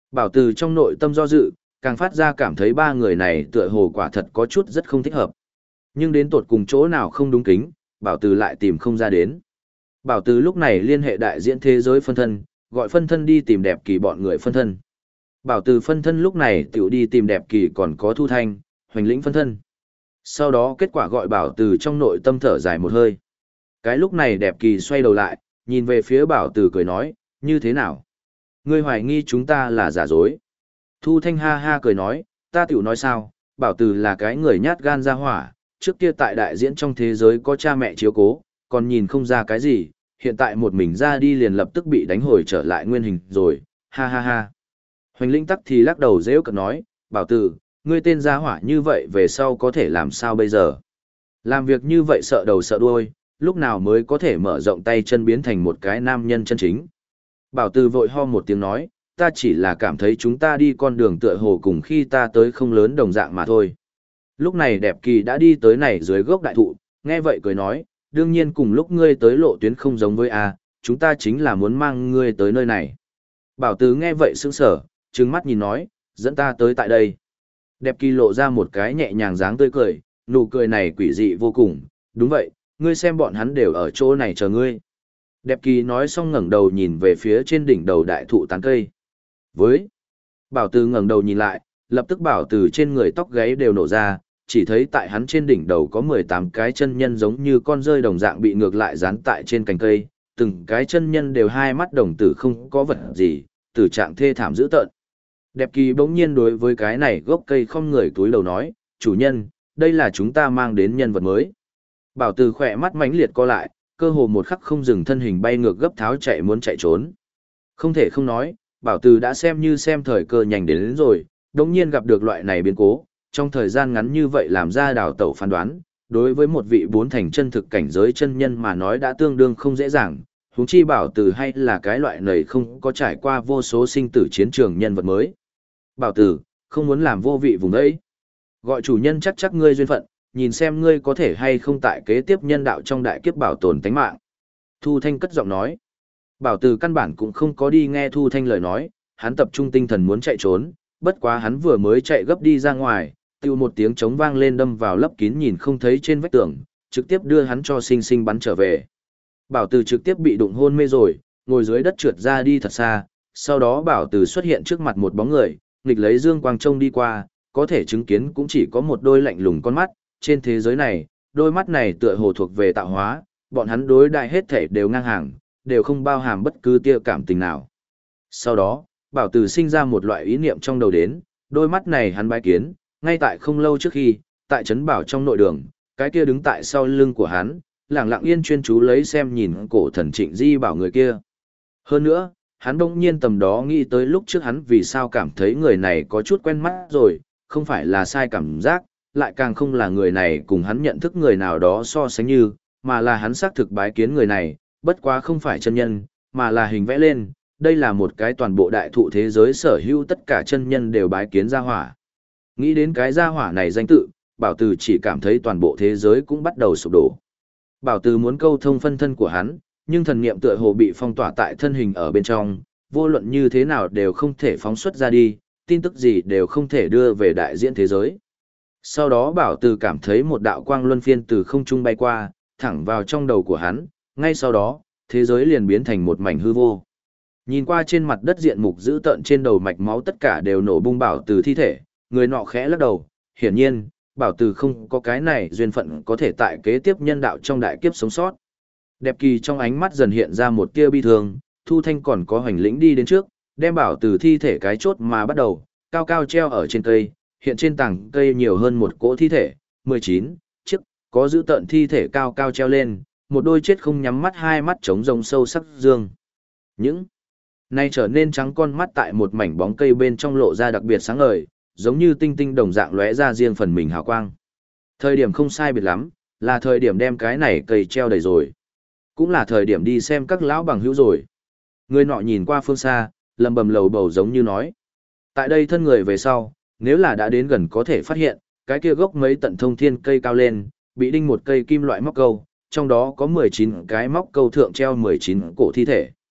Bảo Từ trong nội tâm do dự, càng phát ra cảm thấy ba người này tựa hồ quả thật có chút rất không thích hợp. Nhưng đến tột cùng chỗ nào không đúng kính, Bảo Từ lại tìm không ra đến. Bảo Từ lúc này liên hệ đại diễn thế giới phân thân, gọi phân thân đi tìm Đẹp Kỳ bọn người phân thân. Bảo Từ phân thân lúc này tiểu đi tìm Đẹp Kỳ còn có Thu Thanh, Hoành Lĩnh phân thân. Sau đó kết quả gọi Bảo Từ trong nội tâm thở dài một hơi. Cái lúc này Đẹp Kỳ xoay đầu lại, nhìn về phía Bảo Từ cười nói, như thế nào? Ngươi hoài nghi chúng ta là giả dối. Thu Thanh ha ha cười nói, ta tiểu nói sao, Bảo Từ là cái người nhát gan ra hỏa, trước kia tại đại diễn trong thế giới có cha mẹ chiếu cố, còn nhìn không ra cái gì, hiện tại một mình ra đi liền lập tức bị đánh hồi trở lại nguyên hình rồi, ha ha ha. Hoành Linh tắc thì lắc đầu rêu cực nói, Bảo Từ, ngươi tên gia hỏa như vậy về sau có thể làm sao bây giờ? Làm việc như vậy sợ đầu sợ đuôi, lúc nào mới có thể mở rộng tay chân biến thành một cái nam nhân chân chính? Bảo Từ vội ho một tiếng nói, ta chỉ là cảm thấy chúng ta đi con đường tựa hồ cùng khi ta tới không lớn đồng dạng mà thôi. Lúc này Đẹp Kỳ đã đi tới này dưới gốc đại thụ, nghe vậy cười nói, đương nhiên cùng lúc ngươi tới lộ tuyến không giống với a, chúng ta chính là muốn mang ngươi tới nơi này. Bảo Từ nghe vậy sững sờ, trừng mắt nhìn nói, dẫn ta tới tại đây. Đẹp Kỳ lộ ra một cái nhẹ nhàng dáng tươi cười, nụ cười này quỷ dị vô cùng, đúng vậy, ngươi xem bọn hắn đều ở chỗ này chờ ngươi. Đẹp Kỳ nói xong ngẩng đầu nhìn về phía trên đỉnh đầu đại thụ tán cây. Với, Bảo Từ ngẩng đầu nhìn lại, lập tức Bảo Từ trên người tóc gáy đều nổ ra, chỉ thấy tại hắn trên đỉnh đầu có 18 cái chân nhân giống như con rơi đồng dạng bị ngược lại dán tại trên cành cây, từng cái chân nhân đều hai mắt đồng tử không có vật gì, tử trạng thê thảm dữ tợn. Đẹp Kỳ bỗng nhiên đối với cái này gốc cây không người túi đầu nói, chủ nhân, đây là chúng ta mang đến nhân vật mới. Bảo Từ khỏe mắt mãnh liệt co lại, cơ hồ một khắc không dừng thân hình bay ngược gấp tháo chạy muốn chạy trốn. Không thể không nói, Bảo Từ đã xem như xem thời cơ nhanh đến rồi, đống nhiên gặp được loại này biến cố, trong thời gian ngắn như vậy làm ra đào tẩu phán đoán, đối với một vị bốn thành chân thực cảnh giới chân nhân mà nói đã tương đương không dễ dàng, huống chi Bảo Từ hay là cái loại này không có trải qua vô số sinh tử chiến trường nhân vật mới. Bảo Từ, không muốn làm vô vị vùng ấy. Gọi chủ nhân chắc ngươi duyên phận, nhìn xem ngươi có thể hay không tại kế tiếp nhân đạo trong đại kiếp bảo tồn tánh mạng. Thu Thanh cất giọng nói. Bảo Từ căn bản cũng không có đi nghe Thu Thanh lời nói, hắn tập trung tinh thần muốn chạy trốn, bất quá hắn vừa mới chạy gấp đi ra ngoài, tiêu một tiếng trống vang lên đâm vào lấp kín nhìn không thấy trên vách tường, trực tiếp đưa hắn cho sinh sinh bắn trở về. Bảo Từ trực tiếp bị đụng hôn mê rồi, ngồi dưới đất trượt ra đi thật xa, sau đó Bảo Từ xuất hiện trước mặt một bóng người, nghịch lấy dương quang trông đi qua, có thể chứng kiến cũng chỉ có một đôi lạnh lùng con mắt, trên thế giới này, đôi mắt này tựa hồ thuộc về tạo hóa, bọn hắn đối đại hết thể đều ngang hàng, đều không bao hàm bất cứ tia cảm tình nào. Sau đó, Bảo Từ sinh ra một loại ý niệm trong đầu đến, đôi mắt này hắn bái kiến, ngay tại không lâu trước khi, tại trấn bảo trong nội đường, cái kia đứng tại sau lưng của hắn, lặng lặng yên chuyên chú lấy xem nhìn cổ thần Trịnh Di Bảo người kia. Hơn nữa, hắn bỗng nhiên tầm đó nghĩ tới lúc trước hắn vì sao cảm thấy người này có chút quen mắt rồi, không phải là sai cảm giác, lại càng không là người này cùng hắn nhận thức người nào đó so sánh như, mà là hắn xác thực bái kiến người này, bất quá không phải chân nhân, mà là hình vẽ lên, đây là một cái toàn bộ đại thụ thế giới sở hữu tất cả chân nhân đều bái kiến gia hỏa. Nghĩ đến cái gia hỏa này danh tự, Bảo Từ chỉ cảm thấy toàn bộ thế giới cũng bắt đầu sụp đổ. Bảo Từ muốn câu thông phân thân của hắn, nhưng thần niệm tựa hồ bị phong tỏa tại thân hình ở bên trong, vô luận như thế nào đều không thể phóng xuất ra đi, tin tức gì đều không thể đưa về đại diễn thế giới. Sau đó Bảo Từ cảm thấy một đạo quang luân phiên từ không trung bay qua, thẳng vào trong đầu của hắn, ngay sau đó, thế giới liền biến thành một mảnh hư vô. Nhìn qua trên mặt đất diện mục dữ tợn trên đầu mạch máu tất cả đều nổ bung Bảo Từ thi thể, người nọ khẽ lắc đầu, hiển nhiên, Bảo Từ không có cái này duyên phận có thể tại kế tiếp nhân đạo trong đại kiếp sống sót. Đẹp Kỳ trong ánh mắt dần hiện ra một tia bi thương, Thu Thanh còn có Hoành Lĩnh đi đến trước, đem Bảo Từ thi thể cái chốt mà bắt đầu, cao cao treo ở trên cây, hiện trên tảng cây nhiều hơn một cỗ thi thể, 19 chiếc, có giữ tận thi thể cao cao treo lên, một đôi chết không nhắm mắt hai mắt trống rồng sâu sắc dương. Những nay trở nên trắng con mắt tại một mảnh bóng cây bên trong lộ ra đặc biệt sáng ngời, giống như tinh tinh đồng dạng lóe ra riêng phần mình hào quang. Thời điểm không sai biệt lắm, là thời điểm đem cái này cây treo đầy rồi. Cũng là thời điểm đi xem các lão bằng hữu rồi. Người nọ nhìn qua phương xa, lầm bầm lầu bầu giống như nói. Tại đây thân người về sau, nếu là đã đến gần có thể phát hiện, cái kia gốc mấy tận thông thiên cây cao lên, bị đinh một cây kim loại móc câu, trong đó có 19 cái móc câu thượng treo 19 cổ thi thể.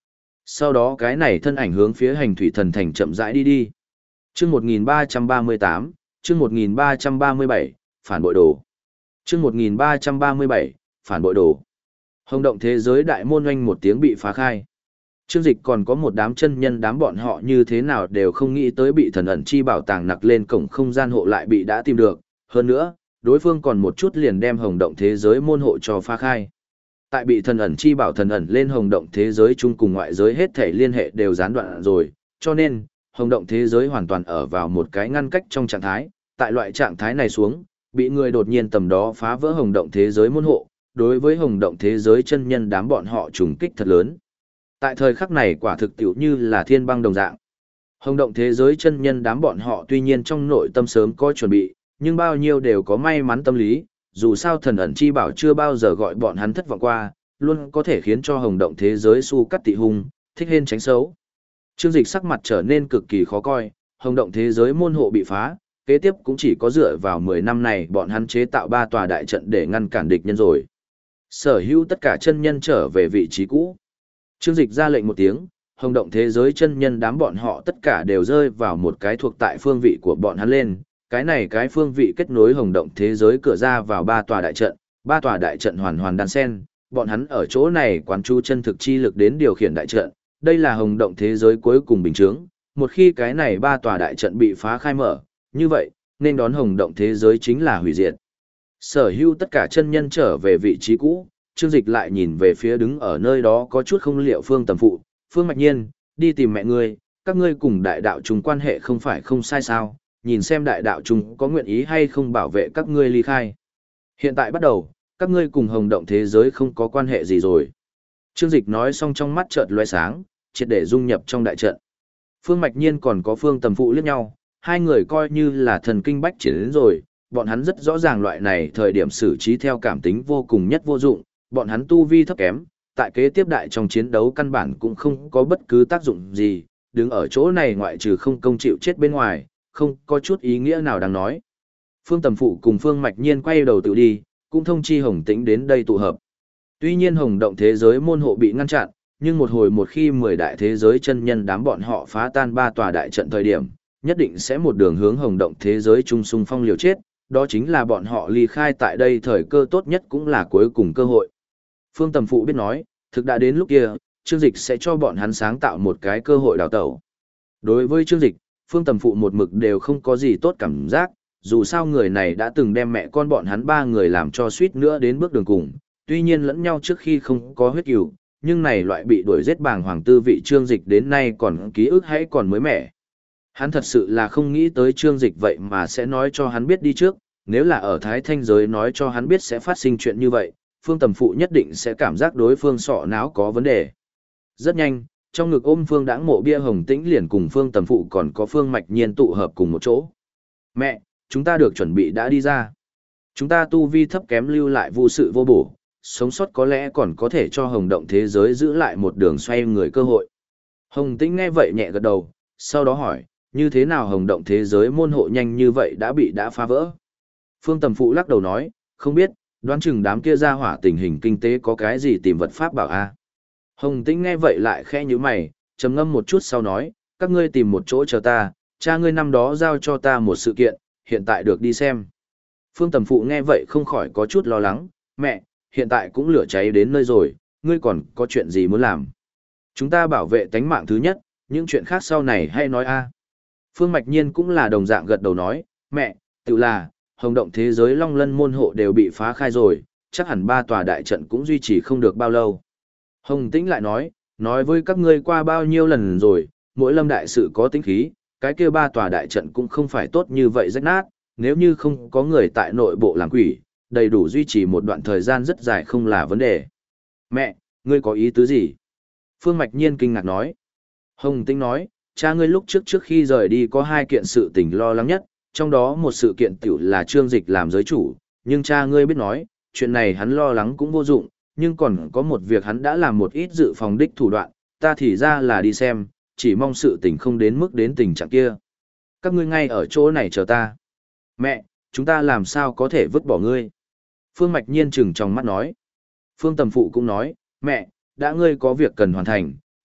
Sau đó cái này thân ảnh hướng phía hành thủy thần thành chậm rãi đi đi. Chương 1338, chương 1337, phản bội đồ. Chương 1337, phản bội đồ. Hồng động thế giới đại môn oanh một tiếng bị phá khai. Trương Dịch còn có một đám chân nhân đám bọn họ như thế nào đều không nghĩ tới bị thần ẩn chi bảo tàng nặc lên cổng không gian hộ lại bị đã tìm được. Hơn nữa, đối phương còn một chút liền đem hồng động thế giới môn hộ cho phá khai. Tại bị thần ẩn chi bảo thần ẩn lên hồng động thế giới chung cùng ngoại giới hết thể liên hệ đều gián đoạn rồi, cho nên, hồng động thế giới hoàn toàn ở vào một cái ngăn cách trong trạng thái, tại loại trạng thái này xuống, bị người đột nhiên tầm đó phá vỡ hồng động thế giới môn hộ, đối với hồng động thế giới chân nhân đám bọn họ trùng kích thật lớn. Tại thời khắc này quả thực tiểu như là thiên băng đồng dạng. Hồng động thế giới chân nhân đám bọn họ tuy nhiên trong nội tâm sớm có chuẩn bị, nhưng bao nhiêu đều có may mắn tâm lý, dù sao thần ẩn chi bảo chưa bao giờ gọi bọn hắn thất vọng qua, luôn có thể khiến cho hồng động thế giới su cắt tị hung, thích hên tránh xấu. Trương Dịch sắc mặt trở nên cực kỳ khó coi, hồng động thế giới môn hộ bị phá, kế tiếp cũng chỉ có dựa vào 10 năm này bọn hắn chế tạo 3 tòa đại trận để ngăn cản địch nhân rồi. Sở hữu tất cả chân nhân trở về vị trí cũ. Trương Dịch ra lệnh một tiếng, hồng động thế giới chân nhân đám bọn họ tất cả đều rơi vào một cái thuộc tại phương vị của bọn hắn lên. Cái này cái phương vị kết nối hồng động thế giới cửa ra vào 3 tòa đại trận, 3 tòa đại trận hoàn hoàn đan sen, bọn hắn ở chỗ này quán chú chân thực chi lực đến điều khiển đại trận. Đây là hồng động thế giới cuối cùng bình chướng, một khi cái này 3 tòa đại trận bị phá khai mở, như vậy, nên đón hồng động thế giới chính là hủy diệt. Sở hữu tất cả chân nhân trở về vị trí cũ, Trương Dịch lại nhìn về phía đứng ở nơi đó có chút không liệu Phương Tầm Phụ, Phương Mạch Nhiên, đi tìm mẹ ngươi, các ngươi cùng đại đạo chúng quan hệ không phải không sai sao, nhìn xem đại đạo chúng có nguyện ý hay không bảo vệ các ngươi ly khai. Hiện tại bắt đầu, các ngươi cùng hồng động thế giới không có quan hệ gì rồi. Trương Dịch nói xong trong mắt chợt lóe sáng, triệt để dung nhập trong đại trận. Phương Mạch Nhiên còn có Phương Tầm Phụ liếc nhau, hai người coi như là thần kinh bách triển đến rồi, bọn hắn rất rõ ràng loại này thời điểm xử trí theo cảm tính vô cùng nhất vô dụng, bọn hắn tu vi thấp kém, tại kế tiếp đại trong chiến đấu căn bản cũng không có bất cứ tác dụng gì, đứng ở chỗ này ngoại trừ không công chịu chết bên ngoài, không có chút ý nghĩa nào đáng nói. Phương Tầm Phụ cùng Phương Mạch Nhiên quay đầu tự đi, cũng thông chi Hồng Tĩnh đến đây tụ hợp. Tuy nhiên hồng động thế giới môn hộ bị ngăn chặn, nhưng một khi 10 đại thế giới chân nhân đám bọn họ phá tan 3 tòa đại trận thời điểm, nhất định sẽ một đường hướng hồng động thế giới trung xung phong liều chết, đó chính là bọn họ ly khai tại đây thời cơ tốt nhất cũng là cuối cùng cơ hội. Phương Tầm Phụ biết nói, thực đã đến lúc kia, Trương Dịch sẽ cho bọn hắn sáng tạo một cái cơ hội đào tẩu. Đối với Trương Dịch, Phương Tầm Phụ một mực đều không có gì tốt cảm giác, dù sao người này đã từng đem mẹ con bọn hắn 3 người làm cho suýt nữa đến bước đường cùng, tuy nhiên lẫn nhau trước khi không có huyết cừu, nhưng này loại bị đuổi giết bàng hoàng tư vị Trương Dịch đến nay còn ký ức hãy còn mới mẻ. Hắn thật sự là không nghĩ tới Trương Dịch vậy mà sẽ nói cho hắn biết đi trước, nếu là ở Thái Thanh giới nói cho hắn biết sẽ phát sinh chuyện như vậy, Phương Tầm Phụ nhất định sẽ cảm giác đối phương sọ não có vấn đề. Rất nhanh, trong ngực ôm Phương Đãng Mộ bia Hồng Tĩnh liền cùng Phương Tầm Phụ còn có Phương Mạch Nhiên tụ hợp cùng một chỗ. Mẹ, chúng ta được chuẩn bị đã đi ra. Chúng ta tu vi thấp kém lưu lại vô sự vô bổ, sống sót có lẽ còn có thể cho hồng động thế giới giữ lại một đường xoay người cơ hội. Hồng Tĩnh nghe vậy nhẹ gật đầu, sau đó hỏi, như thế nào hồng động thế giới môn hộ nhanh như vậy đã phá vỡ? Phương Tầm Phụ lắc đầu nói, không biết, đoán chừng đám kia ra hỏa tình hình kinh tế có cái gì tìm vật pháp bảo a. Hồng Tĩnh nghe vậy lại khẽ nhíu mày, trầm ngâm một chút sau nói, các ngươi tìm một chỗ chờ ta, cha ngươi năm đó giao cho ta một sự kiện, hiện tại được đi xem. Phương Tầm Phụ nghe vậy không khỏi có chút lo lắng, mẹ, hiện tại cũng lửa cháy đến nơi rồi, ngươi còn có chuyện gì muốn làm? Chúng ta bảo vệ tánh mạng thứ nhất, những chuyện khác sau này hay nói a. Phương Mạch Nhiên cũng là đồng dạng gật đầu nói, mẹ, tự là, hồng động thế giới long lân môn hộ đều bị phá khai rồi, chắc hẳn 3 tòa đại trận cũng duy trì không được bao lâu. Hồng Tĩnh lại nói với các ngươi qua bao nhiêu lần rồi, mỗi lâm đại sự có tính khí, cái kia 3 tòa đại trận cũng không phải tốt như vậy rách nát, nếu như không có người tại nội bộ làm quỷ, đầy đủ duy trì một đoạn thời gian rất dài không là vấn đề. Mẹ, ngươi có ý tứ gì? Phương Mạch Nhiên kinh ngạc nói. Hồng Tĩnh nói, cha ngươi lúc trước khi rời đi có 2 kiện sự tình lo lắng nhất, trong đó một sự kiện tiểu là Trương Dịch làm giới chủ, nhưng cha ngươi biết nói, chuyện này hắn lo lắng cũng vô dụng, nhưng còn có một việc hắn đã làm một ít dự phòng đích thủ đoạn, ta thì ra là đi xem, chỉ mong sự tình không đến mức đến tình trạng kia. Các ngươi ngay ở chỗ này chờ ta. Mẹ, chúng ta làm sao có thể vứt bỏ ngươi? Phương Mạch Nhiên trừng trong mắt nói. Phương Tầm Phụ cũng nói, mẹ, đã ngươi có việc cần hoàn thành,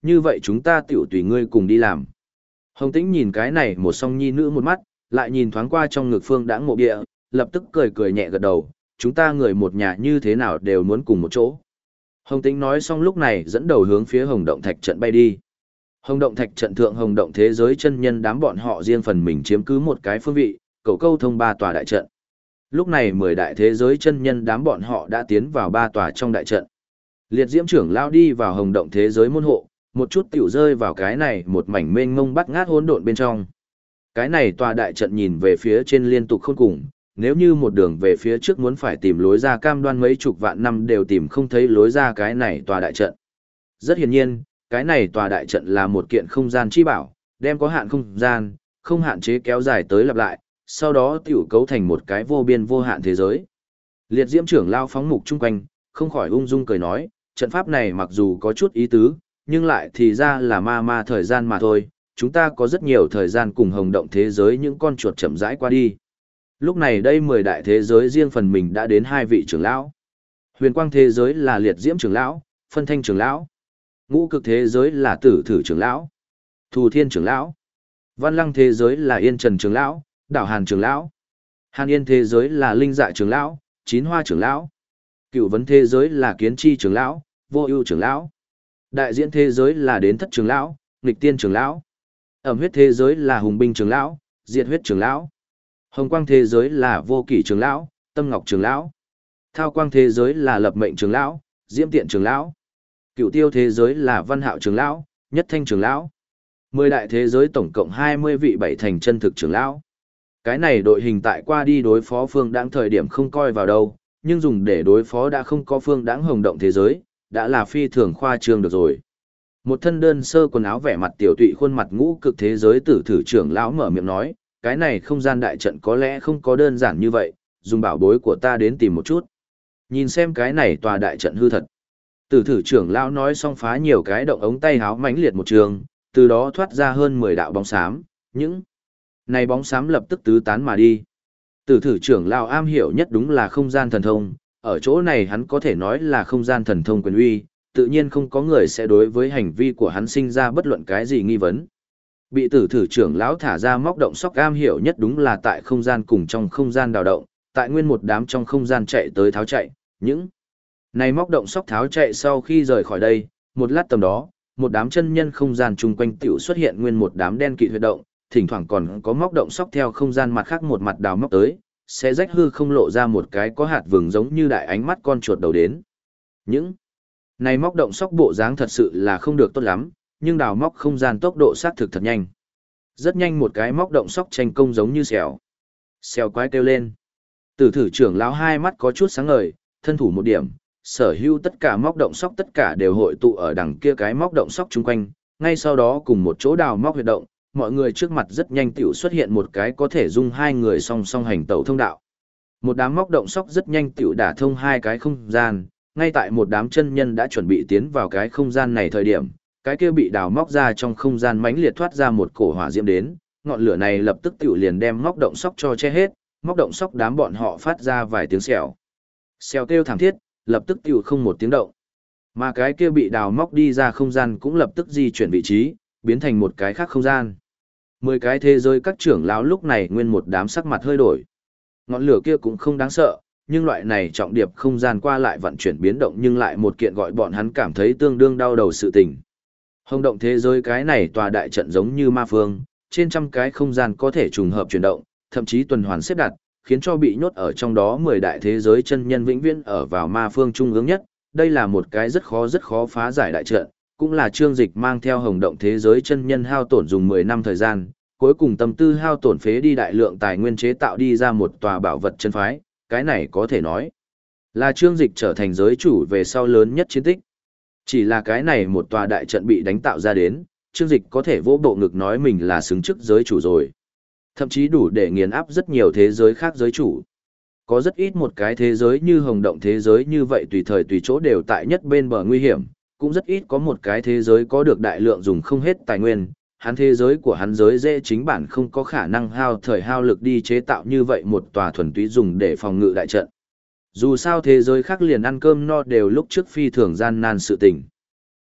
như vậy chúng ta tiểu tùy ngươi cùng đi làm. Hồng Tĩnh nhìn cái này một song nhi nữ một mắt, lại nhìn thoáng qua trong ngực Phương Đãng mộ địa, lập tức cười cười nhẹ gật đầu, chúng ta người một nhà như thế nào đều muốn cùng một chỗ. Hồng Tĩnh nói xong lúc này dẫn đầu hướng phía Hồng Động Thạch trận bay đi. Hồng Động Thạch trận thượng Hồng Động thế giới chân nhân đám bọn họ riêng phần mình chiếm cứ một cái phương vị, cầu câu thông 3 tòa đại trận. Lúc này 10 đại thế giới chân nhân đám bọn họ đã tiến vào 3 tòa trong đại trận. Liệt Diễm trưởng lão đi vào Hồng Động thế giới môn hộ, một chút tiểu rơi vào cái này một mảnh mênh mông bắt ngát hỗn độn bên trong. Cái này tòa đại trận nhìn về phía trên liên tục khôn cùng, nếu như một đường về phía trước muốn phải tìm lối ra cam đoan mấy chục vạn năm đều tìm không thấy lối ra cái này tòa đại trận. Rất hiển nhiên, cái này tòa đại trận là một kiện không gian chi bảo, đem có hạn không gian, không hạn chế kéo dài tới lặp lại, sau đó tiểu cấu thành một cái vô biên vô hạn thế giới. Liệt Diễm trưởng lao phóng mục chung quanh, không khỏi ung dung cười nói, trận pháp này mặc dù có chút ý tứ, nhưng lại thì ra là ma thời gian mà thôi, chúng ta có rất nhiều thời gian cùng Hồng Động thế giới những con chuột chậm rãi qua đi. Lúc này đây 10 đại thế giới riêng phần mình đã đến 2 vị trưởng lão. Huyền Quang thế giới là Liệt Diễm trưởng lão, Phân Thanh trưởng lão. Ngũ Cực thế giới là Tử Thử trưởng lão, Thù Thiên trưởng lão. Văn Lăng thế giới là Yên Trần trưởng lão, Đảo Hàn trưởng lão. Hàn Yên thế giới là Linh Dạ trưởng lão, Chín Hoa trưởng lão. Cửu Vấn thế giới là Kiến Chi trưởng lão, Vô Ưu trưởng lão. Đại Diễn thế giới là Đến Thất trưởng lão, Nghịch Tiên trưởng lão. Ẩm Huyết thế giới là Hùng Binh trưởng lão, Diệt Huyết trưởng lão. Hồng Quang thế giới là Vô Kỷ trưởng lão, Tâm Ngọc trưởng lão. Thao Quang thế giới là Lập Mệnh trưởng lão, Diễm Tiện trưởng lão. Cửu Tiêu thế giới là Văn Hạo trưởng lão, Nhất Thanh trưởng lão. 10 đại thế giới tổng cộng 20 vị 7 thành chân thực trưởng lão. Cái này đội hình tại qua đi đối phó Phương Đãng thời điểm không coi vào đâu, nhưng dùng để đối phó đã không có Phương Đãng Hồng Động thế giới, đã là phi thường khoa trương được rồi. Một thân đơn sơ quần áo vẻ mặt tiểu tụy khuôn mặt Ngũ Cực thế giới Tử Thử trưởng lão mở miệng nói, cái này không gian đại trận có lẽ không có đơn giản như vậy, dùng bảo bối của ta đến tìm một chút. Nhìn xem cái này tòa đại trận hư thật. Tử Thử trưởng lão nói xong phá nhiều cái động ống tay háo mãnh liệt một trường, từ đó thoát ra hơn 10 đạo bóng xám, những này bóng xám lập tức tứ tán mà đi. Tử Thử trưởng lão am hiểu nhất đúng là không gian thần thông, ở chỗ này hắn có thể nói là không gian thần thông quyền uy, tự nhiên không có người sẽ đối với hành vi của hắn sinh ra bất luận cái gì nghi vấn. Bị Tử Thử trưởng lão thả ra móc động sóc am hiểu nhất đúng là tại không gian cùng trong không gian đào động, tại nguyên một đám trong không gian chạy tới tháo chạy, những này móc động sóc tháo chạy sau khi rời khỏi đây, một lát tầm đó, một đám chân nhân không gian chung quanh tiểu xuất hiện nguyên một đám đen kịt huyệt động, thỉnh thoảng còn có móc động sóc theo không gian mặt khác một mặt đào móc tới, sẽ rách hư không lộ ra một cái có hạt vừng giống như đại ánh mắt con chuột đầu đến. Những này móc động sóc bộ dáng thật sự là không được tốt lắm, nhưng đào móc không gian tốc độ xác thực thật nhanh. Rất nhanh một cái móc động sóc tranh công giống như xèo. Xèo quái kêu lên. Tử Thử trưởng lão hai mắt có chút sáng ngời, thân thủ một điểm, sở hữu tất cả móc động sóc tất cả đều hội tụ ở đằng kia cái móc động sóc chung quanh, ngay sau đó cùng một chỗ đào móc huyệt động, mọi người trước mặt rất nhanh tiểu xuất hiện một cái có thể dung hai người song song hành tẩu thông đạo. Một đám móc động sóc rất nhanh tiểu đả thông hai cái không gian, ngay tại một đám chân nhân đã chuẩn bị tiến vào cái không gian này thời điểm, cái kia bị đào móc ra trong không gian mãnh liệt thoát ra một cổ hỏa diễm đến, ngọn lửa này lập tức tiểu liền đem móc động sóc cho che hết, móc động sóc đám bọn họ phát ra vài tiếng xèo. Xèo kêu thảm thiết, lập tức tiểu không một tiếng động. Mà cái kia bị đào móc đi ra không gian cũng lập tức di chuyển vị trí, biến thành một cái khác không gian. 10 cái thế giới các trưởng lão lúc này nguyên một đám sắc mặt hơi đổi. Ngọn lửa kia cũng không đáng sợ, nhưng loại này trọng điệp không gian qua lại vận chuyển biến động nhưng lại một kiện gọi bọn hắn cảm thấy tương đương đau đầu sự tình. Hồng Động thế giới cái này tòa đại trận giống như ma phương, trên trăm cái không gian có thể trùng hợp chuyển động, thậm chí tuần hoàn xếp đặt, khiến cho bị nhốt ở trong đó 10 đại thế giới chân nhân vĩnh viễn ở vào ma phương trung ương nhất. Đây là một cái rất khó phá giải đại trận, cũng là Trương Dịch mang theo Hồng Động thế giới chân nhân hao tổn dùng 10 năm thời gian, cuối cùng tâm tư hao tổn phế đi đại lượng tài nguyên chế tạo đi ra một tòa bảo vật chân phái, cái này có thể nói là Trương Dịch trở thành giới chủ về sau lớn nhất chiến tích. Chỉ là cái này một tòa đại trận bị đánh tạo ra đến, Trương Dịch có thể vỗ bộ ngực nói mình là xứng chức giới chủ rồi. Thậm chí đủ để nghiền áp rất nhiều thế giới khác giới chủ. Có rất ít một cái thế giới như Hồng Động thế giới như vậy tùy thời tùy chỗ đều tại nhất bên bờ nguy hiểm, cũng rất ít có một cái thế giới có được đại lượng dùng không hết tài nguyên, hắn thế giới của hắn giới dễ chính bản không có khả năng hao thời hao lực đi chế tạo như vậy một tòa thuần túy dùng để phòng ngự đại trận. Dù sao thế giới khác liền ăn cơm no đều lúc trước phi thường gian nan sự tình.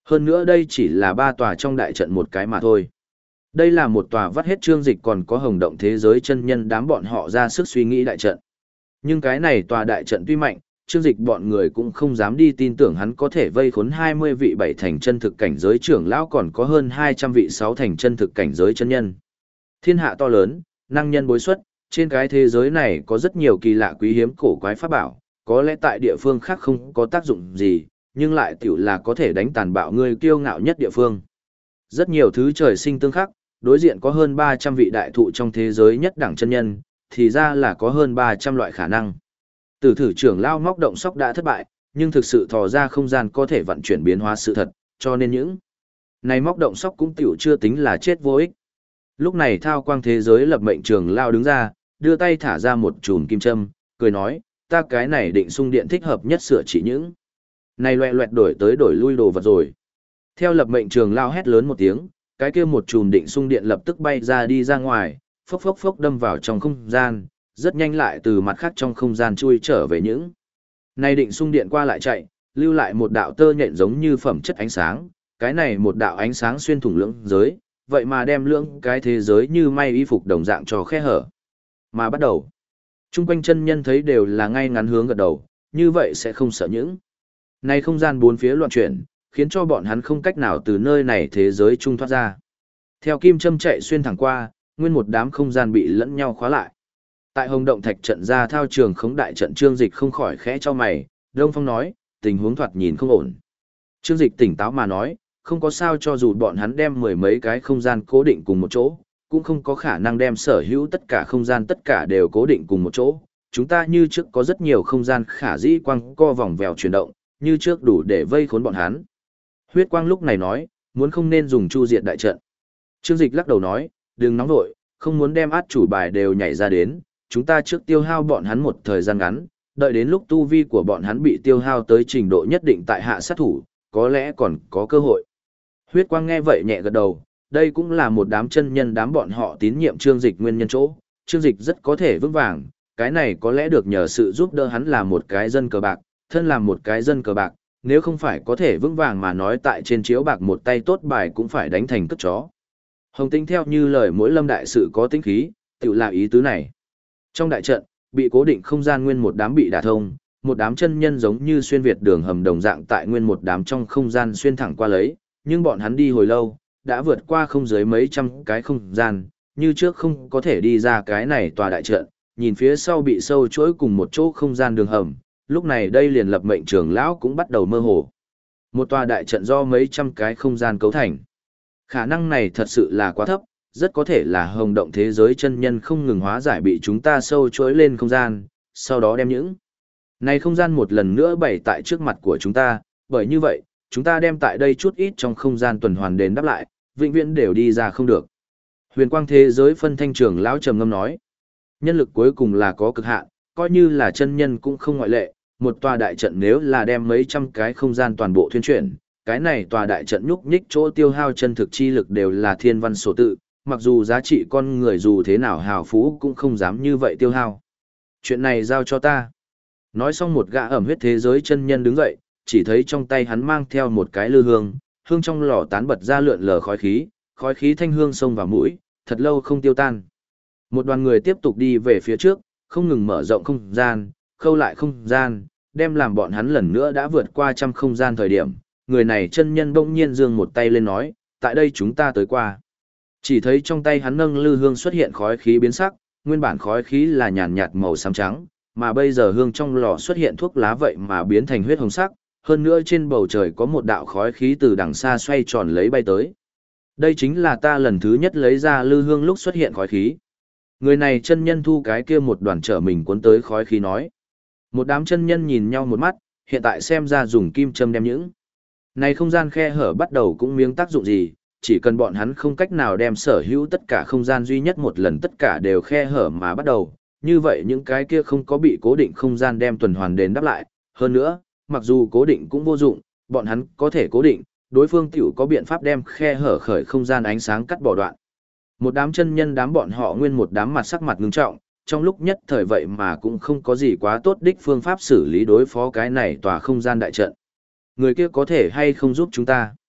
Hơn nữa đây chỉ là 3 tòa trong đại trận một cái mà thôi. Đây là một tòa vắt hết Trương Dịch còn có Hồng Động thế giới chân nhân đám bọn họ ra sức suy nghĩ đại trận. Nhưng cái này tòa đại trận tuy mạnh, Trương Dịch bọn người cũng không dám đi tin tưởng hắn có thể vây khốn 20 vị 7 thành chân thực cảnh giới trưởng lão còn có hơn 200 vị 6 thành chân thực cảnh giới chân nhân. Thiên hạ to lớn, năng nhân bối xuất, trên cái thế giới này có rất nhiều kỳ lạ quý hiếm cổ quái pháp bảo, có lẽ tại địa phương khác không có tác dụng gì, nhưng lại tiểu là có thể đánh tàn bạo người kiêu ngạo nhất địa phương. Rất nhiều thứ trời sinh tương khắc, đối diện có hơn 300 vị đại thụ trong thế giới nhất đẳng chân nhân, thì ra là có hơn 300 loại khả năng. Tử thử trưởng lao móc động sóc đã thất bại, nhưng thực sự thò ra không gian có thể vận chuyển biến hóa sự thật, cho nên những này móc động sóc cũng tiểu chưa tính là chết vô ích. Lúc này thao quang thế giới lập mệnh trưởng lao đứng ra, đưa tay thả ra một chùm kim châm, cười nói, ta cái này định xung điện thích hợp nhất sửa chỉ những này loẹ loẹt đổi tới đổi lui đồ vật rồi. Theo lập mệnh trường lao hét lớn một tiếng, cái kia một chùm định xung điện lập tức bay ra đi ra ngoài, phốc phốc phốc đâm vào trong không gian, rất nhanh lại từ mặt khác trong không gian chui trở về những này định xung điện qua lại chạy, lưu lại một đạo tơ nhện giống như phẩm chất ánh sáng, cái này một đạo ánh sáng xuyên thủng lưỡng giới, vậy mà đem lưỡng cái thế giới như may y phục đồng dạng cho khe hở. Mà bắt đầu, chung quanh chân nhân thấy đều là ngay ngắn hướng gật đầu, như vậy sẽ không sợ những này không gian bốn phía loạn chuyển, khiến cho bọn hắn không cách nào từ nơi này thế giới trung thoát ra. Theo kim châm chạy xuyên thẳng qua, nguyên một đám không gian bị lẫn nhau khóa lại. Tại Hồng Động Thạch trận ra thao trường khống đại trận Trương Dịch không khỏi khẽ cho mày, Đông Phong nói, tình huống thoạt nhìn không ổn. Trương Dịch tỉnh táo mà nói, không có sao cho dù bọn hắn đem mười mấy cái không gian cố định cùng một chỗ, cũng không có khả năng đem sở hữu tất cả không gian tất cả đều cố định cùng một chỗ. Chúng ta như trước có rất nhiều không gian khả dĩ quang co vòng vèo chuyển động, như trước đủ để vây khốn bọn hắn. Huyết Quang lúc này nói, muốn không nên dùng chu diệt đại trận. Trương Dịch lắc đầu nói, đừng nóng vội, không muốn đem át chủ bài đều nhảy ra đến, chúng ta trước tiêu hao bọn hắn một thời gian ngắn, đợi đến lúc tu vi của bọn hắn bị tiêu hao tới trình độ nhất định tại hạ sát thủ, có lẽ còn có cơ hội. Huyết Quang nghe vậy nhẹ gật đầu, đây cũng là một đám chân nhân đám bọn họ tín nhiệm Trương Dịch nguyên nhân chỗ, Trương Dịch rất có thể vững vàng, cái này có lẽ được nhờ sự giúp đỡ hắn là một cái dân cờ bạc, thân làm một cái dân cờ bạc, nếu không phải có thể vững vàng mà nói tại trên chiếu bạc một tay tốt bài cũng phải đánh thành cất chó. Hồng Tinh theo như lời mỗi lâm đại sự có tính khí, tự là ý tứ này. Trong đại trận, bị cố định không gian nguyên một đám bị đả thông, một đám chân nhân giống như xuyên việt đường hầm đồng dạng tại nguyên một đám trong không gian xuyên thẳng qua lấy, nhưng bọn hắn đi hồi lâu, đã vượt qua không dưới mấy trăm cái không gian, như trước không có thể đi ra cái này tòa đại trận, nhìn phía sau bị sâu chuỗi cùng một chỗ không gian đường hầm, lúc này đây liền lập mệnh trưởng lão cũng bắt đầu mơ hồ. Một tòa đại trận do mấy trăm cái không gian cấu thành. Khả năng này thật sự là quá thấp, rất có thể là Hồng Động thế giới chân nhân không ngừng hóa giải bị chúng ta sâu chuỗi lên không gian, sau đó đem những này không gian một lần nữa bày tại trước mặt của chúng ta, bởi như vậy, chúng ta đem tại đây chút ít trong không gian tuần hoàn đền đáp lại, vĩnh viễn đều đi ra không được. Huyền Quang thế giới phân thanh trưởng lão trầm ngâm nói, nhân lực cuối cùng là có cực hạn, coi như là chân nhân cũng không ngoại lệ, một tòa đại trận nếu là đem mấy trăm cái không gian toàn bộ thuyên chuyển, cái này tòa đại trận nhúc nhích chỗ tiêu hao chân thực chi lực đều là thiên văn số tự, mặc dù giá trị con người dù thế nào hào phú cũng không dám như vậy tiêu hao. Chuyện này giao cho ta. Nói xong một gã ẩm huyết thế giới chân nhân đứng dậy, chỉ thấy trong tay hắn mang theo một cái lư hương, hương trong lò tán bật ra lượn lờ khói khí thanh hương xông vào mũi, thật lâu không tiêu tan. Một đoàn người tiếp tục đi về phía trước, không ngừng mở rộng không gian, khâu lại không gian, đem làm bọn hắn lần nữa đã vượt qua trăm không gian thời điểm. Người này chân nhân bỗng nhiên giương một tay lên nói, tại đây chúng ta tới qua. Chỉ thấy trong tay hắn nâng lư hương xuất hiện khói khí biến sắc, nguyên bản khói khí là nhàn nhạt màu xám trắng, mà bây giờ hương trong lò xuất hiện thuốc lá vậy mà biến thành huyết hồng sắc, hơn nữa trên bầu trời có một đạo khói khí từ đằng xa xoay tròn lấy bay tới. Đây chính là ta lần thứ nhất lấy ra lư hương lúc xuất hiện khói khí. Người này chân nhân thu cái kia một đoàn trở mình cuốn tới khói khí nói. Một đám chân nhân nhìn nhau một mắt, hiện tại xem ra dùng kim châm đem những này không gian khe hở bắt đầu cũng miếng tác dụng gì, chỉ cần bọn hắn không cách nào đem sở hữu tất cả không gian duy nhất một lần tất cả đều khe hở mà bắt đầu, như vậy những cái kia không có bị cố định không gian đem tuần hoàn đền đáp lại, hơn nữa, mặc dù cố định cũng vô dụng, bọn hắn có thể cố định, đối phương tiểu có biện pháp đem khe hở khởi không gian ánh sáng cắt bỏ đoạn. Một đám chân nhân đám bọn họ nguyên một đám mặt sắc mặt ngưng trọng, trong lúc nhất thời vậy mà cũng không có gì quá tốt đích phương pháp xử lý đối phó cái này tòa không gian đại trận. Người kia có thể hay không giúp chúng ta?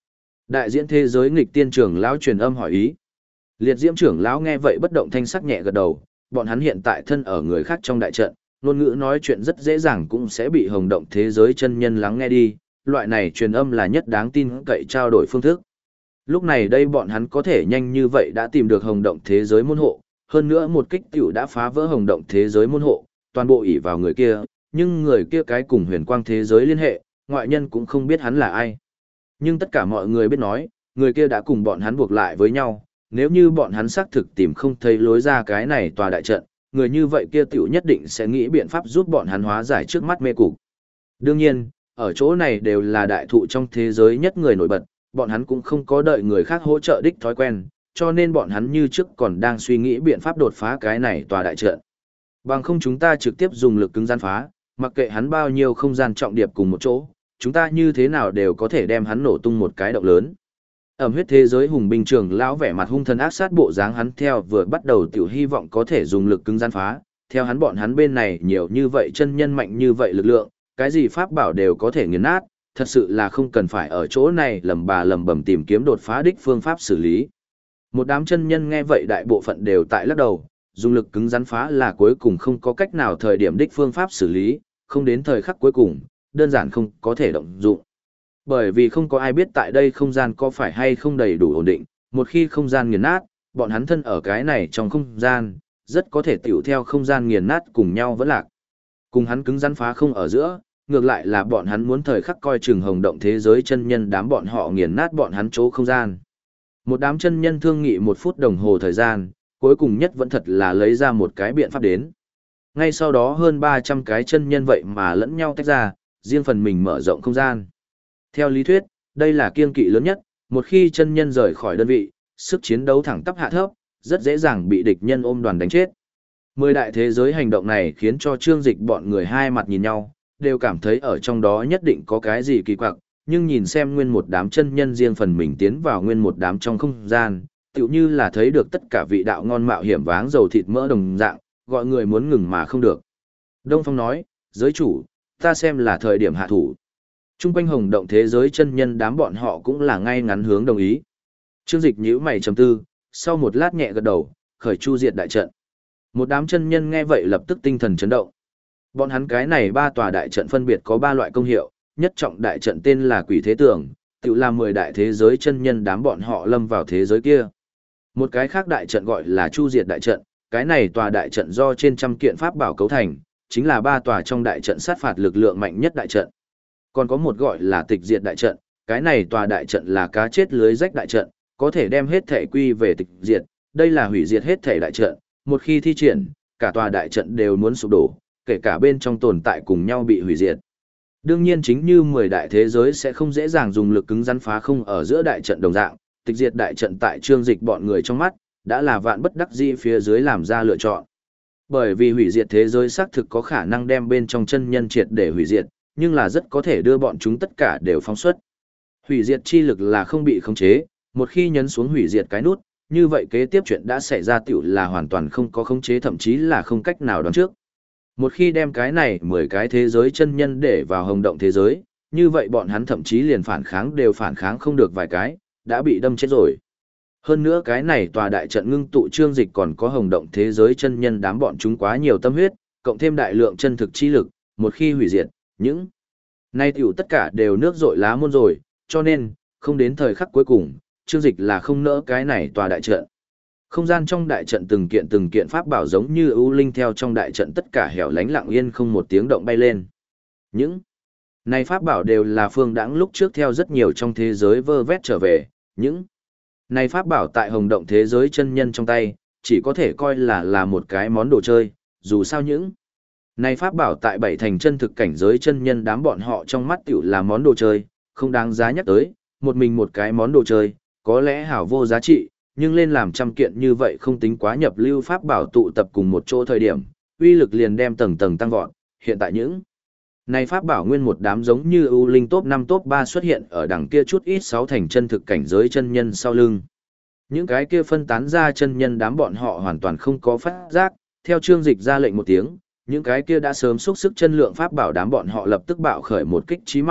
Đại diễn thế giới nghịch tiên trưởng lão truyền âm hỏi ý. Liệt diễm trưởng lão nghe vậy bất động thanh sắc nhẹ gật đầu, bọn hắn hiện tại thân ở người khác trong đại trận, ngôn ngữ nói chuyện rất dễ dàng cũng sẽ bị hồng động thế giới chân nhân lắng nghe đi, loại này truyền âm là nhất đáng tin cậy trao đổi phương thức. Lúc này đây bọn hắn có thể nhanh như vậy đã tìm được hồng động thế giới môn hộ, hơn nữa một kích tiểu đã phá vỡ hồng động thế giới môn hộ, toàn bộ ỷ vào người kia, nhưng người kia cái cùng huyền quang thế giới liên hệ, ngoại nhân cũng không biết hắn là ai. Nhưng tất cả mọi người biết nói, người kia đã cùng bọn hắn buộc lại với nhau, nếu như bọn hắn xác thực tìm không thấy lối ra cái này tòa đại trận, người như vậy kia tiểu nhất định sẽ nghĩ biện pháp giúp bọn hắn hóa giải trước mắt mê cục. Đương nhiên, ở chỗ này đều là đại thụ trong thế giới nhất người nổi bật, bọn hắn cũng không có đợi người khác hỗ trợ đích thói quen, cho nên bọn hắn như trước còn đang suy nghĩ biện pháp đột phá cái này tòa đại trận. Bằng không chúng ta trực tiếp dùng lực cứng gian phá, mặc kệ hắn bao nhiêu không gian trọng điệp cùng một chỗ, chúng ta như thế nào đều có thể đem hắn nổ tung một cái động lớn. Ẩm huyết thế giới hùng binh trưởng lão vẻ mặt hung thần ác sát bộ dáng hắn theo vừa bắt đầu tiểu hy vọng có thể dùng lực cứng gian phá, theo hắn bọn hắn bên này nhiều như vậy chân nhân mạnh như vậy lực lượng, cái gì pháp bảo đều có thể nghiền nát, thật sự là không cần phải ở chỗ này lầm bà lầm bầm tìm kiếm đột phá đích phương pháp xử lý. Một đám chân nhân nghe vậy đại bộ phận đều tại lắc đầu, dùng lực cứng rắn phá là cuối cùng không có cách nào thời điểm đích phương pháp xử lý, không đến thời khắc cuối cùng, đơn giản không có thể động dụng. Bởi vì không có ai biết tại đây không gian có phải hay không đầy đủ ổn định, một khi không gian nghiền nát, bọn hắn thân ở cái này trong không gian, rất có thể tiểu theo không gian nghiền nát cùng nhau vẫn lạc. Cùng hắn cứng rắn phá không ở giữa, ngược lại là bọn hắn muốn thời khắc coi chừng hồng động thế giới chân nhân đám bọn họ nghiền nát bọn hắn chỗ không gian. Một đám chân nhân thương nghị 1 phút đồng hồ thời gian, cuối cùng nhất vẫn thật là lấy ra một cái biện pháp đến. Ngay sau đó hơn 300 cái chân nhân vậy mà lẫn nhau tách ra, riêng phần mình mở rộng không gian. Theo lý thuyết, đây là kiêng kỵ lớn nhất, một khi chân nhân rời khỏi đơn vị, sức chiến đấu thẳng tắp hạ thấp, rất dễ dàng bị địch nhân ôm đoàn đánh chết. 10 đại thế giới hành động này khiến cho Trương Dịch bọn người hai mặt nhìn nhau, đều cảm thấy ở trong đó nhất định có cái gì kỳ quặc, nhưng nhìn xem nguyên một đám chân nhân riêng phần mình tiến vào nguyên một đám trong không gian, tựu như là thấy được tất cả vị đạo ngon mạo hiểm váng dầu thịt mỡ đồng dạng, gọi người muốn ngừng mà không được. Đông Phong nói, giới chủ, ta xem là thời điểm hạ thủ. Trung quanh hồng động thế giới chân nhân đám bọn họ cũng là ngay ngắn hướng đồng ý. Trương Dịch nhíu mày trầm tư, sau một lát nhẹ gật đầu, khởi chu diệt đại trận. Một đám chân nhân nghe vậy lập tức tinh thần chấn động. Bọn hắn cái này 3 tòa đại trận phân biệt có 3 loại công hiệu, nhất trọng đại trận tên là Quỷ Thế Tường, tự là 10 đại thế giới chân nhân đám bọn họ lâm vào thế giới kia. Một cái khác đại trận gọi là Chu Diệt đại trận, cái này tòa đại trận do trên trăm kiện pháp bảo cấu thành, chính là 3 tòa trong đại trận sát phạt lực lượng mạnh nhất đại trận. Còn có một gọi là Tịch Diệt đại trận, cái này tòa đại trận là cá chết lưới rách đại trận, có thể đem hết thể quy về tịch diệt, đây là hủy diệt hết thể đại trận, một khi thi triển, cả tòa đại trận đều muốn sụp đổ, kể cả bên trong tồn tại cùng nhau bị hủy diệt. Đương nhiên chính như 10 đại thế giới sẽ không dễ dàng dùng lực cứng rắn phá không ở giữa đại trận đồng dạng, tịch diệt đại trận tại Trương Dịch bọn người trong mắt, đã là vạn bất đắc dĩ phía dưới làm ra lựa chọn. Bởi vì hủy diệt thế giới xác thực có khả năng đem bên trong chân nhân triệt để hủy diệt, nhưng là rất có thể đưa bọn chúng tất cả đều phóng xuất. Hủy diệt chi lực là không bị khống chế, một khi nhấn xuống hủy diệt cái nút, như vậy kế tiếp chuyện đã xảy ra tiểu là hoàn toàn không có khống chế, thậm chí là không cách nào đoán trước. Một khi đem cái này 10 cái thế giới chân nhân để vào hồng động thế giới, như vậy bọn hắn thậm chí liền phản kháng đều phản kháng không được vài cái, đã bị đâm chết rồi. Hơn nữa cái này tòa đại trận ngưng tụ Trương Dịch còn có hồng động thế giới chân nhân đám bọn chúng quá nhiều tâm huyết, cộng thêm đại lượng chân thực chi lực, một khi hủy diệt, những nay tiểu tất cả đều nước rội lá muôn rồi, cho nên, không đến thời khắc cuối cùng, Trương Dịch là không nỡ cái này tòa đại trận. Không gian trong đại trận từng kiện pháp bảo giống như ưu linh theo trong đại trận tất cả hẻo lánh lặng yên không một tiếng động bay lên. Những này pháp bảo đều là phương đãng lúc trước theo rất nhiều trong thế giới vơ vét trở về, những này pháp bảo tại hồng động thế giới chân nhân trong tay, chỉ có thể coi là một cái món đồ chơi, dù sao những này pháp bảo tại 7 thành chân thực cảnh giới chân nhân đám bọn họ trong mắt tiểu là món đồ chơi, không đáng giá nhắc tới, một mình một cái món đồ chơi, có lẽ hảo vô giá trị, nhưng lên làm trăm kiện như vậy không tính quá nhập lưu pháp bảo tụ tập cùng một chỗ thời điểm, uy lực liền đem tầng tầng tăng vọt, hiện tại những này pháp bảo nguyên một đám giống như ưu linh top 5 top 3 xuất hiện ở đằng kia chút ít 6 thành chân thực cảnh giới chân nhân sau lưng. Những cái kia phân tán ra chân nhân đám bọn họ hoàn toàn không có phát giác, theo Trương Dịch ra lệnh một tiếng, những cái kia đã sớm xúc sức chân lượng pháp bảo đám bọn họ lập tức bạo khởi một kích chí mạng,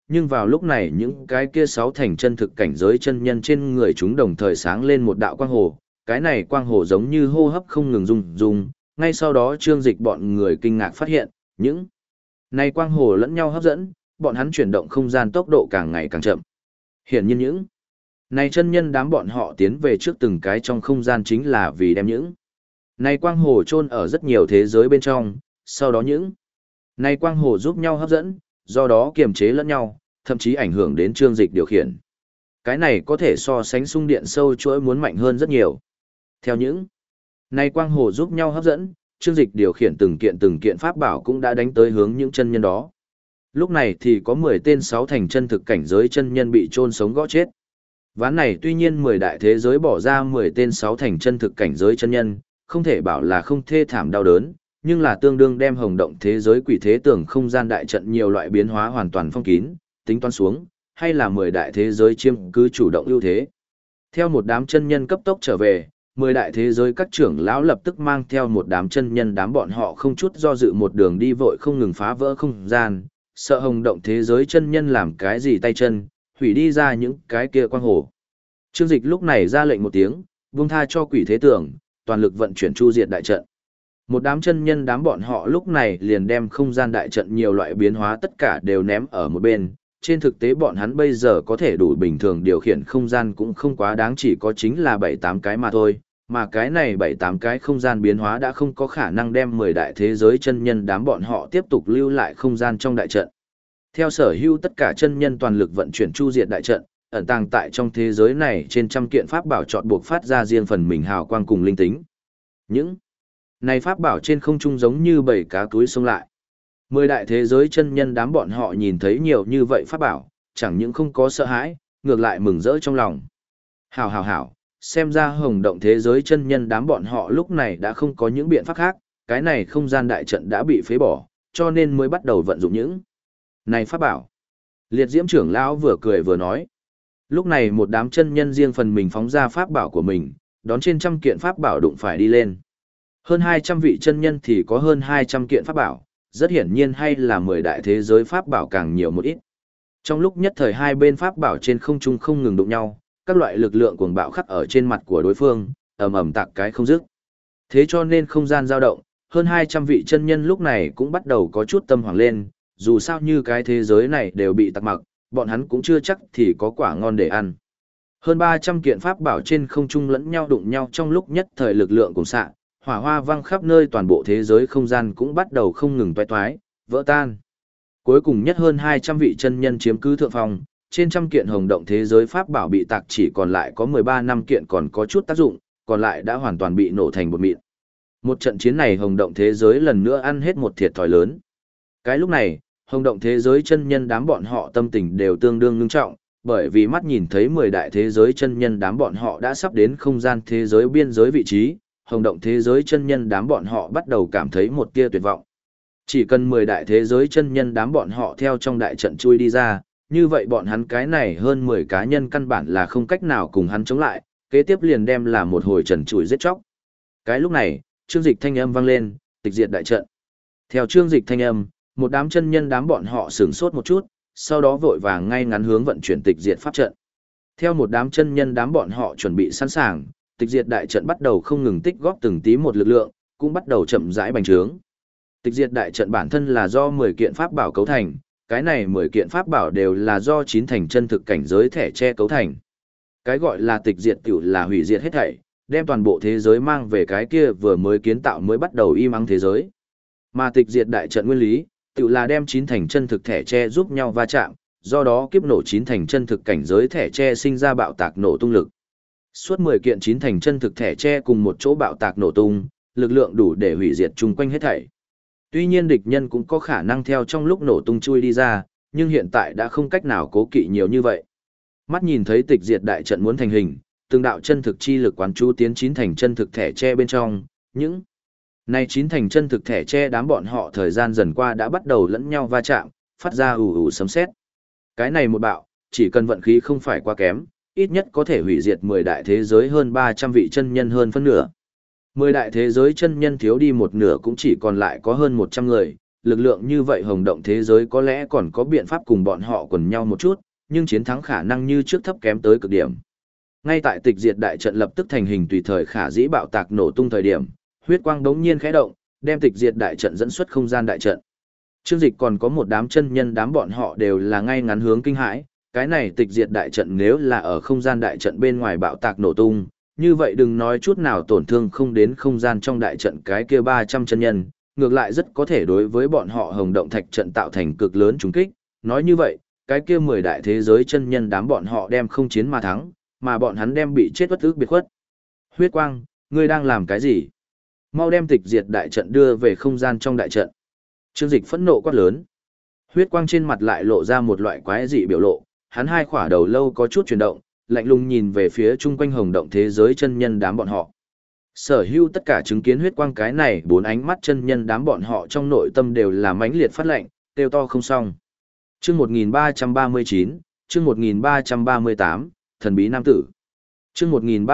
nhưng vào lúc này những cái kia 6 thành chân thực cảnh giới chân nhân trên người chúng đồng thời sáng lên một đạo quang hồ, cái này quang hồ giống như hô hấp không ngừng rung rung, ngay sau đó Trương Dịch bọn người kinh ngạc phát hiện, những này quang hồ lẫn nhau hấp dẫn, bọn hắn chuyển động không gian tốc độ càng ngày càng chậm. Hiển nhiên những này chân nhân đám bọn họ tiến về trước từng cái trong không gian chính là vì đem những này quang hồ chôn ở rất nhiều thế giới bên trong, sau đó những này quang hồ giúp nhau hấp dẫn, do đó kiềm chế lẫn nhau, thậm chí ảnh hưởng đến Trương Dịch điều khiển. Cái này có thể so sánh xung điện sâu chuỗi muốn mạnh hơn rất nhiều. Theo những này quang hồ giúp nhau hấp dẫn, Trương Dịch điều khiển từng kiện pháp bảo cũng đã đánh tới hướng những chân nhân đó. Lúc này thì có 10 tên 6 thành chân thực cảnh giới chân nhân bị chôn sống gõ chết. Ván này tuy nhiên 10 đại thế giới bỏ ra 10 tên 6 thành chân thực cảnh giới chân nhân, không thể bảo là không thê thảm đau đớn, nhưng là tương đương đem hồng động thế giới quỷ thế tưởng không gian đại trận nhiều loại biến hóa hoàn toàn phong kín, tính toán xuống, hay là 10 đại thế giới chiếm cứ chủ động ưu thế. Theo một đám chân nhân cấp tốc trở về, 10 đại thế giới các trưởng lão lập tức mang theo một đám chân nhân đám bọn họ không chút do dự một đường đi vội không ngừng phá vỡ không gian, sợ hồng động thế giới chân nhân làm cái gì tay chân, hủy đi ra những cái kia quang hồ. Trương Dịch lúc này ra lệnh một tiếng, buông tha cho quỷ thế tưởng, toàn lực vận chuyển chu diệt đại trận. Một đám chân nhân đám bọn họ lúc này liền đem không gian đại trận nhiều loại biến hóa tất cả đều ném ở một bên. Trên thực tế bọn hắn bây giờ có thể đủ bình thường điều khiển không gian cũng không quá đáng, chỉ có chính là 7-8 cái mà thôi. Mà cái này 7-8 cái không gian biến hóa đã không có khả năng đem 10 đại thế giới chân nhân đám bọn họ tiếp tục lưu lại không gian trong đại trận. Theo sở hữu tất cả chân nhân toàn lực vận chuyển chu diệt đại trận, ẩn tàng tại trong thế giới này trên trăm kiện pháp bảo chọn buộc phát ra riêng phần mình hào quang cùng linh tính. Những này pháp bảo trên không trung giống như bầy cá túi xông lại. 10 đại thế giới chân nhân đám bọn họ nhìn thấy nhiều như vậy pháp bảo, chẳng những không có sợ hãi, ngược lại mừng rỡ trong lòng. Hảo hảo hảo, xem ra hồng động thế giới chân nhân đám bọn họ lúc này đã không có những biện pháp khác, cái này không gian đại trận đã bị phế bỏ, cho nên mới bắt đầu vận dụng những này pháp bảo. Liệt Diễm trưởng lão vừa cười vừa nói. Lúc này một đám chân nhân riêng phần mình phóng ra pháp bảo của mình, đón trên trăm kiện pháp bảo đụng phải đi lên. Hơn 200 vị chân nhân thì có hơn 200 kiện pháp bảo, rất hiển nhiên hay là 10 đại thế giới pháp bảo càng nhiều một ít. Trong lúc nhất thời hai bên pháp bảo trên không trung không ngừng đụng nhau, các loại lực lượng cuồng bạo khắc ở trên mặt của đối phương, ầm ầm tạc cái không dứt. Thế cho nên không gian dao động, hơn 200 vị chân nhân lúc này cũng bắt đầu có chút tâm hoảng lên, dù sao như cái thế giới này đều bị tạc mặc, bọn hắn cũng chưa chắc thì có quả ngon để ăn. Hơn 300 kiện pháp bảo trên không trung lẫn nhau đụng nhau trong lúc nhất thời lực lượng cùng xạ, hỏa hoa văng khắp nơi, toàn bộ thế giới không gian cũng bắt đầu không ngừng toái toái, vỡ tan. Cuối cùng nhất hơn 200 vị chân nhân chiếm cứ thượng phong, trên trăm kiện hồng động thế giới pháp bảo bị tạc chỉ còn lại có 13 năm kiện còn có chút tác dụng, còn lại đã hoàn toàn bị nổ thành bột mịn. Một trận chiến này hồng động thế giới lần nữa ăn hết một thiệt thòi lớn. Cái lúc này, hồng động thế giới chân nhân đám bọn họ tâm tình đều tương đương ngưng trọng, bởi vì mắt nhìn thấy 10 đại thế giới chân nhân đám bọn họ đã sắp đến không gian thế giới biên giới vị trí, hồng động thế giới chân nhân đám bọn họ bắt đầu cảm thấy một tia tuyệt vọng. Chỉ cần 10 đại thế giới chân nhân đám bọn họ theo trong đại trận chui đi ra, như vậy bọn hắn cái này hơn 10 cá nhân căn bản là không cách nào cùng hắn chống lại, kế tiếp liền đem là một hồi trần trụi giết chóc. Cái lúc này, Trương Dịch thanh âm vang lên, tịch diệt đại trận. Theo Trương Dịch thanh âm, một đám chân nhân đám bọn họ sửng sốt một chút, sau đó vội vàng ngay ngắn hướng vận chuyển tịch diệt pháp trận. Theo một đám chân nhân đám bọn họ chuẩn bị sẵn sàng, tịch diệt đại trận bắt đầu không ngừng tích góp từng tí một lực lượng, cũng bắt đầu chậm rãi bành trướng. Tịch diệt đại trận bản thân là do 10 kiện pháp bảo cấu thành, cái này 10 kiện pháp bảo đều là do 9 thành chân thực cảnh giới thẻ che cấu thành. Cái gọi là tịch diệt tiểu là hủy diệt hết thảy, đem toàn bộ thế giới mang về cái kia vừa mới kiến tạo mới bắt đầu im ắng thế giới. Mà tịch diệt đại trận nguyên lý, tiểu là đem 9 thành chân thực thẻ che giúp nhau va chạm, do đó kiếp nổ 9 thành chân thực cảnh giới thẻ che sinh ra bạo tạc nổ tung lực. Suốt 10 kiện 9 thành chân thực thẻ che cùng một chỗ bạo tạc nổ tung, lực lượng đủ để hủy diệt chung quanh hết thảy. Tuy nhiên địch nhân cũng có khả năng theo trong lúc nổ tung chui đi ra, nhưng hiện tại đã không cách nào cố kỵ nhiều như vậy. Mắt nhìn thấy tịch diệt đại trận muốn thành hình, từng đạo chân thực chi lực quán chú tiến 9 thành chân thực thẻ che bên trong, những này 9 thành chân thực thẻ che đám bọn họ thời gian dần qua đã bắt đầu lẫn nhau va chạm, phát ra ù ù sấm sét. Cái này một bạo, chỉ cần vận khí không phải quá kém, ít nhất có thể hủy diệt 10 đại thế giới hơn 300 vị chân nhân hơn phân nửa. 10 đại thế giới chân nhân thiếu đi một nửa cũng chỉ còn lại có hơn 100 người, lực lượng như vậy hồng động thế giới có lẽ còn có biện pháp cùng bọn họ quần nhau một chút, nhưng chiến thắng khả năng như trước thấp kém tới cực điểm. Ngay tại tịch diệt đại trận lập tức thành hình tùy thời khả dĩ bạo tạc nổ tung thời điểm, huyết quang đống nhiên khẽ động, đem tịch diệt đại trận dẫn xuất không gian đại trận. Trương Dịch còn có một đám chân nhân đám bọn họ đều là ngay ngắn hướng kinh hãi, cái này tịch diệt đại trận nếu là ở không gian đại trận bên ngoài bạo tạc nổ tung, như vậy đừng nói chút nào tổn thương không đến không gian trong đại trận cái kia 300 chân nhân, ngược lại rất có thể đối với bọn họ hồng động thạch trận tạo thành cực lớn trùng kích, nói như vậy, cái kia 10 đại thế giới chân nhân đám bọn họ đem không chiến mà thắng, mà bọn hắn đem bị chết bất ức biệt khuất. Huyết quang, ngươi đang làm cái gì? Mau đem tịch diệt đại trận đưa về không gian trong đại trận. Trương Dịch phẫn nộ quát lớn. Huyết quang trên mặt lại lộ ra một loại quái dị biểu lộ, hắn hai khỏa đầu lâu có chút chuyển động, lạnh lùng nhìn về phía chung quanh hồng động thế giới chân nhân đám bọn họ. Sở hữu tất cả chứng kiến huyết quang cái này bốn ánh mắt chân nhân đám bọn họ trong nội tâm đều là mãnh liệt phát lạnh, kêu to không xong. Chương 1339, chương 1338, thần bí nam tử. Chương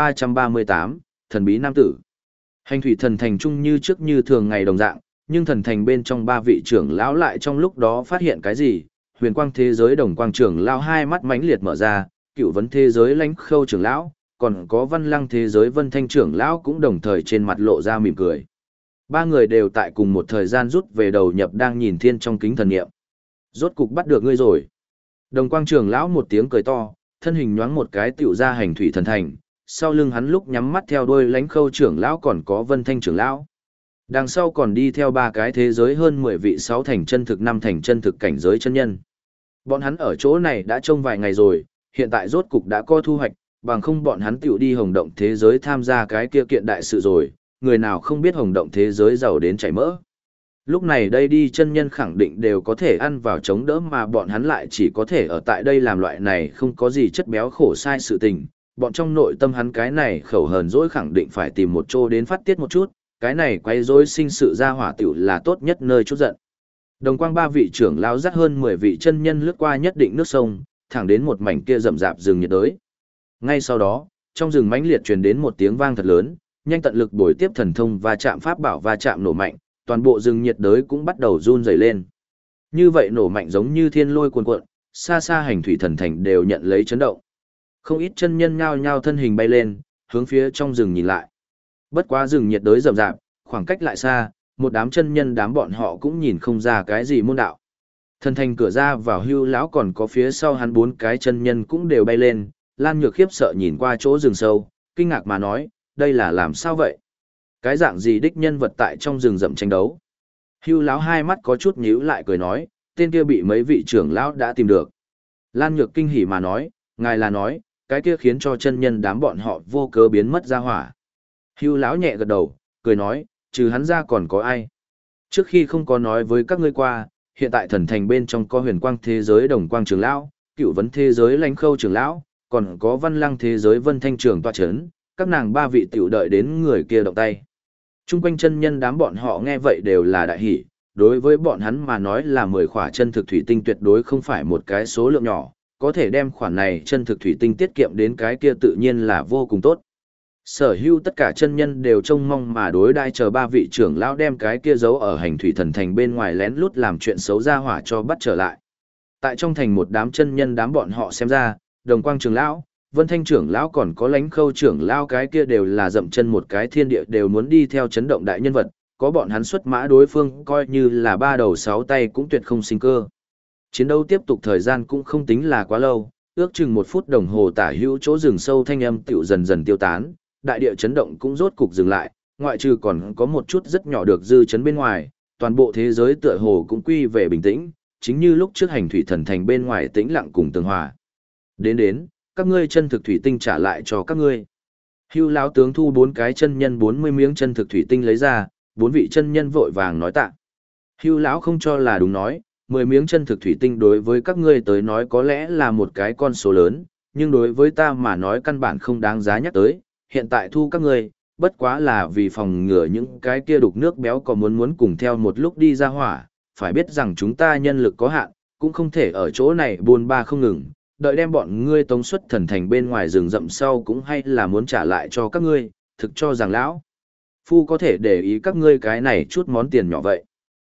1338, thần bí nam tử. Hành thủy thần thành trung như trước như thường ngày đồng dạng, nhưng thần thành bên trong ba vị trưởng lão lại trong lúc đó phát hiện cái gì? Huyền quang thế giới đồng quang trưởng lão hai mắt mãnh liệt mở ra, cựu vấn thế giới lãnh khâu trưởng lão, còn có văn lăng thế giới vân thanh trưởng lão cũng đồng thời trên mặt lộ ra mỉm cười. Ba người đều tại cùng một thời gian rút về đầu nhập đang nhìn thiên trong kính thần niệm. Rốt cục bắt được ngươi rồi. Đồng quang trưởng lão một tiếng cười to, thân hình nhoáng một cái tiểu ra hành thủy thần thành, sau lưng hắn lúc nhắm mắt theo đuôi lãnh khâu trưởng lão còn có vân thanh trưởng lão. Đằng sau còn đi theo ba cái thế giới hơn 10 vị 6 thành chân thực 5 thành chân thực cảnh giới chân nhân. Bọn hắn ở chỗ này đã trông vài ngày rồi, hiện tại rốt cục đã có thu hoạch, bằng không bọn hắn tiểu đi hồng động thế giới tham gia cái kia kiện đại sự rồi, người nào không biết hồng động thế giới giàu đến chảy mỡ. Lúc này đây đi chân nhân khẳng định đều có thể ăn vào chống đỡ mà bọn hắn lại chỉ có thể ở tại đây làm loại này không có gì chất béo khổ sai sự tình. Bọn trong nội tâm hắn cái này khẩu hờn dỗi khẳng định phải tìm một chỗ đến phát tiết một chút, cái này quay rối sinh sự ra hỏa tiểu là tốt nhất nơi chút giận. Đồng quang ba vị trưởng lao dắt hơn 10 vị chân nhân lướt qua nhất định nước sông, thẳng đến một mảnh kia rậm rạp rừng nhiệt đới. Ngay sau đó, trong rừng mãnh liệt truyền đến một tiếng vang thật lớn, nhanh tận lực bồi tiếp thần thông và chạm pháp bảo và chạm nổ mạnh, toàn bộ rừng nhiệt đới cũng bắt đầu run rẩy lên. Như vậy nổ mạnh giống như thiên lôi cuồn cuộn, xa xa hành thủy thần thành đều nhận lấy chấn động. Không ít chân nhân nhao nhao thân hình bay lên, hướng phía trong rừng nhìn lại. Bất quá rừng nhiệt đới rậm rạp, khoảng cách lại xa, một đám chân nhân đám bọn họ cũng nhìn không ra cái gì môn đạo. Thần thành cửa ra vào Hưu lão còn có phía sau hắn bốn cái chân nhân cũng đều bay lên, Lan Nhược khiếp sợ nhìn qua chỗ rừng sâu, kinh ngạc mà nói, đây là làm sao vậy? Cái dạng gì đích nhân vật tại trong rừng rậm tranh đấu? Hưu lão hai mắt có chút nhíu lại cười nói, tên kia bị mấy vị trưởng lão đã tìm được. Lan Nhược kinh hỉ mà nói, ngài là nói, cái kia khiến cho chân nhân đám bọn họ vô cớ biến mất ra hỏa. Hưu lão nhẹ gật đầu, cười nói, trừ hắn ra còn có ai? Trước khi không có nói với các ngươi qua, hiện tại thần thành bên trong có huyền quang thế giới đồng quang trưởng lão, cựu vấn thế giới lãnh khâu trưởng lão, còn có văn lăng thế giới vân thanh trưởng tọa chấn, các nàng ba vị tiểu đợi đến người kia động tay. Trung quanh chân nhân đám bọn họ nghe vậy đều là đại hỉ, đối với bọn hắn mà nói là 10 khỏa chân thực thủy tinh tuyệt đối không phải một cái số lượng nhỏ, có thể đem khoản này chân thực thủy tinh tiết kiệm đến cái kia tự nhiên là vô cùng tốt. Sở hữu tất cả chân nhân đều trông mong mà đối đai chờ ba vị trưởng lão đem cái kia giấu ở hành thủy thần thành bên ngoài lén lút làm chuyện xấu ra hỏa cho bắt trở lại. Tại trong thành một đám chân nhân đám bọn họ xem ra, đồng quang trưởng lão, vân thanh trưởng lão còn có lãnh khâu trưởng lão cái kia đều là dậm chân một cái thiên địa đều muốn đi theo chấn động đại nhân vật, có bọn hắn xuất mã đối phương coi như là ba đầu sáu tay cũng tuyệt không sinh cơ. Chiến đấu tiếp tục thời gian cũng không tính là quá lâu, ước chừng 1 phút đồng hồ tả hữu chỗ rừng sâu thanh âm tiểu dần dần tiêu tán, đại địa chấn động cũng rốt cục dừng lại, ngoại trừ còn có một chút rất nhỏ được dư chấn bên ngoài, toàn bộ thế giới tựa hồ cũng quy về bình tĩnh, chính như lúc trước hành thủy thần thành bên ngoài tĩnh lặng cùng tường hòa. Đến, các ngươi chân thực thủy tinh trả lại cho các ngươi. Hưu lão tướng thu 4 cái chân nhân 40 miếng chân thực thủy tinh lấy ra, 4 vị chân nhân vội vàng nói tạ. Hưu lão không cho là đúng nói, 10 miếng chân thực thủy tinh đối với các ngươi tới nói có lẽ là một cái con số lớn, nhưng đối với ta mà nói căn bản không đáng giá nhắc tới, hiện tại thu các ngươi, bất quá là vì phòng ngừa những cái kia đục nước béo có muốn cùng theo một lúc đi ra hỏa, phải biết rằng chúng ta nhân lực có hạn, cũng không thể ở chỗ này buôn ba không ngừng, đợi đem bọn ngươi tống xuất thần thành bên ngoài rừng rậm sau cũng hay là muốn trả lại cho các ngươi, thực cho rằng lão phu có thể để ý các ngươi cái này chút món tiền nhỏ vậy.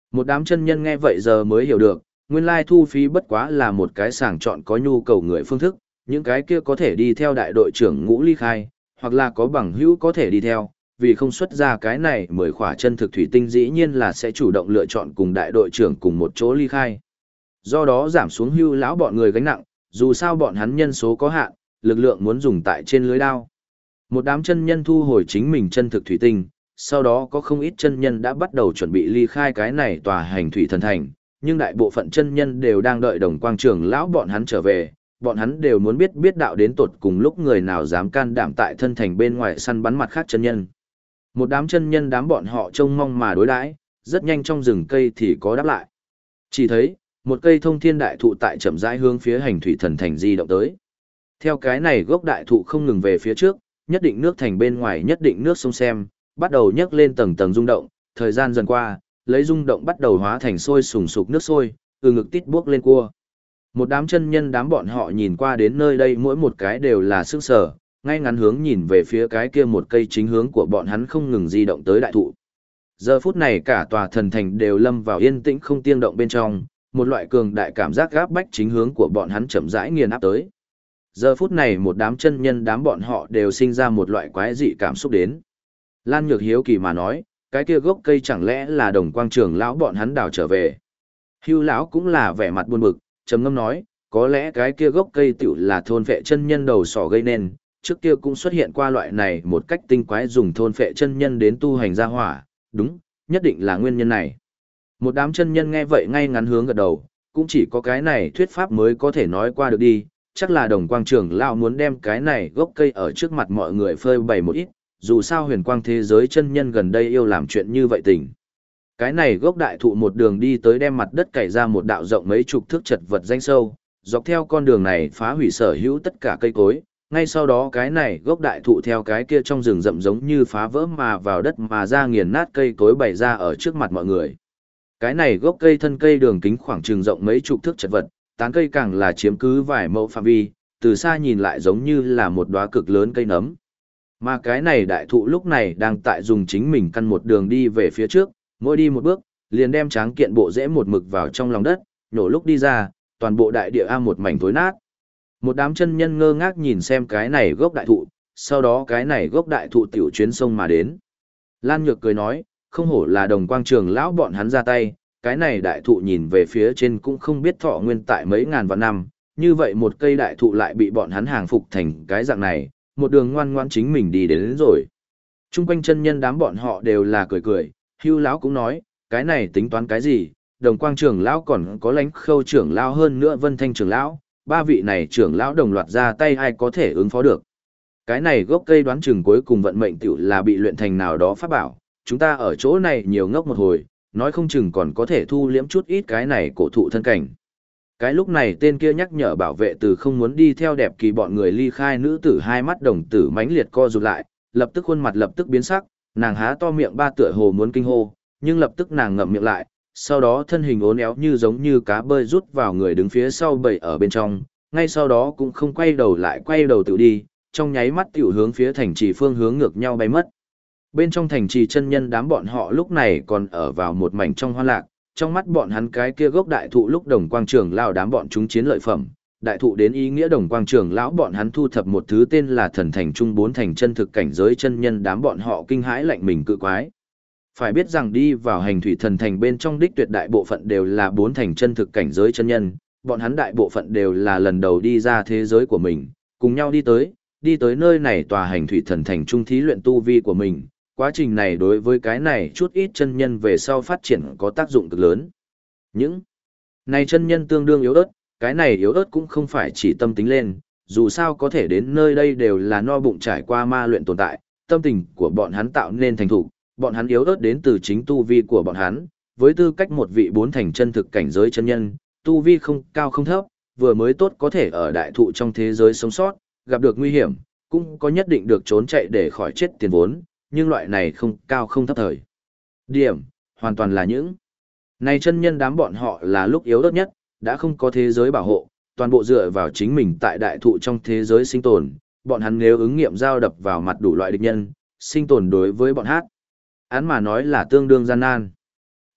Một đám chân nhân nghe vậy giờ mới hiểu được, nguyên lai thu phí bất quá là một cái sàng chọn có nhu cầu người phương thức, những cái kia có thể đi theo đại đội trưởng Ngũ Ly Khai, hoặc là có bằng hữu có thể đi theo, vì không xuất ra cái này 10 khỏa chân thực thủy tinh dĩ nhiên là sẽ chủ động lựa chọn cùng đại đội trưởng cùng một chỗ ly khai. Do đó giảm xuống Hưu lão bọn người gánh nặng, dù sao bọn hắn nhân số có hạn, lực lượng muốn dùng tại trên lưới đao. Một đám chân nhân thu hồi chính mình chân thực thủy tinh, sau đó có không ít chân nhân đã bắt đầu chuẩn bị ly khai cái này tòa hành thủy thần thành, nhưng đại bộ phận chân nhân đều đang đợi Đồng Quang trưởng lão bọn hắn trở về, bọn hắn đều muốn biết đạo đến tột cùng lúc người nào dám can đảm tại thân thành bên ngoài săn bắn mặt khác chân nhân. Một đám chân nhân đám bọn họ trông mong mà đối đãi, rất nhanh trong rừng cây thì có đáp lại. Chỉ thấy, một cây thông thiên đại thụ tại chậm rãi hướng phía hành thủy thần thành di động tới. Theo cái này gốc đại thụ không ngừng về phía trước, nhất định nước thành bên ngoài nhất định nước sông xem, bắt đầu nhấc lên tầng tầng rung động, thời gian dần qua, lấy rung động bắt đầu hóa thành sôi sùng sục nước sôi, từ ngực tít buốc lên cua. Một đám chân nhân đám bọn họ nhìn qua đến nơi đây mỗi một cái đều là sức sở, ngay ngắn hướng nhìn về phía cái kia một cây chính hướng của bọn hắn không ngừng di động tới đại thụ. Giờ phút này cả tòa thần thành đều lâm vào yên tĩnh không tiếng động bên trong, một loại cường đại cảm giác gáp bách chính hướng của bọn hắn chậm rãi nghiền áp tới. Giờ phút này một đám chân nhân đám bọn họ đều sinh ra một loại quái dị cảm xúc đến. Lan Nhược hiếu kỳ mà nói, cái kia gốc cây chẳng lẽ là Đồng Quang trưởng lão bọn hắn đào trở về. Hưu lão cũng là vẻ mặt buồn bực, trầm ngâm nói, có lẽ cái kia gốc cây tiểu là thôn vệ chân nhân đầu sỏ gây nên, trước kia cũng xuất hiện qua loại này một cách tinh quái dùng thôn vệ chân nhân đến tu hành gia hỏa, đúng, nhất định là nguyên nhân này. Một đám chân nhân nghe vậy ngay ngắn hướng gật đầu, cũng chỉ có cái này thuyết pháp mới có thể nói qua được đi, chắc là Đồng Quang trưởng lão muốn đem cái này gốc cây ở trước mặt mọi người phơi bày một ít, dù sao huyền quang thế giới chân nhân gần đây yêu làm chuyện như vậy tình. Cái này gốc đại thụ một đường đi tới đem mặt đất cày ra một đạo rộng mấy chục thước chật vật danh sâu, dọc theo con đường này phá hủy sở hữu tất cả cây cối, ngay sau đó cái này gốc đại thụ theo cái kia trong rừng rậm giống như phá vỡ mà vào đất mà ra nghiền nát cây cối bày ra ở trước mặt mọi người. Cái này gốc cây thân cây đường kính khoảng chừng rộng mấy chục thước chật vật, tán cây càng là chiếm cứ vài mẫu phạm vi, từ xa nhìn lại giống như là một đóa cực lớn cây nấm. Mà cái này đại thụ lúc này đang tại dùng chính mình căn một đường đi về phía trước, mỗi đi một bước, liền đem tráng kiện bộ rễ một mực vào trong lòng đất, nhổ lúc đi ra, toàn bộ đại địa a một mảnh thối nát. Một đám chân nhân ngơ ngác nhìn xem cái này gốc đại thụ, sau đó cái này gốc đại thụ tiểu chuyến sông mà đến. Lan Nhược cười nói, không hổ là Đồng Quang trưởng lão bọn hắn ra tay, cái này đại thụ nhìn về phía trên cũng không biết thọ nguyên tại mấy ngàn vạn năm, như vậy một cây đại thụ lại bị bọn hắn hàng phục thành cái dạng này, một đường ngoan ngoan chính mình đi đến rồi. Trung quanh chân nhân đám bọn họ đều là cười cười, Hưu lão cũng nói, cái này tính toán cái gì, Đồng Quang trưởng lão còn có Lãnh Khâu trưởng lão hơn nữa Vân Thanh trưởng lão, ba vị này trưởng lão đồng loạt ra tay ai có thể ứng phó được. Cái này gốc cây đoán chừng cuối cùng vận mệnh tiểu là bị luyện thành nào đó pháp bảo, chúng ta ở chỗ này nhiều ngốc một hồi, nói không chừng còn có thể thu liễm chút ít cái này cổ thụ thân cảnh. Cái lúc này tên kia nhắc nhở bảo vệ từ không muốn đi theo đẹp kỳ bọn người ly khai nữ tử hai mắt đồng tử mãnh liệt co rụt lại, lập tức khuôn mặt lập tức biến sắc, nàng há to miệng ba tựa hồ muốn kinh hô, nhưng lập tức nàng ngậm miệng lại, sau đó thân hình uốn éo như giống như cá bơi rút vào người đứng phía sau bầy ở bên trong, ngay sau đó cũng không quay đầu lại quay đầu tự đi, trong nháy mắt tiểu hướng phía thành trì phương hướng ngược nhau bay mất. Bên trong thành trì chân nhân đám bọn họ lúc này còn ở vào một mảnh trong hoa lạc, trong mắt bọn hắn cái kia gốc đại thụ lúc Đồng Quang trưởng lão đám bọn chúng chiến lợi phẩm, đại thụ đến ý nghĩa Đồng Quang trưởng lão bọn hắn thu thập một thứ tên là thần thành trung bốn thành chân thực cảnh giới chân nhân đám bọn họ kinh hãi lạnh mình cự quái. Phải biết rằng đi vào hành thủy thần thành bên trong đích tuyệt đại bộ phận đều là bốn thành chân thực cảnh giới chân nhân, bọn hắn đại bộ phận đều là lần đầu đi ra thế giới của mình, cùng nhau đi tới nơi này tòa hành thủy thần thành trung thí luyện tu vi của mình. Quá trình này đối với cái này chút ít chân nhân về sau phát triển có tác dụng cực lớn. Những này chân nhân tương đương yếu ớt, cái này yếu ớt cũng không phải chỉ tâm tính lên, dù sao có thể đến nơi đây đều là no bụng trải qua ma luyện tồn tại, tâm tình của bọn hắn tạo nên thành thủ, bọn hắn yếu ớt đến từ chính tu vi của bọn hắn, với tư cách một vị bốn thành chân thực cảnh giới chân nhân, tu vi không cao không thấp, vừa mới tốt có thể ở đại thụ trong thế giới sống sót, gặp được nguy hiểm, cũng có nhất định được trốn chạy để khỏi chết tiền vốn, nhưng loại này không cao không thấp thời. Điểm, hoàn toàn là những này chân nhân đám bọn họ là lúc yếu ớt nhất, đã không có thế giới bảo hộ, toàn bộ dựa vào chính mình tại đại thụ trong thế giới sinh tồn, bọn hắn nếu ứng nghiệm giao đập vào mặt đủ loại địch nhân, sinh tồn đối với bọn hát. Án mà nói là tương đương gian nan.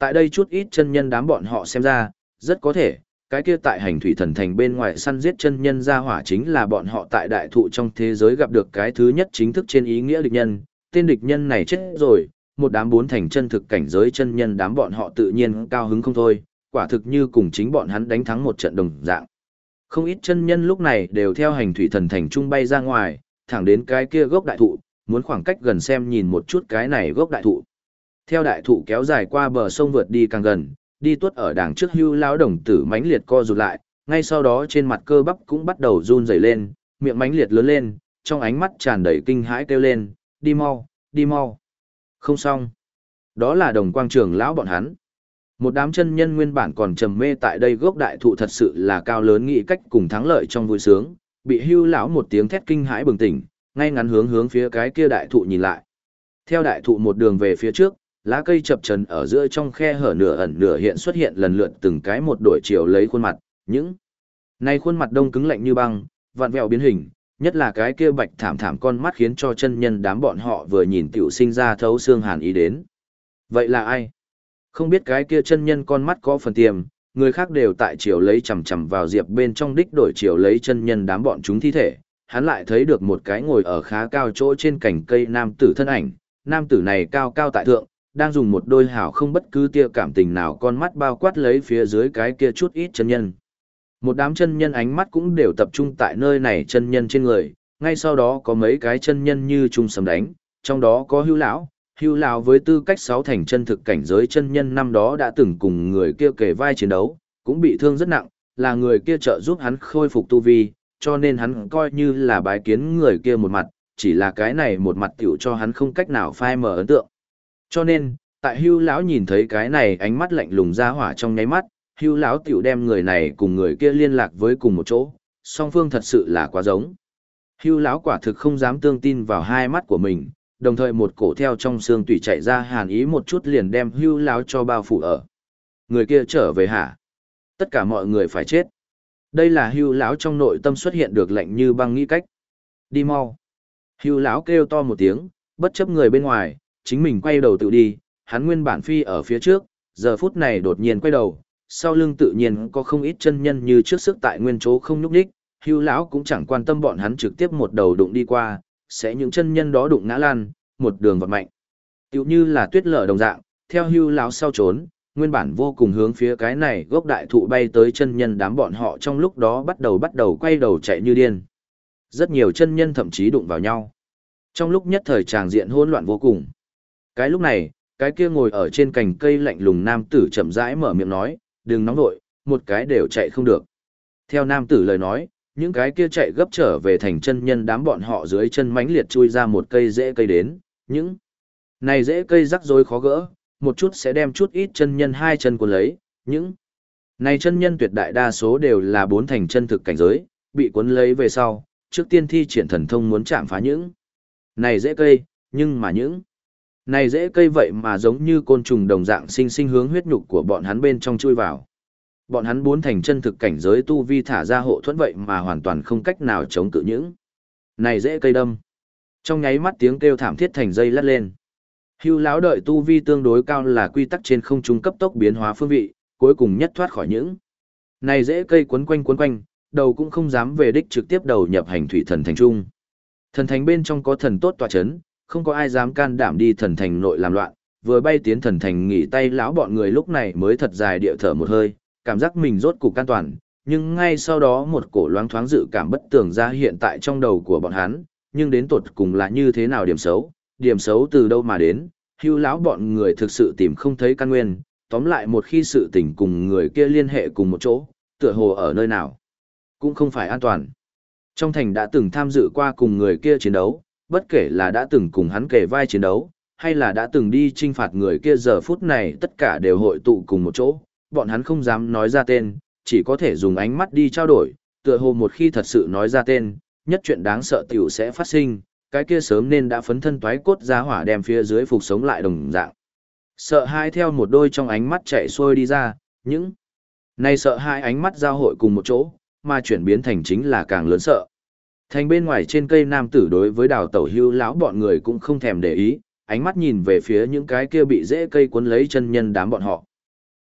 Tại đây chút ít chân nhân đám bọn họ xem ra, rất có thể, cái kia tại hành thủy thần thành bên ngoài săn giết chân nhân ra hỏa chính là bọn họ tại đại thụ trong thế giới gặp được cái thứ nhất chính thức trên ý nghĩa địch nhân. Tên địch nhân này chết rồi, một đám bốn thành chân thực cảnh giới chân nhân đám bọn họ tự nhiên cao hứng không thôi, quả thực như cùng chính bọn hắn đánh thắng một trận đồng dạng. Không ít chân nhân lúc này đều theo hành thủy thần thành trung bay ra ngoài, thẳng đến cái kia gốc đại thụ, muốn khoảng cách gần xem nhìn một chút cái này gốc đại thụ. Theo đại thụ kéo dài qua bờ sông vượt đi càng gần, đi tuốt ở đằng trước Hưu lão đồng tử mãnh liệt co rụt lại, ngay sau đó trên mặt cơ bắp cũng bắt đầu run rẩy lên, miệng mãnh liệt lớn lên, trong ánh mắt tràn đầy kinh hãi kêu lên, đi mau, đi mau. Không xong. Đó là Đồng Quang trưởng lão bọn hắn. Một đám chân nhân nguyên bản còn trầm mê tại đây gốc đại thụ thật sự là cao lớn nghĩ cách cùng thắng lợi trong vui sướng, bị Hưu lão một tiếng thét kinh hãi bừng tỉnh, ngay ngắn hướng phía cái kia đại thụ nhìn lại. Theo đại thụ một đường về phía trước, lá cây chập chờn ở giữa trong khe hở nửa ẩn nửa hiện xuất hiện lần lượt từng cái một đổi chiều lấy khuôn mặt, những này khuôn mặt đông cứng lạnh như băng, vặn vẹo biến hình, nhất là cái kia bạch thảm thảm con mắt khiến cho chân nhân đám bọn họ vừa nhìn tiểu sinh ra thấu xương hàn ý đến. Vậy là ai? Không biết cái kia chân nhân con mắt có phần tiềm, người khác đều tại chiều lấy chằm chằm vào diệp bên trong đích đổi chiều lấy chân nhân đám bọn chúng thi thể, hắn lại thấy được một cái ngồi ở khá cao chỗ trên cành cây nam tử thân ảnh, nam tử này cao cao tại thượng, đang dùng một đôi hảo không bất cứ tia cảm tình nào con mắt bao quát lấy phía dưới cái kia chút ít chân nhân. Một đám chân nhân ánh mắt cũng đều tập trung tại nơi này chân nhân trên người, ngay sau đó có mấy cái chân nhân như trung sầm đánh, trong đó có Hưu lão với tư cách sáu thành chân thực cảnh giới chân nhân năm đó đã từng cùng người kia kề vai chiến đấu, cũng bị thương rất nặng, là người kia trợ giúp hắn khôi phục tu vi, cho nên hắn coi như là bái kiến người kia một mặt, chỉ là cái này một mặt tiểu cho hắn không cách nào phai mở ấn tượng. Cho nên, tại Hưu lão nhìn thấy cái này ánh mắt lạnh lùng ra hỏa trong nháy mắt, Hưu lão tiểu đem người này cùng người kia liên lạc với cùng một chỗ, song phương thật sự là quá giống. Hưu lão quả thực không dám tương tin vào hai mắt của mình, đồng thời một cổ theo trong xương tủy chạy ra hàn ý một chút liền đem Hưu lão cho bao phủ ở. Người kia trở về hả? Tất cả mọi người phải chết. Đây là Hưu lão trong nội tâm xuất hiện được lạnh như băng nghĩ cách. Đi mau. Hưu lão kêu to một tiếng, bất chấp người bên ngoài, chính mình quay đầu tự đi, hắn nguyên bản phi ở phía trước, giờ phút này đột nhiên quay đầu, sau lưng tự nhiên có không ít chân nhân như trước sức tại nguyên chỗ không nhúc nhích, Hưu lão cũng chẳng quan tâm bọn hắn trực tiếp một đầu đụng đi qua, sẽ những chân nhân đó đụng ngã lan, một đường vọt mạnh. Tựu như là tuyết lở đồng dạng, theo Hưu lão sau trốn, nguyên bản vô cùng hướng phía cái này gốc đại thụ bay tới chân nhân đám bọn họ trong lúc đó bắt đầu quay đầu chạy như điên. Rất nhiều chân nhân thậm chí đụng vào nhau. Trong lúc nhất thời tràng diện hỗn loạn vô cùng. Cái lúc này, cái kia ngồi ở trên cành cây lạnh lùng nam tử chậm rãi mở miệng nói, đừng nóng vội, một cái đều chạy không được. Theo nam tử lời nói, những cái kia chạy gấp trở về thành chân nhân đám bọn họ dưới chân mãnh liệt chui ra một cây rễ cây đến, những này rễ cây rắc rối khó gỡ, một chút sẽ đem chút ít chân nhân hai chân cuốn lấy, những này chân nhân tuyệt đại đa số đều là bốn thành chân thực cảnh giới, bị cuốn lấy về sau, trước tiên thi triển thần thông muốn chạm phá những này rễ cây, nhưng mà những này rễ cây vậy mà giống như côn trùng đồng dạng sinh sinh hướng huyết nhục của bọn hắn bên trong chui vào. Bọn hắn bốn thành chân thực cảnh giới tu vi thả ra hộ thuẫn vậy mà hoàn toàn không cách nào chống cự những này rễ cây đâm. Trong nháy mắt tiếng kêu thảm thiết thành dây lắt lên. Hưu lão đợi tu vi tương đối cao là quy tắc trên không trung cấp tốc biến hóa phương vị, cuối cùng nhất thoát khỏi những này rễ cây quấn quanh, đầu cũng không dám về đích trực tiếp đầu nhập hành thủy thần thành trung. Thần thành bên trong có thần tốt tọa chấn, không có ai dám can đảm đi thần thành nội làm loạn, vừa bay tiến thần thành nghỉ tay lão bọn người lúc này mới thật dài địa thở một hơi, cảm giác mình rốt cục an toàn, nhưng ngay sau đó một cổ loáng thoáng dự cảm bất tường ra hiện tại trong đầu của bọn hắn, nhưng đến tột cùng là như thế nào điểm xấu từ đâu mà đến, Hưu lão bọn người thực sự tìm không thấy căn nguyên, tóm lại một khi sự tình cùng người kia liên hệ cùng một chỗ, tựa hồ ở nơi nào, cũng không phải an toàn. Trong thành đã từng tham dự qua cùng người kia chiến đấu, bất kể là đã từng cùng hắn kề vai chiến đấu, hay là đã từng đi trinh phạt người kia giờ phút này tất cả đều hội tụ cùng một chỗ, bọn hắn không dám nói ra tên, chỉ có thể dùng ánh mắt đi trao đổi, tựa hồ một khi thật sự nói ra tên, nhất chuyện đáng sợ tiểu sẽ phát sinh, cái kia sớm nên đã phấn thân toái cốt ra hỏa đem phía dưới phục sống lại đồng dạng. Sợ hãi theo một đôi trong ánh mắt chạy xuôi đi ra, những này sợ hãi ánh mắt giao hội cùng một chỗ, mà chuyển biến thành chính là càng lớn sợ. Thành bên ngoài trên cây nam tử đối với đào tẩu Hưu lão bọn người cũng không thèm để ý, ánh mắt nhìn về phía những cái kia bị rễ cây cuốn lấy chân nhân đám bọn họ,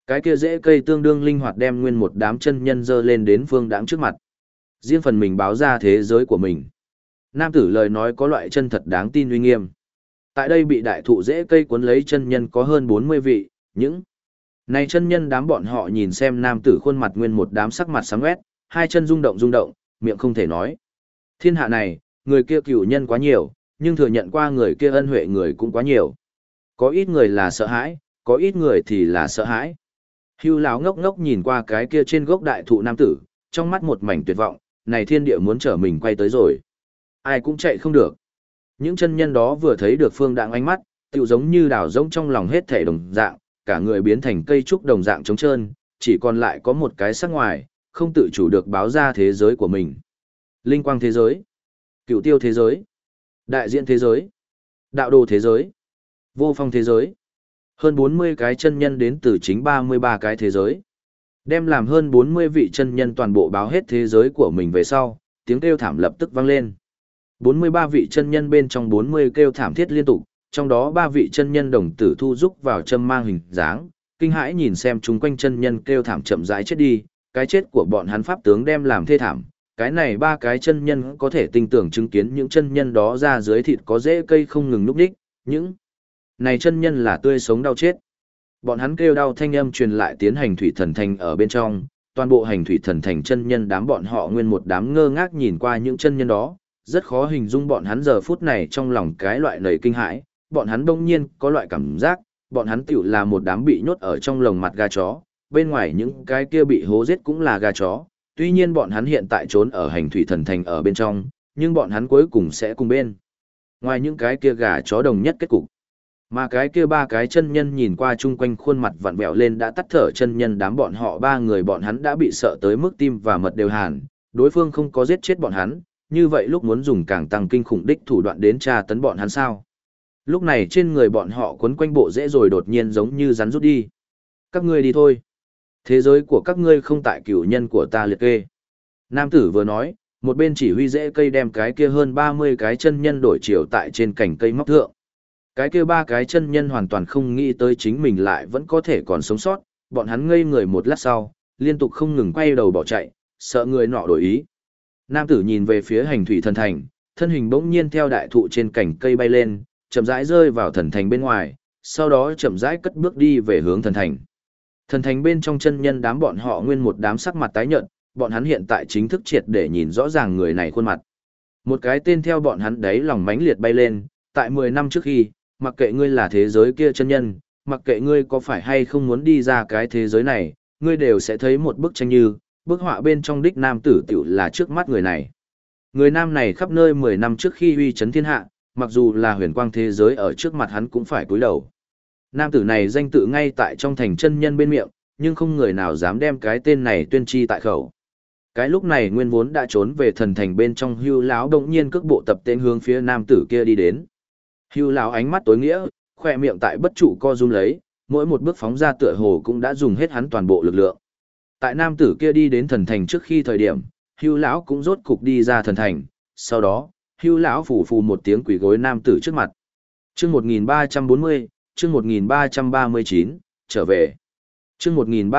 Cái kia rễ cây tương đương linh hoạt đem nguyên một đám chân nhân dơ lên đến Phương Đãng trước mặt. Riêng phần mình báo ra thế giới của mình. Nam tử lời nói có loại chân thật đáng tin uy nghiêm. Tại đây bị đại thụ rễ cây cuốn lấy chân nhân có hơn 40 vị, những này chân nhân đám bọn họ nhìn xem nam tử khuôn mặt nguyên một đám sắc mặt sáng quét, hai chân rung động, miệng không thể nói. Thiên hạ này, người kia cựu nhân quá nhiều, nhưng thừa nhận qua người kia ân huệ người cũng quá nhiều. Có ít người là sợ hãi, có ít người thì là sợ hãi. Hưu lão ngốc ngốc nhìn qua cái kia trên gốc đại thụ nam tử, trong mắt một mảnh tuyệt vọng, này thiên địa muốn trở mình quay tới rồi. Ai cũng chạy không được. Những chân nhân đó vừa thấy được Phương Đãng ánh mắt, tựu giống như đào rỗng trong lòng hết thể đồng dạng, cả người biến thành cây trúc đồng dạng trống trơn, chỉ còn lại có một cái sắc ngoài, không tự chủ được báo ra thế giới của mình. Linh quang thế giới, cựu tiêu thế giới, đại diện thế giới, đạo đồ thế giới, vô phong thế giới. Hơn 40 cái chân nhân đến từ chính 33 cái thế giới. Đem làm hơn 40 vị chân nhân toàn bộ báo hết thế giới của mình về sau, tiếng kêu thảm lập tức vang lên. 43 vị chân nhân bên trong 40 kêu thảm thiết liên tục, trong đó 3 vị chân nhân đồng tử thu rúc vào châm mang hình dáng, kinh hãi nhìn xem chúng quanh chân nhân kêu thảm chậm rãi chết đi, cái chết của bọn hắn pháp tướng đem làm thê thảm. Cái này 3 cái chân nhân có thể tinh tưởng chứng kiến những chân nhân đó ra dưới thịt có rễ cây không ngừng núp đích, những này chân nhân là tươi sống đau chết. Bọn hắn kêu đau thanh âm truyền lại tiến hành thủy thần thành ở bên trong, toàn bộ hành thủy thần thành chân nhân đám bọn họ nguyên một đám ngơ ngác nhìn qua những chân nhân đó, rất khó hình dung bọn hắn giờ phút này trong lòng cái loại nầy kinh hãi, bọn hắn đông nhiên có loại cảm giác, bọn hắn tiểu là một đám bị nhốt ở trong lồng mặt gà chó, bên ngoài những cái kia bị hố giết cũng là gà chó, tuy nhiên bọn hắn hiện tại trốn ở hành thủy thần thành ở bên trong, nhưng bọn hắn cuối cùng sẽ cùng bên. Ngoài những cái kia gà chó đồng nhất kết cục. Mà cái kia 3 cái chân nhân nhìn qua chung quanh khuôn mặt vặn vẹo lên đã tắt thở chân nhân đám bọn họ 3 người bọn hắn đã bị sợ tới mức tim và mật đều hàn, đối phương không có giết chết bọn hắn, như vậy lúc muốn dùng càng tăng kinh khủng đích thủ đoạn đến tra tấn bọn hắn sao. Lúc này trên người bọn họ quấn quanh bộ rễ rồi đột nhiên giống như rắn rút đi. Các ngươi đi thôi. Thế giới của các ngươi không tại cửu nhân của ta liệt kê. Nam tử vừa nói, một bên chỉ huy rễ cây đem cái kia hơn 30 cái chân nhân đổi chiều tại trên cành cây móc thượng. Cái kia 3 cái chân nhân hoàn toàn không nghĩ tới chính mình lại vẫn có thể còn sống sót, bọn hắn ngây người một lát sau, liên tục không ngừng quay đầu bỏ chạy, sợ người nọ đổi ý. Nam tử nhìn về phía hành thủy thần thành, thân hình bỗng nhiên theo đại thụ trên cành cây bay lên, chậm rãi rơi vào thần thành bên ngoài, sau đó chậm rãi cất bước đi về hướng thần thành. Thần thành bên trong chân nhân đám bọn họ nguyên một đám sắc mặt tái nhợt, bọn hắn hiện tại chính thức triệt để nhìn rõ ràng người này khuôn mặt. Một cái tên theo bọn hắn đấy lòng mãnh liệt bay lên, tại 10 năm trước khi, mặc kệ ngươi là thế giới kia chân nhân, mặc kệ ngươi có phải hay không muốn đi ra cái thế giới này, ngươi đều sẽ thấy một bức tranh như, bức họa bên trong đích nam tử tiểu là trước mắt người này. Người nam này khắp nơi 10 năm trước khi uy chấn thiên hạ, mặc dù là huyền quang thế giới ở trước mặt hắn cũng phải cúi đầu. Nam tử này danh tự ngay tại trong thành chân nhân bên miệng, nhưng không người nào dám đem cái tên này tuyên chi tại khẩu. Cái lúc này nguyên vốn đã trốn về thần thành bên trong Hưu lão đột nhiên cước bộ tập tên hướng phía nam tử kia đi đến. Hưu lão ánh mắt tối nghĩa, khỏe miệng tại bất trụ co rúm lấy, mỗi một bước phóng ra tựa hồ cũng đã dùng hết hắn toàn bộ lực lượng. Tại nam tử kia đi đến thần thành trước khi thời điểm, Hưu lão cũng rốt cục đi ra thần thành, sau đó, Hưu lão phủ phù một tiếng quỳ gối nam tử trước mặt. Chương 1340, chương 1339, trở về. Chương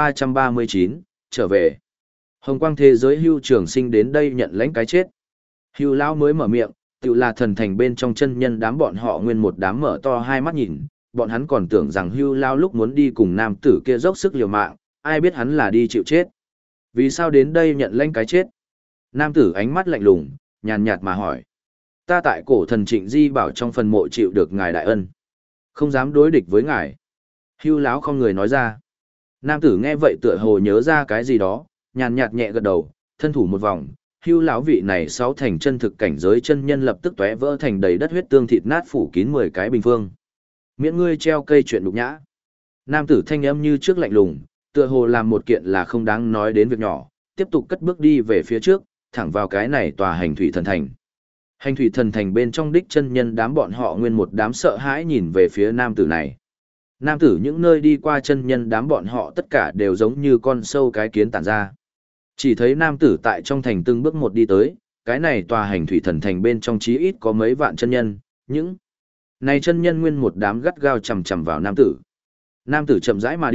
1339, trở về. Hồng quang thế giới Hưu Trường Sinh đến đây nhận lãnh cái chết. Hưu lão mới mở miệng, tự là thần thành bên trong chân nhân đám bọn họ nguyên một đám mở to hai mắt nhìn, bọn hắn còn tưởng rằng Hưu lão lúc muốn đi cùng nam tử kia dốc sức liều mạng, ai biết hắn là đi chịu chết. Vì sao đến đây nhận lãnh cái chết? Nam tử ánh mắt lạnh lùng, nhàn nhạt mà hỏi. Ta tại cổ thần Trịnh Di Bảo trong phần mộ chịu được ngài đại ân, không dám đối địch với ngài. Hưu lão không người nói ra. Nam tử nghe vậy tựa hồ nhớ ra cái gì đó, nhàn nhạt nhẹ gật đầu, thân thủ một vòng. Hưu lão vị này sáu thành chân thực cảnh giới chân nhân lập tức tóe vỡ thành đầy đất huyết tương thịt nát phủ kín 10 cái bình phương. Miễn ngươi treo cây chuyện nhục nhã. Nam tử thanh âm như trước lạnh lùng, tựa hồ làm một kiện là không đáng nói đến việc nhỏ, tiếp tục cất bước đi về phía trước, thẳng vào cái này tòa hành thủy thần thành. Hành thủy thần thành bên trong đích chân nhân đám bọn họ nguyên một đám sợ hãi nhìn về phía nam tử này. Nam tử những nơi đi qua chân nhân đám bọn họ tất cả đều giống như con sâu cái kiến tản ra. Chỉ thấy nam tử tại trong thành từng bước một đi tới, cái này tòa hành thủy thần thành bên trong chí ít có mấy vạn chân nhân, những này chân nhân nguyên một đám gắt gao chầm chầm vào nam tử. Nam tử chậm rãi mà đi,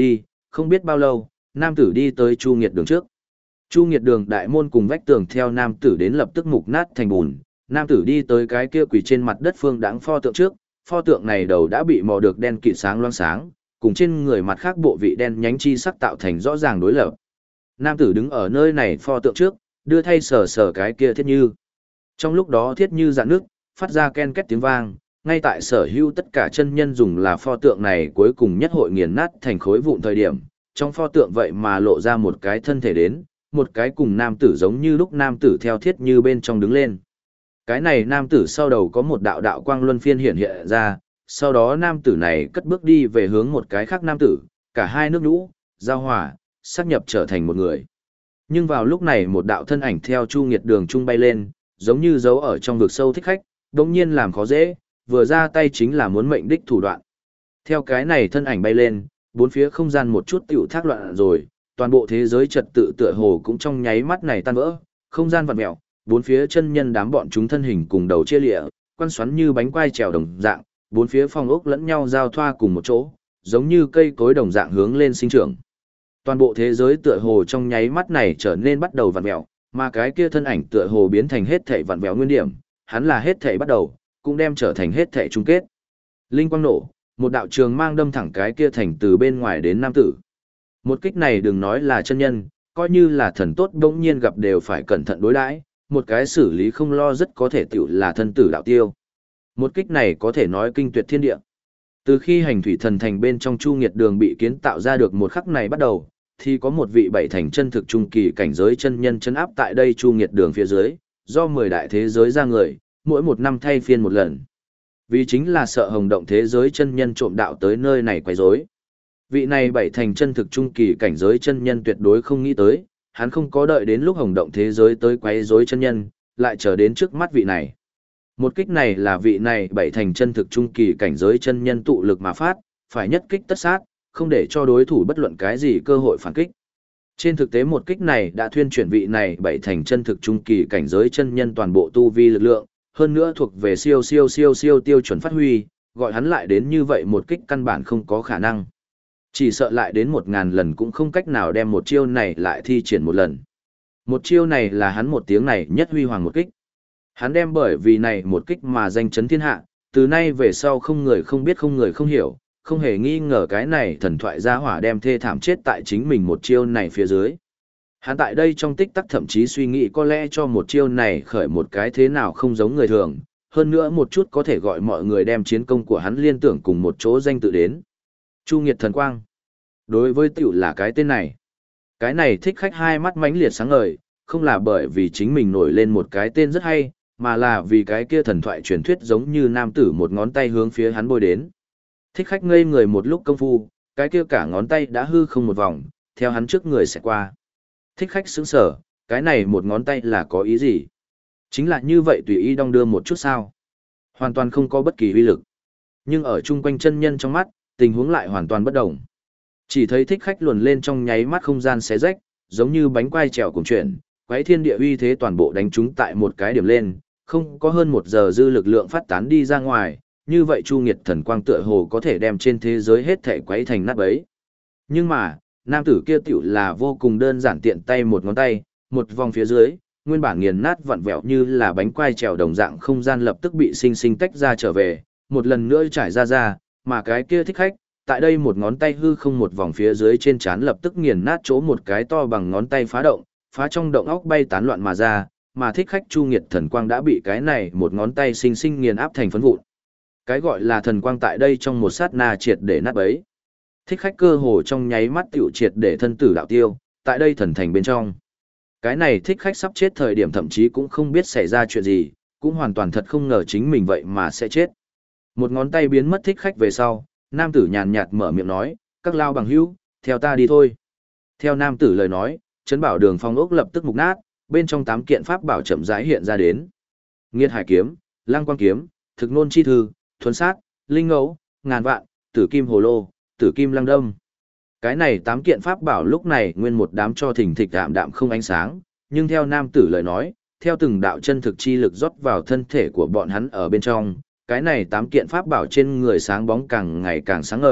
không biết bao lâu, nam tử đi tới Chu Nghiệt đường trước. Chu Nghiệt đường đại môn cùng vách tường theo nam tử đến lập tức mục nát thành bùn, nam tử đi tới cái kia quỳ trên mặt đất phương đãng pho tượng trước, pho tượng này đầu đã bị mò được đen kịt sáng loang sáng, cùng trên người mặt khác bộ vị đen nhánh chi sắc tạo thành rõ ràng đối lập. Nam tử đứng ở nơi này pho tượng trước, đưa thay sờ sờ cái kia thiết như. Trong lúc đó thiết như rạn nước, phát ra ken két tiếng vang, ngay tại sở hữu tất cả chân nhân dùng là pho tượng này cuối cùng nhất hội nghiền nát thành khối vụn thời điểm, trong pho tượng vậy mà lộ ra một cái thân thể đến, một cái cùng nam tử giống như lúc nam tử theo thiết như bên trong đứng lên. Cái này nam tử sau đầu có một đạo đạo quang luân phiên hiện hiện ra, sau đó nam tử này cất bước đi về hướng một cái khác nam tử, cả hai nước nhũ, giao hòa, sáp nhập trở thành một người. Nhưng vào lúc này một đạo thân ảnh theo Chu Nghiệt đường trung bay lên, giống như giấu ở trong vực sâu thích khách, đột nhiên làm khó dễ, vừa ra tay chính là muốn mệnh đích thủ đoạn. Theo cái này thân ảnh bay lên, bốn phía không gian một chút tiểu thác loạn rồi, toàn bộ thế giới trật tự tựa hồ cũng trong nháy mắt này tan vỡ, không gian vặn mèo, bốn phía chân nhân đám bọn chúng thân hình cùng đầu chia lịa, quan xoắn như bánh quai trèo đồng dạng, bốn phía phong ốc lẫn nhau giao thoa cùng một chỗ, giống như cây cối đồng dạng hướng lên sinh trưởng. Toàn bộ thế giới tựa hồ trong nháy mắt này trở nên bắt đầu vặn vẹo, mà cái kia thân ảnh tựa hồ biến thành hết thảy vặn vẹo nguyên điểm, hắn là hết thảy bắt đầu, cũng đem trở thành hết thảy chung kết. Linh quang nổ, một đạo trường mang đâm thẳng cái kia thành từ bên ngoài đến nam tử. Một kích này đừng nói là chân nhân, coi như là thần tốt bỗng nhiên gặp đều phải cẩn thận đối đãi, một cái xử lý không lo rất có thể tiểu là thân tử đạo tiêu. Một kích này có thể nói kinh tuyệt thiên địa. Từ khi hành thủy thần thành bên trong Chu Nghiệt đường bị kiến tạo ra được một khắc này bắt đầu, thì có một vị bảy thành chân thực trung kỳ cảnh giới chân nhân chân áp tại đây Chu Nghiệt đường phía dưới, do 10 đại thế giới ra người, mỗi một năm thay phiên một lần. Vì chính là sợ hồng động thế giới chân nhân trộm đạo tới nơi này quấy rối. Vị này bảy thành chân thực trung kỳ cảnh giới chân nhân tuyệt đối không nghĩ tới, hắn không có đợi đến lúc hồng động thế giới tới quấy rối chân nhân, lại chờ đến trước mắt vị này. Một kích này là vị này bảy thành chân thực trung kỳ cảnh giới chân nhân tụ lực mà phát, phải nhất kích tất sát, không để cho đối thủ bất luận cái gì cơ hội phản kích. Trên thực tế một kích này đã thuyên chuyển vị này bảy thành chân thực trung kỳ cảnh giới chân nhân toàn bộ tu vi lực lượng, hơn nữa thuộc về siêu tiêu chuẩn phát huy, gọi hắn lại đến như vậy một kích căn bản không có khả năng. Chỉ sợ lại đến 1000 lần cũng không cách nào đem một chiêu này lại thi triển một lần. Một chiêu này là hắn một tiếng này nhất huy hoàng một kích. Hắn đem bởi vì này một kích mà danh chấn thiên hạ, từ nay về sau không người không biết không người không hiểu, không hề nghi ngờ cái này thần thoại gia hỏa đem thê thảm chết tại chính mình một chiêu này phía dưới. Hắn tại đây trong tích tắc thậm chí suy nghĩ có lẽ cho một chiêu này khởi một cái thế nào không giống người thường, hơn nữa một chút có thể gọi mọi người đem chiến công của hắn liên tưởng cùng một chỗ danh tự đến. Chu Nghiệt thần quang. Đối với tiểu là cái tên này. Cái này thích khách hai mắt mãnh liệt sáng ngời, không là bởi vì chính mình nổi lên một cái tên rất hay, mà là vì cái kia thần thoại truyền thuyết giống như nam tử một ngón tay hướng phía hắn bôi đến. Thích khách ngây người một lúc công phu, cái kia cả ngón tay đã hư không một vòng, theo hắn trước người sẽ qua. Thích khách sững sở, cái này một ngón tay là có ý gì? Chính là như vậy tùy ý đong đưa một chút sao? Hoàn toàn không có bất kỳ uy lực. Nhưng ở chung quanh chân nhân trong mắt, tình huống lại hoàn toàn bất đồng. Chỉ thấy thích khách luồn lên trong nháy mắt không gian xé rách, giống như bánh quai trèo cùng chuyển, quái thiên địa uy thế toàn bộ đánh trúng tại một cái điểm lên, không có hơn 1 giờ dư lực lượng phát tán đi ra ngoài, như vậy Chu Nghiệt thần quang tựa hồ có thể đem trên thế giới hết thể quấy thành nát bấy. Nhưng mà, nam tử kia tiểu là vô cùng đơn giản tiện tay một ngón tay, một vòng phía dưới, nguyên bản nghiền nát vặn vẹo như là bánh quai trèo đồng dạng không gian lập tức bị sinh sinh tách ra trở về, một lần nữa trải ra, mà cái kia thích khách, tại đây một ngón tay hư không một vòng phía dưới trên trán lập tức nghiền nát chỗ một cái to bằng ngón tay phá động, phá trong động óc bay tán loạn mà ra, mà thích khách Chu Nghiệt thần quang đã bị cái này một ngón tay sinh sinh nghiền áp thành phấn vụn. Cái gọi là thần quang tại đây trong một sát na triệt để nát bấy. Thích khách cơ hồ trong nháy mắt tiểu triệt để thân tử đạo tiêu, tại đây thần thành bên trong. Cái này thích khách sắp chết thời điểm thậm chí cũng không biết xảy ra chuyện gì, cũng hoàn toàn thật không ngờ chính mình vậy mà sẽ chết. Một ngón tay biến mất thích khách về sau, nam tử nhàn nhạt mở miệng nói, các lao bằng hữu, theo ta đi thôi. Theo nam tử lời nói, trấn bảo đường phong ốc lập tức mục nát, bên trong 8 kiện pháp bảo chậm rãi hiện ra đến. Nghiệt hải kiếm, lăng quang kiếm, thực nôn chi thư, thuần sát, linh ngẫu, ngàn vạn, tử kim hồ lô, tử kim lăng đâm. Cái này 8 kiện pháp bảo lúc này nguyên một đám cho thình thịch đạm đạm không ánh sáng, nhưng theo nam tử lời nói, theo từng đạo chân thực chi lực rót vào thân thể của bọn hắn ở bên trong, cái này 8 kiện pháp bảo trên người sáng bóng càng ngày càng sáng ngời,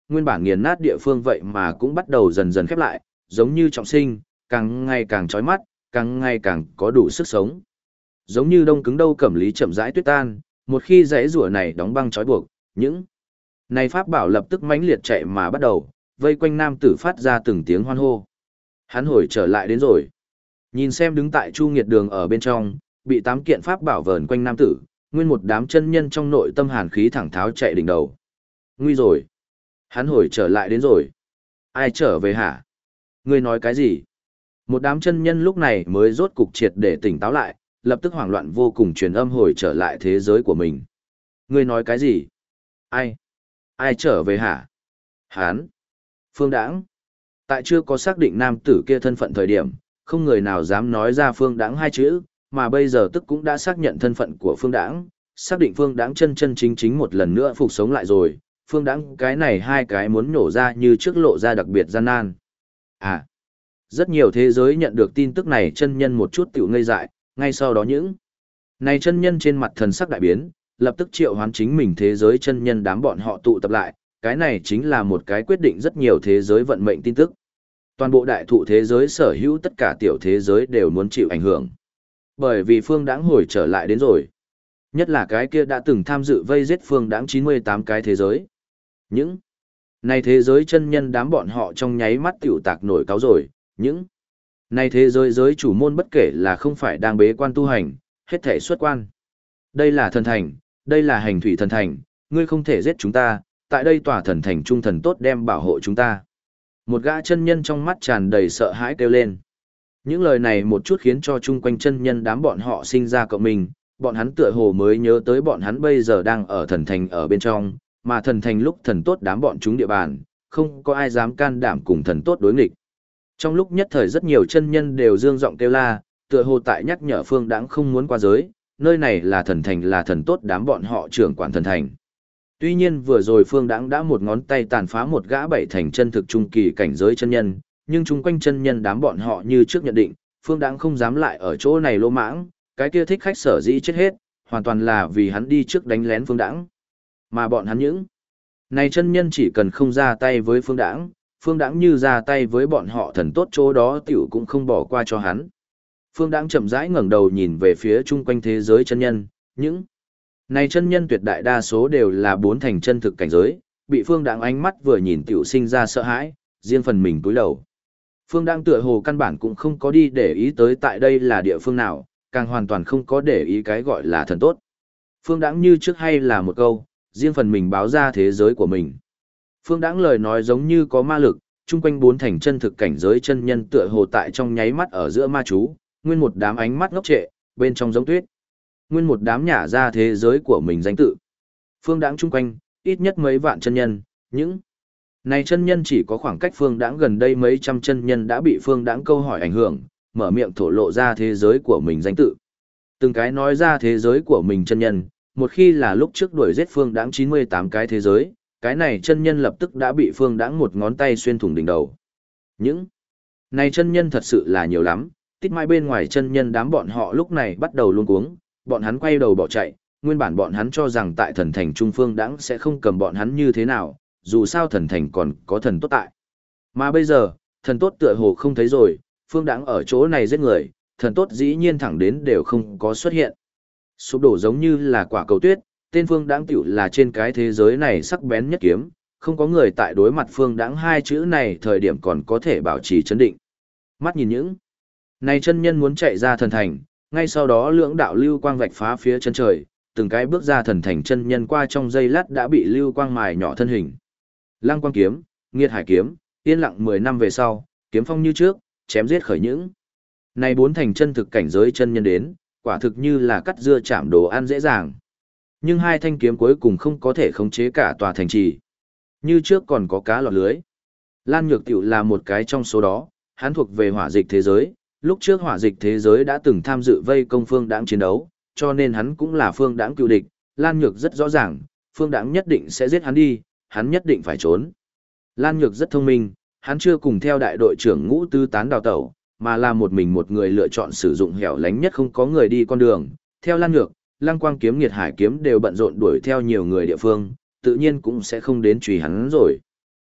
nguyên bản nghiền nát địa phương vậy mà cũng bắt đầu dần dần khép lại, giống như trọng sinh, càng ngày càng chói mắt, càng ngày càng có đủ sức sống. Giống như đông cứng đâu cẩm lý chậm rãi tuyết tan, một khi dãy rùa này đóng băng trói buộc, những này pháp bảo lập tức mãnh liệt chạy mà bắt đầu, vây quanh nam tử phát ra từng tiếng hoan hô. Hắn hồi trở lại đến rồi. Nhìn xem đứng tại Chu Nghiệt Đường ở bên trong, bị 8 kiện pháp bảo vờn quanh nam tử, nguyên một đám chân nhân trong nội tâm hàn khí thẳng tháo chạy đỉnh đầu. Nguy rồi. Hắn hồi trở lại đến rồi. Ai trở về hả? Ngươi nói cái gì? Một đám chân nhân lúc này mới rốt cục triệt để tỉnh táo lại, lập tức hoảng loạn vô cùng truyền âm hồi trở lại thế giới của mình. Ngươi nói cái gì? Ai? Ai trở về hả? Hán? Phương Đãng? Tại chưa có xác định nam tử kia thân phận thời điểm, không người nào dám nói ra Phương Đãng hai chữ, mà bây giờ tức cũng đã xác nhận thân phận của Phương Đãng, xác định Phương Đãng chân chân chính chính một lần nữa phục sống lại rồi, Phương Đãng cái này hai cái muốn nổ ra như trước lộ ra đặc biệt gian nan. À, rất nhiều thế giới nhận được tin tức này chân nhân một chút tiểu ngây dại, ngay sau đó những này chân nhân trên mặt thần sắc đại biến, lập tức triệu hoán chính mình thế giới chân nhân đám bọn họ tụ tập lại, cái này chính là một cái quyết định rất nhiều thế giới vận mệnh tin tức. Toàn bộ đại thụ thế giới sở hữu tất cả tiểu thế giới đều muốn chịu ảnh hưởng. Bởi vì Phương Đãng hồi trở lại đến rồi. Nhất là cái kia đã từng tham dự vây giết Phương Đãng 98 cái thế giới. Những này thế giới chân nhân đám bọn họ trong nháy mắt tiểu tạc nổi cáo rồi. Những này thế giới giới chủ môn bất kể là không phải đang bế quan tu hành, hết thể xuất quan. Đây là thần thành, đây là hành thủy thần thành, ngươi không thể giết chúng ta, tại đây tòa thần thành trung thần tốt đem bảo hộ chúng ta. Một gã chân nhân trong mắt tràn đầy sợ hãi kêu lên. Những lời này một chút khiến cho chung quanh chân nhân đám bọn họ sinh ra cộng mình, bọn hắn tựa hồ mới nhớ tới bọn hắn bây giờ đang ở thần thành ở bên trong, mà thần thành lúc thần tốt đám bọn chúng địa bàn, không có ai dám can đảm cùng thần tốt đối nghịch. Trong lúc nhất thời rất nhiều chân nhân đều dương giọng kêu la, tựa hồ tại nhắc nhở Phương Đãng không muốn qua giới, nơi này là thần thành là thần tốt đám bọn họ trưởng quản thần thành. Tuy nhiên vừa rồi Phương Đãng đã một ngón tay tàn phá một gã bảy thành chân thực trung kỳ cảnh giới chân nhân, nhưng chung quanh chân nhân đám bọn họ như trước nhận định, Phương Đãng không dám lại ở chỗ này lô mãng, cái kia thích khách sở dĩ chết hết, hoàn toàn là vì hắn đi trước đánh lén Phương Đãng. Mà bọn hắn những này chân nhân chỉ cần không ra tay với Phương Đãng như ra tay với bọn họ thần tốt chỗ đó tiểu cũng không bỏ qua cho hắn. Phương Đãng chậm rãi ngẩng đầu nhìn về phía chung quanh thế giới chân nhân, những này chân nhân tuyệt đại đa số đều là 4 thành chân thực cảnh giới, bị Phương Đãng ánh mắt vừa nhìn tiểu sinh ra sợ hãi, riêng phần mình cúi đầu. Phương Đãng tựa hồ căn bản cũng không có đi để ý tới tại đây là địa phương nào, càng hoàn toàn không có để ý cái gọi là thần tốt. Phương Đãng như trước hay là một câu, riêng phần mình báo ra thế giới của mình. Phương Đãng lời nói giống như có ma lực, chung quanh 4 thành chân thực cảnh giới chân nhân tựa hồ tại trong nháy mắt ở giữa ma chú, nguyên một đám ánh mắt ngốc trệ, bên trong giống tuyết. Nguyên một đám nhả ra thế giới của mình danh tự. Phương Đãng chung quanh, ít nhất mấy vạn chân nhân, những này chân nhân chỉ có khoảng cách Phương Đãng gần đây mấy trăm chân nhân đã bị Phương Đãng câu hỏi ảnh hưởng, mở miệng thổ lộ ra thế giới của mình danh tự. Từng cái nói ra thế giới của mình chân nhân, một khi là lúc trước đuổi giết Phương Đãng 98 cái thế giới, cái này chân nhân lập tức đã bị Phương Đãng một ngón tay xuyên thủng đỉnh đầu. Những này chân nhân thật sự là nhiều lắm, tít mai bên ngoài chân nhân đám bọn họ lúc này bắt đầu luống cuống, bọn hắn quay đầu bỏ chạy, nguyên bản bọn hắn cho rằng tại thần thành Trung Phương Đãng sẽ không cầm bọn hắn như thế nào, dù sao thần thành còn có thần tốt tại. Mà bây giờ, thần tốt tựa hồ không thấy rồi, Phương Đãng ở chỗ này giết người, thần tốt dĩ nhiên thẳng đến đều không có xuất hiện. Sụp đổ giống như là quả cầu tuyết, tên Phương Đãng tiểu là trên cái thế giới này sắc bén nhất kiếm, không có người tại đối mặt Phương Đãng hai chữ này thời điểm còn có thể bảo trì chấn định. Mắt nhìn những này chân nhân muốn chạy ra thần thành, ngay sau đó lưỡng đạo lưu quang vạch phá phía chân trời, từng cái bước ra thần thành chân nhân qua trong giây lát đã bị lưu quang mài nhỏ thân hình. Lăng quang kiếm, nghiệt hải kiếm, yên lặng 10 năm về sau, kiếm phong như trước, chém giết khởi những này 4 thành chân thực cảnh giới chân nhân đến, quả thực như là cắt dưa chạm đồ ăn dễ dàng. Nhưng hai thanh kiếm cuối cùng không có thể khống chế cả tòa thành trì. Như trước còn có cá lọt lưới. Lan Nhược Tiểu là một cái trong số đó, hắn thuộc về hỏa dịch thế giới, lúc trước hỏa dịch thế giới đã từng tham dự vây công Phương Đãng chiến đấu, cho nên hắn cũng là Phương Đãng cựu địch. Lan Nhược rất rõ ràng, Phương Đãng nhất định sẽ giết hắn đi, hắn nhất định phải trốn. Lan Nhược rất thông minh, hắn chưa cùng theo đại đội trưởng Ngũ Tư tán đào tẩu, mà là một mình một người lựa chọn sử dụng hẻo lánh nhất không có người đi con đường. Theo Lan Nhược, Lăng Quang kiếm nghiệt hải kiếm đều bận rộn đuổi theo nhiều người địa phương, tự nhiên cũng sẽ không đến truy hắn rồi.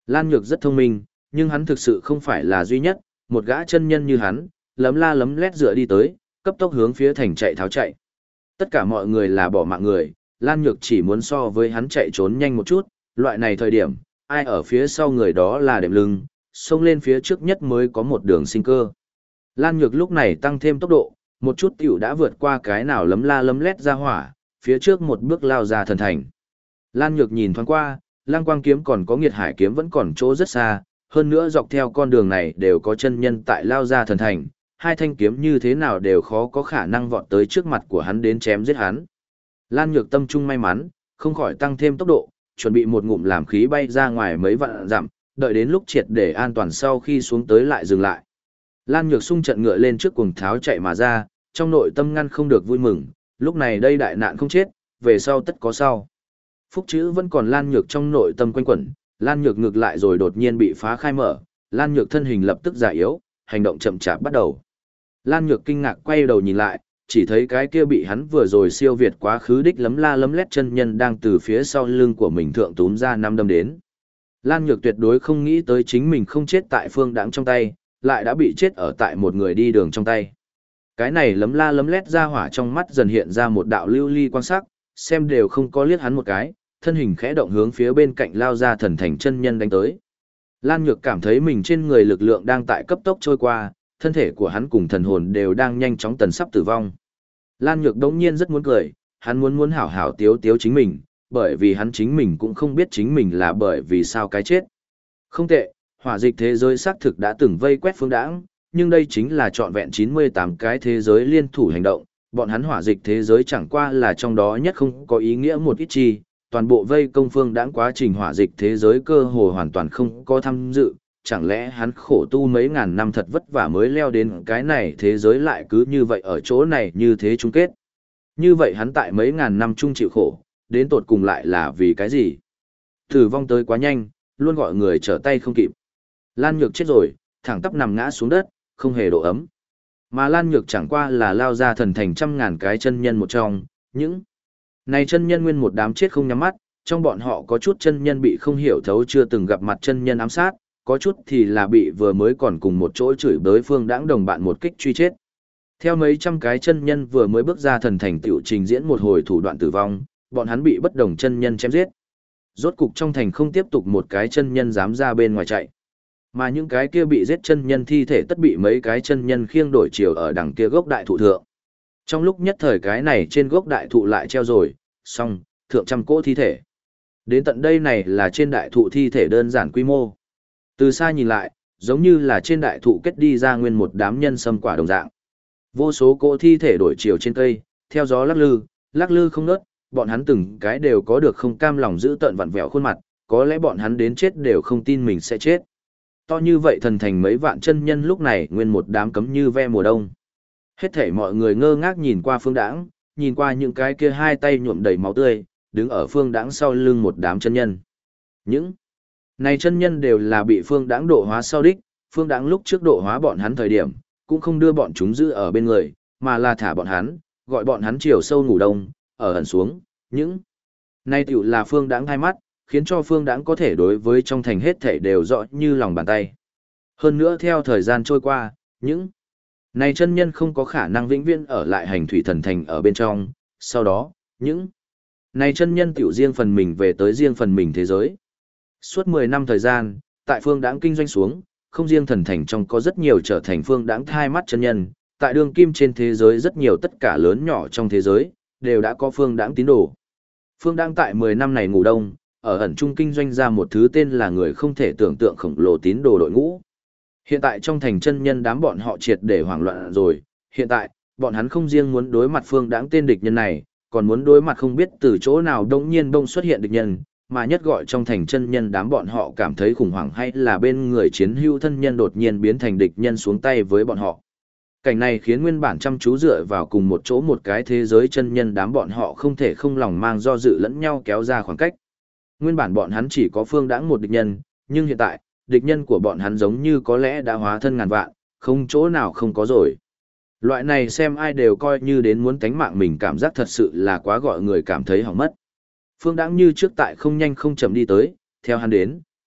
Lan Nhược rất thông minh, nhưng hắn thực sự không phải là duy nhất, một gã chân nhân như hắn, lấm la lấm lét dựa đi tới, cấp tốc hướng phía thành chạy tháo chạy. Tất cả mọi người là bỏ mạng người, Lan Nhược chỉ muốn so với hắn chạy trốn nhanh một chút, loại này thời điểm, ai ở phía sau người đó là đệm lưng, xông lên phía trước nhất mới có một đường sinh cơ. Lan Nhược lúc này tăng thêm tốc độ, một chút tiểu đã vượt qua cái nào lấm la lấm lét ra hỏa, phía trước một bước lao ra thần thành. Lan Nhược nhìn thoáng qua, Lăng Quang kiếm còn có Nghiệt Hải kiếm vẫn còn chỗ rất xa, hơn nữa dọc theo con đường này đều có chân nhân tại lao ra thần thành, hai thanh kiếm như thế nào đều khó có khả năng vọt tới trước mặt của hắn đến chém giết hắn. Lan Nhược tâm trung may mắn, không khỏi tăng thêm tốc độ, chuẩn bị một ngụm làm khí bay ra ngoài mấy vạn dặm, đợi đến lúc triệt để an toàn sau khi xuống tới lại dừng lại. Lan Nhược xung trận ngựa lên trước cuồng tháo chạy mà ra, trong nội tâm ngăn không được vui mừng, lúc này đây đại nạn không chết, về sau tất có sau. Phúc chữ vẫn còn Lan Nhược trong nội tâm quanh quẩn, Lan Nhược ngược lại rồi đột nhiên bị phá khai mở, Lan Nhược thân hình lập tức già yếu, hành động chậm chạp bắt đầu. Lan Nhược kinh ngạc quay đầu nhìn lại, chỉ thấy cái kia bị hắn vừa rồi siêu việt quá khứ đích lấm la lấm lét chân nhân đang từ phía sau lưng của mình thượng túm ra năm đâm đến. Lan Nhược tuyệt đối không nghĩ tới chính mình không chết tại Phương Đãng trong tay, lại đã bị chết ở tại một người đi đường trong tay. Cái này lấm la lấm lét ra hỏa trong mắt dần hiện ra một đạo lưu ly quan sắc, xem đều không có liếc hắn một cái, thân hình khẽ động hướng phía bên cạnh lao ra thần thành chân nhân đánh tới. Lan Nhược cảm thấy mình trên người lực lượng đang tại cấp tốc trôi qua, thân thể của hắn cùng thần hồn đều đang nhanh chóng tần sắp tử vong. Lan Nhược đống nhiên rất muốn cười, hắn muốn hảo hảo tiếu tiếu chính mình, bởi vì hắn chính mình cũng không biết chính mình là bởi vì sao cái chết. Không tệ, hỏa dịch thế giới xác thực đã từng vây quét Phương Đãng, nhưng đây chính là trọn vẹn 98 cái thế giới liên thủ hành động, bọn hắn hỏa dịch thế giới chẳng qua là trong đó nhất không có ý nghĩa một ít chi, toàn bộ vây công Phương Đãng quá trình hỏa dịch thế giới cơ hồ hoàn toàn không có tham dự, chẳng lẽ hắn khổ tu mấy ngàn năm thật vất vả mới leo đến cái này thế giới lại cứ như vậy ở chỗ này như thế chung kết. Như vậy hắn tại mấy ngàn năm chung chịu khổ, đến tột cùng lại là vì cái gì? Tử vong tới quá nhanh, luôn gọi người trở tay không kịp. Lan Nhược chết rồi, thẳng tắp nằm ngã xuống đất, không hề độ ấm. Mà Lan Nhược chẳng qua là lao ra thần thành trăm ngàn cái chân nhân một trong, những này chân nhân nguyên một đám chết không nhắm mắt, trong bọn họ có chút chân nhân bị không hiểu thấu chưa từng gặp mặt chân nhân ám sát, có chút thì là bị vừa mới còn cùng một chỗ chửi bới Phương Đãng đồng bạn một kích truy chết. Theo mấy trăm cái chân nhân vừa mới bước ra thần thành tiểu trình diễn một hồi thủ đoạn tử vong, bọn hắn bị bất đồng chân nhân chém giết. Rốt cục trong thành không tiếp tục một cái chân nhân dám ra bên ngoài chạy. Mà những cái kia bị giết chân nhân thi thể tất bị mấy cái chân nhân khiêng đổi chiều ở đằng kia gốc đại thụ thượng. Trong lúc nhất thời cái này trên gốc đại thụ lại treo rồi, xong, thượng trăm cỗ thi thể. Đến tận đây này là trên đại thụ thi thể đơn giản quy mô. Từ xa nhìn lại, giống như là trên đại thụ kết đi ra nguyên một đám nhân sâm quả đồng dạng. Vô số cỗ thi thể đổi chiều trên cây, theo gió lắc lư không ngớt, bọn hắn từng cái đều có được không cam lòng giữ tợn vặn vẹo khuôn mặt, có lẽ bọn hắn đến chết đều không tin mình sẽ chết. To như vậy thần thành mấy vạn chân nhân lúc này nguyên một đám cấm như ve mùa đông. Hết thảy mọi người ngơ ngác nhìn qua Phương Đãng, nhìn qua những cái kia hai tay nhuộm đầy máu tươi, đứng ở Phương Đãng sau lưng một đám chân nhân. Những này chân nhân đều là bị Phương Đãng độ hóa sau đích, Phương Đãng lúc trước độ hóa bọn hắn thời điểm, cũng không đưa bọn chúng giữ ở bên người, mà là thả bọn hắn, gọi bọn hắn chiều sâu ngủ đông, ở ẩn xuống, những này tiểu là Phương Đãng hai mắt, khiến cho Phương Đãng có thể đối với trong thành hết thảy đều rõ như lòng bàn tay. Hơn nữa theo thời gian trôi qua, những này chân nhân không có khả năng vĩnh viễn ở lại hành thủy thần thành ở bên trong, sau đó, những này chân nhân tiểu riêng phần mình về tới riêng phần mình thế giới. Suốt 10 năm thời gian, tại Phương Đãng kinh doanh xuống, không riêng thần thành trong có rất nhiều trở thành Phương Đãng hai mắt chân nhân, tại đường kim trên thế giới rất nhiều tất cả lớn nhỏ trong thế giới, đều đã có Phương Đãng tín đồ. Phương Đãng tại 10 năm này ngủ đông, ở ẩn trung kinh doanh ra một thứ tên là người không thể tưởng tượng khổng lồ tín đồ đội ngũ. Hiện tại trong thành chân nhân đám bọn họ triệt để hoảng loạn rồi, hiện tại, bọn hắn không riêng muốn đối mặt Phương Đãng tên địch nhân này, còn muốn đối mặt không biết từ chỗ nào đột nhiên bông xuất hiện địch nhân, mà nhất gọi trong thành chân nhân đám bọn họ cảm thấy khủng hoảng hay là bên người chiến hữu thân nhân đột nhiên biến thành địch nhân xuống tay với bọn họ. Cảnh này khiến nguyên bản chăm chú dựa vào cùng một chỗ một cái thế giới chân nhân đám bọn họ không thể không lòng mang do dự lẫn nhau kéo ra khoảng cách. Nguyên bản bọn hắn chỉ có Phương Đãng một địch nhân, nhưng hiện tại, địch nhân của bọn hắn giống như có lẽ đã hóa thân ngàn vạn, không chỗ nào không có rồi. Loại này xem ai đều coi như đến muốn tánh mạng mình cảm giác thật sự là quá gọi người cảm thấy hỏng mất. Phương Đãng như trước tại không nhanh không chậm đi tới, theo hắn đến,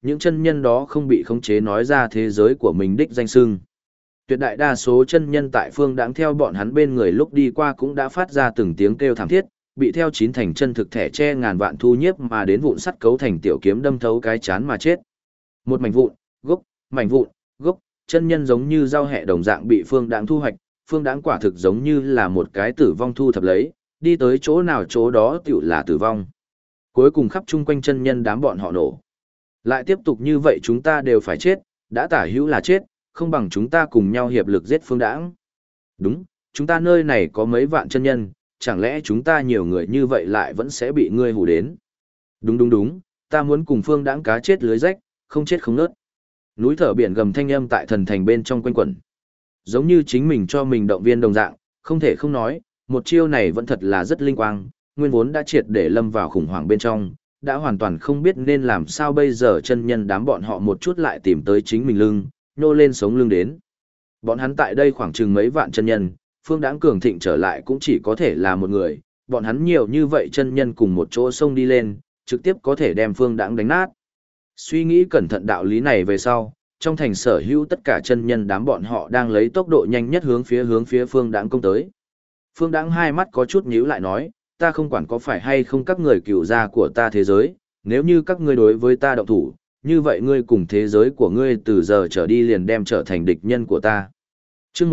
Những chân nhân đó không bị khống chế nói ra thế giới của mình đích danh xưng. Tuyệt đại đa số chân nhân tại phương đãng theo bọn hắn bên người lúc đi qua cũng đã phát ra từng tiếng kêu thảm thiết, bị theo chín thành chân thực thẻ che ngàn vạn thu nhiếp mà đến vụn sắt cấu thành tiểu kiếm đâm thấu cái chán mà chết. Một mảnh vụn, gốc, mảnh vụn, gốc, chân nhân giống như rau hẹ đồng dạng bị phương đãng thu hoạch, phương đãng quả thực giống như là một cái tử vong thu thập lấy, đi tới chỗ nào chỗ đó tiểu là tử vong. Cuối cùng khắp chung quanh chân nhân đám bọn họ nổ. Lại tiếp tục như vậy chúng ta đều phải chết, đã tả hữu là chết, không bằng chúng ta cùng nhau hiệp lực giết phương đãng. Đúng, chúng ta nơi này có mấy vạn chân nhân, chẳng lẽ chúng ta nhiều người như vậy lại vẫn sẽ bị ngươi hù đến. Đúng, ta muốn cùng phương đãng cá chết lưới rách, không chết không nớt. Núi thở biển gầm thanh âm tại thần thành bên trong quanh quẩn. Giống như chính mình cho mình động viên đồng dạng, không thể không nói, một chiêu này vẫn thật là rất linh quang, nguyên vốn đã triệt để lâm vào khủng hoảng bên trong, đã hoàn toàn không biết nên làm sao bây giờ chân nhân đám bọn họ một chút lại tìm tới chính mình lưng, nhô lên sống lưng đến. Bọn hắn tại đây khoảng chừng mấy vạn chân nhân, phương đãng cường thịnh trở lại cũng chỉ có thể là một người, bọn hắn nhiều như vậy chân nhân cùng một chỗ xông đi lên, trực tiếp có thể đem phương đãng đánh nát. Suy nghĩ cẩn thận đạo lý này về sau, trong thành sở hữu tất cả chân nhân đám bọn họ đang lấy tốc độ nhanh nhất hướng phía phương đãng công tới. Phương đãng hai mắt có chút nhíu lại nói, ta không quản có phải hay không các người cựu gia của ta thế giới, nếu như các ngươi đối với ta động thủ, như vậy ngươi cùng thế giới của ngươi từ giờ trở đi liền đem trở thành địch nhân của ta. Chương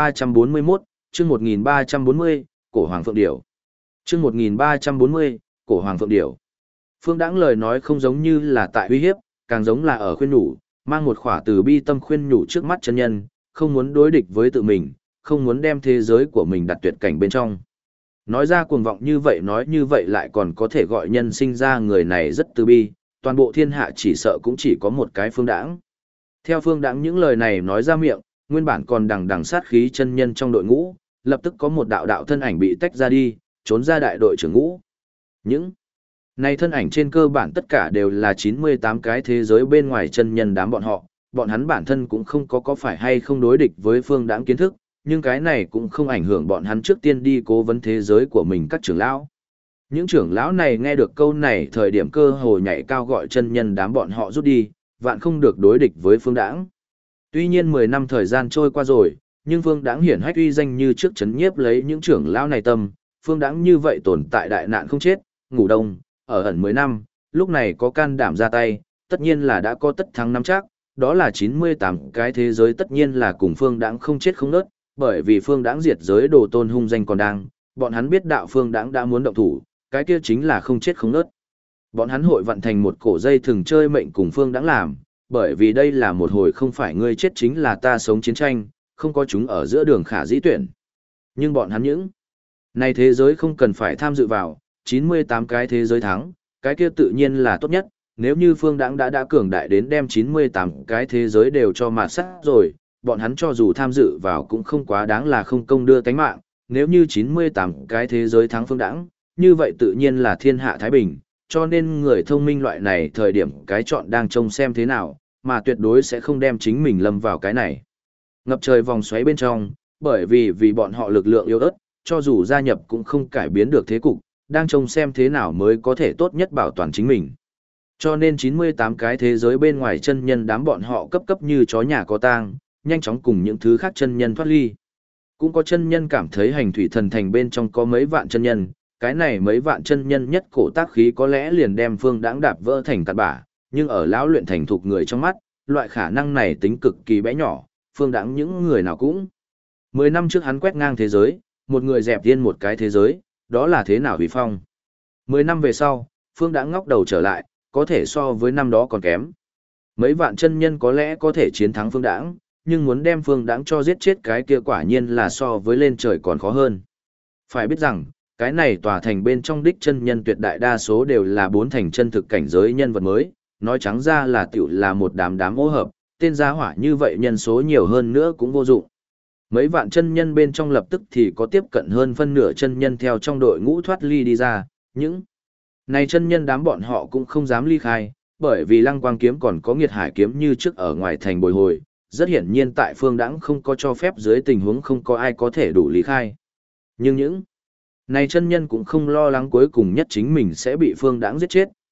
1341, chương 1340, Cổ Hoàng Phượng Điểu. Chương 1340, Cổ Hoàng Phượng Điểu. Phương Đãng lời nói không giống như là tại uy hiếp, càng giống là ở khuyên nhủ, mang một khỏa từ bi tâm khuyên nhủ trước mắt chân nhân, không muốn đối địch với tự mình, không muốn đem thế giới của mình đặt tuyệt cảnh bên trong. Nói ra cuồng vọng như vậy nói như vậy lại còn có thể gọi nhân sinh ra người này rất từ bi, toàn bộ thiên hạ chỉ sợ cũng chỉ có một cái Phương Đãng. Theo Phương Đãng những lời này nói ra miệng, nguyên bản còn đằng sát khí chân nhân trong đội ngũ, lập tức có một đạo đạo thân ảnh bị tách ra đi, trốn ra đại đội trưởng ngũ. Những này thân ảnh trên cơ bản tất cả đều là 98 cái thế giới bên ngoài chân nhân đám bọn hắn bản thân cũng không có phải hay không đối địch với Phương Đãng kiến thức, nhưng cái này cũng không ảnh hưởng bọn hắn trước tiên đi cố vấn thế giới của mình các trưởng lão. Những trưởng lão này nghe được câu này thời điểm cơ hồ nhảy cao gọi chân nhân đám bọn họ rút đi, vạn không được đối địch với Phương Đãng. Tuy nhiên 10 năm thời gian trôi qua rồi, nhưng Phương Đãng hiển hách uy danh như trước chấn nhiếp lấy những trưởng lão này tâm, Phương Đãng như vậy tồn tại đại nạn không chết, ngủ đông, ở ẩn 10 năm, lúc này có can đảm ra tay, tất nhiên là đã có tất thắng nắm chắc, đó là 98 cái thế giới tất nhiên là cùng Phương Đãng không chết không nớt, bởi vì Phương Đãng diệt giới đồ tôn hung danh còn đang, bọn hắn biết đạo Phương Đãng đã muốn động thủ, cái kia chính là không chết không nớt. Bọn hắn hội vận thành một cổ dây thường chơi mệnh cùng Phương Đãng làm, bởi vì đây là một hồi không phải ngươi chết chính là ta sống chiến tranh, không có chúng ở giữa đường khả dĩ tuyển. Nhưng bọn hắn những này thế giới không cần phải tham dự vào, 98 cái thế giới thắng, cái kia tự nhiên là tốt nhất, nếu như Phương Đãng đã cường đại đến đem 98 cái thế giới đều cho mạt sát rồi, bọn hắn cho dù tham dự vào cũng không quá đáng là không công đưa tánh mạng, nếu như 98 cái thế giới thắng Phương Đãng, như vậy tự nhiên là thiên hạ thái bình, cho nên người thông minh loại này thời điểm cái chọn đang trông xem thế nào, mà tuyệt đối sẽ không đem chính mình lâm vào cái này. Ngập trời vòng xoáy bên trong, bởi vì bọn họ lực lượng yếu ớt, cho dù gia nhập cũng không cải biến được thế cục, đang trông xem thế nào mới có thể tốt nhất bảo toàn chính mình. Cho nên 98 cái thế giới bên ngoài chân nhân đám bọn họ cấp như chó nhà có tang, nhanh chóng cùng những thứ khác chân nhân thoát ly. Cũng có chân nhân cảm thấy hành thủy thần thành bên trong có mấy vạn chân nhân, cái này mấy vạn chân nhân nhất cổ tác khí có lẽ liền đem Phương Đãng đạp vỡ thành cát bã, nhưng ở lão luyện thành thục người trong mắt, loại khả năng này tính cực kỳ bé nhỏ, Phương Đãng những người nào cũng. 10 năm trước hắn quét ngang thế giới, một người dẹp yên một cái thế giới, đó là thế nào uy phong. 10 năm về sau, Phương Đãng ngóc đầu trở lại, có thể so với năm đó còn kém. Mấy vạn chân nhân có lẽ có thể chiến thắng Phương Đãng, nhưng muốn đem Phương Đãng cho giết chết cái kia quả nhiên là so với lên trời còn khó hơn. Phải biết rằng, cái này tòa thành bên trong đích chân nhân tuyệt đại đa số đều là 4 thành chân thực cảnh giới nhân vật mới, nói trắng ra là tiểu là một đám ô hợp, tên gia hỏa như vậy nhân số nhiều hơn nữa cũng vô dụng. Mấy vạn chân nhân bên trong lập tức thì có tiếp cận hơn phân nửa chân nhân theo trong đội ngũ thoát ly đi ra, những này chân nhân đám bọn họ cũng không dám ly khai, bởi vì Lăng Quang kiếm còn có Nghiệt Hải kiếm như trước ở ngoài thành bồi hồi, rất hiển nhiên tại Phương Đãng không có cho phép dưới tình huống không có ai có thể đủ ly khai. Nhưng những này chân nhân cũng không lo lắng cuối cùng nhất chính mình sẽ bị Phương Đãng giết chết,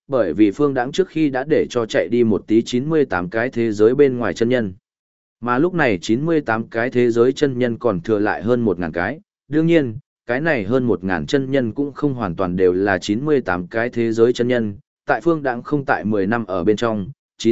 Bởi vì Phương Đãng trước khi đã để cho chạy đi một tí 98 cái thế giới bên ngoài chân nhân. Mà lúc này 98 cái thế giới chân nhân còn thừa lại hơn 1.000 cái. Đương nhiên, cái này hơn 1.000 chân nhân cũng không hoàn toàn đều là 98 cái thế giới chân nhân. Tại Phương Đãng không tại 10 năm ở bên trong,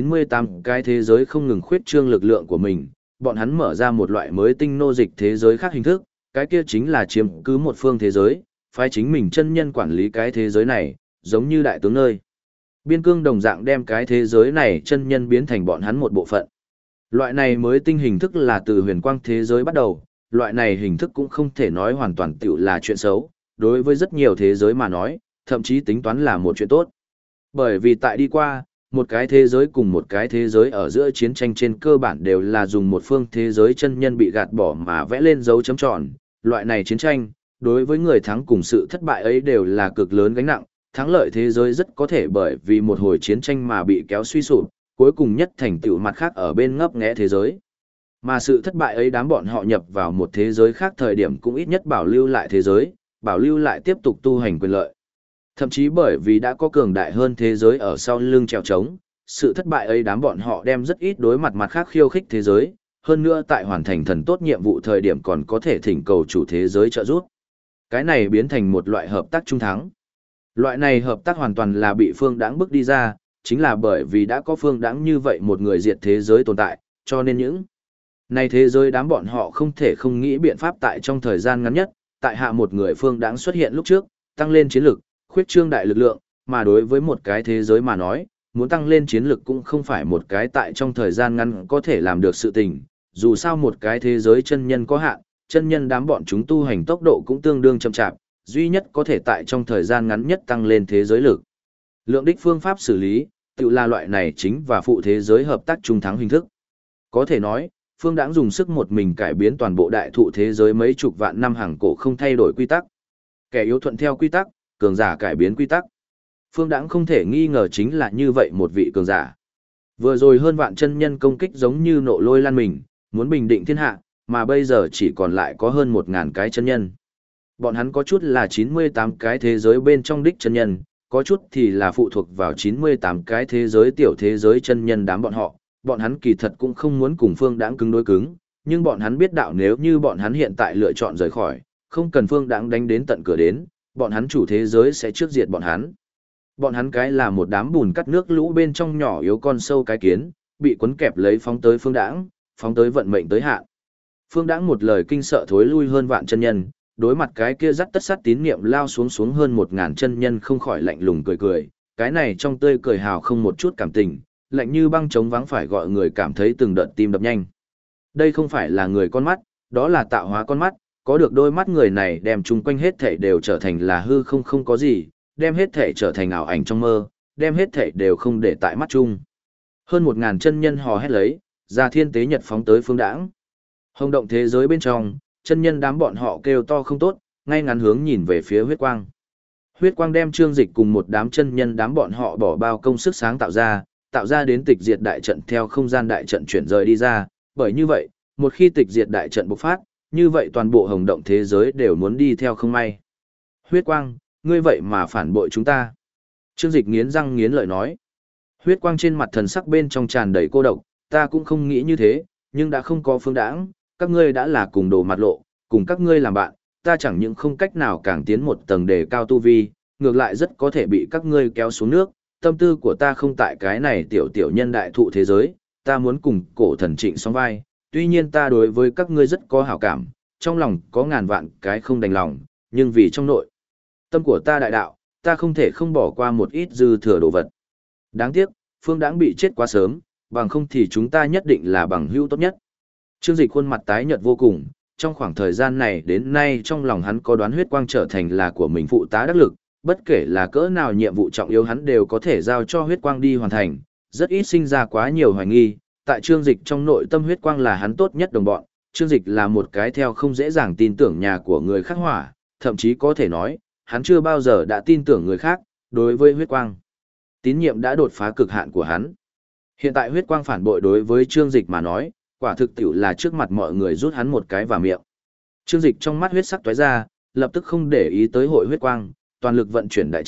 98 cái thế giới không ngừng khuyết trương lực lượng của mình. Bọn hắn mở ra một loại mới tinh nô dịch thế giới khác hình thức, cái kia chính là chiếm cứ một phương thế giới, phái chính mình chân nhân quản lý cái thế giới này, giống như đại tướng nơi. Biên cương đồng dạng đem cái thế giới này chân nhân biến thành bọn hắn một bộ phận. Loại này mới tinh hình thức là từ huyền quang thế giới bắt đầu, loại này hình thức cũng không thể nói hoàn toàn tiểu là chuyện xấu, đối với rất nhiều thế giới mà nói, thậm chí tính toán là một chuyện tốt. Bởi vì tại đi qua, một cái thế giới cùng một cái thế giới ở giữa chiến tranh trên cơ bản đều là dùng một phương thế giới chân nhân bị gạt bỏ mà vẽ lên dấu chấm tròn. Loại này chiến tranh, đối với người thắng cùng sự thất bại ấy đều là cực lớn gánh nặng, thắng lợi thế giới rất có thể bởi vì một hồi chiến tranh mà bị kéo suy sụp, cuối cùng nhất thành tựu mặt khác ở bên ngấp nghé thế giới. Mà sự thất bại ấy đám bọn họ nhập vào một thế giới khác thời điểm cũng ít nhất bảo lưu lại thế giới, bảo lưu lại tiếp tục tu hành quyền lợi. Thậm chí bởi vì đã có cường đại hơn thế giới ở sau lưng trèo trống, sự thất bại ấy đám bọn họ đem rất ít đối mặt mặt khác khiêu khích thế giới, hơn nữa tại hoàn thành thần tốt nhiệm vụ thời điểm còn có thể thỉnh cầu chủ thế giới trợ giúp. Cái này biến thành một loại hợp tác trung thắng. Loại này hợp tác hoàn toàn là bị Phương Đãng bức đi ra, chính là bởi vì đã có Phương Đãng như vậy một người diệt thế giới tồn tại, cho nên những này thế giới đám bọn họ không thể không nghĩ biện pháp tại trong thời gian ngắn nhất, tại hạ một người Phương Đãng xuất hiện lúc trước, tăng lên chiến lực, khuyết trương đại lực lượng, mà đối với một cái thế giới mà nói, muốn tăng lên chiến lực cũng không phải một cái tại trong thời gian ngắn có thể làm được sự tình, dù sao một cái thế giới chân nhân có hạn, chân nhân đám bọn chúng tu hành tốc độ cũng tương đương chậm chạp, duy nhất có thể tại trong thời gian ngắn nhất tăng lên thế giới lực. Lượng đích phương pháp xử lý, tự là loại này chính và phụ thế giới hợp tác trung thắng hình thức. Có thể nói, Phương Đãng dùng sức một mình cải biến toàn bộ đại thụ thế giới mấy chục vạn năm hàng cổ không thay đổi quy tắc. Kẻ yếu thuận theo quy tắc, cường giả cải biến quy tắc. Phương Đãng không thể nghi ngờ chính là như vậy một vị cường giả. Vừa rồi hơn vạn chân nhân công kích giống như nộ lôi lan mình, muốn bình định thiên hạ, mà bây giờ chỉ còn lại có hơn 1.000 cái chân nhân. Bọn hắn có chút là 98 cái thế giới bên trong đích chân nhân, có chút thì là phụ thuộc vào 98 cái thế giới tiểu thế giới chân nhân đám bọn hắn kỳ thật cũng không muốn cùng Phương Đãng cứng đối cứng, nhưng bọn hắn biết đạo nếu như bọn hắn hiện tại lựa chọn rời khỏi, không cần Phương Đãng đánh đến tận cửa đến, bọn hắn chủ thế giới sẽ trước diệt bọn hắn. Bọn hắn cái là một đám bùn cắt nước lũ bên trong nhỏ yếu con sâu cái kiến, bị cuốn kẹp lấy phóng tới Phương Đãng, phóng tới vận mệnh tới hạn. Phương Đãng một lời kinh sợ thối lui hơn vạn chân nhân, đối mặt cái kia dắt tất sát tín niệm lao xuống hơn 1.000 chân nhân không khỏi lạnh lùng cười cười, cái này trong tươi cười hào không một chút cảm tình, lạnh như băng trống vắng phải gọi người cảm thấy từng đợt tim đập nhanh. Đây không phải là người con mắt, đó là tạo hóa con mắt, có được đôi mắt người này đem chung quanh hết thảy đều trở thành là hư không không có gì, đem hết thảy trở thành ảo ảnh trong mơ, đem hết thảy đều không để tại mắt chung. Hơn 1.000 chân nhân hò hét lấy, ra thiên tế nhật phóng tới Phương Đãng. Hồng động thế giới bên trong, chân nhân đám bọn họ kêu to không tốt, ngay ngắn hướng nhìn về phía huyết quang. Huyết quang đem Trương Dịch cùng một đám chân nhân đám bọn họ bỏ bao công sức sáng tạo ra đến tịch diệt đại trận theo không gian đại trận chuyển rời đi ra, bởi như vậy, một khi tịch diệt đại trận bộc phát, như vậy toàn bộ hồng động thế giới đều muốn đi theo không may. Huyết quang, ngươi vậy mà phản bội chúng ta. Trương Dịch nghiến răng nghiến lợi nói. Huyết quang trên mặt thần sắc bên trong tràn đầy cô độc, ta cũng không nghĩ như thế, nhưng đã không có Phương Đãng, các ngươi đã là cùng đồ mặt lộ, cùng các ngươi làm bạn, ta chẳng những không cách nào càng tiến một tầng đề cao tu vi, ngược lại rất có thể bị các ngươi kéo xuống nước, tâm tư của ta không tại cái này tiểu tiểu nhân đại thụ thế giới, ta muốn cùng cổ thần Trịnh song vai, tuy nhiên ta đối với các ngươi rất có hảo cảm, trong lòng có ngàn vạn cái không đành lòng, nhưng vì trong nội tâm của ta đại đạo, ta không thể không bỏ qua một ít dư thừa đồ vật. Đáng tiếc, Phương Đãng bị chết quá sớm, bằng không thì chúng ta nhất định là bằng hữu tốt nhất. Trương Dịch khuôn mặt tái nhợt vô cùng, trong khoảng thời gian này đến nay trong lòng hắn có đoán huyết quang trở thành là của mình phụ tá đắc lực, bất kể là cỡ nào nhiệm vụ trọng yếu hắn đều có thể giao cho huyết quang đi hoàn thành, rất ít sinh ra quá nhiều hoài nghi, tại Trương Dịch trong nội tâm huyết quang là hắn tốt nhất đồng bọn, Trương Dịch là một cái theo không dễ dàng tin tưởng nhà của người khác hỏa, thậm chí có thể nói, hắn chưa bao giờ đã tin tưởng người khác, đối với huyết quang. Tín nhiệm đã đột phá cực hạn của hắn. Hiện tại huyết quang phản bội đối với Trương Dịch mà nói, quả thực tiểu là trước mặt mọi người rút hắn một cái vào miệng. Trương Dịch trong mắt huyết sắc tóe ra, lập tức không để ý tới hội huyết quang, toàn lực vận chuyển đại trận,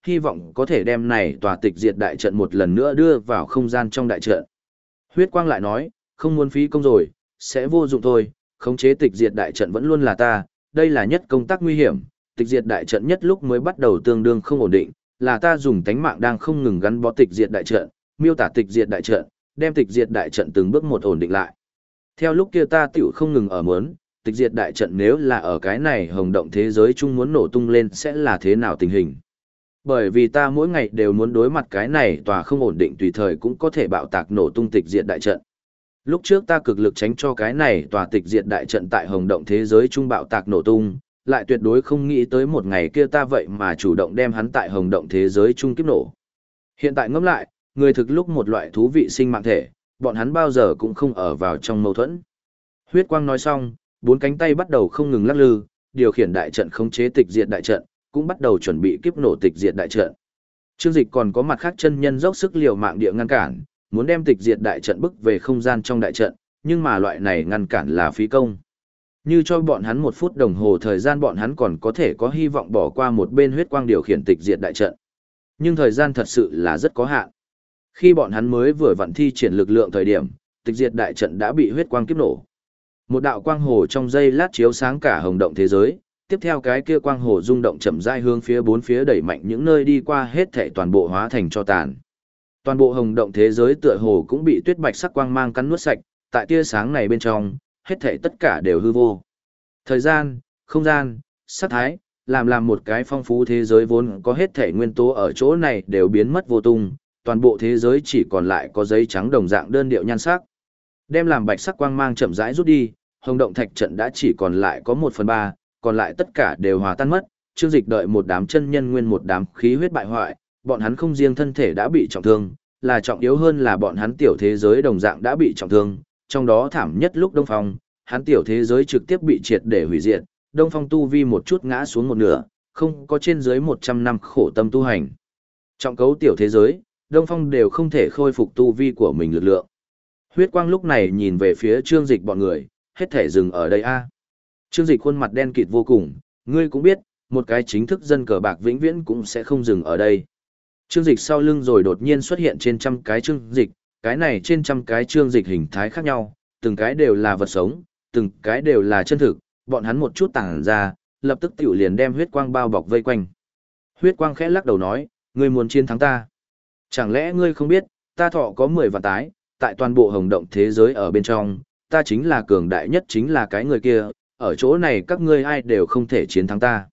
hy vọng có thể đem này tòa tịch diệt đại trận một lần nữa đưa vào không gian trong đại trận. Huyết quang lại nói, không muốn phí công rồi, sẽ vô dụng thôi, khống chế tịch diệt đại trận vẫn luôn là ta, đây là nhất công tác nguy hiểm, tịch diệt đại trận nhất lúc mới bắt đầu tương đương không ổn định, là ta dùng tánh mạng đang không ngừng gắn bó tịch diệt đại trận, miêu tả tịch diệt đại trận, đem tịch diệt đại trận từng bước một ổn định lại. Theo lúc kia ta tiểu không ngừng ở muốn, tịch diệt đại trận nếu là ở cái này hồng động thế giới chung muốn nổ tung lên sẽ là thế nào tình hình. Bởi vì ta mỗi ngày đều muốn đối mặt cái này tòa không ổn định tùy thời cũng có thể bạo tạc nổ tung tịch diệt đại trận. Lúc trước ta cực lực tránh cho cái này tòa tịch diệt đại trận tại hồng động thế giới trung bạo tạc nổ tung, lại tuyệt đối không nghĩ tới một ngày kia ta vậy mà chủ động đem hắn tại hồng động thế giới trung kiếp nổ. Hiện tại ngẫm lại, người thực lúc một loại thú vị sinh mạng thể, bọn hắn bao giờ cũng không ở vào trong mâu thuẫn. Huyết quang nói xong, bốn cánh tay bắt đầu không ngừng lắc lư, điều khiển đại trận khống chế tịch diệt đại trận, cũng bắt đầu chuẩn bị kiếp nổ tịch diệt đại trận. Trương Dịch còn có mặt khác chân nhân dốc sức liều mạng địa ngăn cản, muốn đem tịch diệt đại trận bức về không gian trong đại trận, nhưng mà loại này ngăn cản là phí công. Như cho bọn hắn 1 phút đồng hồ thời gian bọn hắn còn có thể có hy vọng bỏ qua một bên huyết quang điều khiển tịch diệt đại trận. Nhưng thời gian thật sự là rất có hạn. Khi bọn hắn mới vừa vận thi triển lực lượng thời điểm, tịch diệt đại trận đã bị huyết quang kiếp nổ. Một đạo quang hồ trong giây lát chiếu sáng cả hồng động thế giới, tiếp theo cái kia quang hồ rung động chậm rãi hướng phía bốn phía đẩy mạnh những nơi đi qua hết thảy toàn bộ hóa thành tro tàn. Toàn bộ hồng động thế giới tựa hồ cũng bị tuyết bạch sắc quang mang cắn nuốt sạch, tại tia sáng này bên trong, hết thảy tất cả đều hư vô. Thời gian, không gian, sắc thái, làm một cái phong phú thế giới vốn có hết thảy nguyên tố ở chỗ này đều biến mất vô tung, toàn bộ thế giới chỉ còn lại có giấy trắng đồng dạng đơn điệu nhan sắc. Đem làm bạch sắc quang mang chậm rãi rút đi, hồng động thạch trận đã chỉ còn lại có 1/3, còn lại tất cả đều hòa tan mất. Trương Dịch đợi một đám chân nhân nguyên một đám khí huyết bại hoại, bọn hắn không riêng thân thể đã bị trọng thương, là trọng yếu hơn là bọn hắn tiểu thế giới đồng dạng đã bị trọng thương, trong đó thảm nhất lúc Đông Phong, hắn tiểu thế giới trực tiếp bị triệt để hủy diệt, Đông Phong tu vi một chút ngã xuống một nửa, không có trên dưới 100 năm khổ tâm tu hành. Trọng cấu tiểu thế giới, Đông Phong đều không thể khôi phục tu vi của mình lực lượng. Huyết quang lúc này nhìn về phía Trương Dịch bọn người, hết thể dừng ở đây a. Trương Dịch khuôn mặt đen kịt vô cùng, ngươi cũng biết, một cái chính thức dân cờ bạc vĩnh viễn cũng sẽ không dừng ở đây. Trương Dịch sau lưng rồi đột nhiên xuất hiện trên trăm cái Trương Dịch, cái này trên trăm cái Trương Dịch hình thái khác nhau, từng cái đều là vật sống, từng cái đều là chân thực, bọn hắn một chút tản ra, lập tức tiểu liền đem huyết quang bao bọc vây quanh. Huyết quang khẽ lắc đầu nói, ngươi muốn chiến thắng ta. Chẳng lẽ ngươi không biết, ta thọ có 10 vạn tái, tại toàn bộ hồng động thế giới ở bên trong, ta chính là cường đại nhất chính là cái người kia, ở chỗ này các ngươi ai đều không thể chiến thắng ta.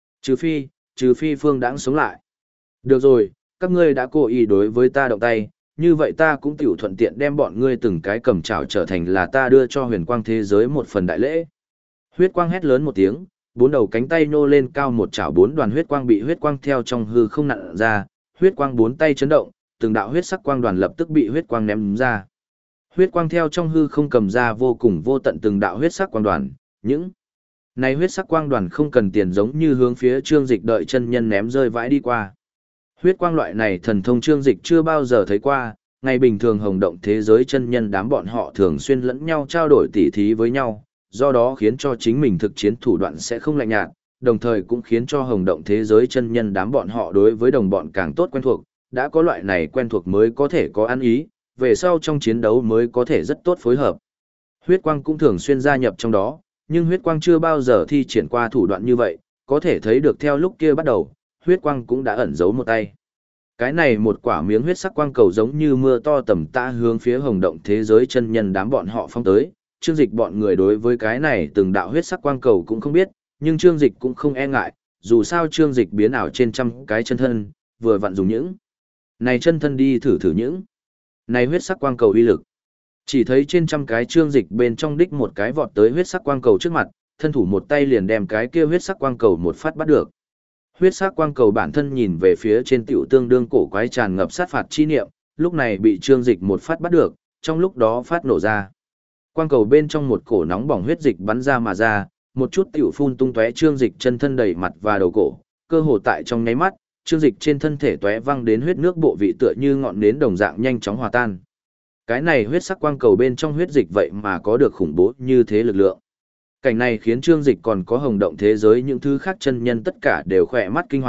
Trừ phi Phương Đãng sống lại. Được rồi, các ngươi đã cố ý đối với ta động tay, như vậy ta cũng tiểu thuận tiện đem bọn ngươi từng cái cầm chảo trở thành là ta đưa cho huyền quang thế giới một phần đại lễ. Huyết quang hét lớn một tiếng, 4 đầu cánh tay nô lên cao một chảo 4 đoàn huyết quang bị huyết quang theo trong hư không nặn ra, huyết quang 4 tay chấn động, từng đạo huyết sắc quang đoàn lập tức bị huyết quang ném ra. Huyết quang theo trong hư không cầm ra vô cùng vô tận từng đạo huyết sắc quang đoàn, những này huyết sắc quang đoàn không cần tiền giống như hướng phía Trương Dịch đợi chân nhân ném rơi vãi đi qua. Huyết quang loại này thần thông Trương Dịch chưa bao giờ thấy qua, ngày bình thường hồng động thế giới chân nhân đám bọn họ thường xuyên lẫn nhau trao đổi tỉ thí với nhau, do đó khiến cho chính mình thực chiến thủ đoạn sẽ không lạnh nhạt, đồng thời cũng khiến cho hồng động thế giới chân nhân đám bọn họ đối với đồng bọn càng tốt quen thuộc, đã có loại này quen thuộc mới có thể có ăn ý, về sau trong chiến đấu mới có thể rất tốt phối hợp. Huyết quang cũng thường xuyên gia nhập trong đó, nhưng huyết quang chưa bao giờ thi triển qua thủ đoạn như vậy, có thể thấy được theo lúc kia bắt đầu, huyết quang cũng đã ẩn giấu một tay. Cái này một quả miếng huyết sắc quang cầu giống như mưa to tầm tã hướng phía hồng động thế giới chân nhân đám bọn họ phong tới. Trương Dịch bọn người đối với cái này từng đạo huyết sắc quang cầu cũng không biết, nhưng Trương Dịch cũng không e ngại, dù sao Trương Dịch biến ảo trên trăm cái chân thân, vừa vặn dùng những này chân thân đi thử những này huyết sắc quang cầu uy lực. Chỉ thấy trên trăm cái Trương Dịch bên trong đích một cái vọt tới huyết sắc quang cầu trước mặt, thân thủ một tay liền đem cái kia huyết sắc quang cầu một phát bắt được. Huyết sắc quang cầu bản thân nhìn về phía trên tiểu tương đương cổ quái tràn ngập sát phạt chi niệm, lúc này bị Trương Dịch một phát bắt được, trong lúc đó phát nổ ra. Quang cầu bên trong một cổ nóng bỏng huyết dịch bắn ra mà ra, một chút tiểu phun tung tóe Trương Dịch chân thân đầy mặt và đầu cổ, cơ hồ tại trong nháy mắt, Trương Dịch trên thân thể tóe văng đến huyết nước bộ vị tựa như ngọn nến đồng dạng nhanh chóng hòa tan. Cái này huyết sắc quang cầu bên trong huyết dịch vậy mà có được khủng bố như thế lực lượng. Cảnh này khiến Trương Dịch còn có hồng động thế giới những thứ khác chân nhân tất cả đều khỏe mắt kinh hoàng,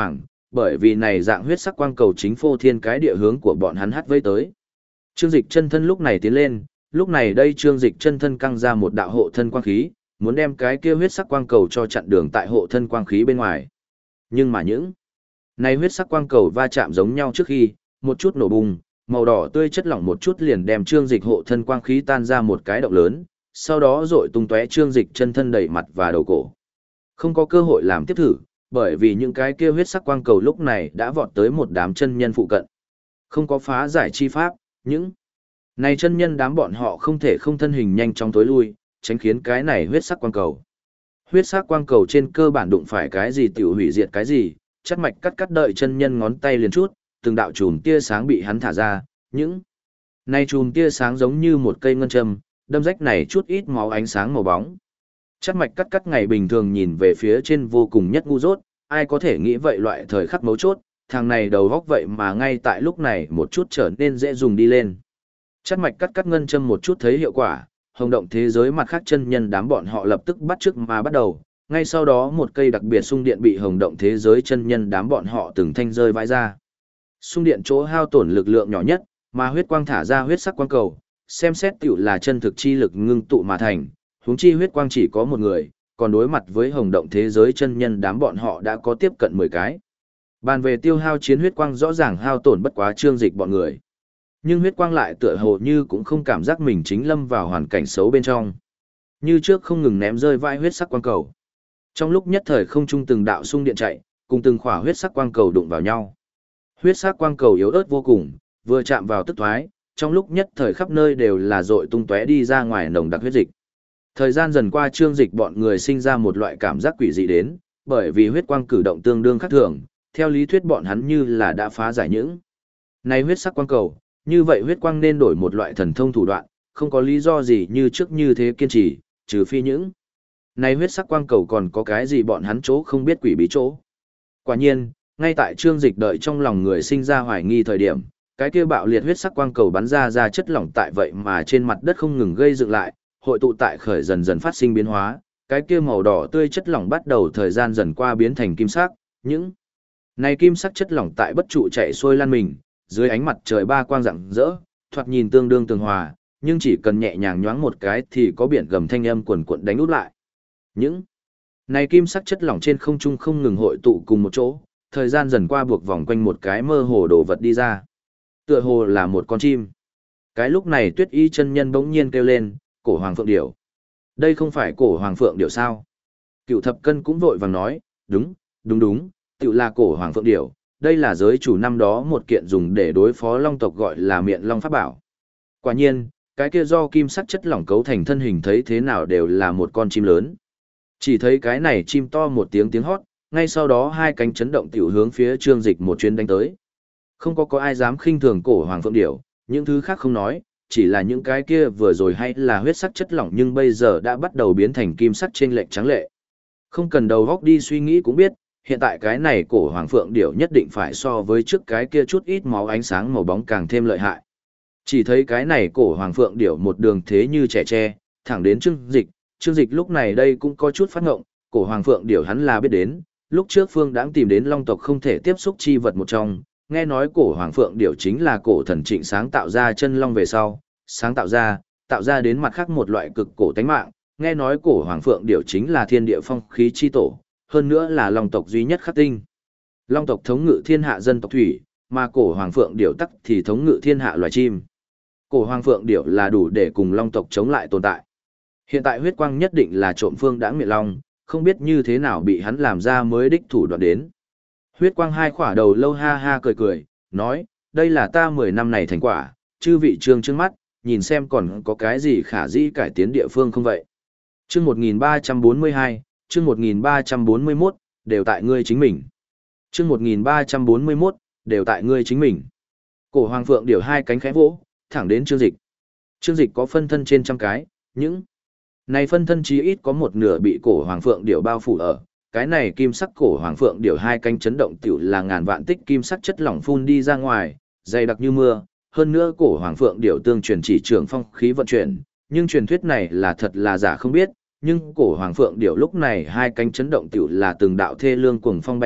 bởi vì này dạng huyết sắc quang cầu chính phô thiên cái địa hướng của bọn hắn hắt vây tới. Trương Dịch chân thân lúc này tiến lên, lúc này đây Trương Dịch chân thân căng ra một đạo hộ thân quang khí, muốn đem cái kia huyết sắc quang cầu cho chặn đường tại hộ thân quang khí bên ngoài. Nhưng mà những này huyết sắc quang cầu va chạm giống nhau trước khi, một chút nổ bùng, màu đỏ tươi chất lỏng một chút liền đem Trương Dịch hộ thân quang khí tan ra một cái động lớn, sau đó rọi tung tóe Trương Dịch chân thân đầy mặt và đầu cổ. Không có cơ hội làm tiếp thử, bởi vì những cái kia huyết sắc quang cầu lúc này đã vọt tới một đám chân nhân phụ cận. Không có phá giải chi pháp, những này chân nhân đám bọn họ không thể không thân hình nhanh chóng tối lui, tránh khiến cái này huyết sắc quang cầu. Huyết sắc quang cầu trên cơ bản đụng phải cái gì tiểu hủy diệt cái gì, chắt mạch cắt đợi chân nhân ngón tay liền chút, từng đạo chùm tia sáng bị hắn thả ra, những này chùm tia sáng giống như một cây ngân châm, đâm rách này chút ít máu ánh sáng màu bóng. Chắt mạch cắt ngày bình thường nhìn về phía trên vô cùng nhất ngu dốt, ai có thể nghĩ vậy loại thời khắc mấu chốt, thằng này đầu góc vậy mà ngay tại lúc này một chút trở nên dễ dùng đi lên. Chắt mạch cắt ngân châm một chút thấy hiệu quả, hồng động thế giới mặt khác chân nhân đám bọn họ lập tức bắt chước mà bắt đầu, ngay sau đó một cây đặc biệt xung điện bị hồng động thế giới chân nhân đám bọn họ từng thanh rơi vãi ra. Xung điện chỗ hao tổn lực lượng nhỏ nhất, mà huyết quang thả ra huyết sắc quang cầu, xem xét tiểu là chân thực chi lực ngưng tụ mà thành, huống chi huyết quang chỉ có một người, còn đối mặt với hồng động thế giới chân nhân đám bọn họ đã có tiếp cận 10 cái. Bàn về tiêu hao chiến huyết quang rõ ràng hao tổn bất quá Trương Dịch bọn người. Nhưng huyết quang lại tựa hồ như cũng không cảm giác mình chính lâm vào hoàn cảnh xấu bên trong. Như trước không ngừng ném rơi vai huyết sắc quang cầu. Trong lúc nhất thời không trung từng đạo xung điện chạy, cùng từng khỏa huyết sắc quang cầu đụng vào nhau. Huyết sắc quang cầu yếu ớt vô cùng, vừa chạm vào tức thoái, trong lúc nhất thời khắp nơi đều là dội tung tóe đi ra ngoài nồng đặc huyết dịch. Thời gian dần qua Trương Dịch bọn người sinh ra một loại cảm giác quỷ dị đến, bởi vì huyết quang cử động tương đương khác thường, theo lý thuyết bọn hắn như là đã phá giải những này huyết sắc quang cầu, như vậy huyết quang nên đổi một loại thần thông thủ đoạn, không có lý do gì như trước như thế kiên trì, trừ phi những này huyết sắc quang cầu còn có cái gì bọn hắn chỗ không biết quỷ bí chỗ. Quả nhiên, ngay tại Trương Dịch đợi trong lòng người sinh ra hoài nghi thời điểm, cái kia bạo liệt huyết sắc quang cầu bắn ra chất lỏng tại vậy mà trên mặt đất không ngừng gây dựng lại, hội tụ tại khởi dần dần phát sinh biến hóa, cái kia màu đỏ tươi chất lỏng bắt đầu thời gian dần qua biến thành kim sắc, những này kim sắc chất lỏng tại bất trụ chạy xuôi lan mình, dưới ánh mặt trời ba quang rạng rỡ, thoạt nhìn tương đương tường hòa, nhưng chỉ cần nhẹ nhàng nhoáng một cái thì có biển gầm thanh âm quần quật đánh út lại. Những này kim sắc chất lỏng trên không trung không ngừng hội tụ cùng một chỗ, thời gian dần qua buộc vòng quanh một cái mơ hồ đồ vật đi ra. Tựa hồ là một con chim. Cái lúc này Tuyết Y chân nhân bỗng nhiên kêu lên, cổ hoàng phượng điểu. Đây không phải cổ hoàng phượng điểu sao? Cựu thập cân cũng vội vàng nói, đúng, tự là cổ hoàng phượng điểu. Đây là giới chủ năm đó một kiện dùng để đối phó long tộc gọi là miệng long pháp bảo. Quả nhiên, cái kia do kim sắc chất lỏng cấu thành thân hình thấy thế nào đều là một con chim lớn. Chỉ thấy cái này chim to một tiếng hót, ngay sau đó hai cánh chấn động tiểu hướng phía Trương Dịch một chuyến đánh tới. Không có ai dám khinh thường cổ hoàng phượng điểu, những thứ khác không nói, chỉ là những cái kia vừa rồi hay là huyết sắc chất lỏng nhưng bây giờ đã bắt đầu biến thành kim sắc trên lệch trắng lệ. Không cần đầu góc đi suy nghĩ cũng biết, hiện tại cái này cổ hoàng phượng điểu nhất định phải so với trước cái kia chút ít máu ánh sáng màu bóng càng thêm lợi hại. Chỉ thấy cái này cổ hoàng phượng điểu một đường thế như trẻ tre, thẳng đến Trương Dịch lúc này đây cũng có chút phát ngộng, cổ hoàng phượng điểu hắn là biết đến, lúc trước Phương Đãng tìm đến long tộc không thể tiếp xúc chi vật một trong, nghe nói cổ hoàng phượng điểu chính là cổ thần Trịnh sáng tạo ra chân long về sau, tạo ra đến mặt khác một loại cực cổ tánh mạng, nghe nói cổ hoàng phượng điểu chính là thiên địa phong khí chi tổ, hơn nữa là long tộc duy nhất khắc tinh. Long tộc thống ngự thiên hạ dân tộc thủy, mà cổ hoàng phượng điểu tắc thì thống ngự thiên hạ loài chim. Cổ hoàng phượng điểu là đủ để cùng long tộc chống lại tồn tại. Hiện tại huyết quang nhất định là trộm Phương Đãng miệng long, không biết như thế nào bị hắn làm ra mới đích thủ đoạn đến. Huyết quang hai khỏa đầu lâu ha ha cười, nói, đây là ta 10 năm này thành quả, chư vị Trương trước mắt, nhìn xem còn có cái gì khả dĩ cải tiến địa phương không vậy. Chương 1342, chương 1341, đều tại ngươi chính mình. Chương 1341, đều tại ngươi chính mình. Cổ hoàng phượng điểu hai cánh khẽ vỗ, thẳng đến Trương Dịch. Trương Dịch có phân thân trên trăm cái, những này phân thân chí ít có một nửa bị cổ hoàng phượng điểu bao phủ ở. Cái này kim sắc cổ hoàng phượng điểu hai cánh chấn động tiểu là ngàn vạn tích kim sắc chất lỏng phun đi ra ngoài, dày đặc như mưa. Hơn nữa cổ hoàng phượng điểu tương truyền chỉ trường phong khí vận chuyển, nhưng truyền thuyết này là thật là giả không biết, nhưng cổ hoàng phượng điểu lúc này hai cánh chấn động tiểu là từng đạo thê lương cuồng phong bay cuộn,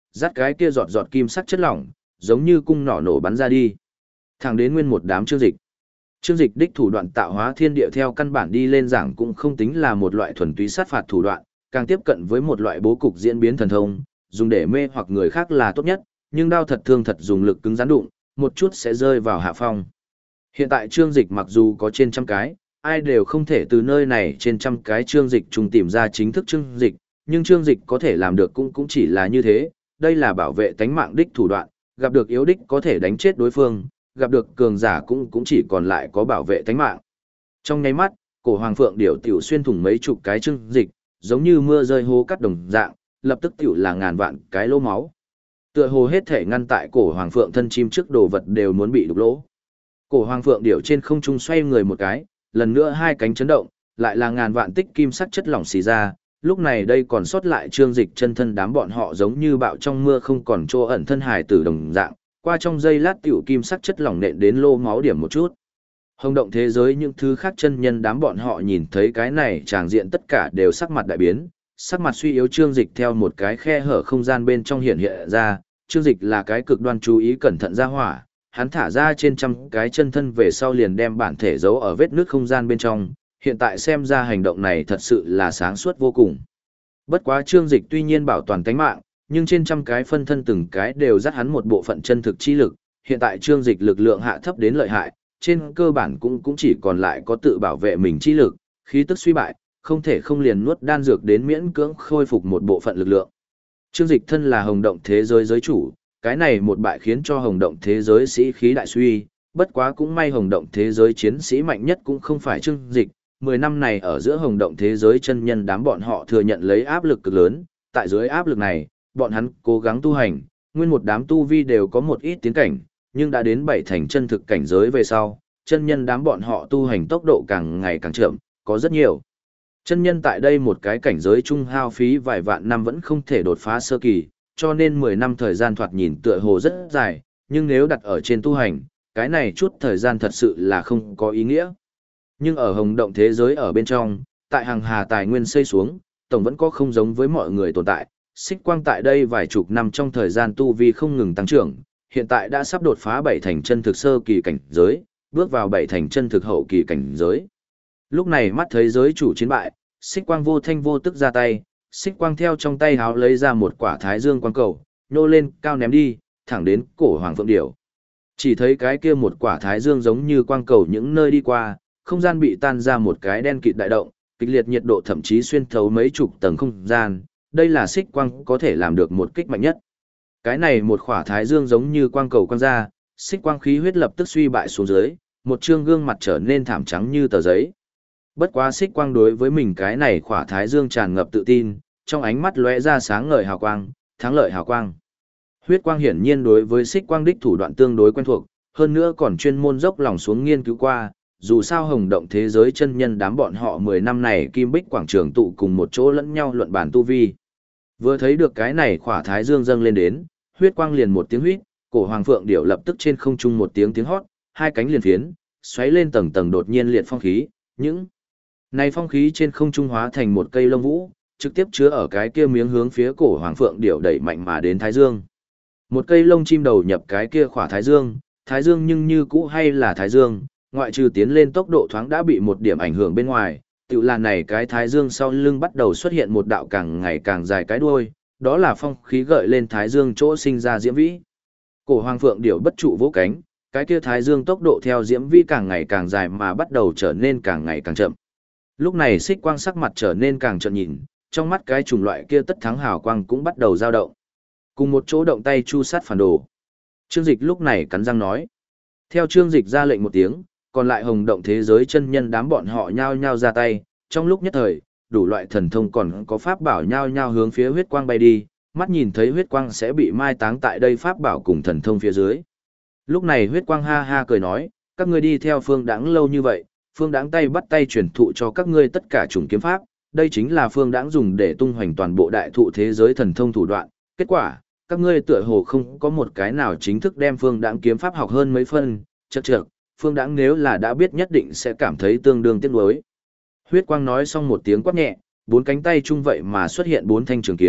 dắt cái kia giọt giọt kim sắc chất lỏng, giống như cung nỏ nổ bắn ra đi. Thẳng đến nguyên một đám Trương Dịch. Trương Dịch đích thủ đoạn tạo hóa thiên địa theo căn bản đi lên giảng cũng không tính là một loại thuần túy sát phạt thủ đoạn, càng tiếp cận với một loại bố cục diễn biến thần thông, dùng để mê hoặc người khác là tốt nhất, nhưng đao thật thương thật dùng lực cứng rắn đụng, một chút sẽ rơi vào hạ phong. Hiện tại Trương Dịch mặc dù có trên trăm cái, ai đều không thể từ nơi này trên trăm cái Trương Dịch trùng tìm ra chính thức Trương Dịch, nhưng Trương Dịch có thể làm được cũng chỉ là như thế, đây là bảo vệ tánh mạng đích thủ đoạn, gặp được yếu đích có thể đánh chết đối phương, gặp được cường giả cũng chỉ còn lại có bảo vệ tánh mạng. Trong nháy mắt, cổ Hoàng Phượng điểu tiểu xuyên thủng mấy chục cái Trương Dịch, giống như mưa rơi hố cắt đồng dạng, lập tức tiểu là ngàn vạn cái lỗ máu. Tựa hồ hết thể ngăn tại cổ Hoàng Phượng thân chim trước đồ vật đều muốn bị đục lỗ. Cổ Hoàng Phượng điểu trên không trung xoay người một cái, lần nữa hai cánh chấn động, lại là ngàn vạn tích kim sắc chất lỏng xì ra, lúc này đây còn sót lại Trương Dịch chân thân đám bọn họ giống như bạo trong mưa không còn chỗ ẩn thân hài tử đồng dạng, qua trong giây lát tiểu kim sắc chất lỏng nện đến lô máu điểm một chút. Hồng động thế giới những thứ khác chân nhân đám bọn họ nhìn thấy cái này tràng diện tất cả đều sắc mặt đại biến, sắc mặt suy yếu Trương Dịch theo một cái khe hở không gian bên trong hiện ra, Trương Dịch là cái cực đoan chú ý cẩn thận ra hỏa, hắn thả ra trên trăm cái chân thân về sau liền đem bản thể giấu ở vết nước không gian bên trong, hiện tại xem ra hành động này thật sự là sáng suốt vô cùng. Bất quá Trương Dịch tuy nhiên bảo toàn tánh mạng, nhưng trên trăm cái phân thân từng cái đều dắt hắn một bộ phận chân thực chi lực, hiện tại Trương Dịch lực lượng hạ thấp đến lợi hại, trên cơ bản cũng chỉ còn lại có tự bảo vệ mình chi lực, khí tức suy bại, không thể không liền nuốt đan dược đến miễn cưỡng khôi phục một bộ phận lực lượng. Trương Dịch thân là hồng động thế giới giới chủ, cái này một bại khiến cho hồng động thế giới sĩ khí đại suy, bất quá cũng may hồng động thế giới chiến sĩ mạnh nhất cũng không phải Trương Dịch, 10 năm này ở giữa hồng động thế giới chân nhân đám bọn họ thừa nhận lấy áp lực cực lớn, tại dưới áp lực này, bọn hắn cố gắng tu hành, nguyên một đám tu vi đều có một ít tiến cảnh, nhưng đã đến 7 thành chân thực cảnh giới về sau, chân nhân đám bọn họ tu hành tốc độ càng ngày càng chậm, có rất nhiều. Chân nhân tại đây một cái cảnh giới trung hao phí vài vạn năm vẫn không thể đột phá sơ kỳ, cho nên 10 năm thời gian thoạt nhìn tựa hồ rất dài, nhưng nếu đặt ở trên tu hành, cái này chút thời gian thật sự là không có ý nghĩa. Nhưng ở hồng động thế giới ở bên trong, tại hàng hà tài nguyên xây xuống, tổng vẫn có không giống với mọi người tồn tại, xích quang tại đây vài chục năm trong thời gian tu vi không ngừng tăng trưởng, hiện tại đã sắp đột phá 7 thành chân thực sơ kỳ cảnh giới, bước vào 7 thành chân thực hậu kỳ cảnh giới. Lúc này mắt thấy giới chủ chiến bại, xích quang vô thanh vô tức ra tay, xích quang theo trong tay háo lấy ra một quả thái dương quang cầu, nhô lên cao ném đi, thẳng đến cổ Hoàng Phượng điểu. Chỉ thấy cái kia một quả thái dương giống như quang cầu những nơi đi qua, không gian bị tan ra một cái đen kịt đại động, kịch liệt nhiệt độ thậm chí xuyên thấu mấy chục tầng không gian, đây là xích quang có thể làm được một kích mạnh nhất. Cái này một quả thái dương giống như quang cầu quang ra, xích quang khí huyết lập tức suy bại xuống dưới, một trương gương mặt trở nên thảm trắng như tờ giấy. Bất quá xích quang đối với mình cái này khỏa thái dương tràn ngập tự tin, trong ánh mắt lóe ra sáng ngời hào quang, thắng lợi hào quang. Huyết quang hiển nhiên đối với xích quang đích thủ đoạn tương đối quen thuộc, hơn nữa còn chuyên môn dốc lòng xuống nghiên cứu qua, dù sao hồng động thế giới chân nhân đám bọn họ 10 năm này kim bích quảng trường tụ cùng một chỗ lẫn nhau luận bản tu vi. Vừa thấy được cái này khỏa thái dương dâng lên đến, huyết quang liền một tiếng huýt, cổ Hoàng Phượng điểu lập tức trên không trung một tiếng hót, hai cánh liền phiến, xoáy lên tầng tầng đột nhiên liệt phong khí, những này phong khí trên không trung hóa thành một cây lông vũ, trực tiếp chứa ở cái kia miếng hướng phía cổ Hoàng Phượng điểu đẩy mạnh mà đến thái dương. Một cây lông chim đầu nhập cái kia khỏa thái dương nhưng như cũ hay là thái dương, ngoại trừ tiến lên tốc độ thoáng đã bị một điểm ảnh hưởng bên ngoài, tự là này cái thái dương sau lưng bắt đầu xuất hiện một đạo càng ngày càng dài cái đuôi, đó là phong khí gợi lên thái dương chỗ sinh ra diễm vĩ. Cổ Hoàng Phượng điểu bất trụ vỗ cánh, cái kia thái dương tốc độ theo diễm vĩ càng ngày càng dài mà bắt đầu trở nên càng ngày càng chậm. Lúc này xích quang sắc mặt trở nên càng trợn nhìn, trong mắt cái chủng loại kia tất thắng hào quang cũng bắt đầu dao động. Cùng một chỗ động tay chu sát phản đồ. Trương Dịch lúc này cắn răng nói. Theo Trương Dịch ra lệnh một tiếng, còn lại hồng động thế giới chân nhân đám bọn họ nhao nhao ra tay, trong lúc nhất thời, đủ loại thần thông còn có pháp bảo nhao nhao hướng phía huyết quang bay đi, mắt nhìn thấy huyết quang sẽ bị mai táng tại đây pháp bảo cùng thần thông phía dưới. Lúc này huyết quang ha ha cười nói, các ngươi đi theo Phương Đãng lâu như vậy, Phương Đãng tay bắt tay truyền thụ cho các ngươi tất cả chủng kiếm pháp, đây chính là Phương Đãng dùng để tung hoành toàn bộ đại thụ thế giới thần thông thủ đoạn, kết quả, các ngươi tựa hồ không có một cái nào chính thức đem Phương Đãng kiếm pháp học hơn mấy phân, chậc, Phương Đãng nếu là đã biết nhất định sẽ cảm thấy tương đương tiếc nuối. Huyết quang nói xong một tiếng quát nhẹ, bốn cánh tay chung vậy mà xuất hiện bốn thanh trường kiếm,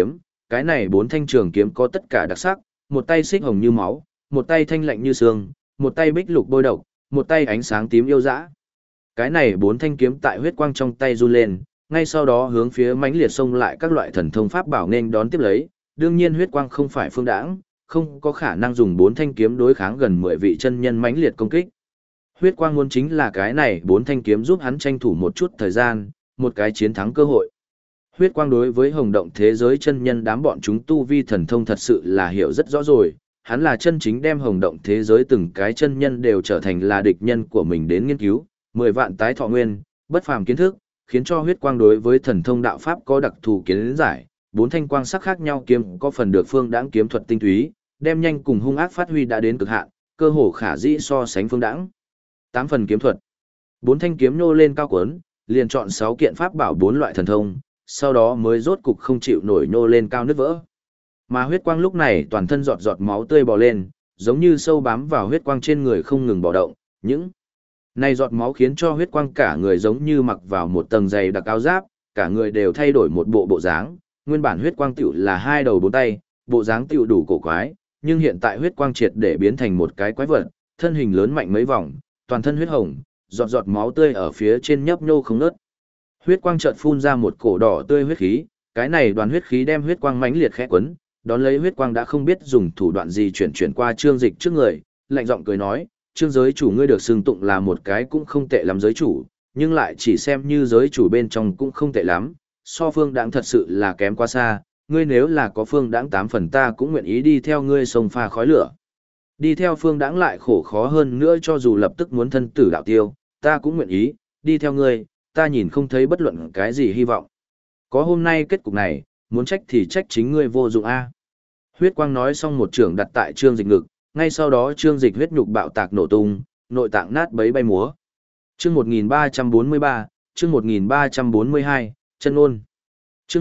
cái này 4 thanh trường kiếm có tất cả đặc sắc, một tay xích hồng như máu, một tay thanh lạnh như sương, một tay bích lục bôi độc, một tay ánh sáng tím yêu dã. Cái này 4 thanh kiếm tại huyết quang trong tay run lên, ngay sau đó hướng phía mãnh liệt xông lại các loại thần thông pháp bảo nên đón tiếp lấy, đương nhiên huyết quang không phải phương đãng, không có khả năng dùng 4 thanh kiếm đối kháng gần 10 vị chân nhân mãnh liệt công kích. Huyết quang muốn chính là cái này 4 thanh kiếm giúp hắn tranh thủ một chút thời gian, một cái chiến thắng cơ hội. Huyết quang đối với hồng động thế giới chân nhân đám bọn chúng tu vi thần thông thật sự là hiểu rất rõ rồi, hắn là chân chính đem hồng động thế giới từng cái chân nhân đều trở thành là địch nhân của mình đến nghiên cứu, 10 vạn tái thọ nguyên, bất phàm kiến thức, khiến cho huyết quang đối với thần thông đạo pháp có đặc thù kiến giải, 4 thanh quang sắc khác nhau kiếm có phần được phương đãng kiếm thuật tinh túy, đem nhanh cùng hung ác phát huy đã đến cực hạn, cơ hồ khả dĩ so sánh phương đãng. 8 phần kiếm thuật. 4 thanh kiếm nô lên cao cuốn, liền chọn 6 kiện pháp bảo 4 loại thần thông, sau đó mới rốt cục không chịu nổi nô lên cao nứt vỡ. Mà huyết quang lúc này toàn thân giọt giọt máu tươi bò lên, giống như sâu bám vào huyết quang trên người không ngừng bò động, những này giọt máu khiến cho huyết quang cả người giống như mặc vào một tầng dày đặc áo giáp, cả người đều thay đổi một bộ dáng, nguyên bản huyết quang tiểu là 2 đầu 4 tay, bộ dáng tiểu đủ cổ quái, nhưng hiện tại huyết quang triệt để biến thành một cái quái vật, thân hình lớn mạnh mấy vòng, toàn thân huyết hồng, giọt giọt máu tươi ở phía trên nhấp nhô không ngớt. Huyết quang chợt phun ra một cổ đỏ tươi huyết khí, cái này đoàn huyết khí đem huyết quang mãnh liệt khẽ quấn, đón lấy huyết quang đã không biết dùng thủ đoạn gì chuyển qua Trương Dịch trước người, lạnh giọng cười nói, "Trương giới chủ ngươi được xưng tụng là một cái cũng không tệ lắm giới chủ, nhưng lại chỉ xem như giới chủ bên trong cũng không tệ lắm, so Phương Đãng thật sự là kém quá xa, ngươi nếu là có Phương Đãng 8 phần ta cũng nguyện ý đi theo ngươi sông pha khói lửa. Đi theo Phương Đãng lại khổ khó hơn nữa cho dù lập tức muốn thân tử đạo tiêu, ta cũng nguyện ý, đi theo ngươi, ta nhìn không thấy bất luận cái gì hy vọng. Có hôm nay kết cục này, muốn trách thì trách chính ngươi vô dụng a." Huyết quang nói xong một trường đặt tại Trương Dịch ngực, ngay sau đó Trương Dịch huyết nhục bạo tạc nổ tung, nội tạng nát bấy bay múa. Chương 1343, chương 1342, chân ôn. Chương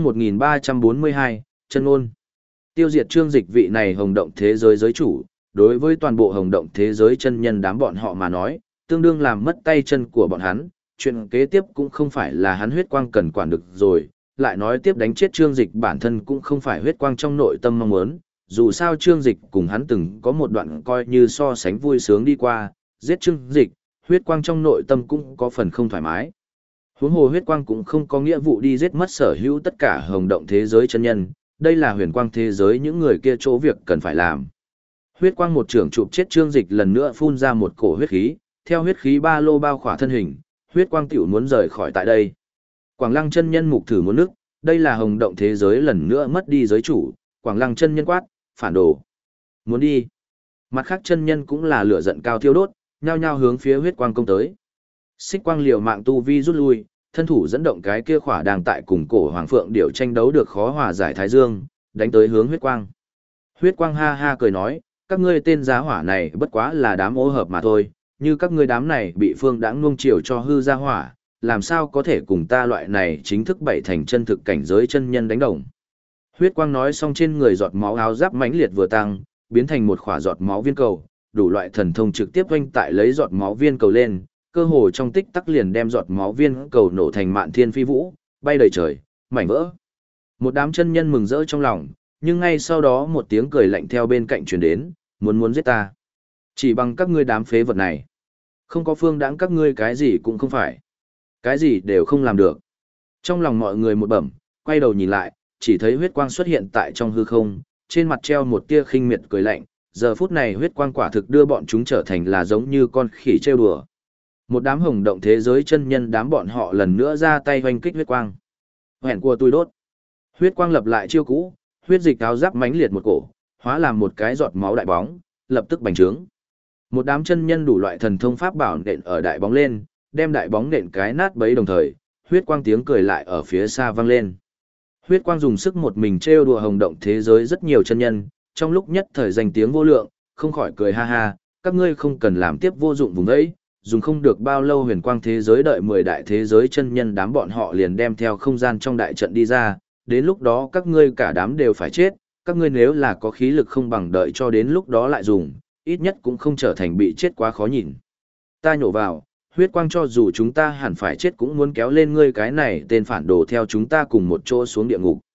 1342, chân ôn. Tiêu diệt Trương Dịch vị này hồng động thế giới giới chủ, đối với toàn bộ hồng động thế giới chân nhân đám bọn họ mà nói, tương đương làm mất tay chân của bọn hắn, chuyện kế tiếp cũng không phải là hắn huyết quang cần quản được rồi, lại nói tiếp đánh chết Trương Dịch bản thân cũng không phải huyết quang trong nội tâm mong muốn, dù sao Trương Dịch cùng hắn từng có một đoạn coi như so sánh vui sướng đi qua, giết Trương Dịch, huyết quang trong nội tâm cũng có phần không thoải mái. Huống hồ huyết quang cũng không có nghĩa vụ đi giết mất sở hữu tất cả hồng động thế giới chân nhân, đây là huyền quang thế giới những người kia chỗ việc cần phải làm. Huyết quang một trường chụp chết Trương Dịch lần nữa phun ra một cổ huyết khí, theo huyết khí ba lô bao khỏa thân hình, huyết quang tiểu muốn rời khỏi tại đây. Quảng Lăng chân nhân mục thử muốn nước, đây là hồng động thế giới lần nữa mất đi giới chủ, Quảng Lăng chân nhân quát, phản đồ. Muốn đi. Mặt khác chân nhân cũng là lửa giận cao thiêu đốt, nhao nhao hướng phía huyết quang công tới. Xích quang liều mạng tu vi rút lui, thân thủ dẫn động cái kia khỏa đang tại cùng cổ Hoàng Phượng điểu tranh đấu được khó hòa giải Thái Dương, đánh tới hướng huyết quang. Huyết quang ha ha cười nói, các ngươi tên giá hỏa này bất quá là đám ô hợp mà thôi, như các ngươi đám này bị Phương Đãng nuông chiều cho hư ra hỏa, làm sao có thể cùng ta loại này chính thức bảy thành chân thực cảnh giới chân nhân đánh đồng. Huyết quang nói xong trên người giọt máu áo giáp mãnh liệt vừa tăng, biến thành một khỏa giọt máu viên cầu, đủ loại thần thông trực tiếp oanh tại lấy giọt máu viên cầu lên, cơ hồ trong tích tắc liền đem giọt máu viên cầu nổ thành mạn thiên phi vũ, bay đầy trời, mảnh vỡ. Một đám chân nhân mừng rỡ trong lòng, nhưng ngay sau đó một tiếng cười lạnh theo bên cạnh truyền đến, muốn giết ta. Chỉ bằng các ngươi đám phế vật này. Không có Phương Đãng các ngươi cái gì cũng không phải. Cái gì đều không làm được. Trong lòng mọi người một bẩm, quay đầu nhìn lại, chỉ thấy huyết quang xuất hiện tại trong hư không, trên mặt treo một tia khinh miệt cười lạnh, giờ phút này huyết quang quả thực đưa bọn chúng trở thành là giống như con khỉ trêu đùa. Một đám hồng động thế giới chân nhân đám bọn họ lần nữa ra tay hoành kích huyết quang. Hẹn của tôi đốt. Huyết quang lập lại chiêu cũ, huyết dịch áo giáp mãnh liệt một cổ, hóa làm một cái giọt máu đại bóng, lập tức bành trướng. Một đám chân nhân đủ loại thần thông pháp bảo nện ở đại bóng lên, đem đại bóng nện cái nát bấy đồng thời, huyết quang tiếng cười lại ở phía xa vang lên. Huyết quang dùng sức một mình trêu đùa hồng động thế giới rất nhiều chân nhân, trong lúc nhất thời danh tiếng vô lượng, không khỏi cười ha ha, các ngươi không cần làm tiếp vô dụng vùng ấy, dùng không được bao lâu huyền quang thế giới đợi 10 đại thế giới chân nhân đám bọn họ liền đem theo không gian trong đại trận đi ra, đến lúc đó các ngươi cả đám đều phải chết, các ngươi nếu là có khí lực không bằng đợi cho đến lúc đó lại dùng, ít nhất cũng không trở thành bị chết quá khó nhìn. Ta nhổ vào, huyết quang cho dù chúng ta hẳn phải chết cũng muốn kéo lên ngươi cái này tên phản đồ theo chúng ta cùng một chỗ xuống địa ngục.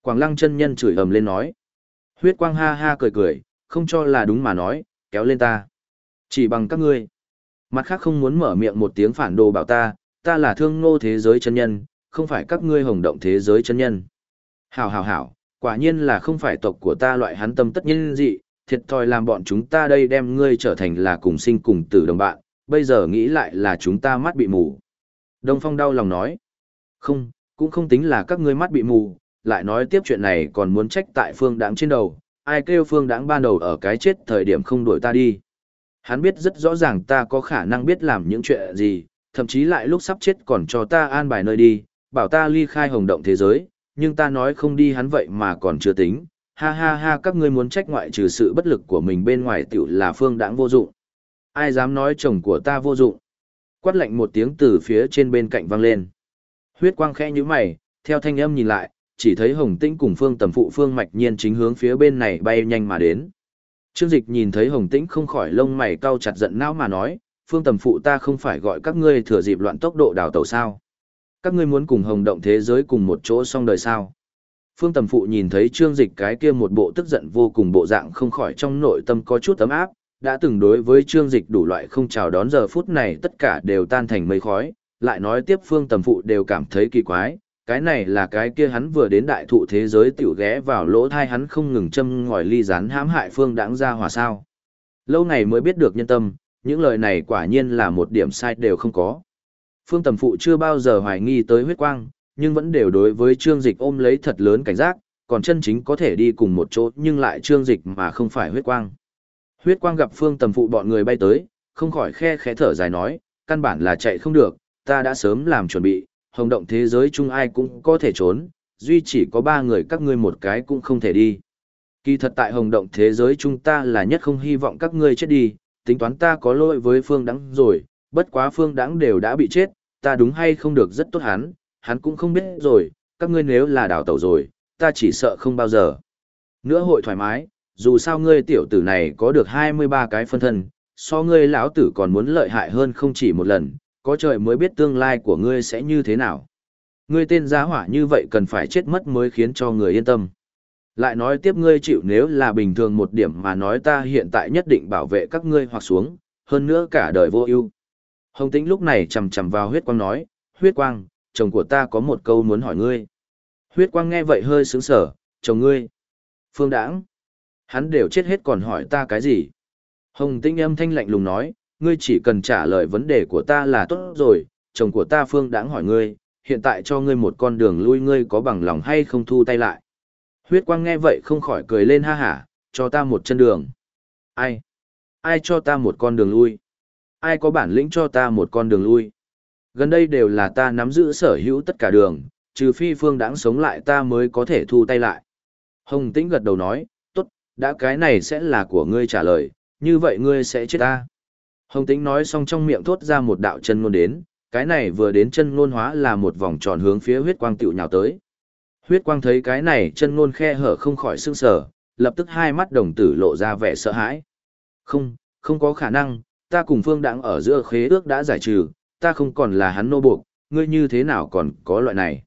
Quảng Lăng chân nhân chửi ầm lên nói. Huyết quang ha ha cười cười, không cho là đúng mà nói, kéo lên ta. Chỉ bằng các ngươi. Mặt khác không muốn mở miệng một tiếng phản đồ bảo ta là Thương Ngô thế giới chân nhân, không phải các ngươi Hồng Động thế giới chân nhân. Hảo hảo hảo, quả nhiên là không phải tộc của ta loại hắn tâm tất nhiên dị, thiệt thòi làm bọn chúng ta đây đem ngươi trở thành là cùng sinh cùng tử đồng bạn, bây giờ nghĩ lại là chúng ta mắt bị mù. Đông Phong đau lòng nói. Không, cũng không tính là các ngươi mắt bị mù, lại nói tiếp chuyện này còn muốn trách tại Phương Đãng trên đầu, ai kêu Phương Đãng ban đầu ở cái chết thời điểm không đuổi ta đi. Hắn biết rất rõ ràng ta có khả năng biết làm những chuyện gì, thậm chí lại lúc sắp chết còn cho ta an bài nơi đi, bảo ta ly khai Hồng Động thế giới, nhưng ta nói không đi hắn vậy mà còn chưa tính. Ha ha ha, các ngươi muốn trách ngoại trừ sự bất lực của mình bên ngoài tiểu là Phương Đãng vô dụng. Ai dám nói chồng của ta vô dụng? Quát lạnh một tiếng từ phía trên bên cạnh vang lên. Huyết quang khẽ nhíu mày, theo thanh âm nhìn lại, chỉ thấy Hồng Tĩnh cùng Phương Tầm Phụ Phương Mạch Nhiên chính hướng phía bên này bay nhanh mà đến. Trương Dịch nhìn thấy Hồng Tĩnh không khỏi lông mày cau chặt giận não mà nói, Phương Tầm Phụ ta không phải gọi các ngươi thừa dịp loạn tốc độ đào tẩu sao? Các ngươi muốn cùng Hồng Động thế giới cùng một chỗ xong đời sao? Phương Tầm Phụ nhìn thấy Trương Dịch cái kia một bộ tức giận vô cùng bộ dạng không khỏi trong nội tâm có chút ấm áp, đã từng đối với Trương Dịch đủ loại không chào đón giờ phút này tất cả đều tan thành mây khói, lại nói tiếp Phương Tầm Phụ đều cảm thấy kỳ quái, cái này là cái kia hắn vừa đến đại thụ thế giới tiểu ghé vào lỗ thai hắn không ngừng châm ngòi ly rán hãm hại Phương Đãng ra hòa sao. Lâu ngày mới biết được nhân tâm, những lời này quả nhiên là một điểm sai đều không có. Phương Tầm Phụ chưa bao giờ hoài nghi tới huyết quang, nhưng vẫn đều đối với Trương Dịch ôm lấy thật lớn cảnh giác, còn chân chính có thể đi cùng một chỗ nhưng lại Trương Dịch mà không phải huyết quang. Huyết quang gặp Phương Tầm Phụ bọn người bay tới, không khỏi khe khẽ thở dài nói, căn bản là chạy không được, ta đã sớm làm chuẩn bị, Hồng Động thế giới chung ai cũng có thể trốn, duy chỉ có 3 người các ngươi một cái cũng không thể đi. Kỳ thật tại Hồng Động thế giới chúng ta là nhất không hy vọng các ngươi chết đi, tính toán ta có lỗi với Phương Đãng rồi, bất quá Phương Đãng đều đã bị chết, ta đúng hay không được rất tốt hắn cũng không biết rồi, các ngươi nếu là đào tẩu rồi, ta chỉ sợ không bao giờ nữa hội thoải mái, dù sao ngươi tiểu tử này có được 23 cái phân thân, so ngươi lão tử còn muốn lợi hại hơn không chỉ một lần, có trời mới biết tương lai của ngươi sẽ như thế nào. Ngươi tên giá hỏa như vậy cần phải chết mất mới khiến cho người yên tâm. Lại nói tiếp ngươi chịu nếu là bình thường một điểm mà nói ta hiện tại nhất định bảo vệ các ngươi hoặc xuống, hơn nữa cả đời vô ưu. Hồng Tĩnh lúc này chầm chầm vào huyết quang nói, huyết quang, chồng của ta có một câu muốn hỏi ngươi. Huyết quang nghe vậy hơi sướng sở, chồng ngươi. Phương Đãng. Hắn đều chết hết còn hỏi ta cái gì? Hồng Tĩnh âm thanh lạnh lùng nói, ngươi chỉ cần trả lời vấn đề của ta là tốt rồi, chồng của ta Phương Đãng hỏi ngươi, hiện tại cho ngươi một con đường lui ngươi có bằng lòng hay không thu tay lại. Huyết quang nghe vậy không khỏi cười lên ha hả, cho ta một chân đường. Ai? Ai cho ta một con đường lui? Ai có bản lĩnh cho ta một con đường lui? Gần đây đều là ta nắm giữ sở hữu tất cả đường, trừ phi Phương Đãng sống lại ta mới có thể thu tay lại. Hồng Tĩnh gật đầu nói, tốt, đã cái này sẽ là của ngươi trả lời, như vậy ngươi sẽ chết ta. Hồng Tĩnh nói xong trong miệng thốt ra một đạo chân ngôn đến, cái này vừa đến chân ngôn hóa là một vòng tròn hướng phía huyết quang tiểu nhào tới. Huyết quang thấy cái này chân ngôn khe hở không khỏi sưng sở, lập tức hai mắt đồng tử lộ ra vẻ sợ hãi. Không, không có khả năng, ta cùng Phương Đãng ở giữa khế ước đã giải trừ, ta không còn là hắn nô buộc, ngươi như thế nào còn có loại này?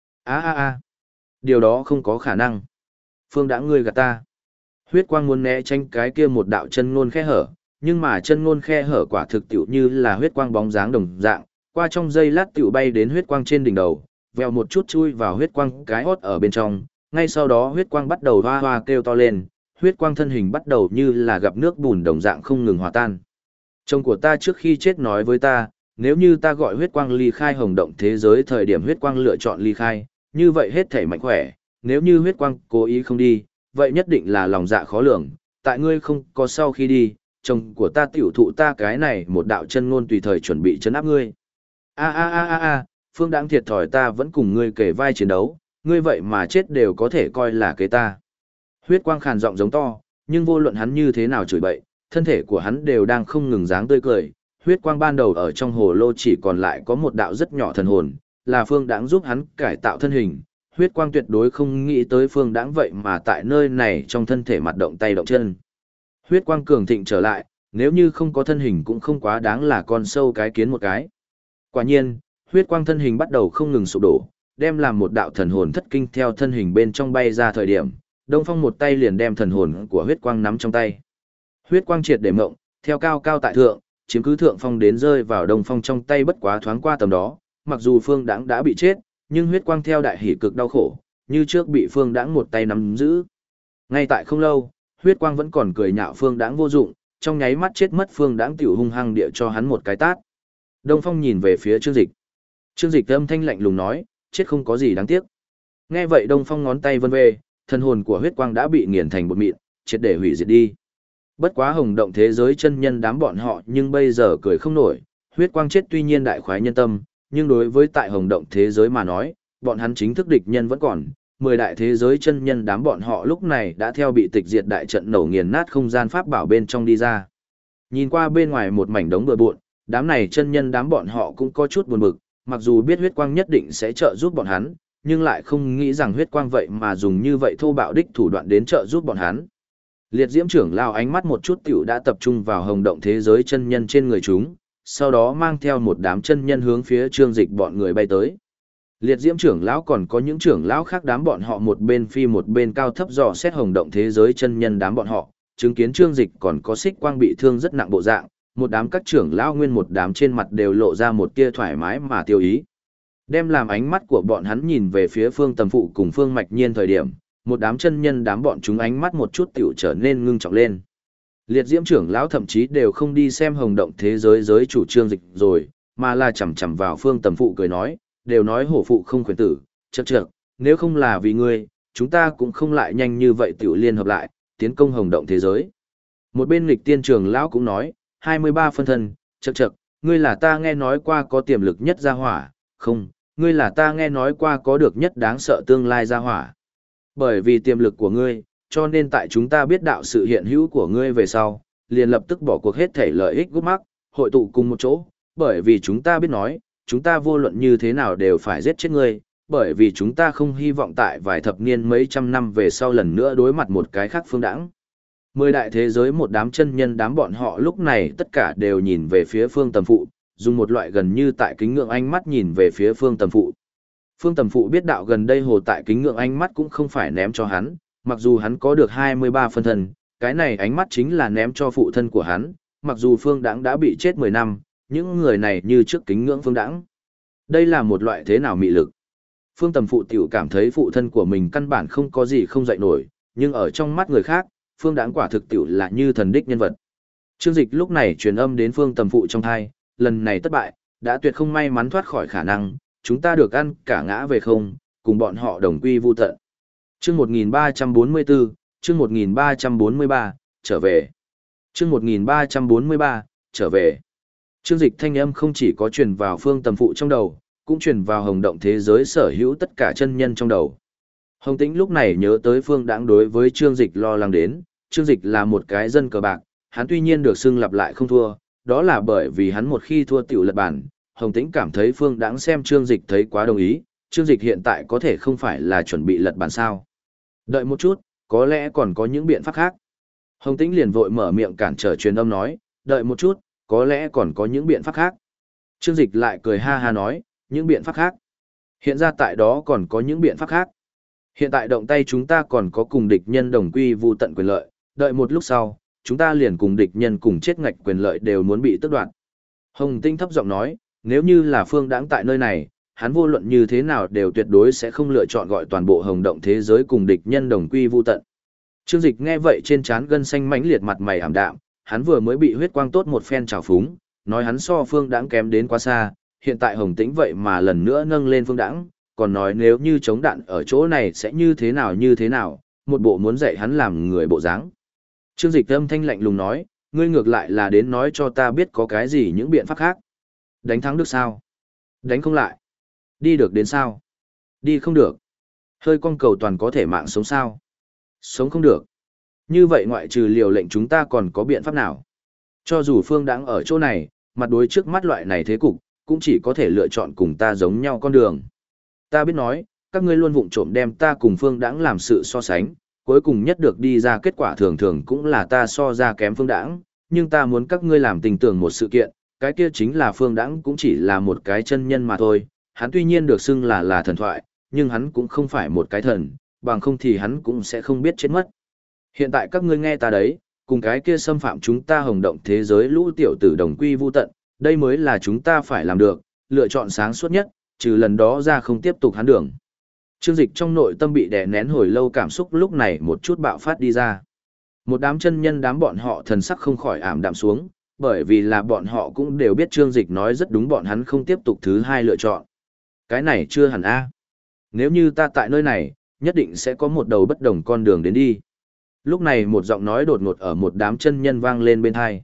Điều đó không có khả năng. Phương Đãng ngươi gạt ta. Huyết quang muốn né tránh cái kia một đạo chân ngôn khe hở, nhưng mà chân ngôn khe hở quả thực tiểu như là huyết quang bóng dáng đồng dạng, qua trong giây lát tiểu bay đến huyết quang trên đỉnh đầu, vèo một chút chui vào huyết quang cái hót ở bên trong, ngay sau đó huyết quang bắt đầu hoa hoa kêu to lên, huyết quang thân hình bắt đầu như là gặp nước bùn đồng dạng không ngừng hòa tan. Chồng của ta trước khi chết nói với ta, nếu như ta gọi huyết quang ly khai Hồng Động thế giới thời điểm huyết quang lựa chọn ly khai, như vậy hết thể mạnh khỏe, nếu như huyết quang cố ý không đi, vậy nhất định là lòng dạ khó lường, tại ngươi không có sau khi đi, chồng của ta tiểu thụ ta cái này một đạo chân ngôn tùy thời chuẩn bị chấn áp ngươi. Phương Đãng thiệt thòi ta vẫn cùng ngươi kể vai chiến đấu, ngươi vậy mà chết đều có thể coi là kế ta. Huyết quang khàn giọng giống to, nhưng vô luận hắn như thế nào chửi bậy, thân thể của hắn đều đang không ngừng dáng tươi cười. Huyết quang ban đầu ở trong hồ lô chỉ còn lại có một đạo rất nhỏ thần hồn, là Phương Đãng giúp hắn cải tạo thân hình. Huyết quang tuyệt đối không nghĩ tới Phương Đãng vậy mà tại nơi này trong thân thể mặt động tay động chân. Huyết quang cường thịnh trở lại, nếu như không có thân hình cũng không quá đáng là con sâu cái kiến một cái. Quả nhiên, huyết quang thân hình bắt đầu không ngừng sụp đổ, đem làm một đạo thần hồn thất kinh theo thân hình bên trong bay ra thời điểm, Đông Phong một tay liền đem thần hồn của huyết quang nắm trong tay. Huyết quang triệt để mộng, theo cao cao tại thượng, chiếm cứ thượng phong đến rơi vào Đông Phong trong tay bất quá thoáng qua tầm đó, mặc dù Phương Đãng đã bị chết, nhưng huyết quang theo đại hỉ cực đau khổ, như trước bị Phương Đãng một tay nắm giữ. Ngay tại không lâu, huyết quang vẫn còn cười nhạo Phương Đãng vô dụng, trong nháy mắt chết mất Phương Đãng tiểu hung hăng địa cho hắn một cái tát. Đông Phong nhìn về phía Trương Dịch. Trương Dịch âm thanh lạnh lùng nói, chết không có gì đáng tiếc. Nghe vậy Đông Phong ngón tay vân về, thần hồn của huyết quang đã bị nghiền thành bột mịn, triệt để hủy diệt đi. Bất quá hồng động thế giới chân nhân đám bọn họ nhưng bây giờ cười không nổi, huyết quang chết tuy nhiên đại khoái nhân tâm, nhưng đối với tại hồng động thế giới mà nói, bọn hắn chính thức địch nhân vẫn còn. 10 đại thế giới chân nhân đám bọn họ lúc này đã theo bị tịch diệt đại trận nổ nghiền nát không gian pháp bảo bên trong đi ra. Nhìn qua bên ngoài một mảnh đống bừa bộn, đám này chân nhân đám bọn họ cũng có chút buồn bực, mặc dù biết huyết quang nhất định sẽ trợ giúp bọn hắn, nhưng lại không nghĩ rằng huyết quang vậy mà dùng như vậy thô bạo đích thủ đoạn đến trợ giúp bọn hắn. Liệt Diễm trưởng lao ánh mắt một chút tiểu đã tập trung vào hồng động thế giới chân nhân trên người chúng, sau đó mang theo một đám chân nhân hướng phía Trương Dịch bọn người bay tới. Liệt Diễm trưởng lão còn có những trưởng lão khác đám bọn họ một bên phi một bên cao thấp dò xét hồng động thế giới chân nhân đám bọn họ, chứng kiến Trương Dịch còn có Xích Quang bị thương rất nặng bộ dạng, một đám các trưởng lão nguyên một đám trên mặt đều lộ ra một tia thoải mái mà tiêu ý. Đem làm ánh mắt của bọn hắn nhìn về phía Phương Tầm Phụ cùng Phương Mạch Nhiên thời điểm, một đám chân nhân đám bọn chúng ánh mắt một chút tiểu trở nên ngưng trọng lên. Liệt Diễm trưởng lão thậm chí đều không đi xem hồng động thế giới giới chủ Trương Dịch rồi, mà là chằm chằm vào Phương Tầm Phụ cười nói, đều nói hổ phụ không khuyến tử, chậc chậc, nếu không là vì ngươi, chúng ta cũng không lại nhanh như vậy tiểu liên hợp lại, tiến công hồng động thế giới. Một bên Lịch Tiên trưởng lão cũng nói, 23 phân thân, chậc chậc, ngươi là ta nghe nói qua có tiềm lực nhất gia hỏa, không, ngươi là ta nghe nói qua có được nhất đáng sợ tương lai gia hỏa. Bởi vì tiềm lực của ngươi, cho nên tại chúng ta biết đạo sự hiện hữu của ngươi về sau, liền lập tức bỏ cuộc hết thể lợi ích gút mắc, hội tụ cùng một chỗ, bởi vì chúng ta biết nói, chúng ta vô luận như thế nào đều phải giết chết ngươi, bởi vì chúng ta không hy vọng tại vài thập niên mấy trăm năm về sau lần nữa đối mặt một cái khác phương đẳng. 10 đại thế giới một đám chân nhân đám bọn họ lúc này tất cả đều nhìn về phía Phương Tầm Phụ, dùng một loại gần như tại kính ngưỡng ánh mắt nhìn về phía Phương Tầm Phụ. Phương Tầm Phụ biết đạo gần đây hồ tại kính ngưỡng ánh mắt cũng không phải ném cho hắn, mặc dù hắn có được 23 phân thân, cái này ánh mắt chính là ném cho phụ thân của hắn, mặc dù Phương Đãng đã bị chết 10 năm, những người này như trước kính ngưỡng Phương Đãng. Đây là một loại thế nào mị lực? Phương Tầm Phụ tiểu cảm thấy phụ thân của mình căn bản không có gì không dạy nổi, nhưng ở trong mắt người khác, Phương Đãng quả thực tiểu là như thần đích nhân vật. Trương Dịch lúc này truyền âm đến Phương Tầm Phụ trong thai, lần này thất bại, đã tuyệt không may mắn thoát khỏi khả năng, chúng ta được ăn cả ngã về không, cùng bọn họ đồng quy vu tận. Chương 1344, chương 1343, trở về. Chương 1343, trở về. Trương Dịch thanh âm không chỉ có truyền vào Phương Tầm Phụ trong đầu, cũng truyền vào hồng động thế giới sở hữu tất cả chân nhân trong đầu. Hồng Tĩnh lúc này nhớ tới Phương Đãng đối với Trương Dịch lo lắng đến, Trương Dịch là một cái dân cờ bạc, hắn tuy nhiên được xưng lặp lại không thua, đó là bởi vì hắn một khi thua tiểu lật bản. Hồng Tĩnh cảm thấy Phương Đãng xem Trương Dịch thấy quá đồng ý, Trương Dịch hiện tại có thể không phải là chuẩn bị lật bản sao. Đợi một chút, có lẽ còn có những biện pháp khác. Hồng Tĩnh liền vội mở miệng cản trở truyền âm nói, đợi một chút, có lẽ còn có những biện pháp khác. Trương Dịch lại cười ha ha nói, những biện pháp khác. Hiện ra tại đó còn có những biện pháp khác. Hiện tại động tay chúng ta còn có cùng địch nhân đồng quy vu tận quyền lợi, đợi một lúc sau, chúng ta liền cùng địch nhân cùng chết ngạch quyền lợi đều muốn bị tước đoạt. Hồng Tĩnh thấp giọng nói, nếu như là Phương Đãng tại nơi này, hắn vô luận như thế nào đều tuyệt đối sẽ không lựa chọn gọi toàn bộ hồng động thế giới cùng địch nhân đồng quy vu tận. Trương Dịch nghe vậy trên trán gân xanh mãnh liệt mặt mày ảm đạm, hắn vừa mới bị huyết quang tốt một phen trào phúng, nói hắn so Phương Đãng kém đến quá xa, hiện tại Hồng Tĩnh vậy mà lần nữa nâng lên Phương Đãng, còn nói nếu như chống đạn ở chỗ này sẽ như thế nào, một bộ muốn dạy hắn làm người bộ dáng. Trương Dịch âm thanh lạnh lùng nói, ngươi ngược lại là đến nói cho ta biết có cái gì những biện pháp khác. Đánh thắng được sao? Đánh không lại. Đi được đến sao? Đi không được. Hơi con cầu toàn có thể mạng sống sao? Sống không được. Như vậy ngoại trừ liều lệnh chúng ta còn có biện pháp nào? Cho dù Phương Đãng ở chỗ này, mặt đối trước mắt loại này thế cục, cũng chỉ có thể lựa chọn cùng ta giống nhau con đường. Ta biết nói, các ngươi luôn vụng trộm đem ta cùng Phương Đãng làm sự so sánh, cuối cùng nhất được đi ra kết quả thường thường cũng là ta so ra kém Phương Đãng, nhưng ta muốn các ngươi làm tình tưởng một sự kiện, cái kia chính là Phương Đãng cũng chỉ là một cái chân nhân mà thôi, hắn tuy nhiên được xưng là thần thoại, nhưng hắn cũng không phải một cái thần, bằng không thì hắn cũng sẽ không biết chết mất. Hiện tại các ngươi nghe ta đấy, cùng cái kia xâm phạm chúng ta hồng động thế giới lũ tiểu tử đồng quy vu tận, đây mới là chúng ta phải làm được, lựa chọn sáng suốt nhất, trừ lần đó ra không tiếp tục hắn đường. Trương Dịch trong nội tâm bị đè nén hồi lâu cảm xúc lúc này một chút bạo phát đi ra. Một đám chân nhân đám bọn họ thần sắc không khỏi ảm đạm xuống, bởi vì là bọn họ cũng đều biết Trương Dịch nói rất đúng, bọn hắn không tiếp tục thứ hai lựa chọn. Cái này chưa hẳn a. Nếu như ta tại nơi này, nhất định sẽ có một đầu bất đồng con đường đến đi. Lúc này một giọng nói đột ngột ở một đám chân nhân vang lên bên tai.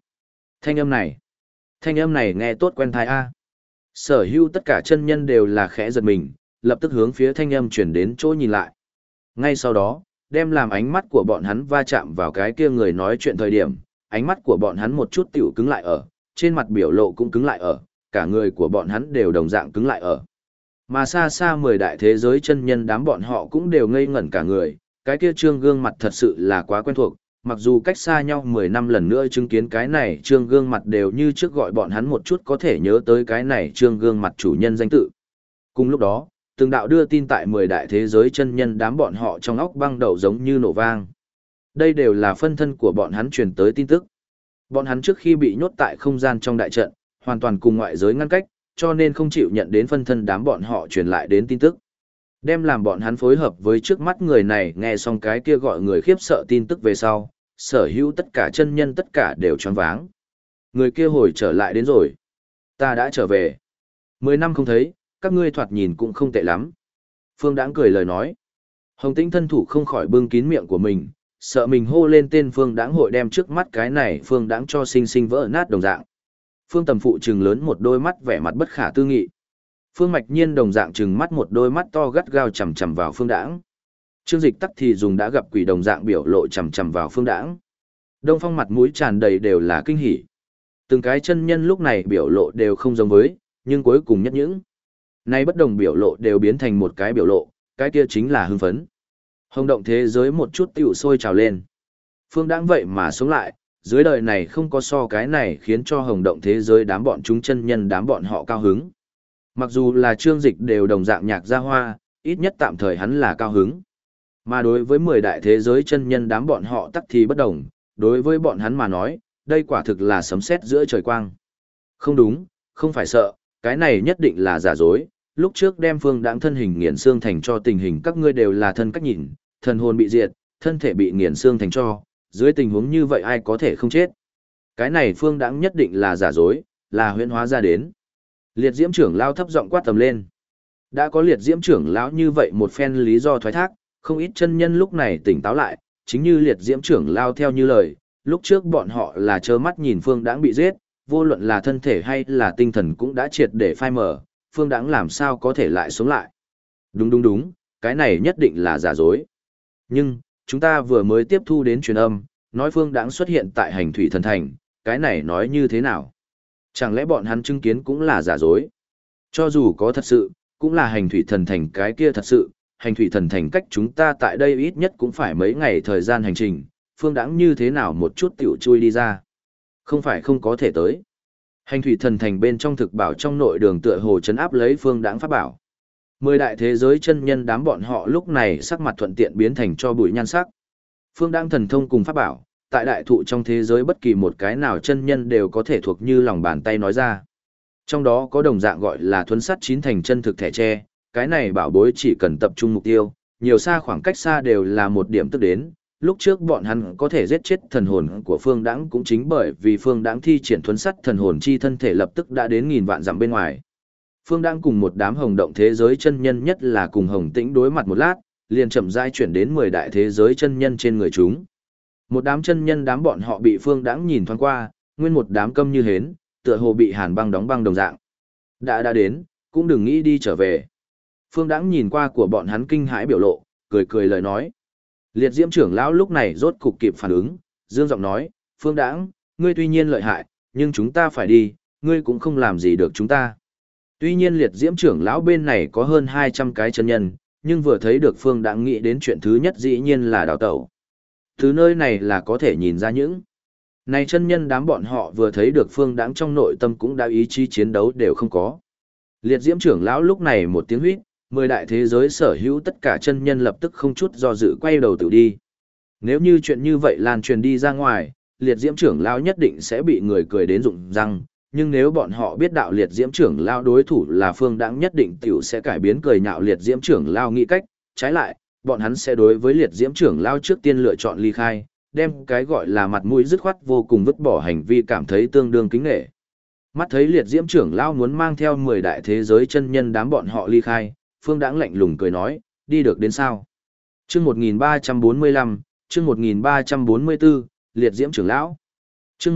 Thanh âm này nghe tốt quen tai a. Sở hữu tất cả chân nhân đều là khẽ giật mình, lập tức hướng phía thanh âm chuyển đến chỗ nhìn lại. Ngay sau đó, đem làm ánh mắt của bọn hắn va chạm vào cái kia người nói chuyện thời điểm, ánh mắt của bọn hắn một chút tiểu cứng lại ở, trên mặt biểu lộ cũng cứng lại ở, cả người của bọn hắn đều đồng dạng cứng lại ở. Mà xa xa 10 đại thế giới chân nhân đám bọn họ cũng đều ngây ngẩn cả người, cái kia trương gương mặt thật sự là quá quen thuộc, mặc dù cách xa nhau 10 năm lần nữa chứng kiến cái này trương gương mặt đều như trước gọi bọn hắn một chút có thể nhớ tới cái này trương gương mặt chủ nhân danh tự. Cùng lúc đó, từng đạo đưa tin tại 10 đại thế giới chân nhân đám bọn họ trong óc băng đầu giống như nổ vang. Đây đều là phân thân của bọn hắn truyền tới tin tức. Bọn hắn trước khi bị nhốt tại không gian trong đại trận, hoàn toàn cùng ngoại giới ngăn cách, cho nên không chịu nhận đến phân thân đám bọn họ truyền lại đến tin tức. Đem làm bọn hắn phối hợp với trước mắt người này nghe xong cái kia gọi người khiếp sợ tin tức về sau, sở hữu tất cả chân nhân tất cả đều choáng váng. Người kia hồi trở lại đến rồi. Ta đã trở về. 10 năm không thấy, các ngươi thoạt nhìn cũng không tệ lắm. Phương Đãng cười lời nói. Hồng Tĩnh thân thủ không khỏi bưng kín miệng của mình, sợ mình hô lên tên Phương Đãng hội đem trước mắt cái này Phương Đãng cho sinh sinh vỡ nát đồng dạng. Phương Tầm Phụ trừng lớn một đôi mắt vẻ mặt bất khả tư nghị. Phương Mạch Nhiên đồng dạng trừng mắt một đôi mắt to gắt gao chằm chằm vào Phương Đãng. Trương Dịch tắc thì dùng đã gặp quỷ đồng dạng biểu lộ chằm chằm vào Phương Đãng. Đông Phong mặt mũi tràn đầy đều là kinh hỉ. Từng cái chân nhân lúc này biểu lộ đều không giống với, nhưng cuối cùng nhất những nay bất đồng biểu lộ đều biến thành một cái biểu lộ, cái kia chính là hưng phấn. Hồng động thế giới một chút tiểu sôi trào lên. Phương Đãng vậy mà sống lại, dưới đời này không có so cái này khiến cho hồng động thế giới đám bọn chúng chân nhân đám bọn họ cao hứng. Mặc dù là Trương Dịch đều đồng dạng nhạc ra hoa, ít nhất tạm thời hắn là cao hứng. Mà đối với 10 đại thế giới chân nhân đám bọn họ tắc thì bất đồng, đối với bọn hắn mà nói, đây quả thực là sấm sét giữa trời quang. Không đúng, không phải sợ, cái này nhất định là giả dối. Lúc trước đem Phương Đãng thân hình nghiền xương thành cho tình hình các ngươi đều là thân cách nhìn, thần hồn bị diệt, thân thể bị nghiền xương thành cho, dưới tình huống như vậy ai có thể không chết. Cái này Phương Đãng nhất định là giả dối, là huyễn hóa ra đến. Liệt Diễm trưởng lão thấp giọng quát tầm lên. Đã có Liệt Diễm trưởng lão như vậy một phen lý do thoái thác, không ít chân nhân lúc này tỉnh táo lại, chính như Liệt Diễm trưởng lão theo như lời, lúc trước bọn họ là trơ mắt nhìn Phương Đãng bị giết, vô luận là thân thể hay là tinh thần cũng đã triệt để phai mờ, Phương Đãng làm sao có thể lại sống lại. Đúng, cái này nhất định là giả dối. Nhưng, chúng ta vừa mới tiếp thu đến truyền âm, nói Phương Đãng xuất hiện tại hành thủy thần thành, cái này nói như thế nào? Chẳng lẽ bọn hắn chứng kiến cũng là giả dối? Cho dù có thật sự, cũng là hành thủy thần thành cái kia thật sự, hành thủy thần thành cách chúng ta tại đây ít nhất cũng phải mấy ngày thời gian hành trình, Phương Đãng như thế nào một chút tiểu chui đi ra? Không phải không có thể tới. Hành thủy thần thành bên trong thực bảo trong nội đường tựa hồ trấn áp lấy Phương Đãng pháp bảo. 10 đại thế giới chân nhân đám bọn họ lúc này sắc mặt thuận tiện biến thành cho bụi nhan sắc. Phương Đãng thần thông cùng pháp bảo, tại đại thụ trong thế giới bất kỳ một cái nào chân nhân đều có thể thuộc như lòng bàn tay nói ra. Trong đó có đồng dạng gọi là thuấn sắt chín thành chân thực thẻ tre, cái này bảo bối chỉ cần tập trung mục tiêu, nhiều xa khoảng cách xa đều là một điểm tức đến. Lúc trước bọn hắn có thể giết chết thần hồn của Phương Đãng cũng chính bởi vì Phương Đãng thi triển thuấn sắt thần hồn chi thân thể lập tức đã đến nghìn vạn dặm bên ngoài. Phương Đãng cùng một đám hồng động thế giới chân nhân nhất là cùng Hồng Tĩnh đối mặt một lát, liền chậm rãi chuyển đến 10 đại thế giới chân nhân trên người chúng. Một đám chân nhân đám bọn họ bị Phương Đãng nhìn thoáng qua, nguyên một đám câm như hến, tựa hồ bị hàn băng đóng băng đồng dạng. Đã đến, cũng đừng nghĩ đi trở về. Phương Đãng nhìn qua của bọn hắn kinh hãi biểu lộ, cười lời nói. Liệt Diễm trưởng lão lúc này rốt cục kịp phản ứng, dương giọng nói, Phương Đãng, ngươi tuy nhiên lợi hại, nhưng chúng ta phải đi, ngươi cũng không làm gì được chúng ta. Tuy nhiên Liệt Diễm trưởng lão bên này có hơn 200 cái chân nhân, nhưng vừa thấy được Phương Đãng nghĩ đến chuyện thứ nhất dĩ nhiên là đào tẩu. Từ nơi này là có thể nhìn ra những này chân nhân đám bọn họ vừa thấy được Phương Đãng trong nội tâm cũng đã ý chí chiến đấu đều không có. Liệt diễm trưởng lão lúc này một tiếng huýt, 10 đại thế giới sở hữu tất cả chân nhân lập tức không chút do dự quay đầu tự đi. Nếu như chuyện như vậy lan truyền đi ra ngoài, liệt diễm trưởng lão nhất định sẽ bị người cười đến rụng răng, nhưng nếu bọn họ biết đạo liệt diễm trưởng lão đối thủ là Phương Đãng, nhất định tiểu sẽ cải biến cười nhạo liệt diễm trưởng lão nghĩ cách, trái lại, bọn hắn sẽ đối với liệt diễm trưởng lão trước tiên lựa chọn ly khai, đem cái gọi là mặt mũi dứt khoát vô cùng vứt bỏ hành vi cảm thấy tương đương kính nể. Mắt thấy liệt diễm trưởng lão muốn mang theo 10 đại thế giới chân nhân đám bọn họ ly khai, Phương Đãng lạnh lùng cười nói, đi được đến sao? Chương 1345, chương 1344, liệt diễm trưởng lão. Chương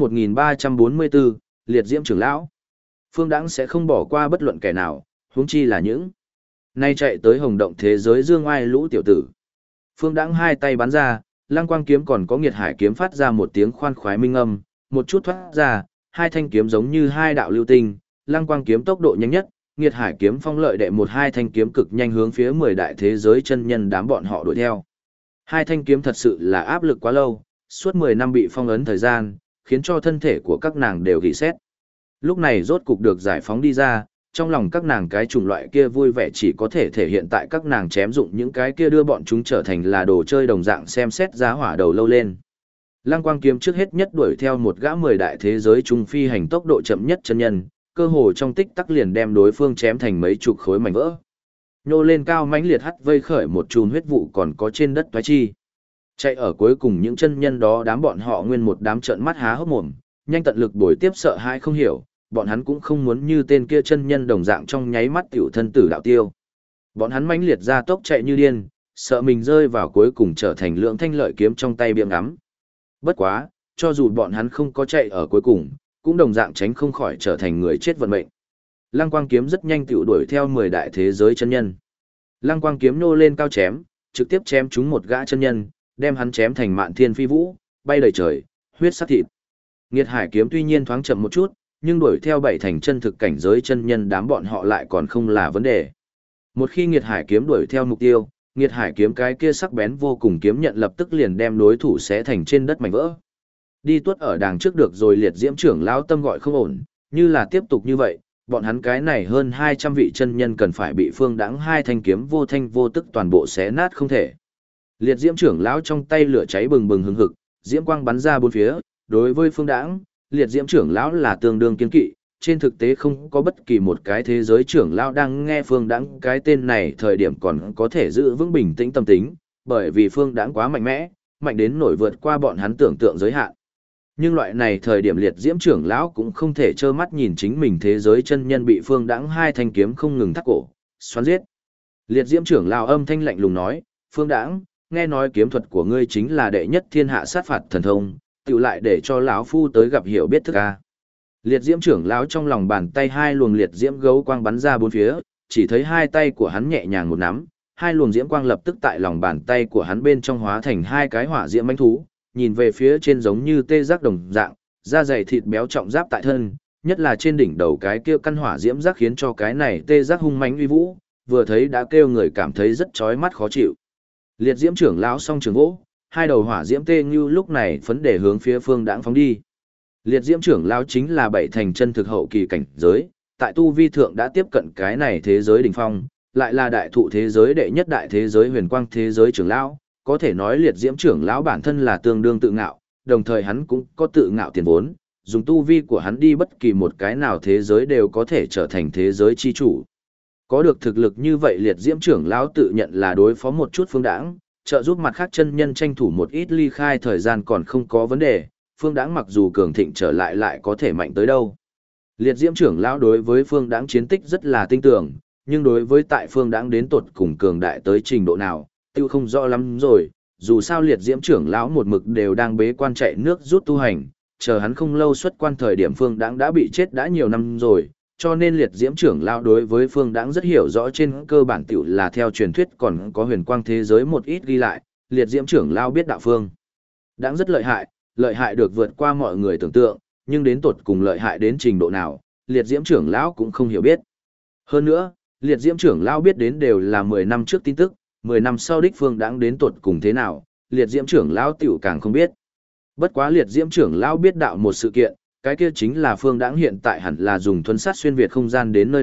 1344, liệt diễm trưởng lão. Phương Đãng sẽ không bỏ qua bất luận kẻ nào, huống chi là những nay chạy tới hồng động thế giới dương oai lũ tiểu tử. Phương Đãng hai tay bắn ra, Lăng Quang kiếm còn có Nghiệt Hải kiếm phát ra một tiếng khoan khoái minh âm, một chút thoát ra, hai thanh kiếm giống như hai đạo lưu tinh, Lăng Quang kiếm tốc độ nhanh nhất, Nghiệt Hải kiếm phong lợi đệ một hai thanh kiếm cực nhanh hướng phía 10 đại thế giới chân nhân đám bọn họ đuổi theo. Hai thanh kiếm thật sự là áp lực quá lâu, suốt 10 năm bị phong ấn thời gian, khiến cho thân thể của các nàng đều gỉ sét. Lúc này rốt cục được giải phóng đi ra, trong lòng các nàng cái chủng loại kia vui vẻ chỉ có thể thể hiện tại các nàng chém dụng những cái kia đưa bọn chúng trở thành là đồ chơi đồng dạng xem xét giá hỏa đầu lâu lên. Lăng Quang kiếm trước hết nhất đuổi theo một gã 10 đại thế giới trung phi hành tốc độ chậm nhất chân nhân, cơ hồ trong tích tắc liền đem đối phương chém thành mấy chục khối mảnh vỡ. Nhô lên cao mãnh liệt hắt vây khởi một chùm huyết vụ còn có trên đất toái chi. Chạy ở cuối cùng những chân nhân đó đám bọn họ nguyên một đám trợn mắt há hốc mồm, nhanh tận lực bồi tiếp sợ hãi không hiểu, bọn hắn cũng không muốn như tên kia chân nhân đồng dạng trong nháy mắt tiểu thân tử đạo tiêu. Bọn hắn mãnh liệt ra tốc chạy như điên, sợ mình rơi vào cuối cùng trở thành lượng thanh lợi kiếm trong tay biếng ngắm. Bất quá, cho dù bọn hắn không có chạy ở cuối cùng, cũng đồng dạng tránh không khỏi trở thành người chết vận mệnh. Lăng Quang kiếm rất nhanh tiểu đuổi theo 10 đại thế giới chân nhân. Lăng Quang kiếm nô lên cao chém, trực tiếp chém trúng một gã chân nhân, đem hắn chém thành mạn thiên phi vũ, bay đầy trời, huyết sắc thịt. Nghiệt Hải kiếm tuy nhiên thoáng chậm một chút, nhưng đuổi theo 7 thành chân thực cảnh giới chân nhân đám bọn họ lại còn không là vấn đề. Một khi Nghiệt Hải kiếm đuổi theo mục tiêu, Nghiệt Hải kiếm cái kia sắc bén vô cùng kiếm nhận lập tức liền đem đối thủ xé thành trên đất mảnh vỡ. Đi tuốt ở đàng trước được rồi liệt diễm trưởng lão tâm gọi không ổn, như là tiếp tục như vậy, bọn hắn cái này hơn 200 vị chân nhân cần phải bị Phương Đãng hai thanh kiếm vô thanh vô tức toàn bộ xé nát không thể. Liệt diễm trưởng lão trong tay lửa cháy bừng bừng hừng hực, diễm quang bắn ra bốn phía, đối với Phương Đãng, liệt diễm trưởng lão là tương đương kiên kỵ, trên thực tế không có bất kỳ một cái thế giới trưởng lão đang nghe Phương Đãng cái tên này thời điểm còn có thể giữ vững bình tĩnh tâm tính, bởi vì Phương Đãng quá mạnh mẽ, mạnh đến nổi vượt qua bọn hắn tưởng tượng giới hạn. Nhưng loại này thời điểm liệt diễm trưởng lão cũng không thể trơ mắt nhìn chính mình thế giới chân nhân bị Phương Đãng hai thanh kiếm không ngừng thắt cổ, xoắn giết. Liệt diễm trưởng lão âm thanh lạnh lùng nói, Phương Đãng, nghe nói kiếm thuật của ngươi chính là đệ nhất thiên hạ sát phạt thần thông, tựu lại để cho lão phu tới gặp hiểu biết thức a. Liệt diễm trưởng lão trong lòng bàn tay hai luồng liệt diễm gấu quang bắn ra bốn phía, chỉ thấy hai tay của hắn nhẹ nhàng một nắm, hai luồng diễm quang lập tức tại lòng bàn tay của hắn bên trong hóa thành hai cái hỏa diễm mãnh thú, nhìn về phía trên giống như tê giác đồng dạng, da dày thịt béo trọng giáp tại thân, nhất là trên đỉnh đầu cái kia căn hỏa diễm giác khiến cho cái này tê giác hung mãnh uy vũ, vừa thấy đã kêu người cảm thấy rất chói mắt khó chịu. Liệt diễm trưởng lão song trường vỗ, hai đầu hỏa diễm tê như lúc này phấn để hướng phía Phương Đãng phóng đi. Liệt diễm trưởng lão chính là bảy thành chân thực hậu kỳ cảnh giới, tại tu vi thượng đã tiếp cận cái này thế giới đỉnh phong, lại là đại thụ thế giới đệ nhất đại thế giới huyền quang thế giới trưởng lão, có thể nói liệt diễm trưởng lão bản thân là tương đương tự ngạo, đồng thời hắn cũng có tự ngạo tiền vốn, dùng tu vi của hắn đi bất kỳ một cái nào thế giới đều có thể trở thành thế giới chi chủ. Có được thực lực như vậy liệt diễm trưởng lão tự nhận là đối phó một chút Phương Đãng, trợ giúp mặt khác chân nhân tranh thủ một ít ly khai thời gian còn không có vấn đề, Phương Đãng mặc dù cường thịnh trở lại lại có thể mạnh tới đâu. Liệt diễm trưởng lão đối với Phương Đãng chiến tích rất là tin tưởng, nhưng đối với tại Phương Đãng đến tột cùng cường đại tới trình độ nào, tiêu không rõ lắm rồi, dù sao liệt diễm trưởng lão một mực đều đang bế quan chạy nước rút tu hành, chờ hắn không lâu xuất quan thời điểm Phương Đãng đã bị chết đã nhiều năm rồi, cho nên liệt diễm trưởng lão đối với Phương Đãng rất hiểu rõ, trên cơ bản tiểu là theo truyền thuyết còn có huyền quang thế giới một ít ghi lại, liệt diễm trưởng lão biết đạo Phương Đãng rất lợi hại được vượt qua mọi người tưởng tượng, nhưng đến tột cùng lợi hại đến trình độ nào, liệt diễm trưởng lão cũng không hiểu biết. Hơn nữa, liệt diễm trưởng lão biết đến đều là 10 năm trước tin tức, 10 năm sau đích Phương Đãng đến tột cùng thế nào, liệt diễm trưởng lão tiểu càng không biết. Bất quá liệt diễm trưởng lão biết đạo một sự kiện, cái kia chính là Phương Đãng hiện tại hẳn là dùng thuấn sát xuyên việt không gian đến nơi này,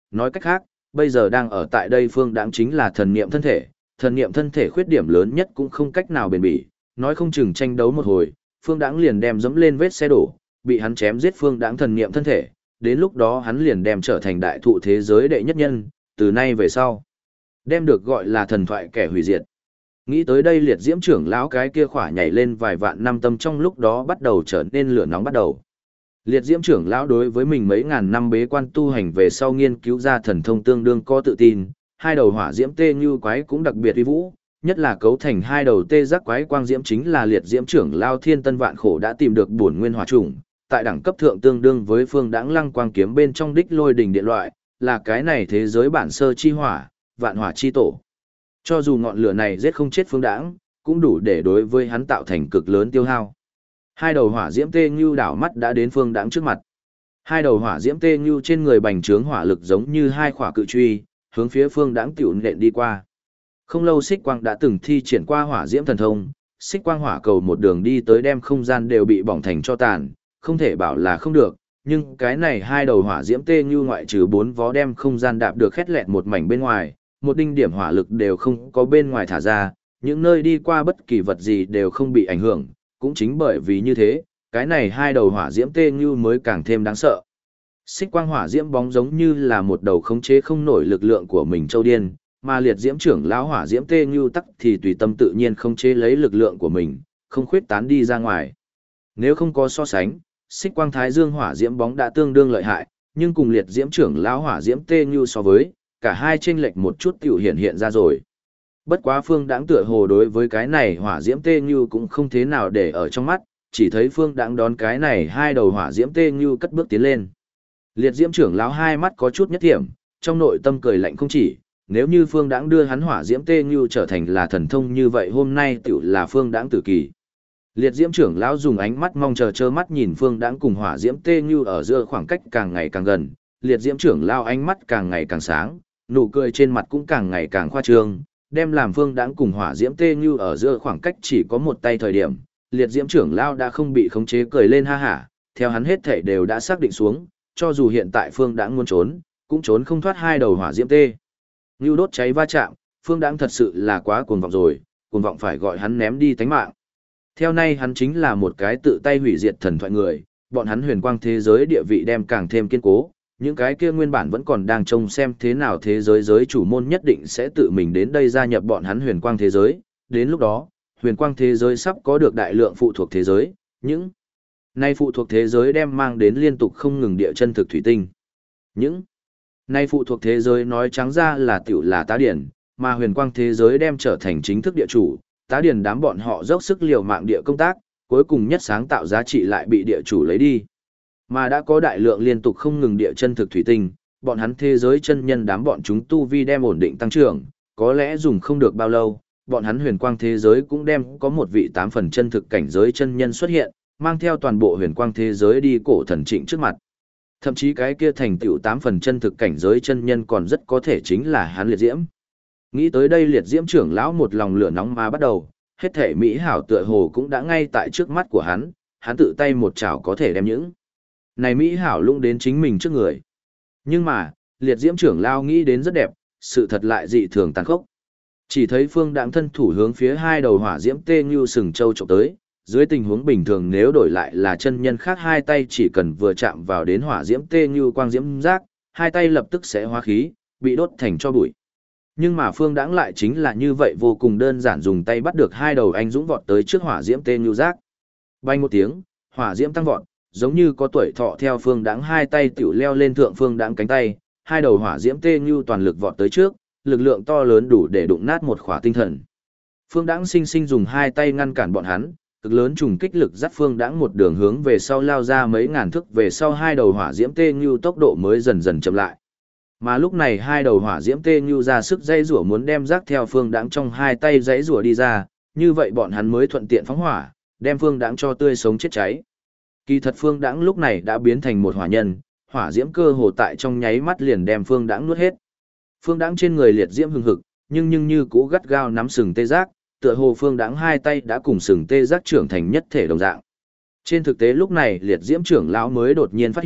nói cách khác, bây giờ đang ở tại đây Phương Đãng chính là thần niệm thân thể khuyết điểm lớn nhất cũng không cách nào bền bỉ, nói không chừng tranh đấu một hồi, Phương Đãng liền đem dẫm lên vết xe đổ, bị hắn chém giết Phương Đãng thần niệm thân thể, đến lúc đó hắn liền đem trở thành đại thụ thế giới đệ nhất nhân, từ nay về sau, đem được gọi là thần thoại kẻ hủy diệt. Nghĩ tới đây liệt diễm trưởng lão cái kia khỏa nhảy lên vài vạn năm tâm trong lúc đó bắt đầu trở nên lửa nóng bắt đầu. Liệt diễm trưởng lão đối với mình mấy ngàn năm bế quan tu hành về sau nghiên cứu ra thần thông tương đương có tự tin, hai đầu hỏa diễm tê như quái cũng đặc biệt uy vũ, nhất là cấu thành hai đầu tê giác quái quang diễm chính là liệt diễm trưởng lão thiên tân vạn khổ đã tìm được bổn nguyên hỏa chủng, tại đẳng cấp thượng tương đương với phương đãng lăng quang kiếm bên trong đích lôi đỉnh điện loại, là cái này thế giới bản sơ chi hỏa, vạn hỏa chi tổ. Cho dù ngọn lửa này giết không chết phương đãng, cũng đủ để đối với hắn tạo thành cực lớn tiêu hao. Hai đầu hỏa diễm tê như đảo mắt đã đến phương đãng trước mặt. Hai đầu hỏa diễm tê như trên người bành trướng hỏa lực giống như hai khỏa cự truy, hướng phía phương đãng tiểu nện đi qua. Không lâu Xích Quang đã từng thi triển qua hỏa diễm thần thông, Xích Quang hỏa cầu một đường đi tới đem không gian đều bị bỏng thành cho tàn, không thể bảo là không được, nhưng cái này hai đầu hỏa diễm tê như ngoại trừ bốn vó đem không gian đạp được khét lẹt một mảnh bên ngoài, một đinh điểm hỏa lực đều không có bên ngoài thả ra, những nơi đi qua bất kỳ vật gì đều không bị ảnh hưởng, cũng chính bởi vì như thế, cái này hai đầu hỏa diễm tê như mới càng thêm đáng sợ. Xích quang hỏa diễm bóng giống như là một đầu khống chế không nổi lực lượng của mình châu điên, mà liệt diễm trưởng lão hỏa diễm tê như tắc thì tùy tâm tự nhiên khống chế lấy lực lượng của mình, không khuyết tán đi ra ngoài. Nếu không có so sánh, xích quang thái dương hỏa diễm bóng đã tương đương lợi hại, nhưng cùng liệt diễm trưởng lão hỏa diễm tê như so với, cả hai chênh lệch một chút tiểu hiện ra rồi. Bất quá Phương Đãng tựa hồ đối với cái này hỏa diễm tê như cũng không thế nào để ở trong mắt, chỉ thấy Phương Đãng đón cái này hai đầu hỏa diễm tê như cất bước tiến lên. Liệt diễm trưởng lão hai mắt có chút nhất thiểm, trong nội tâm cười lạnh không chỉ, nếu như Phương Đãng đưa hắn hỏa diễm tê như trở thành là thần thông như vậy hôm nay tiểu là Phương Đãng tử kỳ. Liệt diễm trưởng lão dùng ánh mắt mong chờ trơ mắt nhìn Phương Đãng cùng hỏa diễm tê như ở giữa khoảng cách càng ngày càng gần, liệt diễm trưởng lão ánh mắt càng ngày càng sáng, nụ cười trên mặt cũng càng ngày càng khoa trương, đem làm Phương Đãng cùng hỏa diễm tê như ở giữa khoảng cách chỉ có một tay thời điểm, liệt diễm trưởng lão đã không bị khống chế cười lên ha hả, theo hắn hết thảy đều đã xác định xuống, cho dù hiện tại Phương Đãng muốn trốn, cũng trốn không thoát hai đầu hỏa diễm tê như đốt cháy va chạm, Phương Đãng thật sự là quá cuồng vọng rồi, cuồng vọng phải gọi hắn ném đi tánh mạng. Theo nay hắn chính là một cái tự tay hủy diệt thần thoại người, bọn hắn huyền quang thế giới địa vị đem càng thêm kiên cố, những cái kia nguyên bản vẫn còn đang trông xem thế nào thế giới giới chủ môn nhất định sẽ tự mình đến đây gia nhập bọn hắn huyền quang thế giới, đến lúc đó, huyền quang thế giới sắp có được đại lượng phụ thuộc thế giới, những nay phụ thuộc thế giới đem mang đến liên tục không ngừng địa chân thực thủy tinh. Những nay phụ thuộc thế giới nói trắng ra là tiểu là tá điển, mà huyền quang thế giới đem trở thành chính thức địa chủ, tá điển đám bọn họ dốc sức liều mạng địa công tác, cuối cùng nhất sáng tạo giá trị lại bị địa chủ lấy đi. Mà đã có đại lượng liên tục không ngừng địa chân thực thủy tinh, bọn hắn thế giới chân nhân đám bọn chúng tu vi đem ổn định tăng trưởng, có lẽ dùng không được bao lâu, bọn hắn huyền quang thế giới cũng đem có một vị 8 phần chân thực cảnh giới chân nhân xuất hiện, mang theo toàn bộ huyền quang thế giới đi cổ thần trịnh trước mặt. Thậm chí cái kia thành tựu 8 phần chân thực cảnh giới chân nhân còn rất có thể chính là hắn liệt diễm. Nghĩ tới đây liệt diễm trưởng lão một lòng lửa nóng mà bắt đầu, hết thể mỹ hảo tựa hồ cũng đã ngay tại trước mắt của hắn tự tay một chảo có thể đem những này mỹ hảo lung đến chính mình trước người. Nhưng mà, liệt diễm trưởng lão nghĩ đến rất đẹp, sự thật lại dị thường tàn khốc. Chỉ thấy Phương Đãng thân thủ hướng phía hai đầu hỏa diễm tê như sừng châu chụp tới, dưới tình huống bình thường nếu đổi lại là chân nhân khác hai tay chỉ cần vừa chạm vào đến hỏa diễm tê như quang diễm giác, hai tay lập tức sẽ hóa khí, bị đốt thành cho bụi. Nhưng mà Phương Đãng lại chính là như vậy vô cùng đơn giản dùng tay bắt được hai đầu anh dũng vọt tới trước hỏa diễm tê như giác. Bay một tiếng, hỏa diễm tăng vọt, giống như có tuổi thọ theo Phương Đãng hai tay tiểu leo lên thượng Phương Đãng cánh tay, hai đầu hỏa diễm tê như toàn lực vọt tới trước, lực lượng to lớn đủ để đụng nát một khỏa tinh thần. Phương Đãng sinh sinh dùng hai tay ngăn cản bọn hắn, cực lớn trùng kích lực dắt Phương Đãng một đường hướng về sau lao ra mấy ngàn thước về sau hai đầu hỏa diễm tê như tốc độ mới dần dần chậm lại. Mà lúc này hai đầu hỏa diễm tê như ra sức dây rủa muốn đem rác theo Phương Đãng trong hai tay dãy rủa đi ra, như vậy bọn hắn mới thuận tiện phóng hỏa, đem Phương Đãng cho tươi sống chết cháy. Kỳ thật Phương Đãng lúc này đã biến thành một hỏa nhân, hỏa diễm cơ hồ tại trong nháy mắt liền đem Phương Đãng nuốt hết. Phương Đãng trên người liệt diễm hừng hực, nhưng như cũ gắt gao nắm sừng tê giác, tựa hồ Phương Đãng hai tay đã cùng sừng tê giác trưởng thành nhất thể đồng dạng. Trên thực tế lúc này liệt diễm trưởng lão mới đột nhiên phát hiện,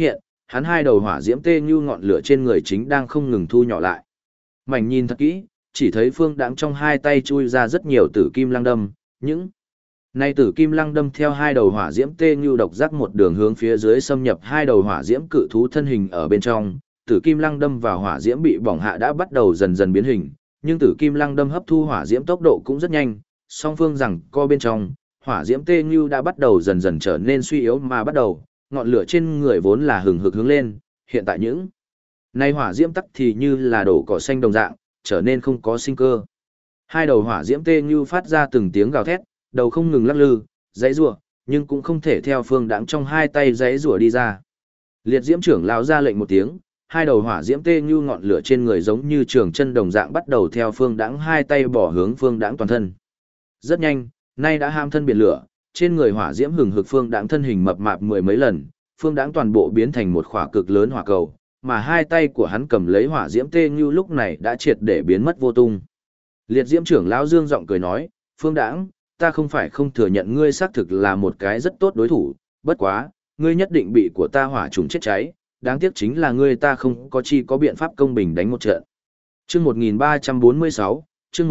Hắn hai đầu hỏa diễm tê như ngọn lửa trên người chính đang không ngừng thu nhỏ lại. Mảnh nhìn thật kỹ, chỉ thấy Phương Đãng trong hai tay chui ra rất nhiều tử kim lăng đâm, những nay tử kim lăng đâm theo hai đầu hỏa diễm tê như độc giác một đường hướng phía dưới xâm nhập hai đầu hỏa diễm cự thú thân hình ở bên trong, tử kim lăng đâm vào hỏa diễm bị bỏng hạ đã bắt đầu dần dần biến hình, nhưng tử kim lăng đâm hấp thu hỏa diễm tốc độ cũng rất nhanh, song phương rằng co bên trong, hỏa diễm tê như đã bắt đầu dần dần trở nên suy yếu mà bắt đầu, ngọn lửa trên người vốn là hừng hực hướng lên, hiện tại những nay hỏa diễm tắc thì như là đổ cỏ xanh đồng dạng, trở nên không có sinh cơ. Hai đầu hỏa diễm tê như phát ra từng tiếng gào thét, đầu không ngừng lắc lư, dãy rủa, nhưng cũng không thể theo Phương Đãng trong hai tay dãy rủa đi ra. Liệt Diễm trưởng lão ra lệnh một tiếng, hai đầu hỏa diễm tê như ngọn lửa trên người giống như trường chân đồng dạng bắt đầu theo Phương Đãng hai tay bỏ hướng Phương Đãng toàn thân. Rất nhanh, nay đã ham thân biển lửa, trên người hỏa diễm hừng hực Phương Đãng thân hình mập mạp mười mấy lần, Phương Đãng toàn bộ biến thành một khỏa cực lớn hỏa cầu, mà hai tay của hắn cầm lấy hỏa diễm tê như lúc này đã triệt để biến mất vô tung. Liệt Diễm trưởng lão dương giọng cười nói, Phương Đãng, ta không phải không thừa nhận ngươi xác thực là một cái rất tốt đối thủ, bất quá, ngươi nhất định bị của ta hỏa trùng chết cháy, đáng tiếc chính là ngươi ta không có chi có biện pháp công bình đánh một trận. Chương 1346, chương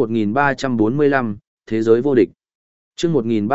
1345, thế giới vô địch. Chương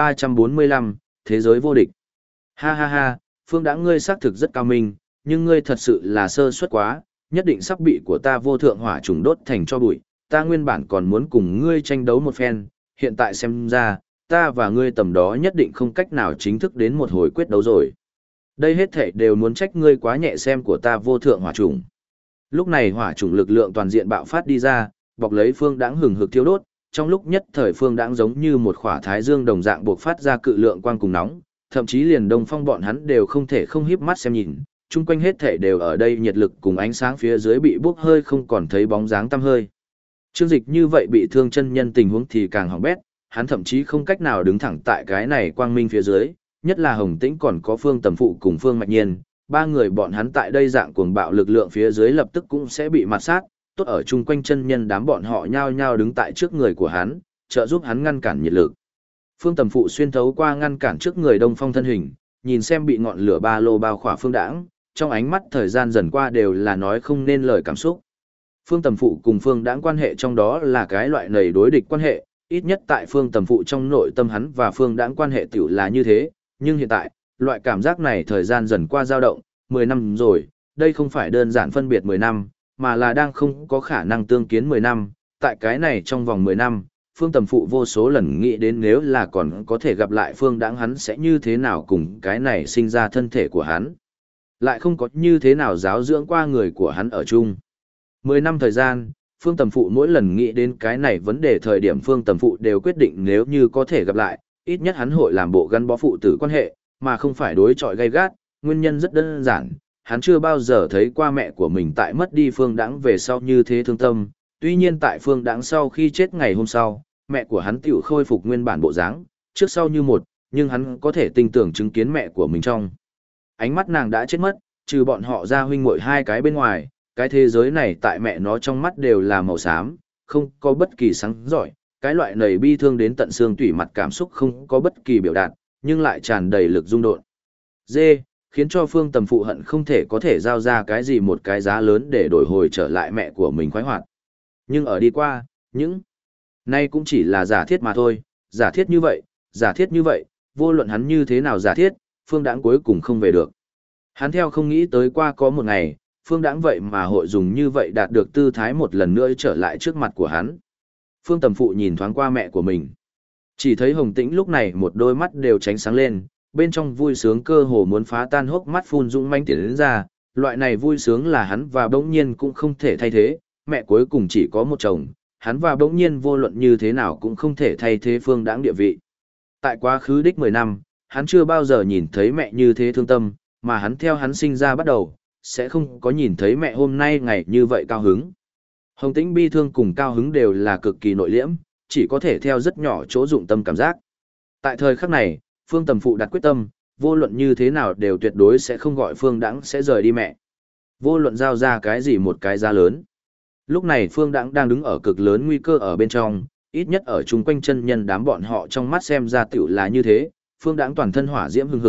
1345, thế giới vô địch. Ha ha ha, Phương Đãng ngươi xác thực rất cao minh, nhưng ngươi thật sự là sơ suất quá, nhất định sắp bị của ta vô thượng hỏa trùng đốt thành cho bụi, ta nguyên bản còn muốn cùng ngươi tranh đấu một phen, hiện tại xem ra, ta và ngươi tầm đó nhất định không cách nào chính thức đến một hồi quyết đấu rồi. Đây hết thảy đều muốn trách ngươi quá nhẹ xem của ta vô thượng hỏa trùng. Lúc này hỏa trùng lực lượng toàn diện bạo phát đi ra, bọc lấy Phương Đãng hừng hực thiêu đốt, trong lúc nhất thời Phương Đãng giống như một khỏa thái dương đồng dạng buộc phát ra cự lượng quang cùng nóng, thậm chí liền Đông Phong bọn hắn đều không thể không híp mắt xem nhìn, chung quanh hết thảy đều ở đây nhiệt lực cùng ánh sáng phía dưới bị bốc hơi không còn thấy bóng dáng tăm hơi. Trương Dịch như vậy bị thương chân nhân tình huống thì càng hỏng bét, hắn thậm chí không cách nào đứng thẳng tại cái này quang minh phía dưới, nhất là Hồng Tĩnh còn có Phương Tầm Phụ cùng Phương Mạch Nhiên, ba người bọn hắn tại đây dạng cuồng bạo lực lượng phía dưới lập tức cũng sẽ bị mạt sát, tốt ở chung quanh chân nhân đám bọn họ nhao nhao đứng tại trước người của hắn, trợ giúp hắn ngăn cản nhiệt lực. Phương Tầm Phụ xuyên thấu qua ngăn cản trước người Đông Phong thân hình, nhìn xem bị ngọn lửa ba lô bao khỏa Phương Đãng, trong ánh mắt thời gian dần qua đều là nói không nên lời cảm xúc. Phương Tầm Phụ cùng Phương Đãng quan hệ trong đó là cái loại nầy đối địch quan hệ, ít nhất tại Phương Tầm Phụ trong nội tâm hắn và Phương Đãng quan hệ tiểu là như thế, nhưng hiện tại, loại cảm giác này thời gian dần qua dao động, 10 năm rồi, đây không phải đơn giản phân biệt 10 năm, mà là đang không có khả năng tương kiến 10 năm, tại cái này trong vòng 10 năm, Phương Tầm Phụ vô số lần nghĩ đến nếu là còn có thể gặp lại Phương Đãng hắn sẽ như thế nào cùng cái này sinh ra thân thể của hắn. Lại không có như thế nào giáo dưỡng qua người của hắn ở chung. 10 năm thời gian, Phương Tầm Phụ mỗi lần nghĩ đến cái này vấn đề thời điểm Phương Tầm Phụ đều quyết định nếu như có thể gặp lại, ít nhất hắn hội làm bộ gắn bó phụ tử quan hệ, mà không phải đối chọi gay gắt, nguyên nhân rất đơn giản, hắn chưa bao giờ thấy qua mẹ của mình tại mất đi Phương Đãng về sau như thế thương tâm, tuy nhiên tại Phương Đãng sau khi chết ngày hôm sau, mẹ của hắn tiểu khôi phục nguyên bản bộ dáng, trước sau như một, nhưng hắn có thể tin tưởng chứng kiến mẹ của mình trong ánh mắt nàng đã chết mất, trừ bọn họ ra huynh muội hai cái bên ngoài, cái thế giới này tại mẹ nó trong mắt đều là màu xám, không có bất kỳ sáng giỏi, cái loại nầy bi thương đến tận xương tủy mặt cảm xúc không có bất kỳ biểu đạt, nhưng lại tràn đầy lực rung độn. Dê, khiến cho Phương Tầm Phụ hận không thể có thể giao ra cái gì một cái giá lớn để đổi hồi trở lại mẹ của mình khoái hoạt. Nhưng ở đi qua, những nay cũng chỉ là giả thiết mà thôi, giả thiết như vậy, vô luận hắn như thế nào giả thiết, Phương Đãng cuối cùng không về được. Hắn theo không nghĩ tới qua có một ngày, Phương Đãng vậy mà hội dùng như vậy đạt được tư thái một lần nữa trở lại trước mặt của hắn. Phương Tầm Phụ nhìn thoáng qua mẹ của mình. Chỉ thấy Hồng Tĩnh lúc này một đôi mắt đều tránh sáng lên, bên trong vui sướng cơ hồ muốn phá tan hốc mắt phun dũng manh tiến đến ra, loại này vui sướng là hắn và bỗng nhiên cũng không thể thay thế, mẹ cuối cùng chỉ có một chồng, hắn và bỗng nhiên vô luận như thế nào cũng không thể thay thế Phương Đãng địa vị. Tại quá khứ đích 10 năm, hắn chưa bao giờ nhìn thấy mẹ như thế thương tâm, mà hắn theo hắn sinh ra bắt đầu, sẽ không có nhìn thấy mẹ hôm nay ngày như vậy cao hứng. Hồng Tĩnh bi thương cùng cao hứng đều là cực kỳ nội liễm, chỉ có thể theo rất nhỏ chỗ dụng tâm cảm giác. Tại thời khắc này, Phương Tầm Phụ đặt quyết tâm, vô luận như thế nào đều tuyệt đối sẽ không gọi Phương Đãng sẽ rời đi mẹ. Vô luận giao ra cái gì một cái giá lớn. Lúc này Phương Đãng đang đứng ở cực lớn nguy cơ ở bên trong, ít nhất ở chung quanh chân nhân đám bọn họ trong mắt xem ra tiểu là như thế, Phương Đãng toàn thân hỏa diễm hừng hực,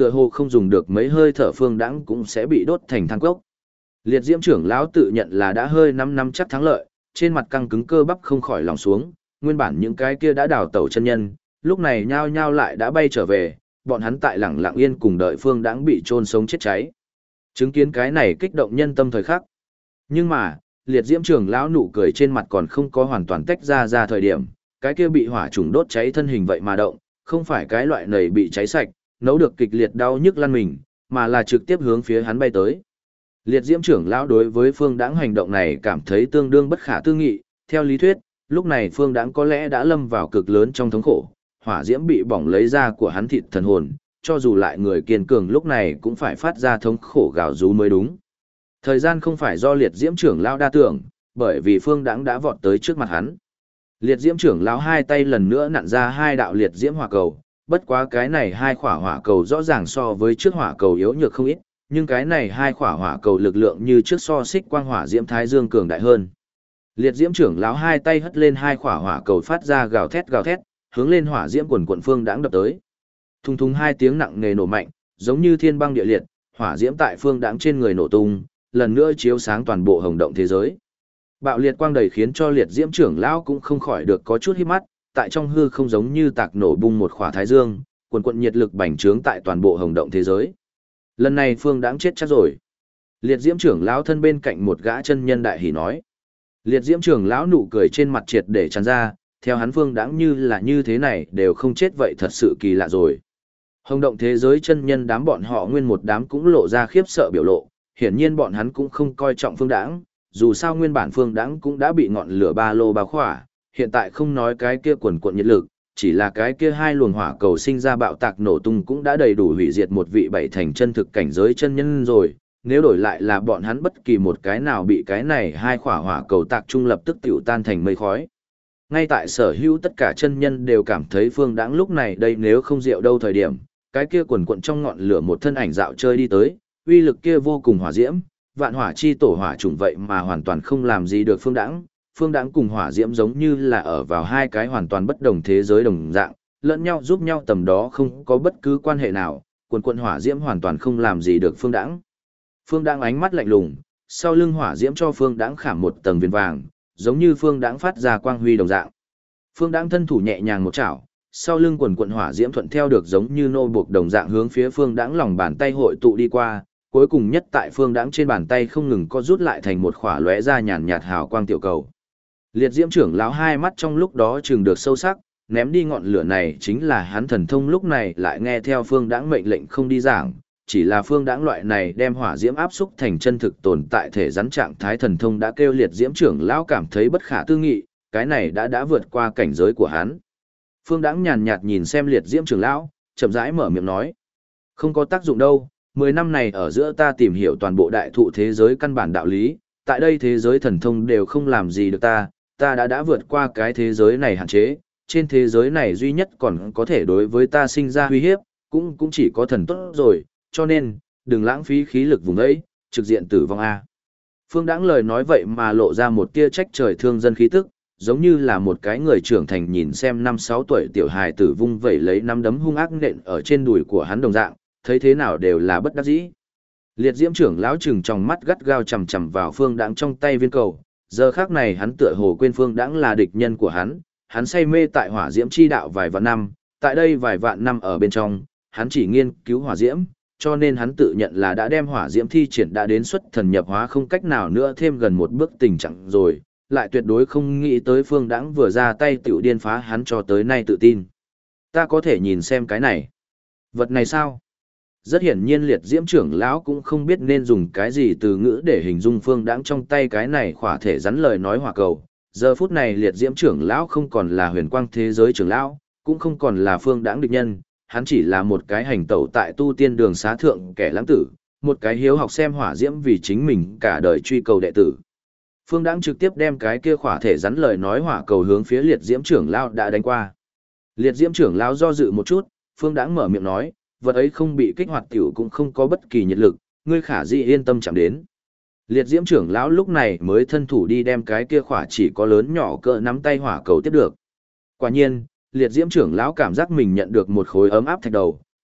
tựa hồ không dùng được mấy hơi thở phương đãng cũng sẽ bị đốt thành than cốc. Liệt diễm trưởng lão tự nhận là đã hơi năm chắc thắng lợi, trên mặt căng cứng cơ bắp không khỏi lòng xuống, nguyên bản những cái kia đã đào tẩu chân nhân, lúc này nhao nhao lại đã bay trở về, bọn hắn tại lẳng lặng yên cùng đợi phương đãng bị chôn sống chết cháy. Chứng kiến cái này kích động nhân tâm thời khắc. Nhưng mà, liệt diễm trưởng lão nụ cười trên mặt còn không có hoàn toàn tách ra thời điểm, cái kia bị hỏa trùng đốt cháy thân hình vậy mà động, không phải cái loại nầy bị cháy sạch, nấu được kịch liệt đau nhức lăn mình, mà là trực tiếp hướng phía hắn bay tới. Liệt diễm trưởng lão đối với phương đãng hành động này cảm thấy tương đương bất khả tư nghị, theo lý thuyết, lúc này phương đãng có lẽ đã lâm vào cực lớn trong thống khổ, hỏa diễm bị bỏng lấy ra của hắn thịt thần hồn, cho dù lại người kiên cường lúc này cũng phải phát ra thống khổ gào rú mới đúng. Thời gian không phải do liệt diễm trưởng lão đa tưởng, bởi vì phương đãng đã vọt tới trước mặt hắn. Liệt diễm trưởng lão hai tay lần nữa nặn ra hai đạo liệt diễm hỏa cầu, bất quá cái này hai khỏa hỏa cầu rõ ràng so với trước hỏa cầu yếu nhược không ít, nhưng cái này hai khỏa hỏa cầu lực lượng như trước so xích quang hỏa diễm thái dương cường đại hơn. Liệt diễm trưởng lão hai tay hất lên hai khỏa hỏa cầu phát ra gào thét, hướng lên hỏa diễm quần quần phương đãng đập tới. Thùng thùng hai tiếng nặng nề nổ mạnh, giống như thiên băng địa liệt, hỏa diễm tại phương đãng trên người nổ tung, lần nữa chiếu sáng toàn bộ hồng động thế giới. Bạo liệt quang đầy khiến cho liệt diễm trưởng lão cũng không khỏi được có chút híp mắt, tại trong hư không giống như tạc nổ bung một khỏa thái dương, quần quần nhiệt lực bành trướng tại toàn bộ hồng động thế giới. Lần này phương đãng chết chắc rồi. Liệt diễm trưởng lão thân bên cạnh một gã chân nhân đại hỉ nói. Liệt diễm trưởng lão nụ cười trên mặt triệt để tràn ra, theo hắn phương đãng như là như thế này đều không chết vậy thật sự kỳ lạ rồi. Hồng động thế giới chân nhân đám bọn họ nguyên một đám cũng lộ ra khiếp sợ biểu lộ, hiển nhiên bọn hắn cũng không coi trọng phương đãng, dù sao nguyên bản phương đãng cũng đã bị ngọn lửa ba lô bao khỏa, hiện tại không nói cái kia quần cuộn nhiệt lực, chỉ là cái kia hai luồng hỏa cầu sinh ra bạo tạc nổ tung cũng đã đầy đủ hủy diệt một vị bảy thành chân thực cảnh giới chân nhân rồi, nếu đổi lại là bọn hắn bất kỳ một cái nào bị cái này hai khỏa hỏa cầu tạc trung lập tức tiểu tan thành mây khói. Ngay tại sở hữu tất cả chân nhân đều cảm thấy phương đãng lúc này đây nếu không rượu đâu thời điểm, cái kia quần cuộn trong ngọn lửa một thân ảnh dạo chơi đi tới, uy lực kia vô cùng hỏa diễm, vạn hỏa chi tổ hỏa trùng vậy mà hoàn toàn không làm gì được phương đãng. Phương đãng cùng hỏa diễm giống như là ở vào hai cái hoàn toàn bất đồng thế giới đồng dạng, lẫn nhau giúp nhau tầm đó không có bất cứ quan hệ nào, quần quần hỏa diễm hoàn toàn không làm gì được phương đãng. Phương đãng ánh mắt lạnh lùng, sau lưng hỏa diễm cho phương đãng khảm một tầng viền vàng, giống như phương đãng phát ra quang huy đồng dạng. Phương đãng thân thủ nhẹ nhàng một chảo, sau lưng quần quần hỏa diễm thuận theo được giống như nô buộc đồng dạng hướng phía phương đãng lòng bàn tay hội tụ đi qua, cuối cùng nhất tại phương đãng trên bàn tay không ngừng co rút lại thành một khỏa lóe ra nhàn nhạt hào quang tiểu cầu. Liệt diễm trưởng lão hai mắt trong lúc đó chừng được sâu sắc, ném đi ngọn lửa này chính là hắn thần thông lúc này lại nghe theo phương đãng mệnh lệnh không đi giảng, chỉ là phương đãng loại này đem hỏa diễm áp xúc thành chân thực tồn tại thể rắn trạng thái thần thông đã kêu liệt diễm trưởng lão cảm thấy bất khả tư nghị, cái này đã vượt qua cảnh giới của hắn. Phương đãng nhàn nhạt nhìn xem liệt diễm trưởng lão, chậm rãi mở miệng nói: "Không có tác dụng đâu, 10 năm này ở giữa ta tìm hiểu toàn bộ đại thụ thế giới căn bản đạo lý, tại đây thế giới thần thông đều không làm gì được ta đã vượt qua cái thế giới này hạn chế, trên thế giới này duy nhất còn có thể đối với ta sinh ra uy hiếp, cũng chỉ có thần tốt rồi, cho nên, đừng lãng phí khí lực vùng ấy, trực diện tử vong A." Phương đãng lời nói vậy mà lộ ra một tia trách trời thương dân khí tức, giống như là một cái người trưởng thành nhìn xem 5-6 tuổi tiểu hài tử vung vẩy lấy nắm đấm hung ác nện ở trên đùi của hắn đồng dạng, thấy thế nào đều là bất đắc dĩ. Liệt diễm trưởng lão trừng trong mắt gắt gao chằm chằm vào phương đãng trong tay viên cầu, giờ khác này hắn tựa hồ quên phương đãng là địch nhân của hắn say mê tại hỏa diễm chi đạo vài vạn năm, tại đây vài vạn năm ở bên trong, hắn chỉ nghiên cứu hỏa diễm, cho nên hắn tự nhận là đã đem hỏa diễm thi triển đã đến xuất thần nhập hóa không cách nào nữa thêm gần một bước tình trạng rồi, lại tuyệt đối không nghĩ tới phương đãng vừa ra tay tiểu điên phá hắn cho tới nay tự tin. Ta có thể nhìn xem cái này. Vật này sao? Rất hiển nhiên liệt diễm trưởng lão cũng không biết nên dùng cái gì từ ngữ để hình dung phương đãng trong tay cái này khỏa thể rắn lời nói hỏa cầu. Giờ phút này liệt diễm trưởng lão không còn là huyền quang thế giới trưởng lão, cũng không còn là phương đãng địch nhân, hắn chỉ là một cái hành tẩu tại tu tiên đường xá thượng kẻ lãng tử, một cái hiếu học xem hỏa diễm vì chính mình cả đời truy cầu đệ tử. Phương đãng trực tiếp đem cái kia khỏa thể rắn lời nói hỏa cầu hướng phía liệt diễm trưởng lão đã đánh qua. Liệt diễm trưởng lão do dự một chút, phương đãng mở miệng nói: "Vật ấy không bị kích hoạt tiểu cũng không có bất kỳ nhiệt lực, ngươi khả dĩ yên tâm chạm đến." Liệt diễm trưởng lão lúc này mới thân thủ đi đem cái kia khỏa chỉ có lớn nhỏ cỡ nắm tay hỏa cầu tiếp được. Quả nhiên, liệt diễm trưởng lão cảm giác mình nhận được một khối ấm áp thạch đầu,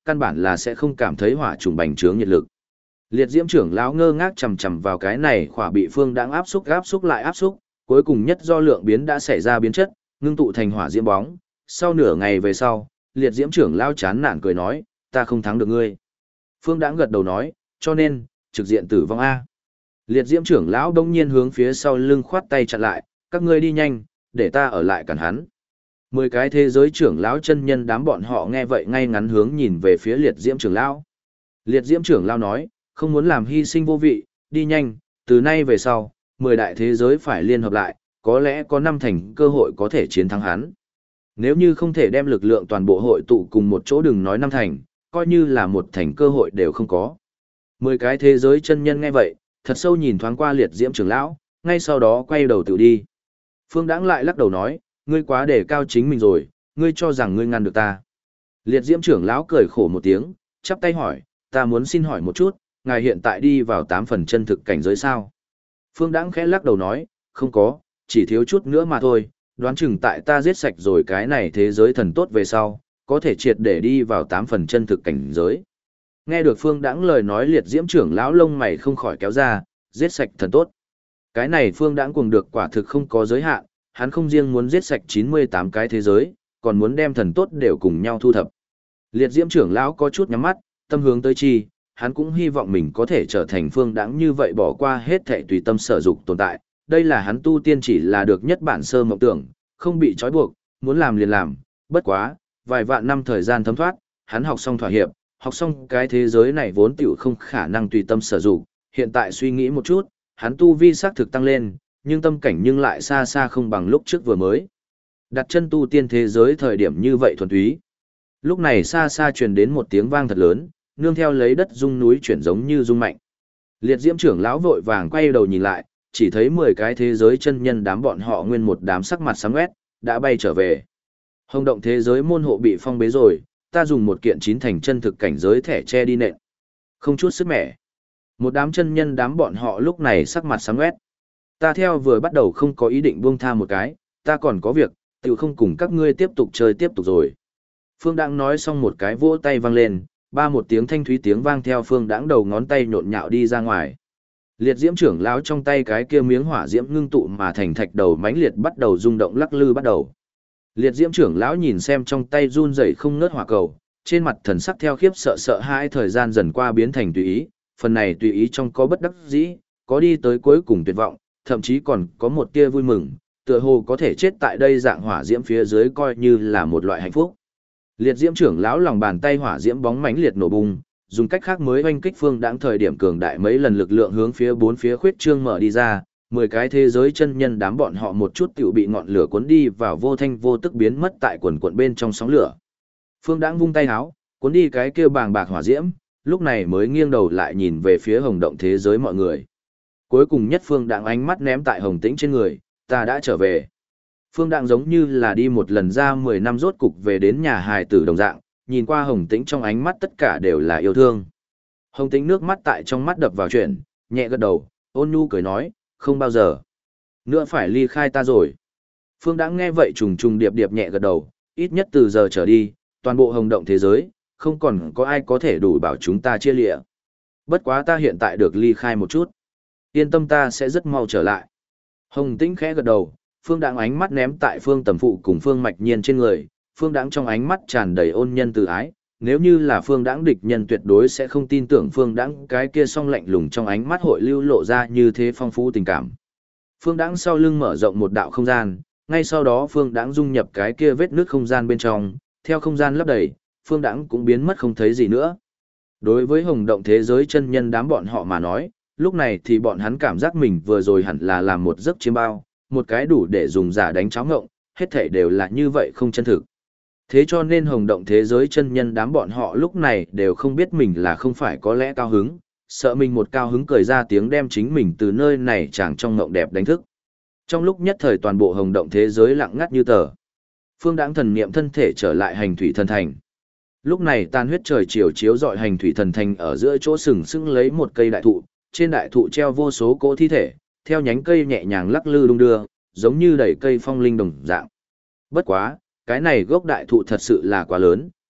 căn bản là sẽ không cảm thấy hỏa trùng bành trướng nhiệt lực. Liệt diễm trưởng lão ngơ ngác chầm chầm vào cái này khỏa bị Phương Đãng áp xúc lại áp xúc, cuối cùng nhất do lượng biến đã xảy ra biến chất, ngưng tụ thành hỏa diễm bóng. Sau nửa ngày về sau, liệt diễm trưởng lão chán nản cười nói, ta không thắng được ngươi. Phương Đãng gật đầu nói, cho nên, trực diện tử vong A. Liệt diễm trưởng lão đông nhiên hướng phía sau lưng khoát tay chặn lại, các ngươi đi nhanh, để ta ở lại cản hắn. 10 cái thế giới trưởng lão chân nhân đám bọn họ nghe vậy ngay ngắn hướng nhìn về phía liệt diễm trưởng lão. Liệt diễm trưởng lão nói, không muốn làm hy sinh vô vị, đi nhanh, từ nay về sau, 10 đại thế giới phải liên hợp lại, có lẽ có 5 thành cơ hội có thể chiến thắng hắn. Nếu như không thể đem lực lượng toàn bộ hội tụ cùng một chỗ, đừng nói 5 thành, coi như là 1 thành cơ hội đều không có. 10 cái thế giới chân nhân nghe vậy, thật sâu nhìn thoáng qua liệt diễm trưởng lão, ngay sau đó quay đầu tự đi. Phương Đãng lại lắc đầu nói, ngươi quá đề cao chính mình rồi, ngươi cho rằng ngươi ngăn được ta. Liệt diễm trưởng lão cười khổ một tiếng, chắp tay hỏi, ta muốn xin hỏi một chút, ngài hiện tại đi vào 8 phần chân thực cảnh giới sao? Phương Đãng khẽ lắc đầu nói, không có, chỉ thiếu chút nữa mà thôi, đoán chừng tại ta giết sạch rồi cái này thế giới thần tốt về sau, có thể triệt để đi vào 8 phần chân thực cảnh giới. Nghe được Phương Đãng lời nói, liệt diễm trưởng lão lông mày không khỏi kéo ra, giết sạch thần tốt. Cái này Phương Đãng cuồng được quả thực không có giới hạn, hắn không riêng muốn giết sạch 98 cái thế giới, còn muốn đem thần tốt đều cùng nhau thu thập. Liệt diễm trưởng lão có chút nhắm mắt, tâm hướng tới chi, hắn cũng hy vọng mình có thể trở thành Phương Đãng như vậy, bỏ qua hết thảy tùy tâm sở dục tồn tại. Đây là hắn tu tiên chỉ là được nhất bản sơ mộng tưởng, không bị trói buộc, muốn làm liền làm, bất quá, vài vạn năm thời gian thấm thoát, hắn học xong thỏa hiệp, học xong cái thế giới này vốn tiểu không khả năng tùy tâm sở dụng, hiện tại suy nghĩ một chút, hắn tu vi xác thực tăng lên, nhưng tâm cảnh nhưng lại xa xa không bằng lúc trước vừa mới. Đặt chân tu tiên thế giới thời điểm như vậy thuần túy. Lúc này xa xa truyền đến một tiếng vang thật lớn, nương theo lấy đất rung núi chuyển giống như rung mạnh. Liệt diễm trưởng lão vội vàng quay đầu nhìn lại, chỉ thấy 10 cái thế giới chân nhân đám bọn họ nguyên một đám sắc mặt sáng quét, đã bay trở về. Hồng động thế giới môn hộ bị phong bế rồi, ta dùng một kiện 9 thành chân thực cảnh giới thẻ che đi nện. Không chút sức mẻ. Một đám chân nhân đám bọn họ lúc này sắc mặt sáng quét. Ta theo vừa bắt đầu không có ý định buông tha một cái, ta còn có việc, tiểu không cùng các ngươi tiếp tục chơi tiếp tục rồi. Phương Đãng nói xong một cái vỗ tay vang lên, một tiếng thanh thúy tiếng vang theo Phương Đãng đầu ngón tay nhộn nhạo đi ra ngoài. Liệt diễm trưởng lão trong tay cái kia miếng hỏa diễm ngưng tụ mà thành thạch đầu mãnh liệt bắt đầu rung động lắc lư bắt đầu. Liệt diễm trưởng lão nhìn xem trong tay run rẩy không ngớt hỏa cầu, trên mặt thần sắc theo khiếp sợ sợ hãi thời gian dần qua biến thành tùy ý, phần này tùy ý trong có bất đắc dĩ, có đi tới cuối cùng tuyệt vọng, thậm chí còn có một tia vui mừng, tựa hồ có thể chết tại đây dạng hỏa diễm phía dưới coi như là một loại hạnh phúc. Liệt diễm trưởng lão lòng bàn tay hỏa diễm bóng mãnh liệt nổ bùng, dùng cách khác mới oanh kích Phương Đãng thời điểm cường đại mấy lần lực lượng hướng phía bốn phía khuyết trương mở đi ra, 10 cái thế giới chân nhân đám bọn họ một chút tiểu bị ngọn lửa cuốn đi vào vô thanh vô tức biến mất tại quần quần bên trong sóng lửa. Phương Đãng vung tay háo, cuốn đi cái kia bàng bạc hỏa diễm, lúc này mới nghiêng đầu lại nhìn về phía hồng động thế giới mọi người. Cuối cùng nhất Phương Đãng ánh mắt ném tại Hồng Tĩnh trên người, ta đã trở về. Phương Đãng giống như là đi một lần ra 10 năm rốt cục về đến nhà hài tử đồng dạng, nhìn qua Hồng Tĩnh trong ánh mắt tất cả đều là yêu thương. Hồng Tĩnh nước mắt tại trong mắt đập vào chuyện, nhẹ gật đầu, ôn nhu cười nói, không bao giờ nữa phải ly khai ta rồi. Phương Đãng nghe vậy trùng trùng điệp điệp nhẹ gật đầu, ít nhất từ giờ trở đi, toàn bộ hồng động thế giới, không còn có ai có thể đủ bảo chúng ta chia lịa. Bất quá ta hiện tại được ly khai một chút. Yên tâm, ta sẽ rất mau trở lại. Hồng Tĩnh khẽ gật đầu, Phương Đãng ánh mắt ném tại Phương Tầm Phụ cùng Phương Mạch Nhiên trên người, Phương Đãng trong ánh mắt tràn đầy ôn nhân từ ái, nếu như là Phương Đãng địch nhân tuyệt đối sẽ không tin tưởng Phương Đãng cái kia song lạnh lùng trong ánh mắt hội lưu lộ ra như thế phong phú tình cảm. Phương Đãng sau lưng mở rộng một đạo không gian, ngay sau đó Phương Đãng dung nhập cái kia vết nứt không gian bên trong, theo không gian lấp đầy, Phương Đãng cũng biến mất không thấy gì nữa. Đối với hồng động thế giới chân nhân đám bọn họ mà nói, lúc này thì bọn hắn cảm giác mình vừa rồi hẳn là làm một giấc chiêm bao, một cái đủ để dùng giả đánh cháo ngộng, hết thảy đều là như vậy không chân thực. Thế cho nên hồng động thế giới chân nhân đám bọn họ lúc này đều không biết mình là không phải có lẽ cao hứng, sợ mình một cao hứng cười ra tiếng đem chính mình từ nơi này chẳng trong ngộng đẹp đánh thức. Trong lúc nhất thời toàn bộ hồng động thế giới lặng ngắt như tờ. Phương Đãng thần niệm thân thể trở lại hành thủy thần thành. Lúc này tan huyết trời chiều chiếu rọi hành thủy thần thành ở giữa chỗ sừng sững lấy một cây đại thụ, trên đại thụ treo vô số cỗ thi thể, theo nhánh cây nhẹ nhàng lắc lư đung đưa, giống như đẩy cây phong linh đồng dạng. Bất quá, cái này gốc đại thụ thật sự là quá lớn,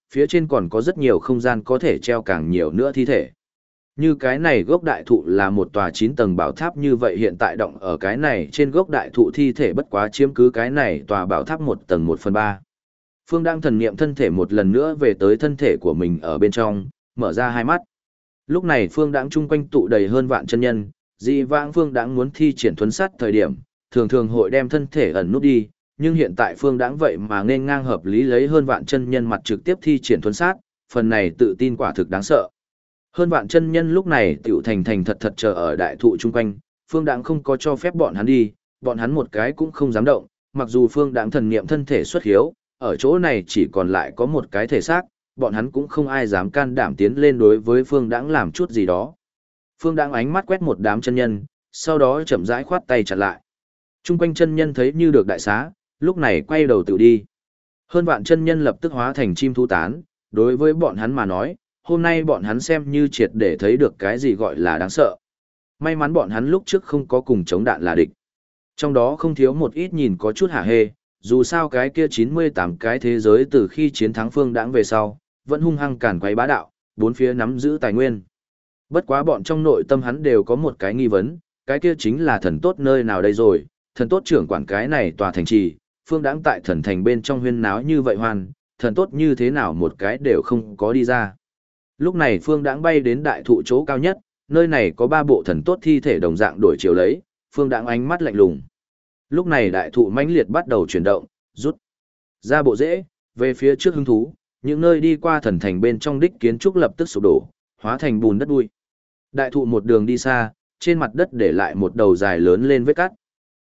Phía trên còn có rất nhiều không gian có thể treo càng nhiều nữa thi thể. Như cái này gốc đại thụ là một tòa 9 tầng bảo tháp, như vậy hiện tại động ở cái này trên gốc đại thụ thi thể bất quá chiếm cứ cái này tòa bảo tháp 1 tầng 1/3. Phương đang thần niệm thân thể một lần nữa về tới thân thể của mình ở bên trong, mở ra hai mắt. Lúc này Phương Đãng chung quanh tụ đầy hơn vạn chân nhân, dị vãng Phương Đãng muốn thi triển thuấn sát thời điểm, thường thường hội đem thân thể ẩn nút đi, nhưng hiện tại Phương Đãng vậy mà nên ngang hợp lý lấy hơn vạn chân nhân mặt trực tiếp thi triển thuấn sát, phần này tự tin quả thực đáng sợ. Hơn vạn chân nhân lúc này tiểu thành thật thật chờ ở đại thụ chung quanh, Phương Đãng không có cho phép bọn hắn đi, bọn hắn một cái cũng không dám động, mặc dù Phương Đãng thần niệm thân thể xuất hiếu, ở chỗ này chỉ còn lại có một cái thể xác, bọn hắn cũng không ai dám can đảm tiến lên đối với Phương Đãng làm chút gì đó. Phương Đãng ánh mắt quét một đám chân nhân, sau đó chậm rãi khoát tay chặn lại. Trung quanh chân nhân thấy như được đại xá, lúc này quay đầu tự đi. Hơn vạn chân nhân lập tức hóa thành chim thú tán, đối với bọn hắn mà nói, hôm nay bọn hắn xem như triệt để thấy được cái gì gọi là đáng sợ. May mắn bọn hắn lúc trước không có cùng chống đạn là địch. Trong đó không thiếu một ít nhìn có chút hả hê, dù sao cái kia 98 cái thế giới từ khi chiến thắng Phương Đãng về sau, vẫn hung hăng càn quấy bá đạo, bốn phía nắm giữ tài nguyên. Bất quá bọn trong nội tâm hắn đều có một cái nghi vấn, cái kia chính là thần tốt nơi nào đây rồi, thần tốt trưởng quản cái này tòa thành trì, Phương Đãng tại thần thành bên trong huyên náo như vậy hoan, thần tốt như thế nào một cái đều không có đi ra. Lúc này Phương Đãng bay đến đại thụ chỗ cao nhất, nơi này có 3 bộ thần tốt thi thể đồng dạng đổi chiều lấy, Phương Đãng ánh mắt lạnh lùng. Lúc này đại thụ mãnh liệt bắt đầu chuyển động, rút ra bộ rễ, về phía trước hứng thú, những nơi đi qua thần thành bên trong đích kiến trúc lập tức sụp đổ, hóa thành bùn đất bụi. Đại thụ một đường đi xa, trên mặt đất để lại một đầu dài lớn lên vết cắt.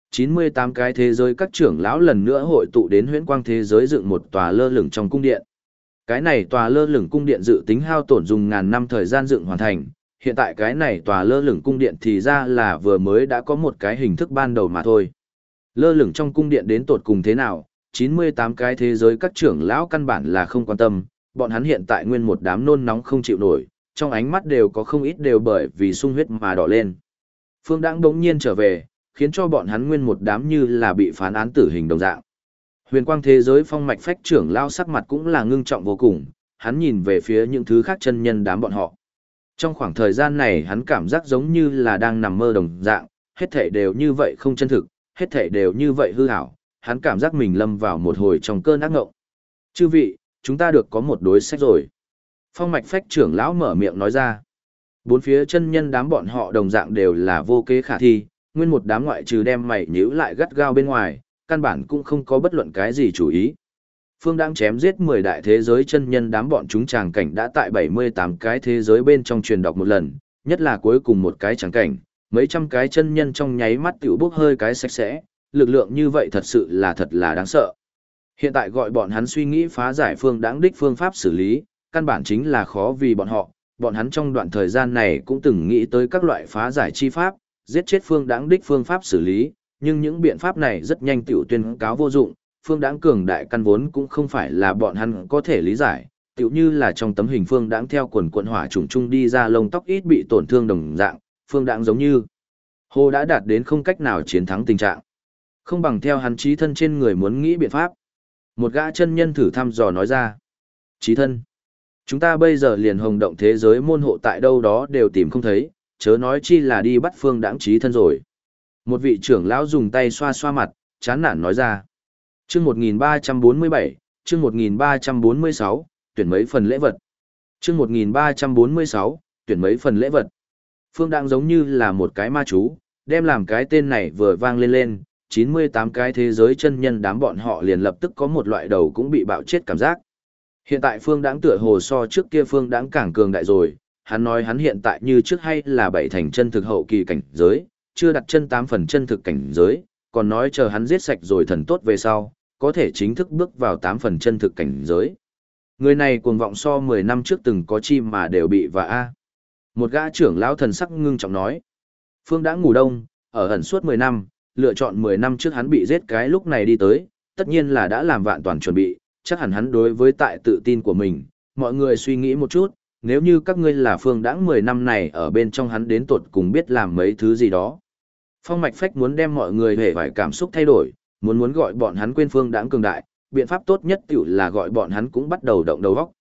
98 cái thế giới các trưởng lão lần nữa hội tụ đến huyễn quang thế giới dựng một tòa lơ lửng trong cung điện. Cái này tòa lơ lửng cung điện dự tính hao tổn dùng ngàn năm thời gian dựng hoàn thành, hiện tại cái này tòa lơ lửng cung điện thì ra là vừa mới đã có một cái hình thức ban đầu mà thôi. Lơ lửng trong cung điện đến tột cùng thế nào, 98 cái thế giới các trưởng lão căn bản là không quan tâm, bọn hắn hiện tại nguyên một đám nôn nóng không chịu nổi, trong ánh mắt đều có không ít đều bởi vì sung huyết mà đỏ lên. Phương Đãng bỗng nhiên trở về, khiến cho bọn hắn nguyên một đám như là bị phán án tử hình đồng dạng. Huyền quang thế giới phong mạch phách trưởng lão sắc mặt cũng là ngưng trọng vô cùng, hắn nhìn về phía những thứ khác chân nhân đám bọn họ. Trong khoảng thời gian này hắn cảm giác giống như là đang nằm mơ đồng dạng, hết thảy đều như vậy không chân thực, hết thảy đều như vậy hư ảo, hắn cảm giác mình lâm vào một hồi trong cơn ác ngộng. Chư vị, chúng ta được có một đối sách rồi. Phong mạch phách trưởng lão mở miệng nói ra. Bốn phía chân nhân đám bọn họ đồng dạng đều là vô kế khả thi, nguyên một đám ngoại trừ đem mày nhíu lại gắt gao bên ngoài, căn bản cũng không có bất luận cái gì chủ ý. Phương đang chém giết 10 đại thế giới chân nhân đám bọn chúng tràng cảnh đã tại 78 cái thế giới bên trong truyền đọc một lần, nhất là cuối cùng một cái tràng cảnh, mấy trăm cái chân nhân trong nháy mắt tiểu bốc hơi cái sạch sẽ, lực lượng như vậy thật là đáng sợ. Hiện tại gọi bọn hắn suy nghĩ phá giải Phương Đãng đích phương pháp xử lý, căn bản chính là khó vì bọn hắn trong đoạn thời gian này cũng từng nghĩ tới các loại phá giải chi pháp, giết chết Phương Đãng đích phương pháp xử lý, nhưng những biện pháp này rất nhanh tiểu tuyên cáo vô dụng, Phương Đãng cường đại căn vốn cũng không phải là bọn hắn có thể lý giải, tiểu như là trong tấm hình Phương Đãng theo quần quần hỏa trùng trung đi ra lông tóc ít bị tổn thương đồng dạng, Phương Đãng giống như hồ đã đạt đến không cách nào chiến thắng tình trạng. Không bằng theo hắn chí thân trên người muốn nghĩ biện pháp. Một gã chân nhân thử thăm dò nói ra. Chí thân. Chúng ta bây giờ liền hồng động thế giới môn hộ tại đâu đó đều tìm không thấy, chớ nói chi là đi bắt Phương Đãng chí thân rồi. Một vị trưởng lão dùng tay xoa xoa mặt, chán nản nói ra. Chương 1347, chương 1346, tuyển mấy phần lễ vật. Chương 1346, tuyển mấy phần lễ vật. Phương Đãng giống như là một cái ma chú, đem làm cái tên này vừa vang lên, 98 cái thế giới chân nhân đám bọn họ liền lập tức có một loại đầu cũng bị bạo chết cảm giác. Hiện tại Phương Đãng tựa hồ so trước kia Phương Đãng càng cường đại rồi, hắn nói hắn hiện tại như trước hay là 7 thành chân thực hậu kỳ cảnh giới, chưa đặt chân 8 phần chân thực cảnh giới, còn nói chờ hắn giết sạch rồi thần tốt về sau, có thể chính thức bước vào 8 phần chân thực cảnh giới. Người này cuồng vọng so 10 năm trước từng có chi mà đều bị và a. Một gã trưởng lão thần sắc ngưng trọng nói. Phương Đãng ngủ đông, ở ẩn suốt 10 năm, lựa chọn 10 năm trước hắn bị giết cái lúc này đi tới, tất nhiên là đã làm vạn toàn chuẩn bị, chắc hẳn hắn đối với tại tự tin của mình, mọi người suy nghĩ một chút, nếu như các ngươi là Phương Đãng 10 năm này ở bên trong hắn đến tột cùng biết làm mấy thứ gì đó. Phong mạch phách muốn đem mọi người hề phải cảm xúc thay đổi, muốn gọi bọn hắn quên Phương Đãng cường đại, biện pháp tốt nhất tiểu là gọi bọn hắn cũng bắt đầu động đầu óc.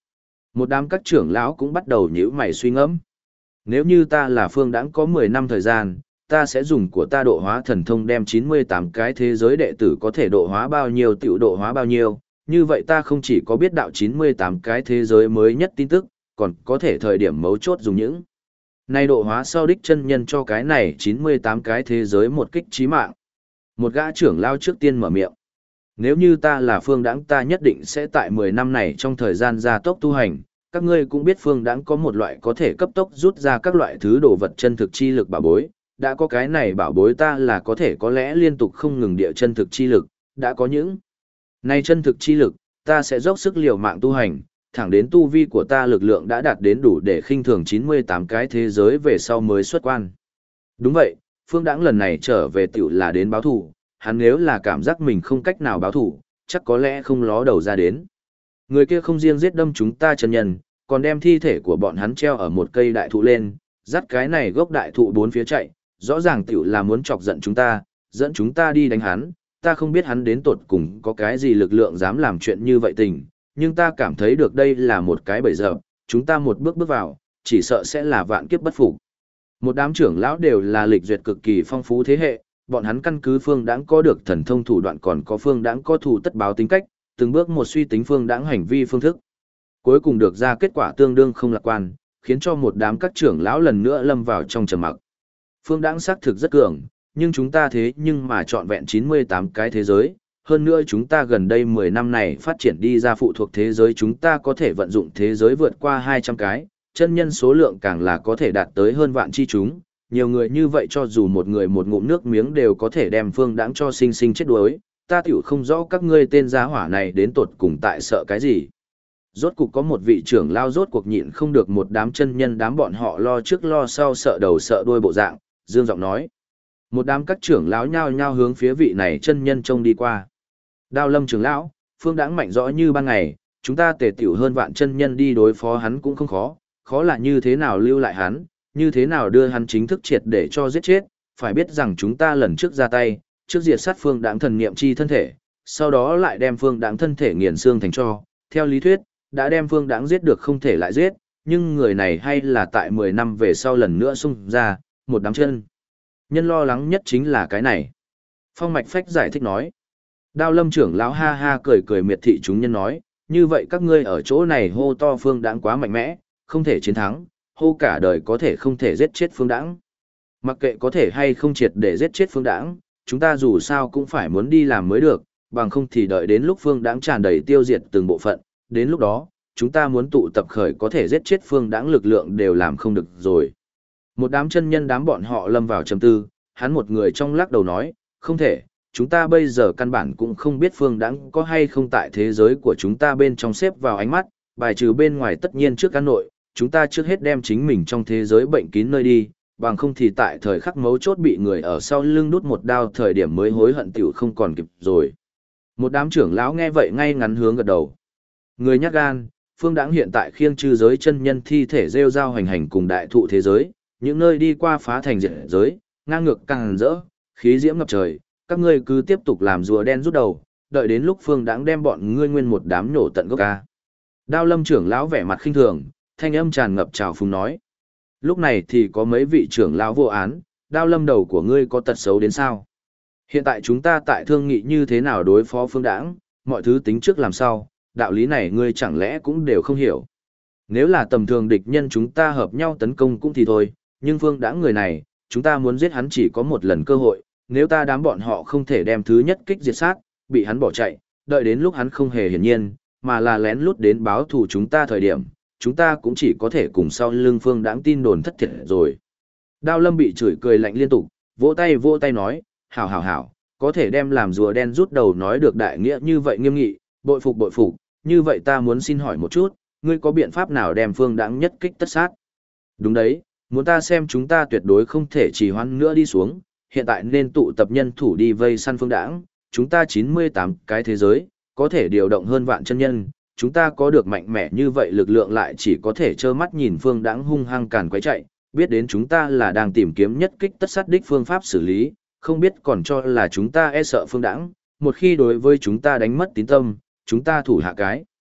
Một đám các trưởng lão cũng bắt đầu nhíu mày suy ngẫm. Nếu như ta là Phương Đãng có 10 năm thời gian, ta sẽ dùng của ta độ hóa thần thông đem 98 cái thế giới đệ tử có thể độ hóa bao nhiêu tiểu độ hóa bao nhiêu, như vậy ta không chỉ có biết đạo 98 cái thế giới mới nhất tin tức, còn có thể thời điểm mấu chốt dùng những này độ hóa sau đích chân nhân cho cái này 98 cái thế giới một kích chí mạng. Một gã trưởng lao trước tiên mở miệng. Nếu như ta là Phương Đãng ta nhất định sẽ tại 10 năm này trong thời gian gia tốc tu hành, các ngươi cũng biết Phương Đãng có một loại có thể cấp tốc rút ra các loại thứ đồ vật chân thực chi lực bảo bối, đã có cái này bảo bối ta là có thể có lẽ liên tục không ngừng địa chân thực chi lực, đã có những này chân thực chi lực, ta sẽ dốc sức liều mạng tu hành, thẳng đến tu vi của ta lực lượng đã đạt đến đủ để khinh thường 98 cái thế giới về sau mới xuất quan. Đúng vậy, Phương Đãng lần này trở về tiểu là đến báo thù, hắn nếu là cảm giác mình không cách nào báo thù, chắc có lẽ không ló đầu ra đến. Người kia không riêng giết đâm chúng ta chân nhân, còn đem thi thể của bọn hắn treo ở một cây đại thụ lên, dắt cái này gốc đại thụ bốn phía chạy, rõ ràng tiểu là muốn chọc giận chúng ta, dẫn chúng ta đi đánh hắn, ta không biết hắn đến tột cùng có cái gì lực lượng dám làm chuyện như vậy tình, nhưng ta cảm thấy được đây là một cái bẫy dập, chúng ta một bước bước vào, chỉ sợ sẽ là vạn kiếp bất phục. Một đám trưởng lão đều là lịch duyệt cực kỳ phong phú thế hệ, bọn hắn căn cứ Phương Đãng có được thần thông thủ đoạn còn có Phương Đãng có thủ tất báo tính cách, từng bước một suy tính Phương Đãng hành vi phương thức. Cuối cùng được ra kết quả tương đương không lạc quan, khiến cho một đám các trưởng lão lần nữa lâm vào trong trầm mặc. Phương Đãng xác thực rất cường, nhưng chúng ta thế nhưng mà trọn vẹn 98 cái thế giới, hơn nữa chúng ta gần đây 10 năm này phát triển đi ra phụ thuộc thế giới chúng ta có thể vận dụng thế giới vượt qua 200 cái, chân nhân số lượng càng là có thể đạt tới hơn vạn chi chúng, nhiều người như vậy cho dù một người một ngụm nước miếng đều có thể đem Phương Đãng cho sinh sinh chết đuối, ta tiểu không rõ các ngươi tên giá hỏa này đến tột cùng tại sợ cái gì. Rốt cục có một vị trưởng lao rốt cuộc nhịn không được một đám chân nhân đám bọn họ lo trước lo sau sợ đầu sợ đuôi bộ dạng, dương giọng nói. Một đám các trưởng lão nhao nhao hướng phía vị này chân nhân trông đi qua. Đao Lâm trưởng lão, Phương Đãng mạnh rõ như ban ngày, chúng ta tề tiểu hơn vạn chân nhân đi đối phó hắn cũng không khó, khó là như thế nào lưu lại hắn, như thế nào đưa hắn chính thức triệt để cho giết chết, phải biết rằng chúng ta lần trước ra tay, trước diệt sát Phương Đãng thần niệm chi thân thể, sau đó lại đem Phương Đãng thân thể nghiền xương thành tro, theo lý thuyết, đã đem Phương Đãng giết được không thể lại giết, nhưng người này hay là tại 10 năm về sau lần nữa xung ra, một đám chân. Nhân lo lắng nhất chính là cái này. Phong Mạch Phách giải thích nói. Đao Lâm trưởng lão ha ha cười cười miệt thị chúng nhân nói, như vậy các ngươi ở chỗ này hô to Phương Đãng quá mạnh mẽ, không thể chiến thắng, hô cả đời có thể không thể giết chết Phương Đãng. Mặc kệ có thể hay không triệt để giết chết Phương Đãng, chúng ta dù sao cũng phải muốn đi làm mới được, bằng không thì đợi đến lúc Phương Đãng tràn đầy tiêu diệt từng bộ phận, đến lúc đó, chúng ta muốn tụ tập khởi có thể giết chết Phương Đãng lực lượng đều làm không được rồi. Một đám chân nhân đám bọn họ lâm vào trầm tư, hắn một người trong lắc đầu nói, không thể, chúng ta bây giờ căn bản cũng không biết Phương Đãng có hay không tại thế giới của chúng ta bên trong xếp vào ánh mắt, bài trừ bên ngoài tất nhiên trước căn nội, chúng ta trước hết đem chính mình trong thế giới bệnh kín nơi đi, bằng không thì tại thời khắc mấu chốt bị người ở sau lưng đút một đao thời điểm mới hối hận tiểu không còn kịp rồi. Một đám trưởng lão nghe vậy ngay ngắn hướng gật đầu. Người nhát gan, Phương Đãng hiện tại khiêng chư giới chân nhân thi thể rêu rao hành hành cùng đại thụ thế giới, những nơi đi qua phá thành diệt giới, ngang ngược càng rỡ, khí diễm ngập trời, các ngươi cứ tiếp tục làm rùa đen rút đầu, đợi đến lúc Phương Đãng đem bọn ngươi nguyên một đám nhổ tận gốc ca. Đao Lâm trưởng lão vẻ mặt khinh thường, thanh âm tràn ngập trào phúng nói. Lúc này thì có mấy vị trưởng lão vô án, Đao Lâm đầu của ngươi có tật xấu đến sao? Hiện tại chúng ta tại thương nghị như thế nào đối phó Phương Đãng, mọi thứ tính trước làm sao, đạo lý này ngươi chẳng lẽ cũng đều không hiểu. Nếu là tầm thường địch nhân chúng ta hợp nhau tấn công cũng thì thôi, nhưng Phương Đãng người này, chúng ta muốn giết hắn chỉ có một lần cơ hội, nếu ta đám bọn họ không thể đem thứ nhất kích diệt sát, bị hắn bỏ chạy, đợi đến lúc hắn không hề hiển nhiên, mà là lén lút đến báo thù chúng ta thời điểm, chúng ta cũng chỉ có thể cùng sau lưng Phương Đãng tin đồn thất thiệt rồi. Đao Lâm bị chửi cười lạnh liên tục, vỗ tay nói, hảo hảo hảo, có thể đem làm rùa đen rút đầu nói được đại nghĩa như vậy nghiêm nghị, bội phục, như vậy ta muốn xin hỏi một chút, ngươi có biện pháp nào đem Phương Đãng nhất kích tất sát? Đúng đấy, muốn ta xem chúng ta tuyệt đối không thể trì hoãn nữa đi xuống, hiện tại nên tụ tập nhân thủ đi vây săn Phương Đãng, chúng ta 98 cái thế giới, có thể điều động hơn vạn chân nhân, chúng ta có được mạnh mẽ như vậy lực lượng lại chỉ có thể trơ mắt nhìn Phương Đãng hung hăng càn quấy chạy, biết đến chúng ta là đang tìm kiếm nhất kích tất sát đích phương pháp xử lý, không biết còn cho là chúng ta e sợ Phương Đãng, một khi đối với chúng ta đánh mất tín tâm, chúng ta thủ hạ cái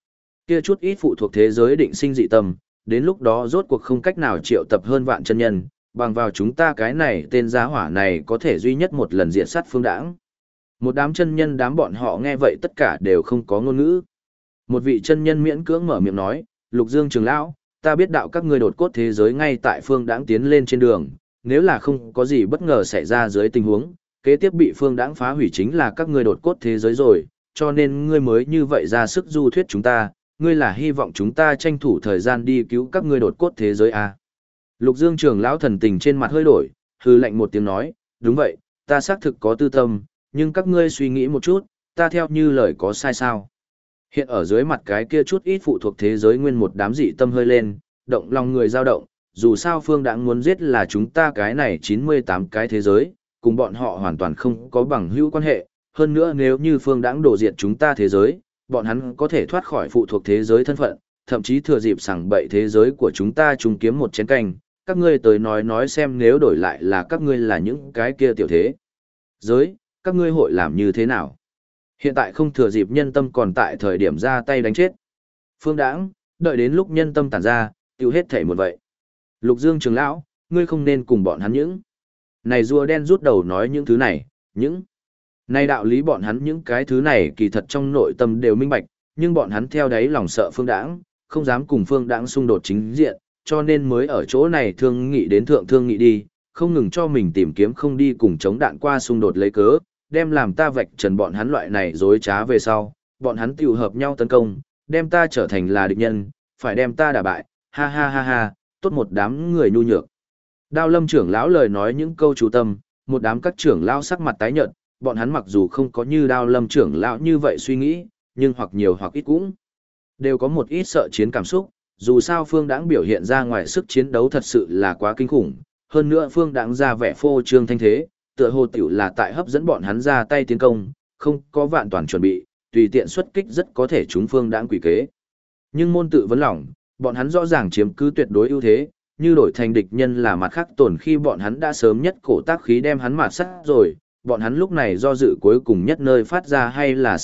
Kia chút ít phụ thuộc thế giới định sinh dị tâm, đến lúc đó rốt cuộc không cách nào triệu tập hơn vạn chân nhân, bằng vào chúng ta cái này tên giá hỏa này có thể duy nhất một lần diện sát phương đãng. Một đám chân nhân đám bọn họ nghe vậy tất cả đều không có ngôn ngữ. Một vị chân nhân miễn cưỡng mở miệng nói, Lục Dương trưởng lão, ta biết đạo các ngươi đột cốt thế giới ngay tại phương đãng tiến lên trên đường, nếu là không có gì bất ngờ xảy ra dưới tình huống, kế tiếp bị phương đãng phá hủy chính là các ngươi đột cốt thế giới rồi, cho nên ngươi mới như vậy ra sức du thuyết chúng ta, ngươi là hy vọng chúng ta tranh thủ thời gian đi cứu các ngươi đột cốt thế giới à. Lục Dương trưởng lão thần tình trên mặt hơi đổi, hư lạnh một tiếng nói, đúng vậy, ta xác thực có tư tâm, nhưng các ngươi suy nghĩ một chút, ta theo như lời có sai sao. Hiện ở dưới mặt cái kia chút ít phụ thuộc thế giới nguyên một đám dị tâm hơi lên, động lòng người dao động, dù sao phương đãng muốn giết là chúng ta cái này 98 cái thế giới, cùng bọn họ hoàn toàn không có bằng hữu quan hệ, hơn nữa nếu như phương đãng đổ diệt chúng ta thế giới, bọn hắn có thể thoát khỏi phụ thuộc thế giới thân phận, thậm chí thừa dịp sảng bậy thế giới của chúng ta trùng kiếm một chén canh, các ngươi tới nói xem nếu đổi lại là các ngươi là những cái kia tiểu thế giới, các ngươi hội làm như thế nào? Hiện tại không thừa dịp nhân tâm còn tại thời điểm ra tay đánh chết. Phương đãng, đợi đến lúc nhân tâm tản ra, tiêu hết thể một vậy. Lục Dương trưởng lão, ngươi không nên cùng bọn hắn những. Này rùa đen rút đầu nói những thứ này, những. Này đạo lý bọn hắn những cái thứ này kỳ thật trong nội tâm đều minh bạch, nhưng bọn hắn theo đáy lòng sợ phương đãng, không dám cùng phương đãng xung đột chính diện, cho nên mới ở chỗ này thương nghị đến thượng thương nghị đi, không ngừng cho mình tìm kiếm không đi cùng chống đạn qua xung đột lấy cớ, đem làm ta vạch trần bọn hắn loại này dối trá về sau, bọn hắn tiểu hợp nhau tấn công, đem ta trở thành là địch nhân, phải đem ta đả bại, ha ha ha ha, tốt một đám người nhu nhược. Đao Lâm trưởng lão lời nói những câu chú tâm, một đám các trưởng lão sắc mặt tái nhợt, bọn hắn mặc dù không có như Đao Lâm trưởng lão như vậy suy nghĩ, nhưng hoặc nhiều hoặc ít cũng đều có một ít sợ chiến cảm xúc, dù sao Phương Đãng biểu hiện ra ngoài sức chiến đấu thật sự là quá kinh khủng, hơn nữa Phương Đãng ra vẻ phô trương thanh thế, tựa hồ tiểu là tại hấp dẫn bọn hắn ra tay tiến công, không có vạn toàn chuẩn bị, tùy tiện xuất kích rất có thể trúng Phương Đãng quỷ kế. Nhưng môn tự vấn lòng, bọn hắn rõ ràng chiếm cứ tuyệt đối ưu thế, như đổi thành địch nhân là mặt khác tổn khi bọn hắn đã sớm nhất cổ tác khí đem hắn mạt sát rồi, bọn hắn lúc này do dự cuối cùng nhất nơi phát ra hay là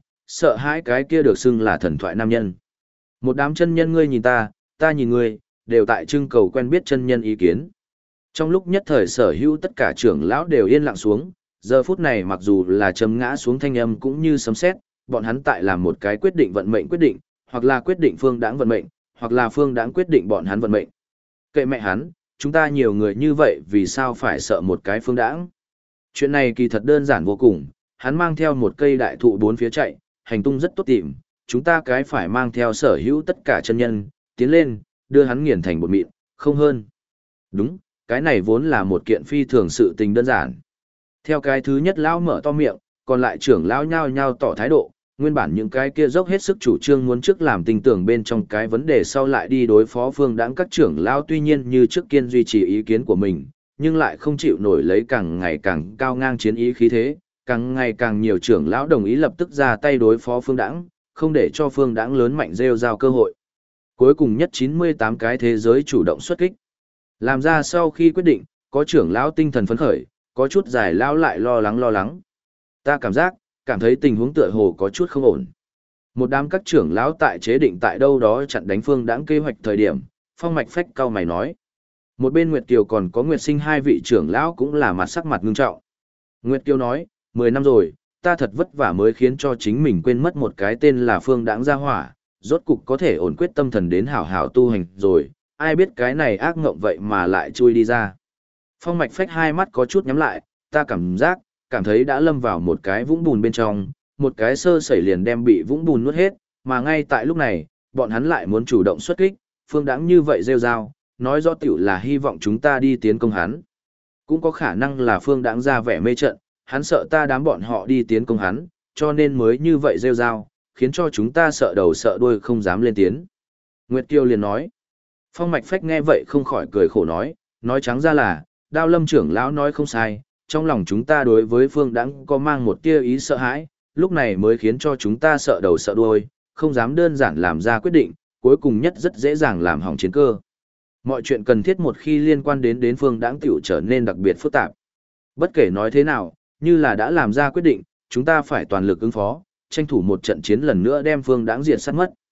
sợ hãi cái kia được xưng là thần thoại nam nhân. Một đám chân nhân ngươi nhìn ta nhìn ngươi, đều tại trưng cầu quen biết chân nhân ý kiến. Trong lúc nhất thời sở hữu tất cả trưởng lão đều yên lặng xuống, giờ phút này mặc dù là chấm ngã xuống thanh âm cũng như sấm sét, bọn hắn tại làm một cái quyết định vận mệnh quyết định, hoặc là quyết định phương đãng vận mệnh, hoặc là phương đãng quyết định bọn hắn vận mệnh. Kệ mẹ hắn, chúng ta nhiều người như vậy vì sao phải sợ một cái phương đãng? Chuyện này kỳ thật đơn giản vô cùng, hắn mang theo một cây đại thụ bốn phía chạy, hành tung rất tốt tìm, chúng ta cái phải mang theo sở hữu tất cả chân nhân, tiến lên, đưa hắn nghiền thành bột mịn, không hơn. Đúng, cái này vốn là một kiện phi thường sự tình đơn giản. Theo cái thứ nhất lão mở to miệng, còn lại trưởng lão nhao nhao tỏ thái độ, nguyên bản những cái kia dốc hết sức chủ trương muốn trước làm tình tưởng bên trong cái vấn đề sau lại đi đối phó phương đãng các trưởng lão tuy nhiên như trước kiên duy trì ý kiến của mình, nhưng lại không chịu nổi lấy càng ngày càng cao ngang chiến ý khí thế, càng ngày càng nhiều trưởng lão đồng ý lập tức ra tay đối phó phương đãng, không để cho phương đãng lớn mạnh rêu rao cơ hội. Cuối cùng nhất 98 cái thế giới chủ động xuất kích. Làm ra sau khi quyết định, có trưởng lão tinh thần phấn khởi, có chút giải lão lại lo lắng. Ta cảm thấy tình huống tựa hồ có chút không ổn. Một đám các trưởng lão tại chế định tại đâu đó chặn đánh phương đãng kế hoạch thời điểm, Phong Mạch Phách cau mày nói. Một bên Nguyệt Kiều còn có Nguyệt Sinh hai vị trưởng lão cũng là sắc mặt ngưng trọng. Nguyệt Kiều nói, 10 năm rồi, ta thật vất vả mới khiến cho chính mình quên mất một cái tên là phương đãng gia hỏa, rốt cục có thể ổn quyết tâm thần đến hảo hảo tu hành rồi, ai biết cái này ác ngộng vậy mà lại chui đi ra. Phong Mạch Phách hai mắt có chút nhắm lại, ta cảm thấy đã lâm vào một cái vũng bùn bên trong, một cái sơ sẩy liền đem bị vũng bùn nuốt hết, mà ngay tại lúc này, bọn hắn lại muốn chủ động xuất kích, phương đãng như vậy rêu rao, nói rõ tiểu là hy vọng chúng ta đi tiến công hắn. Cũng có khả năng là phương đãng ra vẻ mê trận, hắn sợ ta đám bọn họ đi tiến công hắn, cho nên mới như vậy rêu rao, khiến cho chúng ta sợ đầu sợ đuôi không dám lên tiến. Nguyệt Kiều liền nói. Phong Mạch Phách nghe vậy không khỏi cười khổ nói trắng ra là, Đao Lâm trưởng lão nói không sai, trong lòng chúng ta đối với phương đãng có mang một tia ý sợ hãi, lúc này mới khiến cho chúng ta sợ đầu sợ đuôi, không dám đơn giản làm ra quyết định, cuối cùng nhất rất dễ dàng làm hỏng chiến cơ. Mọi chuyện cần thiết một khi liên quan đến phương đãng tiểu trở nên đặc biệt phức tạp. Bất kể nói thế nào, như là đã làm ra quyết định, chúng ta phải toàn lực ứng phó, tranh thủ một trận chiến lần nữa đem phương đãng diệt sát mất.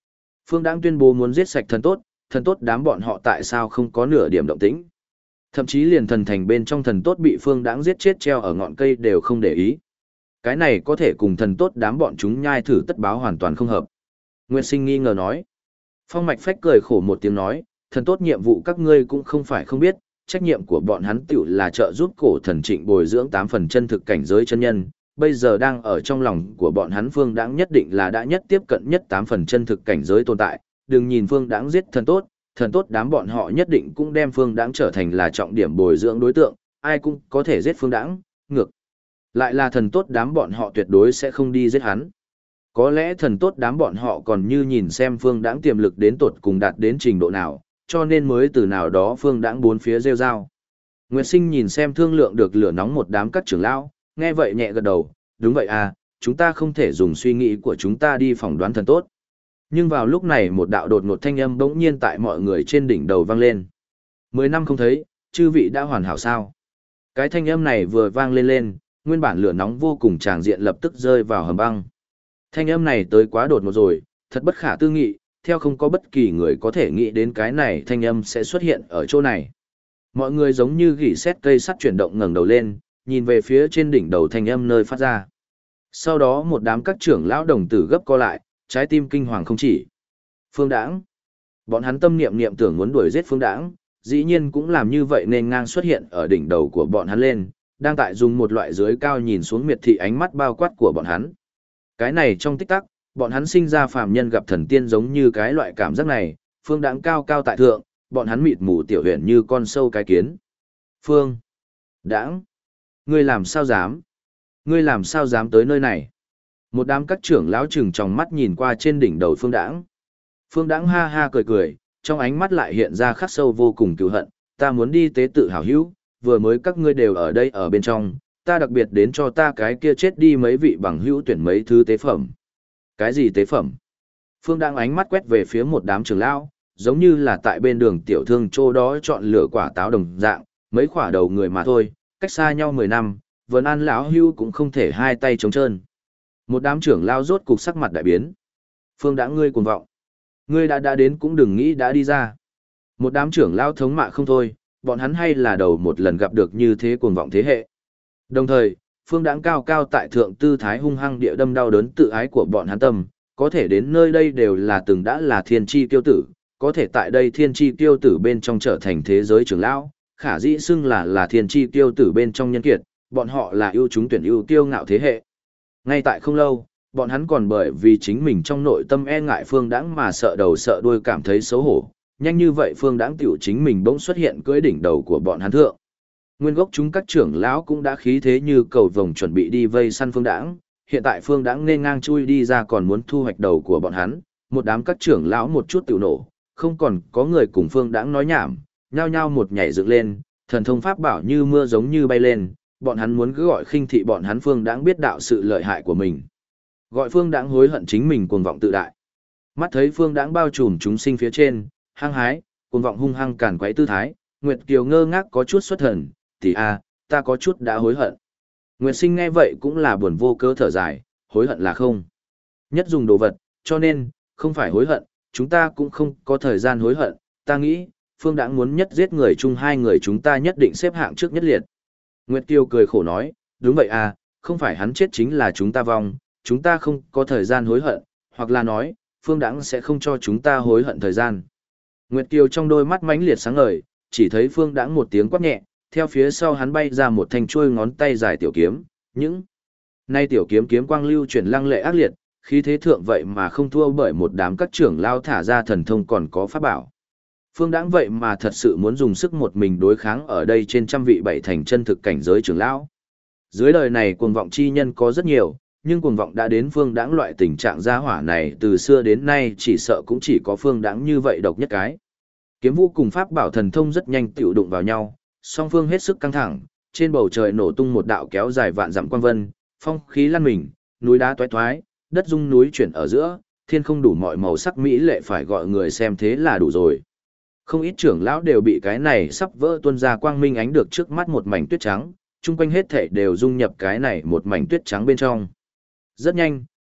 Phương Đãng tuyên bố muốn giết sạch thần tốt đám bọn họ tại sao không có nửa điểm động tĩnh. Thậm chí liền thần thành bên trong thần tốt bị Phương Đãng giết chết treo ở ngọn cây đều không để ý. Cái này có thể cùng thần tốt đám bọn chúng nhai thử tất báo hoàn toàn không hợp. Nguyệt Sinh nghi ngờ nói. Phong Mạch Phách cười khổ một tiếng nói, thần tốt nhiệm vụ các ngươi cũng không phải không biết, trách nhiệm của bọn hắn tiểu là trợ giúp cổ thần Trịnh bồi dưỡng 8 phần chân thực cảnh giới chân nhân, bây giờ đang ở trong lòng của bọn hắn Phương Đãng nhất định là đã nhất tiếp cận nhất 8 phần chân thực cảnh giới tồn tại, đừng nhìn Phương Đãng giết thần tốt đám bọn họ nhất định cũng đem Phương Đãng trở thành là trọng điểm bồi dưỡng đối tượng, ai cũng có thể giết Phương Đãng, ngược lại là thần tốt đám bọn họ tuyệt đối sẽ không đi giết hắn. Có lẽ thần tốt đám bọn họ còn như nhìn xem Phương Đãng tiềm lực đến tột cùng đạt đến trình độ nào, cho nên mới từ nào đó Phương Đãng bốn phía rêu rao. Nguyệt Sinh nhìn xem thương lượng được lửa nóng một đám các trưởng lão, nghe vậy nhẹ gật đầu, đúng vậy à, chúng ta không thể dùng suy nghĩ của chúng ta đi phỏng đoán thần tốt. Nhưng vào lúc này một đạo đột ngột thanh âm bỗng nhiên tại mọi người trên đỉnh đầu vang lên. 10 năm không thấy, chư vị đã hoàn hảo sao? Cái thanh âm này vừa vang lên, nguyên bản lửa nóng vô cùng tràng diện lập tức rơi vào hầm băng. Thanh âm này tới quá đột ngột rồi, thật bất khả tư nghị, theo không có bất kỳ người có thể nghĩ đến cái này thanh âm sẽ xuất hiện ở chỗ này. Mọi người giống như gỉ sét cây sắt chuyển động ngẩng đầu lên, nhìn về phía trên đỉnh đầu thanh âm nơi phát ra. Sau đó một đám các trưởng lão đồng tử gấp co lại, trái tim kinh hoàng không chỉ. Phương Đãng. Bọn hắn tâm niệm tưởng muốn đuổi giết Phương Đãng, dĩ nhiên cũng làm như vậy nên ngang xuất hiện ở đỉnh đầu của bọn hắn lên, đang tại dùng một loại dưới cao nhìn xuống miệt thị ánh mắt bao quát của bọn hắn. Cái này trong tích tắc, bọn hắn sinh ra phàm nhân gặp thần tiên giống như cái loại cảm giác này, Phương Đãng cao cao tại thượng, bọn hắn mịt mù tiểu huyền như con sâu cái kiến. Phương Đãng, ngươi làm sao dám? Ngươi làm sao dám tới nơi này? Một đám các trưởng lão trừng trong mắt nhìn qua trên đỉnh đầu Phương Đãng. Phương Đãng ha ha cười, trong ánh mắt lại hiện ra khắc sâu vô cùng cừu hận, ta muốn đi tế tự hảo hữu, vừa mới các ngươi đều ở đây ở bên trong, ta đặc biệt đến cho ta cái kia chết đi mấy vị bằng hữu tuyển mấy thứ tế phẩm. Cái gì tế phẩm? Phương Đãng ánh mắt quét về phía một đám trưởng lão, giống như là tại bên đường tiểu thương chỗ đó chọn lựa quả táo đồng dạng, mấy quả đầu người mà thôi, cách xa nhau 10 năm, Vân An lão hữu cũng không thể hai tay trống trơn. Một đám trưởng lão rốt cục sắc mặt đại biến. Phương Đãng ngươi cuồng vọng. Ngươi đã đến cũng đừng nghĩ đã đi ra. Một đám trưởng lão thống mạ không thôi, bọn hắn hay là đầu một lần gặp được như thế cuồng vọng thế hệ. Đồng thời, Phương Đãng cao cao tại thượng tư thái hung hăng địa đâm đau đớn tự ái của bọn hắn tâm, có thể đến nơi đây đều là từng đã là thiên chi tiêu tử, có thể tại đây thiên chi tiêu tử bên trong trở thành thế giới trưởng lão, khả dĩ xưng là thiên chi tiêu tử bên trong nhân kiệt, bọn họ là ưu chúng tuyển ưu tiêu ngạo thế hệ. Ngay tại không lâu, bọn hắn còn bởi vì chính mình trong nội tâm e ngại Phương Đãng mà sợ đầu sợ đuôi cảm thấy xấu hổ, nhanh như vậy Phương Đãng tiểu chính mình bỗng xuất hiện cưỡi đỉnh đầu của bọn hắn thượng. Nguyên gốc chúng các trưởng lão cũng đã khí thế như cầu vồng chuẩn bị đi vây săn Phương Đãng, hiện tại Phương Đãng nên ngang chui đi ra còn muốn thu hoạch đầu của bọn hắn, một đám các trưởng lão một chút tiểu nổ, không còn có người cùng Phương Đãng nói nhảm, nhao nhao một nhảy dựng lên, thần thông pháp bảo như mưa giống như bay lên, bọn hắn muốn cứ gọi khinh thị bọn hắn Phương Đãng biết đạo sự lợi hại của mình. Gọi Phương Đãng hối hận chính mình cuồng vọng tự đại. Mắt thấy Phương Đãng bao trùm chúng sinh phía trên, hăng hái, cuồng vọng hung hăng càn quấy tư thái, Nguyệt Kiều ngơ ngác có chút xuất thần, tỷ a, ta có chút đã hối hận. Nguyệt Sinh nghe vậy cũng là buồn vô cớ thở dài, hối hận là không. Nhất dùng đồ vật, cho nên, không phải hối hận, chúng ta cũng không có thời gian hối hận, ta nghĩ, Phương Đãng muốn nhất giết người chung hai người chúng ta nhất định xếp hạng trước nhất liệt. Nguyệt Kiều cười khổ nói, đúng vậy à, không phải hắn chết chính là chúng ta vong, chúng ta không có thời gian hối hận, hoặc là nói, Phương Đãng sẽ không cho chúng ta hối hận thời gian. Nguyệt Kiều trong đôi mắt mãnh liệt sáng ngời, chỉ thấy Phương Đãng một tiếng quát nhẹ, theo phía sau hắn bay ra một thanh chuôi ngón tay dài tiểu kiếm, những nay tiểu kiếm kiếm quang lưu chuyển lăng lệ ác liệt, khí thế thượng vậy mà không thua bởi một đám các trưởng lao thả ra thần thông còn có pháp bảo. Phương Đãng vậy mà thật sự muốn dùng sức một mình đối kháng ở đây trên trăm vị bảy thành chân thực cảnh giới trưởng lão. Dưới đời này cuồng vọng chi nhân có rất nhiều, nhưng cuồng vọng đã đến Phương Đãng loại tình trạng gia hỏa này từ xưa đến nay chỉ sợ cũng chỉ có Phương Đãng như vậy độc nhất cái. Kiếm vũ cùng pháp bảo thần thông rất nhanh tiểu đụng vào nhau, song phương hết sức căng thẳng, trên bầu trời nổ tung một đạo kéo dài vạn dặm quang vân, phong khí lăn mình, núi đá toái toái, đất rung núi chuyển ở giữa, thiên không đủ mọi màu sắc mỹ lệ phải gọi người xem thế là đủ rồi. Không ít trưởng lão đều bị cái này sắp vỡ tuôn ra quang minh ánh được trước mắt một mảnh tuyết trắng, chung quanh hết thảy đều dung nhập cái này một mảnh tuyết trắng bên trong. Rất nhanh,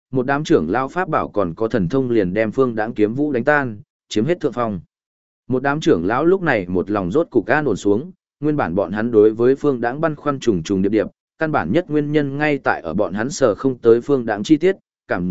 một đám trưởng lao pháp bảo còn có thần thông liền đem Phương Đãng kiếm vũ đánh tan, chiếm hết thượng phong. Một đám trưởng lão lúc này một lòng rốt cục an ổn xuống, nguyên bản bọn hắn đối với Phương Đãng băn khoăn trùng trùng điệp điệp, căn bản nhất nguyên nhân ngay tại ở bọn hắn sờ không tới Phương Đãng chi tiết,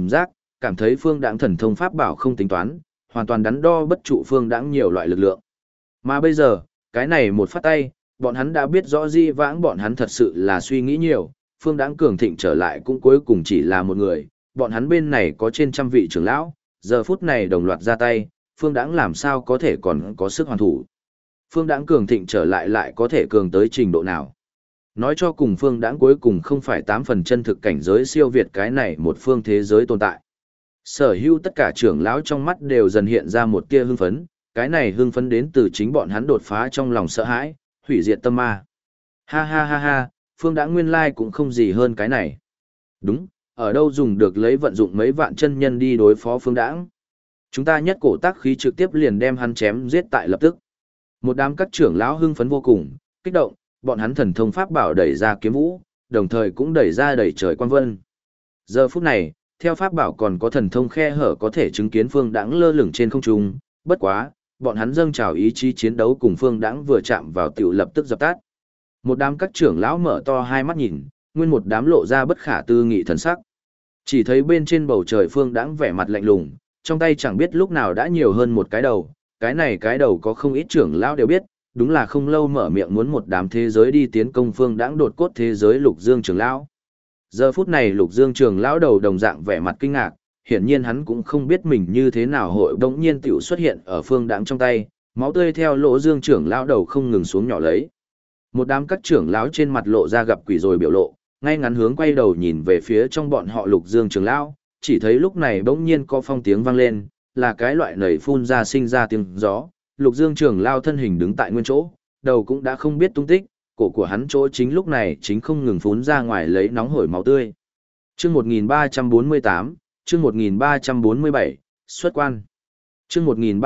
cảm thấy Phương Đãng thần thông pháp bảo không tính toán, hoàn toàn đắn đo bất trụ Phương Đãng nhiều loại lực lượng. Mà bây giờ, cái này một phát tay, bọn hắn đã biết rõ di vãng bọn hắn thật sự là suy nghĩ nhiều, Phương Đãng cường thịnh trở lại cũng cuối cùng chỉ là một người, bọn hắn bên này có trên trăm vị trưởng lão, giờ phút này đồng loạt ra tay, Phương Đãng làm sao có thể còn có sức hoàn thủ. Phương Đãng cường thịnh trở lại có thể cường tới trình độ nào. Nói cho cùng Phương Đãng cuối cùng không phải 8 phần chân thực cảnh giới siêu việt cái này một phương thế giới tồn tại. Sở hữu tất cả trưởng lão trong mắt đều dần hiện ra một tia hưng phấn, cái này hưng phấn đến từ chính bọn hắn đột phá trong lòng sợ hãi, hủy diệt tâm ma. Ha ha ha ha, Phương Đãng nguyên lai cũng không gì hơn cái này. Đúng, ở đâu dùng được lấy vận dụng mấy vạn chân nhân đi đối phó Phương Đãng. Chúng ta nhất cổ tác khí trực tiếp liền đem hắn chém giết tại lập tức. Một đám các trưởng lão hưng phấn vô cùng, kích động, bọn hắn thần thông pháp bảo đẩy ra kiếm vũ, đồng thời cũng đẩy ra đẩy trời quan vân. Giờ phút này, theo pháp bảo còn có thần thông khe hở có thể chứng kiến Phương Đãng lơ lửng trên không trung, bất quá, bọn hắn dâng trào ý chí chiến đấu cùng Phương Đãng vừa chạm vào tiểu lập tức dập tắt. Một đám các trưởng lão mở to hai mắt nhìn, nguyên một đám lộ ra bất khả tư nghị thần sắc. Chỉ thấy bên trên bầu trời Phương Đãng vẻ mặt lạnh lùng, trong tay chẳng biết lúc nào đã nhiều hơn một cái đầu, cái này cái đầu có không ít trưởng lão đều biết, đúng là không lâu mở miệng muốn một đám thế giới đi tiến công Phương Đãng đột cốt thế giới Lục Dương trưởng lão. Giờ phút này Lục Dương trưởng lão đầu đồng dạng vẻ mặt kinh ngạc, hiển nhiên hắn cũng không biết mình như thế nào hội đống nhiên tiểu xuất hiện ở Phương Đãng trong tay, máu tươi theo lỗ Dương trưởng lão đầu không ngừng xuống nhỏ lấy. Một đám các trưởng lão trên mặt lộ ra gặp quỷ rồi biểu lộ, ngay ngắn hướng quay đầu nhìn về phía trong bọn họ Lục Dương trưởng lão, chỉ thấy lúc này bỗng nhiên có phong tiếng vang lên, là cái loại nảy phun ra sinh ra tiếng gió. Lục Dương trưởng lão thân hình đứng tại nguyên chỗ, đầu cũng đã không biết tung tích, cổ của hắn chỗ chính lúc này chính không ngừng phun ra ngoài lấy nóng hổi máu tươi. Chương 1348, chương 1347, xuất quan. Chương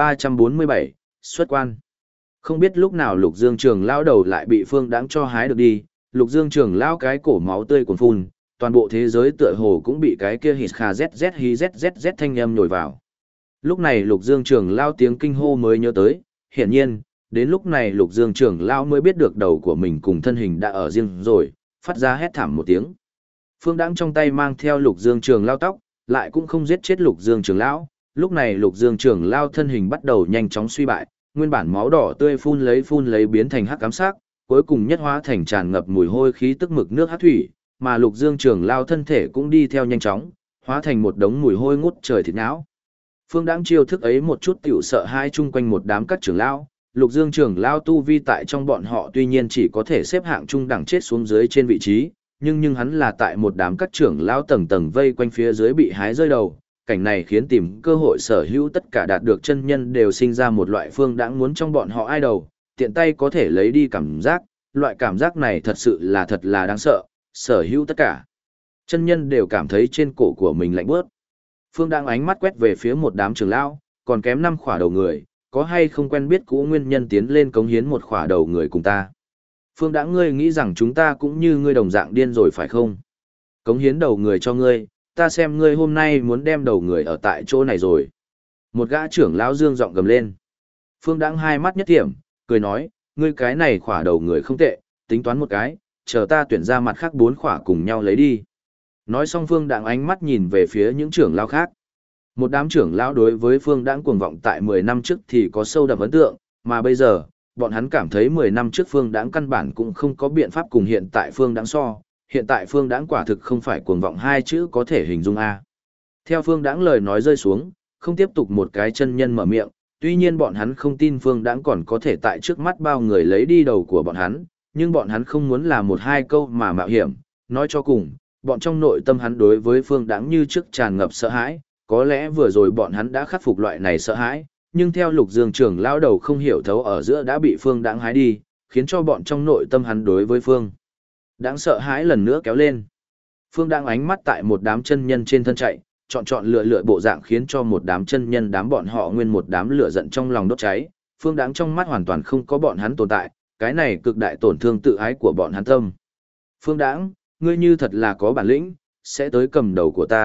1347, xuất quan. Không biết lúc nào Lục Dương trưởng lão đầu lại bị Phương Đãng cho hái được đi, Lục Dương trưởng lão cái cổ máu tươi cuồn phun, toàn bộ thế giới tựa hồ cũng bị cái kia hít kha zz hí zzz thanh âm nhồi vào. Lúc này Lục Dương trưởng lão tiếng kinh hô mới nhớ tới, hiển nhiên, đến lúc này Lục Dương trưởng lão mới biết được đầu của mình cùng thân hình đã ở riêng rồi, phát ra hét thảm một tiếng. Phương Đãng trong tay mang theo Lục Dương trưởng lão tóc, lại cũng không giết chết Lục Dương trưởng lão, lúc này Lục Dương trưởng lão thân hình bắt đầu nhanh chóng suy bại, nguyên bản máu đỏ tươi phun lấy biến thành hắc ám sắc, cuối cùng nhất hóa thành tràn ngập mùi hôi khí tức mực nước hắc thủy, mà Lục Dương trưởng lão thân thể cũng đi theo nhanh chóng, hóa thành một đống mùi hôi ngút trời thịt não. Phương Đãng chiêu thức ấy một chút tiểu sợ hai chung quanh một đám các trưởng lão, Lục Dương trưởng lão tu vi tại trong bọn họ tuy nhiên chỉ có thể xếp hạng trung đẳng chết xuống dưới trên vị trí, nhưng hắn là tại một đám các trưởng lão tầng tầng vây quanh phía dưới bị hái rơi đầu, cảnh này khiến tìm cơ hội sở hữu tất cả đạt được chân nhân đều sinh ra một loại Phương Đãng muốn trong bọn họ ai đầu, tiện tay có thể lấy đi cảm giác, loại cảm giác này thật là đáng sợ, sở hữu tất cả chân nhân đều cảm thấy trên cổ của mình lạnh bớt. Phương Đãng ánh mắt quét về phía một đám trưởng lão, còn kém 5 khỏa đầu người, có hay không quen biết cũ nguyên nhân tiến lên cống hiến một khỏa đầu người cùng ta. Phương Đãng, ngươi nghĩ rằng chúng ta cũng như ngươi đồng dạng điên rồi phải không? Cống hiến đầu người cho ngươi, ta xem ngươi hôm nay muốn đem đầu người ở tại chỗ này rồi. Một gã trưởng lão dương giọng gầm lên. Phương Đãng hai mắt nhất thiểm, cười nói, ngươi cái này khỏa đầu người không tệ, tính toán một cái, chờ ta tuyển ra mặt khác 4 khỏa cùng nhau lấy đi. Nói xong Phương Đãng ánh mắt nhìn về phía những trưởng lão khác. Một đám trưởng lão đối với Phương Đãng cuồng vọng tại 10 năm trước thì có sâu đậm ấn tượng, mà bây giờ, bọn hắn cảm thấy 10 năm trước Phương Đãng căn bản cũng không có biện pháp cùng hiện tại Phương Đãng so, hiện tại Phương Đãng quả thực không phải cuồng vọng hai chữ có thể hình dung a. Theo Phương Đãng lời nói rơi xuống, không tiếp tục một cái chân nhân mở miệng, tuy nhiên bọn hắn không tin Phương Đãng còn có thể tại trước mắt bao người lấy đi đầu của bọn hắn, nhưng bọn hắn không muốn là một hai câu mà mạo hiểm, nói cho cùng, bọn trong nội tâm hắn đối với Phương Đãng như trước tràn ngập sợ hãi, có lẽ vừa rồi bọn hắn đã khắc phục loại này sợ hãi, nhưng theo Lục Dương trưởng lão đầu không hiểu thấu ở giữa đã bị Phương Đãng hái đi, khiến cho bọn trong nội tâm hắn đối với Phương Đãng sợ hãi lần nữa kéo lên. Phương Đãng ánh mắt tại một đám chân nhân trên thân chạy, chọn lựa bộ dạng khiến cho một đám chân nhân đám bọn họ nguyên một đám lửa giận trong lòng đốt cháy, Phương Đãng trong mắt hoàn toàn không có bọn hắn tồn tại, cái này cực đại tổn thương tự ái của bọn hắn tâm. Phương Đãng, ngươi như thật là có bản lĩnh, sẽ tới cầm đầu của ta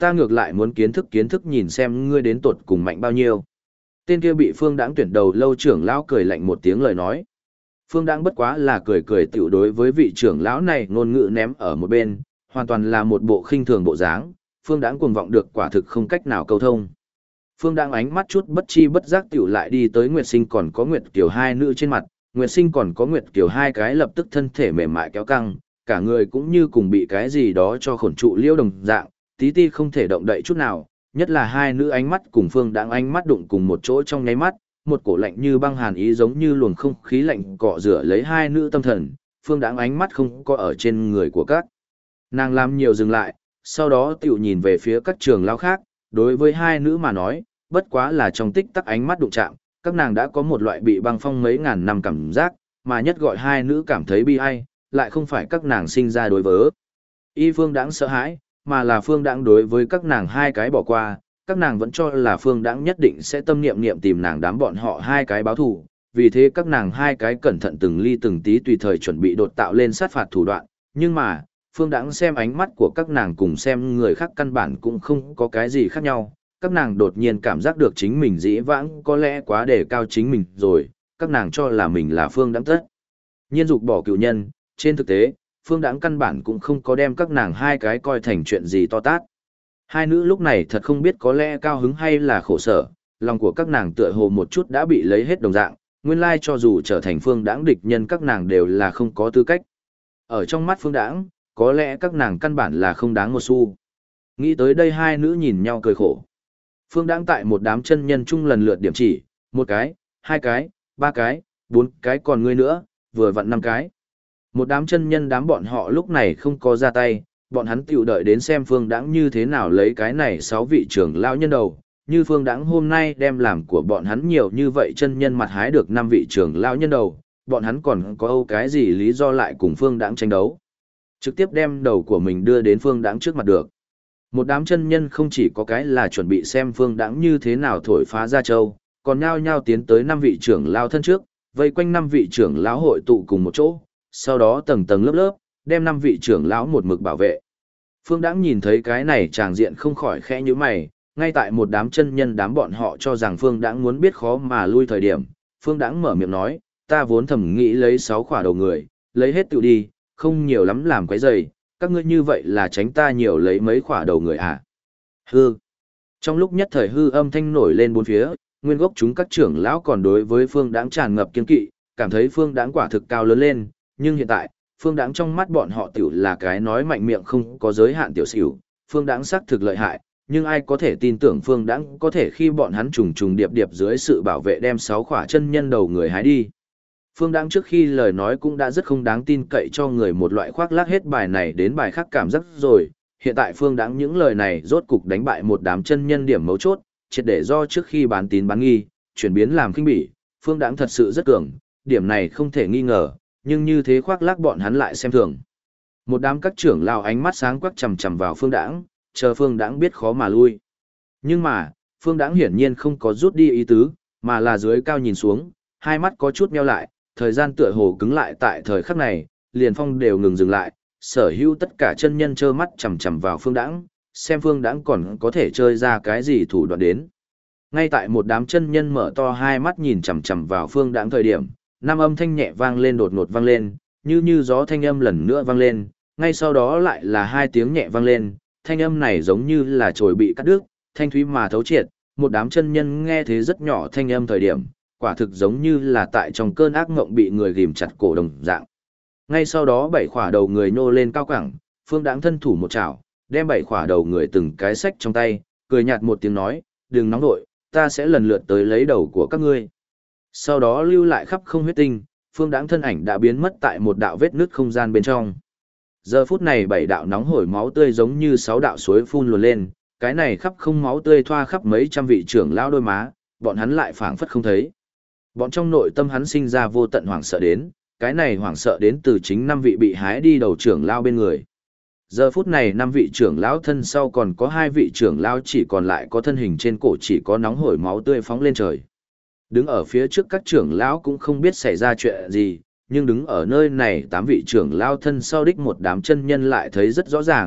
ta ngược lại muốn kiến thức nhìn xem ngươi đến tột cùng mạnh bao nhiêu. Tên kia bị Phương Đãng tuyển đầu lâu trưởng lão cười lạnh một tiếng lời nói. Phương Đãng bất quá là cười cười tiểu đối với vị trưởng lão này ngôn ngữ ném ở một bên, hoàn toàn là một bộ khinh thường bộ dáng, Phương Đãng cuồng vọng được quả thực không cách nào câu thông. Phương Đãng ánh mắt chút bất chi bất giác tiểu lại đi tới Nguyệt Sinh còn có Nguyệt Kiều hai nữ trên mặt, Nguyệt Sinh còn có Nguyệt Kiều hai cái lập tức thân thể mềm mại kéo căng, cả người cũng như cùng bị cái gì đó cho khổn trụ liêu đồng dạng, tí ti không thể động đậy chút nào, nhất là hai nữ ánh mắt cùng Phương Đãng ánh mắt đụng cùng một chỗ trong nháy mắt, một cổ lạnh như băng hàn ý giống như luồng không khí lạnh cọ rửa lấy hai nữ tâm thần, Phương Đãng ánh mắt không có ở trên người của các nàng làm nhiều dừng lại, sau đó tiểu nhìn về phía các trưởng lão khác, đối với hai nữ mà nói, bất quá là trong tích tắc ánh mắt đụng chạm, các nàng đã có một loại bị băng phong mấy ngàn năm cảm giác, mà nhất gọi hai nữ cảm thấy bi ai, lại không phải các nàng sinh ra đối với y Phương Đãng sợ hãi, mà là Phương Đãng đối với các nàng hai cái bỏ qua, các nàng vẫn cho là Phương Đãng nhất định sẽ tâm niệm niệm tìm nàng đám bọn họ hai cái báo thù, vì thế các nàng hai cái cẩn thận từng ly từng tí tùy thời chuẩn bị đột tạo lên sát phạt thủ đoạn, nhưng mà, Phương Đãng xem ánh mắt của các nàng cùng xem người khác căn bản cũng không có cái gì khác nhau, các nàng đột nhiên cảm giác được chính mình dĩ vãng có lẽ quá đề cao chính mình rồi, các nàng cho là mình là Phương Đãng tất. Nhiên dục bỏ cựu nhân, trên thực tế, Phương Đãng căn bản cũng không có đem các nàng hai cái coi thành chuyện gì to tát. Hai nữ lúc này thật không biết có lẽ cao hứng hay là khổ sở, lòng của các nàng tựa hồ một chút đã bị lấy hết đồng dạng, nguyên lai cho dù trở thành Phương Đãng địch nhân các nàng đều là không có tư cách. Ở trong mắt Phương Đãng, có lẽ các nàng căn bản là không đáng một xu. Nghĩ tới đây hai nữ nhìn nhau cười khổ. Phương Đãng tại một đám chân nhân chung lần lượt điểm chỉ, một cái, hai cái, ba cái, bốn cái còn ngươi nữa, vừa vặn năm cái. Một đám chân nhân đám bọn họ lúc này không có ra tay, bọn hắn tiểu đợi đến xem Phương Đãng như thế nào lấy cái này 6 vị trưởng lão nhân đầu, như Phương Đãng hôm nay đem làm của bọn hắn nhiều như vậy chân nhân mặt hái được 5 vị trưởng lão nhân đầu, bọn hắn còn có cái gì lý do lại cùng Phương Đãng tranh đấu. Trực tiếp đem đầu của mình đưa đến Phương Đãng trước mặt được. Một đám chân nhân không chỉ có cái là chuẩn bị xem Phương Đãng như thế nào thổi phá Gia Châu, còn nhao nhao tiến tới 5 vị trưởng lão thân trước, vây quanh 5 vị trưởng lão hội tụ cùng một chỗ, sau đó tầng tầng lớp lớp, đem 5 vị trưởng lão một mực bảo vệ. Phương Đãng nhìn thấy cái này tràng diện không khỏi khẽ nhíu mày, ngay tại một đám chân nhân đám bọn họ cho rằng Phương Đãng muốn biết khó mà lui thời điểm, Phương Đãng mở miệng nói, ta vốn thầm nghĩ lấy 6 khỏa đầu người, lấy hết tự đi, không nhiều lắm làm quấy rầy, các ngươi như vậy là tránh ta nhiều lấy mấy khỏa đầu người à? Hư. Trong lúc nhất thời hư âm thanh nổi lên bốn phía, nguyên gốc chúng các trưởng lão còn đối với Phương Đãng tràn ngập kiên kỵ, cảm thấy Phương Đãng quả thực cao lớn lên, nhưng hiện tại, Phương Đãng trong mắt bọn họ tiểu là cái nói mạnh miệng không có giới hạn tiểu xỉu, Phương Đãng xác thực lợi hại, nhưng ai có thể tin tưởng Phương Đãng có thể khi bọn hắn trùng trùng điệp điệp dưới sự bảo vệ đem 6 khỏa chân nhân đầu người hái đi. Phương Đãng trước khi lời nói cũng đã rất không đáng tin cậy cho người một loại khoác lác hết bài này đến bài khác cảm giác rồi, hiện tại Phương Đãng những lời này rốt cục đánh bại một đám chân nhân điểm mấu chốt, triệt để do trước khi bán tín bán nghi, chuyển biến làm khinh bỉ, Phương Đãng thật sự rất cường, điểm này không thể nghi ngờ, nhưng như thế khoác lác bọn hắn lại xem thường. Một đám các trưởng lão ánh mắt sáng quắc chằm chằm vào Phương Đãng, chờ Phương Đãng biết khó mà lui. Nhưng mà, Phương Đãng hiển nhiên không có rút đi ý tứ, mà là dưới cao nhìn xuống, hai mắt có chút nheo lại, thời gian tựa hồ cứng lại tại thời khắc này, liền phong đều ngừng dừng lại, sở hữu tất cả chân nhân trơ mắt chằm chằm vào Phương Đãng, xem Phương Đãng còn có thể chơi ra cái gì thủ đoạn đến. Ngay tại một đám chân nhân mở to hai mắt nhìn chằm chằm vào Phương Đãng thời điểm, năm âm thanh nhẹ vang lên đột ngột vang lên, như gió thanh âm lần nữa vang lên, ngay sau đó lại là 2 tiếng nhẹ vang lên, thanh âm này giống như là chổi bị cắt đứt, thanh thúy mà thấu triệt, một đám chân nhân nghe thế rất nhỏ thanh âm thời điểm, quả thực giống như là tại trong cơn ác mộng bị người ghim chặt cổ đồng dạng. Ngay sau đó 7 khỏa đầu người nô lên cao cẳng, Phương Đãng thân thủ một chảo, đem 7 khỏa đầu người từng cái xách trong tay, cười nhạt một tiếng nói, đừng nóng nội, ta sẽ lần lượt tới lấy đầu của các ngươi. Sau đó lưu lại khắp không huyết tinh, Phương Đãng thân ảnh đã biến mất tại một đạo vết nứt không gian bên trong. Giờ phút này 7 đạo nóng hổi máu tươi giống như 6 đạo suối phun luồn lên, cái này khắp không máu tươi thoa khắp mấy trăm vị trưởng lão đôi má, bọn hắn lại phảng phất không thấy. Bọn trong nội tâm hắn sinh ra vô tận hoảng sợ đến, cái này hoảng sợ đến từ chính 5 vị bị hái đi đầu trưởng lão bên người. Giờ phút này 5 vị trưởng lão thân sau còn có 2 vị trưởng lão chỉ còn lại có thân hình trên cổ chỉ có nóng hổi máu tươi phóng lên trời. Đứng ở phía trước các trưởng lão cũng không biết xảy ra chuyện gì, nhưng đứng ở nơi này 8 vị trưởng lão thân sau đích một đám chân nhân lại thấy rất rõ ràng,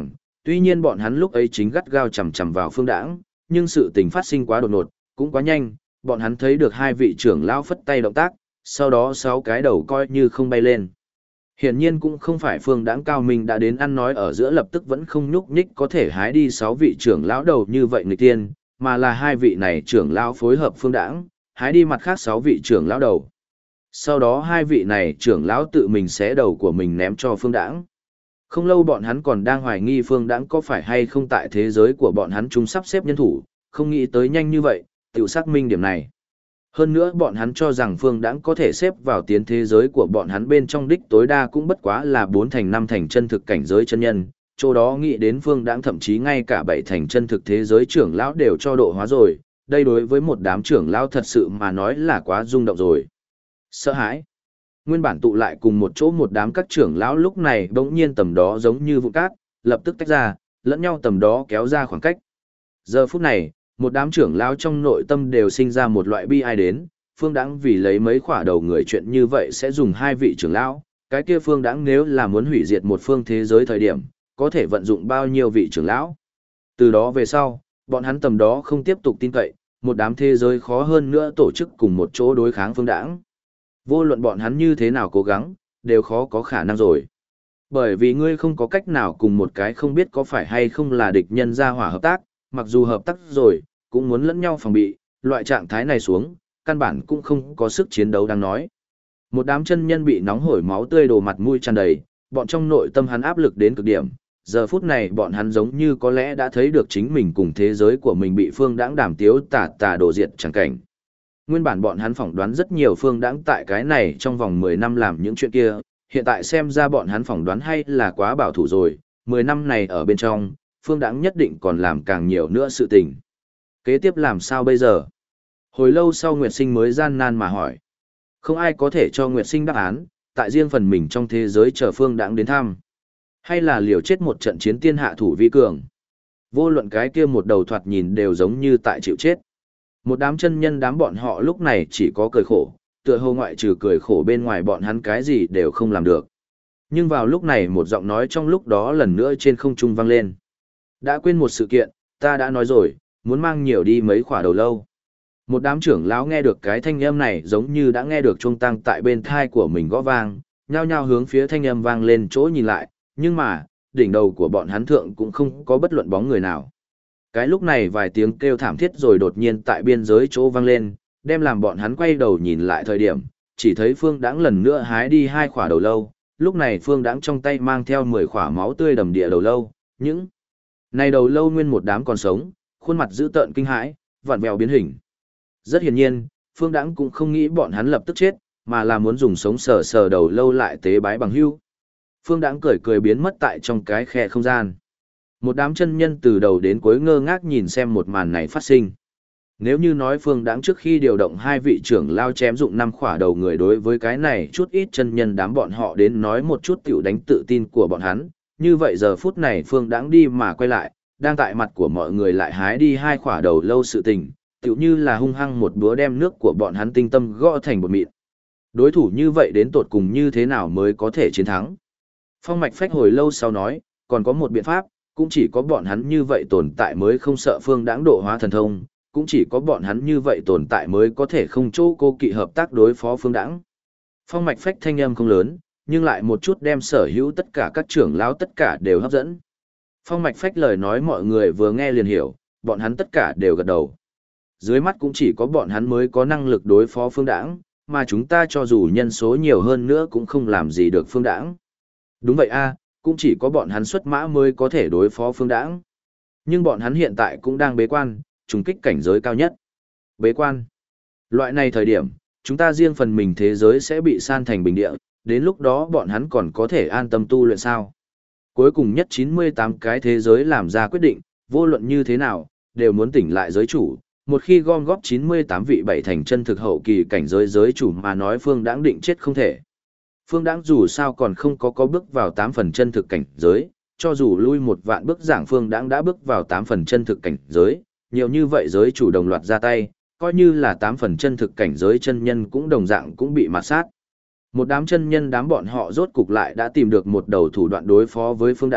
Tuy nhiên bọn hắn lúc ấy chính gắt gao chằm chằm vào Phương Đãng, nhưng sự tình phát sinh quá đột ngột, cũng quá nhanh, bọn hắn thấy được hai vị trưởng lão phất tay động tác, sau đó 6 cái đầu coi như không bay lên. Hiển nhiên cũng không phải Phương Đãng cao minh đã đến ăn nói ở giữa lập tức vẫn không nhúc nhích có thể hái đi 6 vị trưởng lão đầu như vậy người tiên, mà là hai vị này trưởng lão phối hợp Phương Đãng, hái đi mặt khác 6 vị trưởng lão đầu. Sau đó hai vị này trưởng lão tự mình xé đầu của mình ném cho Phương Đãng. Không lâu bọn hắn còn đang hoài nghi Phương Đãng có phải hay không tại thế giới của bọn hắn chúng sắp xếp nhân thủ, không nghĩ tới nhanh như vậy, tự xác minh điểm này. Hơn nữa bọn hắn cho rằng Phương Đãng có thể xếp vào tiến thế giới của bọn hắn bên trong đích tối đa cũng bất quá là 4 thành 5 thành chân thực cảnh giới chân nhân, chỗ đó nghĩ đến Phương Đãng thậm chí ngay cả 7 thành chân thực thế giới trưởng lão đều cho độ hóa rồi, đây đối với một đám trưởng lão thật sự mà nói là quá rung động rồi. Sợ hãi. Nguyên bản tụ lại cùng một chỗ một đám các trưởng lão lúc này bỗng nhiên tầm đó giống như vụn cát, lập tức tách ra, lẫn nhau tầm đó kéo ra khoảng cách. Giờ phút này, một đám trưởng lão trong nội tâm đều sinh ra một loại bi ai đến, Phương Đãng vì lấy mấy khỏa đầu người chuyện như vậy sẽ dùng hai vị trưởng lão, cái kia Phương Đãng nếu là muốn hủy diệt một phương thế giới thời điểm, có thể vận dụng bao nhiêu vị trưởng lão. Từ đó về sau, bọn hắn tầm đó không tiếp tục tin cậy, một đám thế giới khó hơn nữa tổ chức cùng một chỗ đối kháng Phương Đãng. Vô luận bọn hắn như thế nào cố gắng, đều khó có khả năng rồi. Bởi vì ngươi không có cách nào cùng một cái không biết có phải hay không là địch nhân ra hỏa hợp tác, mặc dù hợp tác rồi, cũng muốn lẫn nhau phòng bị, loại trạng thái này xuống, căn bản cũng không có sức chiến đấu đang nói. Một đám chân nhân bị nóng hổi máu tươi đổ mặt mũi tràn đầy, bọn trong nội tâm hắn áp lực đến cực điểm. Giờ phút này bọn hắn giống như có lẽ đã thấy được chính mình cùng thế giới của mình bị Phương Đãng đàm tiếu tà đổ diệt chẳng cảnh. Nguyên bản bọn hắn phỏng đoán rất nhiều Phương Đãng tại cái này trong vòng 10 năm làm những chuyện kia, hiện tại xem ra bọn hắn phỏng đoán hay là quá bảo thủ rồi, 10 năm này ở bên trong, Phương Đãng nhất định còn làm càng nhiều nữa sự tình. Kế tiếp làm sao bây giờ? Hồi lâu sau Nguyệt Sinh mới gian nan mà hỏi. Không ai có thể cho Nguyệt Sinh đáp án, tại riêng phần mình trong thế giới chờ Phương Đãng đến thăm. Hay là liều chết một trận chiến tiên hạ thủ vi cường. Vô luận cái kia một đầu thoạt nhìn đều giống như tại chịu chết. Một đám chân nhân đám bọn họ lúc này chỉ có cười khổ, tựa hồ ngoại trừ cười khổ bên ngoài bọn hắn cái gì đều không làm được. Nhưng vào lúc này một giọng nói trong lúc đó lần nữa trên không trung vang lên. Đã quên một sự kiện, ta đã nói rồi, muốn mang nhiều đi mấy khỏa đầu lâu. Một đám trưởng lão nghe được cái thanh âm này giống như đã nghe được chuông tăng tại bên thai của mình gõ vang, nhao nhao hướng phía thanh âm vang lên chỗ nhìn lại, nhưng mà, đỉnh đầu của bọn hắn thượng cũng không có bất luận bóng người nào. Cái lúc này vài tiếng kêu thảm thiết rồi đột nhiên tại biên giới chỗ vang lên, đem làm bọn hắn quay đầu nhìn lại thời điểm, chỉ thấy Phương Đãng lần nữa hái đi 2 khỏa đầu lâu, lúc này Phương Đãng trong tay mang theo 10 khỏa máu tươi đầm địa đầu lâu, những này đầu lâu nguyên một đám còn sống, khuôn mặt dữ tợn kinh hãi, vặn vẹo biến hình. Rất hiển nhiên, Phương Đãng cũng không nghĩ bọn hắn lập tức chết, mà là muốn dùng sống sờ sờ đầu lâu lại tế bái bằng hữu. Phương Đãng cười cười biến mất tại trong cái khe không gian. Một đám chân nhân từ đầu đến cuối ngơ ngác nhìn xem một màn này phát sinh. Nếu như nói Phương Đãng trước khi điều động 2 vị trưởng lao chém dụng 5 khỏa đầu người đối với cái này chút ít chân nhân đám bọn họ đến nói một chút tiểu đánh tự tin của bọn hắn, như vậy giờ phút này Phương Đãng đi mà quay lại, đang tại mặt của mọi người lại hái đi 2 khỏa đầu lâu sự tình, tiểu như là hung hăng một búa đem nước của bọn hắn tinh tâm gõ thành bột mịn. Đối thủ như vậy đến tột cùng như thế nào mới có thể chiến thắng? Phong Mạch Phách hồi lâu sau nói, còn có một biện pháp, cũng chỉ có bọn hắn như vậy tồn tại mới không sợ Phương Đãng độ hóa thần thông, cũng chỉ có bọn hắn như vậy tồn tại mới có thể không chỗ cô kỵ hợp tác đối phó Phương Đãng. Phong Mạch Phách thanh âm không lớn, nhưng lại một chút đem sở hữu tất cả các trưởng lão tất cả đều hấp dẫn. Phong Mạch Phách lời nói mọi người vừa nghe liền hiểu, bọn hắn tất cả đều gật đầu. Dưới mắt cũng chỉ có bọn hắn mới có năng lực đối phó Phương Đãng, mà chúng ta cho dù nhân số nhiều hơn nữa cũng không làm gì được Phương Đãng. Đúng vậy a, cũng chỉ có bọn hắn xuất mã mới có thể đối phó Phương Đãng. Nhưng bọn hắn hiện tại cũng đang bế quan, trùng kích cảnh giới cao nhất. Bế quan. Loại này thời điểm, chúng ta riêng phần mình thế giới sẽ bị san thành bình địa, đến lúc đó bọn hắn còn có thể an tâm tu luyện sao. Cuối cùng nhất 98 cái thế giới làm ra quyết định, vô luận như thế nào, đều muốn tỉnh lại giới chủ. Một khi gom góp 98 vị 7 thành chân thực hậu kỳ cảnh giới giới chủ mà nói Phương Đãng định chết không thể. Phương Đãng dù sao còn không có bước vào 8 phần chân thực cảnh giới, cho dù lui 1 vạn bước giảng Phương Đãng đã bước vào 8 phần chân thực cảnh giới, nhiều như vậy giới chủ đồng loạt ra tay, coi như là 8 phần chân thực cảnh giới chân nhân cũng đồng dạng cũng bị mạt sát. Một đám chân nhân đám bọn họ rốt cục lại đã tìm được một đầu thủ đoạn đối phó với Phương Đãng,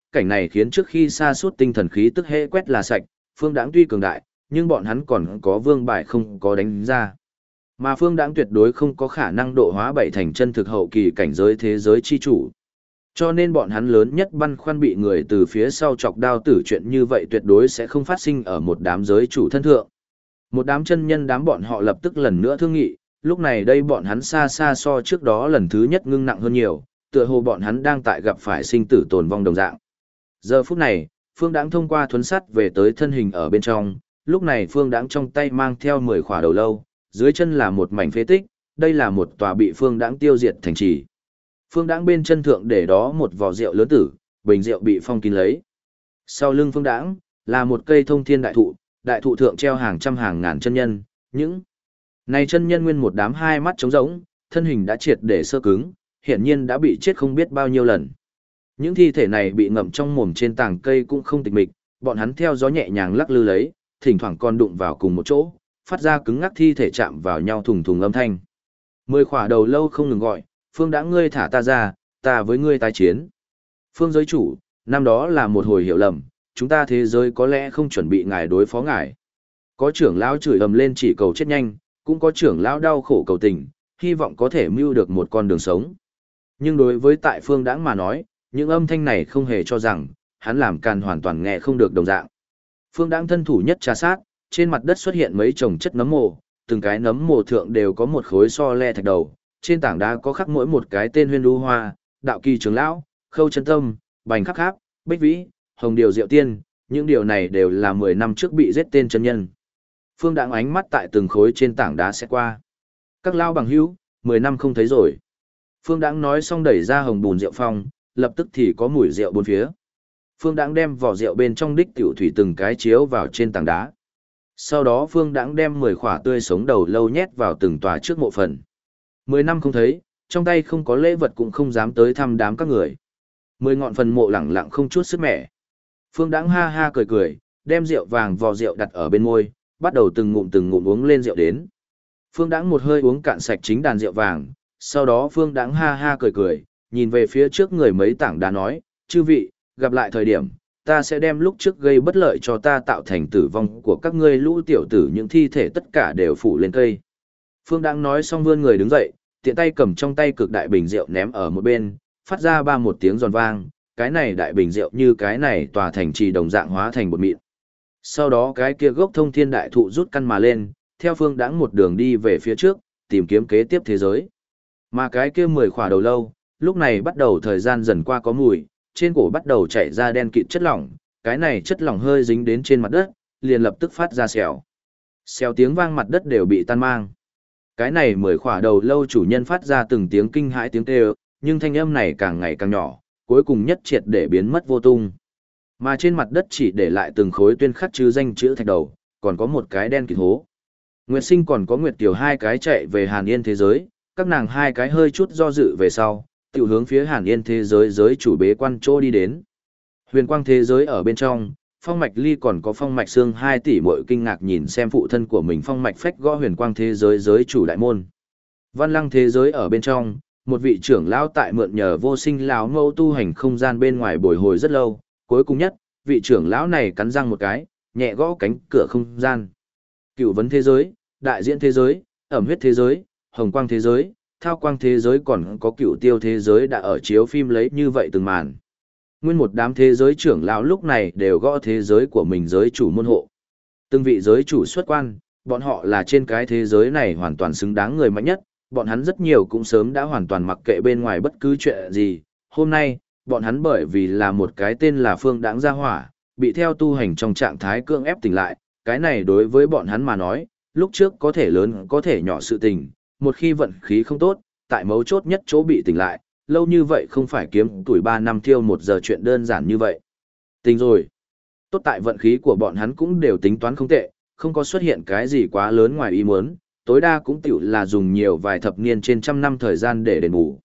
cảnh này khiến trước khi sa sút tinh thần khí tức hệ quét là sạch, Phương Đãng tuy cường đại, nhưng bọn hắn còn có vương bài không có đánh ra. Mà Phương Đãng tuyệt đối không có khả năng độ hóa bảy thành chân thực hậu kỳ cảnh giới thế giới chi chủ. Cho nên bọn hắn lớn nhất băn khoăn bị người từ phía sau chọc đao tử chuyện như vậy tuyệt đối sẽ không phát sinh ở một đám giới chủ thân thượng. Một đám chân nhân đám bọn họ lập tức lần nữa thương nghị, lúc này đây bọn hắn xa xa so trước đó lần thứ nhất ngưng nặng hơn nhiều, tựa hồ bọn hắn đang tại gặp phải sinh tử tồn vong đồng dạng. Giờ phút này, Phương Đãng thông qua thuấn sắt về tới thân hình ở bên trong, lúc này Phương Đãng trong tay mang theo 10 khỏa đầu lâu, dưới chân là một mảnh phế tích, đây là một tòa bị Phương Đãng tiêu diệt thành trì. Phương Đãng bên chân thượng để đó một vò rượu lớn tử, bình rượu bị phong kín lấy. Sau lưng Phương Đãng là một cây thông thiên đại thụ thượng treo hàng trăm hàng ngàn chân nhân, những này chân nhân nguyên một đám hai mắt trống rỗng, thân hình đã triệt để sơ cứng, hiển nhiên đã bị chết không biết bao nhiêu lần. Những thi thể này bị ngậm trong mồm trên tảng cây cũng không tịch mịch, bọn hắn theo gió nhẹ nhàng lắc lư lấy, thỉnh thoảng còn đụng vào cùng một chỗ, phát ra cứng ngắc thi thể chạm vào nhau thùng thùng âm thanh. 10 khỏa đầu lâu không ngừng gọi, Phương Đãng ngươi thả ta ra, ta với ngươi tái chiến. Phương giới chủ, năm đó là một hồi hiểu lầm, chúng ta thế giới có lẽ không chuẩn bị ngài đối phó ngài. Có trưởng lão chửi ầm lên chỉ cầu chết nhanh, cũng có trưởng lão đau khổ cầu tình, hy vọng có thể mưu được một con đường sống. Nhưng đối với tại Phương Đãng mà nói, những âm thanh này không hề cho rằng, hắn làm càn hoàn toàn nghe không được đồng dạng. Phương Đãng thân thủ nhất trà sát, trên mặt đất xuất hiện mấy chồng chất nấm mồ, từng cái nấm mồ thượng đều có một khối so le thạch đầu, trên tảng đá có khắc mỗi một cái tên Huyên Đu Hoa, Đạo Kỳ trưởng lão, Khâu Chân Tâm, Bành Khắc Kháp, Bích Vĩ, Hồng Điều Diệu Tiên, những điều này đều là 10 năm trước bị giết tên chân nhân. Phương Đãng ánh mắt tại từng khối trên tảng đá sẽ qua. Các lao bằng hữu, 10 năm không thấy rồi. Phương Đãng nói xong đẩy ra hồng bùn rượu phong, lập tức thì có mùi rượu bốn phía. Phương Đãng đem vỏ rượu bên trong đích tiểu thủy từng cái chiếu vào trên tảng đá. Sau đó Phương Đãng đem 10 khỏa tươi sống đầu lâu nhét vào từng tòa trước mộ phần. 10 năm không thấy, trong tay không có lễ vật cũng không dám tới thăm đám các người. 10 ngọn phần mộ lẳng lặng không chút sức mẻ. Phương Đãng ha ha cười cười, đem rượu vàng vò rượu đặt ở bên môi, bắt đầu từng ngụm uống lên rượu đến. Phương Đãng một hơi uống cạn sạch chính đàn rượu vàng, sau đó Phương Đãng ha ha cười cười, nhìn về phía trước người mấy tảng đá nói, chư vị, gặp lại thời điểm, ta sẽ đem lúc trước gây bất lợi cho ta tạo thành tử vong của các ngươi lũ tiểu tử những thi thể tất cả đều phủ lên cây. Phương Đãng nói xong vươn người đứng dậy, tiện tay cầm trong tay cực đại bình rượu ném ở một bên, phát ra ba một tiếng giòn vang, cái này đại bình rượu như cái này tòa thành trì đồng dạng hóa thành bột mịn. Sau đó cái kia gốc thông thiên đại thụ rút căn mà lên, theo Phương Đãng một đường đi về phía trước, tìm kiếm kế tiếp thế giới. Mà cái kia 10 khỏa đầu lâu, lúc này bắt đầu thời gian dần qua có mùi, trên cổ bắt đầu chảy ra đen kịt chất lỏng, cái này chất lỏng hơi dính đến trên mặt đất, liền lập tức phát ra xèo. Xèo tiếng vang mặt đất đều bị tan mang. Cái này 10 khỏa đầu lâu chủ nhân phát ra từng tiếng kinh hãi tiếng kêu, nhưng thanh âm này càng ngày càng nhỏ, cuối cùng nhất triệt để biến mất vô tung. Mà trên mặt đất chỉ để lại từng khối tuyên khắc chữ danh chữ thạch đầu, còn có một cái đen kịt hố. Nguyệt Sinh còn có Nguyệt Kiều hai cái chạy về Hàn Yên thế giới, các nàng hai cái hơi chút do dự về sau, tiểu hướng phía Hàn Yên thế giới giới chủ bế quan chỗ đi đến. Huyền Quang thế giới ở bên trong, Phong Mạch Ly còn có Phong Mạch Sương 2 tỷ muội kinh ngạc nhìn xem phụ thân của mình Phong Mạch Phách gõ Huyền Quang thế giới giới chủ đại môn. Văn Lăng thế giới ở bên trong, một vị trưởng lão tại mượn nhờ Vô Sinh lão mẫu tu hành không gian bên ngoài bồi hồi rất lâu, cuối cùng nhất, vị trưởng lão này cắn răng một cái, nhẹ gõ cánh cửa không gian. Cửu Vấn thế giới, Đại Diễn thế giới, Ẩm Huyết thế giới, Hồng Quang thế giới, Thao Quang thế giới còn có Cửu Tiêu thế giới đã ở chiếu phim lấy như vậy từng màn. Nguyên một đám thế giới trưởng lão lúc này đều gõ thế giới của mình giới chủ môn hộ. Từng vị giới chủ xuất quan, bọn họ là trên cái thế giới này hoàn toàn xứng đáng người mạnh nhất, bọn hắn rất nhiều cũng sớm đã hoàn toàn mặc kệ bên ngoài bất cứ chuyện gì. Hôm nay, bọn hắn bởi vì là một cái tên là Phương Đãng gia hỏa, bị theo tu hành trong trạng thái cưỡng ép tỉnh lại, cái này đối với bọn hắn mà nói, lúc trước có thể lớn có thể nhỏ sự tình, một khi vận khí không tốt, tại mấu chốt nhất chỗ bị tỉnh lại, lâu như vậy không phải kiếm tuổi 3 năm thiêu 1 giờ chuyện đơn giản như vậy. Tỉnh rồi. Tốt tại vận khí của bọn hắn cũng đều tính toán không tệ, không có xuất hiện cái gì quá lớn ngoài ý muốn, tối đa cũng tiểu là dùng nhiều vài thập niên trên trăm năm thời gian để đền bù.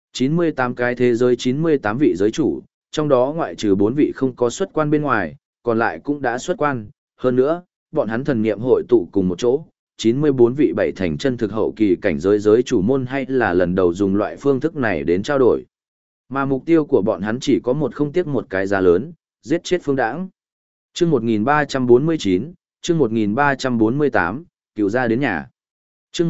98 cái thế giới 98 vị giới chủ, trong đó ngoại trừ 4 vị không có xuất quan bên ngoài, còn lại cũng đã xuất quan, hơn nữa, bọn hắn thần niệm hội tụ cùng một chỗ, 94 vị bảy thành chân thực hậu kỳ cảnh giới giới chủ môn hay là lần đầu dùng loại phương thức này đến trao đổi. Mà mục tiêu của bọn hắn chỉ có một, không tiếc một cái giá lớn, giết chết Phương Đãng. Chương 1349, chương 1348, cựu gia đến nhà. Chương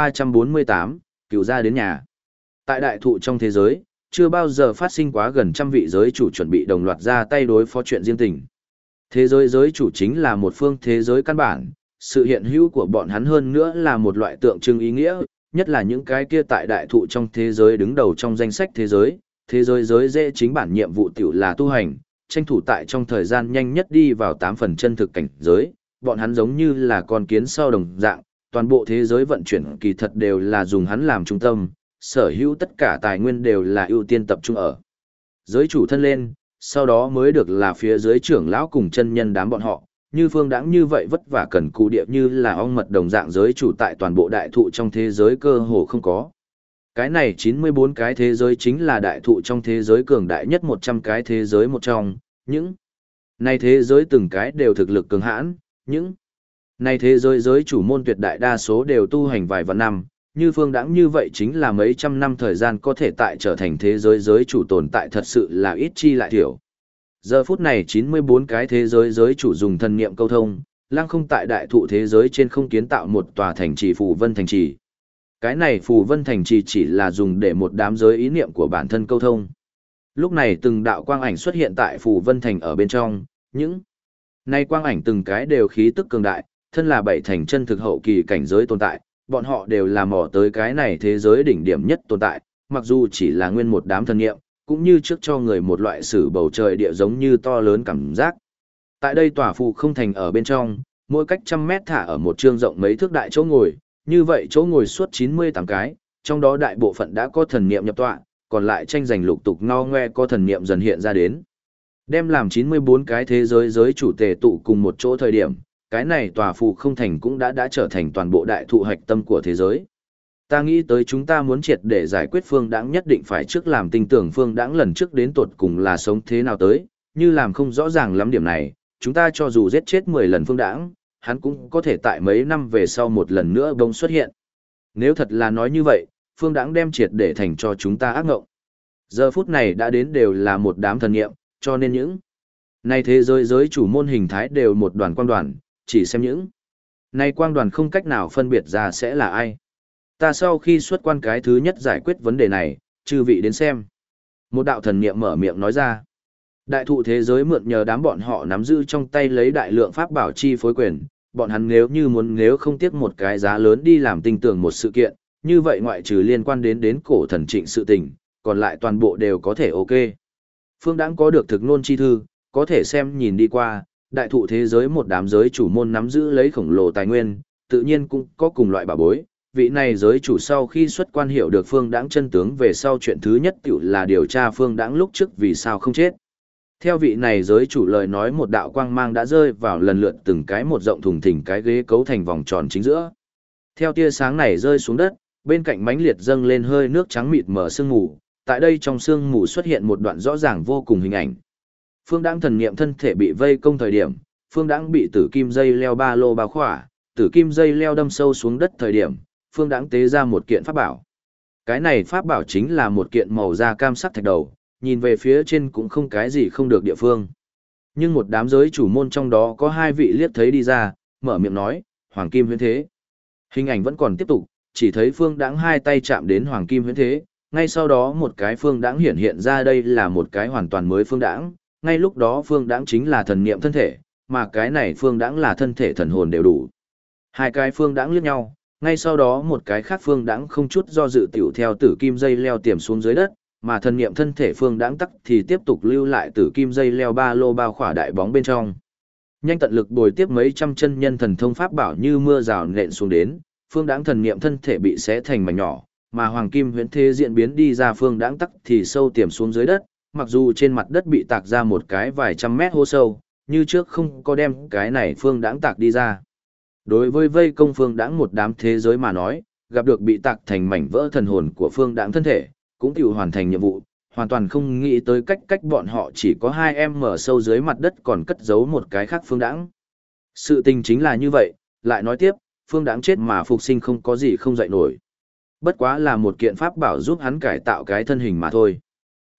1348, cựu gia đến nhà. Tại đại thụ trong thế giới, chưa bao giờ phát sinh quá gần trăm vị giới chủ chuẩn bị đồng loạt ra tay đối phó chuyện riêng tình. Thế giới giới chủ chính là một phương thế giới căn bản, sự hiện hữu của bọn hắn hơn nữa là một loại tượng trưng ý nghĩa, nhất là những cái kia tại đại thụ trong thế giới đứng đầu trong danh sách thế giới giới dễ chính bản nhiệm vụ tiểu là tu hành, tranh thủ tại trong thời gian nhanh nhất đi vào 8 phần chân thực cảnh giới, bọn hắn giống như là con kiến sau đồng dạng, toàn bộ thế giới vận chuyển kỳ thật đều là dùng hắn làm trung tâm, sở hữu tất cả tài nguyên đều là ưu tiên tập trung ở giới chủ thân lên, sau đó mới được là phía dưới trưởng lão cùng chân nhân đám bọn họ, như Phương Đãng như vậy vất vả cần cù địa như là ong mật đồng dạng giới chủ tại toàn bộ đại thụ trong thế giới cơ hồ không có. Cái này 94 cái thế giới chính là đại thụ trong thế giới cường đại nhất 100 cái thế giới một trong, những này thế giới từng cái đều thực lực cường hãn, những này thế giới giới chủ môn tuyệt đại đa số đều tu hành vài vạn năm, như Phương Đãng như vậy chính là mấy trăm năm thời gian có thể tại trở thành thế giới giới chủ tồn tại thật sự là ít chi lại thiểu. Giờ phút này 94 cái thế giới giới chủ dùng thần niệm câu thông, lăng không tại đại thụ thế giới trên không kiến tạo một tòa thành trì phù vân thành trì. Cái này phù vân thành trì chỉ là dùng để một đám giới ý niệm của bản thân câu thông. Lúc này từng đạo quang ảnh xuất hiện tại phù vân thành ở bên trong, những này quang ảnh từng cái đều khí tức cường đại, thân là bảy thành chân thực hậu kỳ cảnh giới tồn tại, bọn họ đều là mò tới cái này thế giới đỉnh điểm nhất tồn tại, mặc dù chỉ là nguyên một đám thần niệm, cũng như trước cho người một loại sử bầu trời địa giống như to lớn cảm giác. Tại đây tòa phù không thành ở bên trong, mỗi cách trăm mét thả ở một trương rộng mấy thước đại chỗ ngồi, như vậy chỗ ngồi suốt 98 cái, trong đó đại bộ phận đã có thần niệm nhập tọa, còn lại tranh giành lục tục no ngoe có thần niệm dần hiện ra đến. Đem làm 94 cái thế giới giới chủ tề tụ cùng một chỗ thời điểm, cái này tòa phù không thành cũng đã trở thành toàn bộ đại thụ hạch tâm của thế giới. Ta nghĩ tới chúng ta muốn triệt để giải quyết Phương Đãng nhất định phải trước làm tin tưởng Phương Đãng lần trước đến tột cùng là sống thế nào tới, như làm không rõ ràng lắm điểm này, chúng ta cho dù giết chết 10 lần Phương Đãng, hắn cũng có thể tại mấy năm về sau một lần nữa bỗng xuất hiện. Nếu thật là nói như vậy, Phương Đãng đem triệt để thành cho chúng ta ác ngộng. Giờ phút này đã đến đều là một đám thần nghiệm, cho nên những này thế giới giới chủ môn hình thái đều một đoàn quang đoàn, chỉ xem những này quang đoàn không cách nào phân biệt ra sẽ là ai. Ta sau khi xuất quan cái thứ nhất giải quyết vấn đề này, chư vị đến xem. Một đạo thần niệm mở miệng nói ra. Đại thụ thế giới mượn nhờ đám bọn họ nắm giữ trong tay lấy đại lượng pháp bảo chi phối quyền, bọn hắn nếu không tiếc một cái giá lớn đi làm tinh tường một sự kiện, như vậy ngoại trừ liên quan đến cổ thần trịnh sự tình, còn lại toàn bộ đều có thể ok. Phương Đãng có được thực nôn chi thư, có thể xem nhìn đi qua, đại thụ thế giới một đám giới chủ môn nắm giữ lấy khổng lồ tài nguyên, tự nhiên cũng có cùng loại bảo bối. Vị này giới chủ sau khi xuất quan hiểu được Phương Đãng chân tướng về sau chuyện thứ nhất tiểu là điều tra Phương Đãng lúc trước vì sao không chết. Theo vị này giới chủ lời nói một đạo quang mang đã rơi vào lần lượt từng cái một rộng thùng thình cái ghế cấu thành vòng tròn chính giữa. Theo tia sáng này rơi xuống đất, bên cạnh mãnh liệt dâng lên hơi nước trắng mịt mờ sương mù, tại đây trong sương mù xuất hiện một đoạn rõ ràng vô cùng hình ảnh. Phương Đãng thần niệm thân thể bị vây công thời điểm, Phương Đãng bị tử kim dây leo ba lô bao khỏa, tử kim dây leo đâm sâu xuống đất thời điểm, Phương Đãng tế ra một kiện pháp bảo. Cái này pháp bảo chính là một kiện màu da cam sắc thạch đầu, nhìn về phía trên cũng không cái gì không được địa phương. Nhưng một đám giới chủ môn trong đó có hai vị liếc thấy đi ra, mở miệng nói, Hoàng Kim Huyễn Thế. Hình ảnh vẫn còn tiếp tục, chỉ thấy Phương Đãng hai tay chạm đến Hoàng Kim Huyễn Thế, ngay sau đó một cái Phương Đãng hiện ra đây là một cái hoàn toàn mới Phương Đãng, ngay lúc đó Phương Đãng chính là thần niệm thân thể, mà cái này Phương Đãng là thân thể thần hồn đều đủ. Hai cái Phương Đãng liếc nhau, ngay sau đó một cái khác Phương Đãng không chút do dự tiểu theo tử kim dây leo tiềm xuống dưới đất, mà thần niệm thân thể Phương Đãng tắc thì tiếp tục lưu lại tử kim dây leo ba lô bao khỏa đại bóng bên trong. Nhanh tận lực bồi tiếp mấy trăm chân nhân thần thông pháp bảo như mưa rào nện xuống đến, Phương Đãng thần niệm thân thể bị xé thành mảnh nhỏ, mà Hoàng Kim Huyễn Thế diễn biến đi ra Phương Đãng tắc thì sâu tiềm xuống dưới đất, mặc dù trên mặt đất bị tạc ra một cái vài trăm mét hố sâu, như trước không có đem cái này Phương Đãng tạc đi ra. Đối với vây công Phương Đãng một đám thế giới mà nói, gặp được bị tạc thành mảnh vỡ thần hồn của Phương Đãng thân thể, cũng tiểu hoàn thành nhiệm vụ, hoàn toàn không nghĩ tới cách bọn họ chỉ có 2m sâu dưới mặt đất còn cất giấu một cái khác Phương Đãng. Sự tình chính là như vậy, lại nói tiếp, Phương Đãng chết mà phục sinh không có gì không dậy nổi. Bất quá là một kiện pháp bảo giúp hắn cải tạo cái thân hình mà thôi.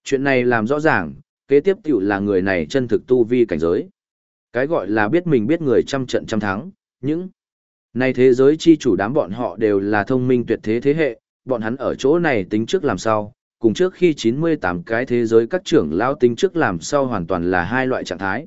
Chuyện này làm rõ ràng, kế tiếp tiểu là người này chân thực tu vi cảnh giới. Cái gọi là biết mình biết người trăm trận trăm thắng, những này thế giới chi chủ đám bọn họ đều là thông minh tuyệt thế thế hệ, bọn hắn ở chỗ này tính trước làm sao, cùng trước khi 98 cái thế giới các trưởng lão tính trước làm sao hoàn toàn là hai loại trạng thái.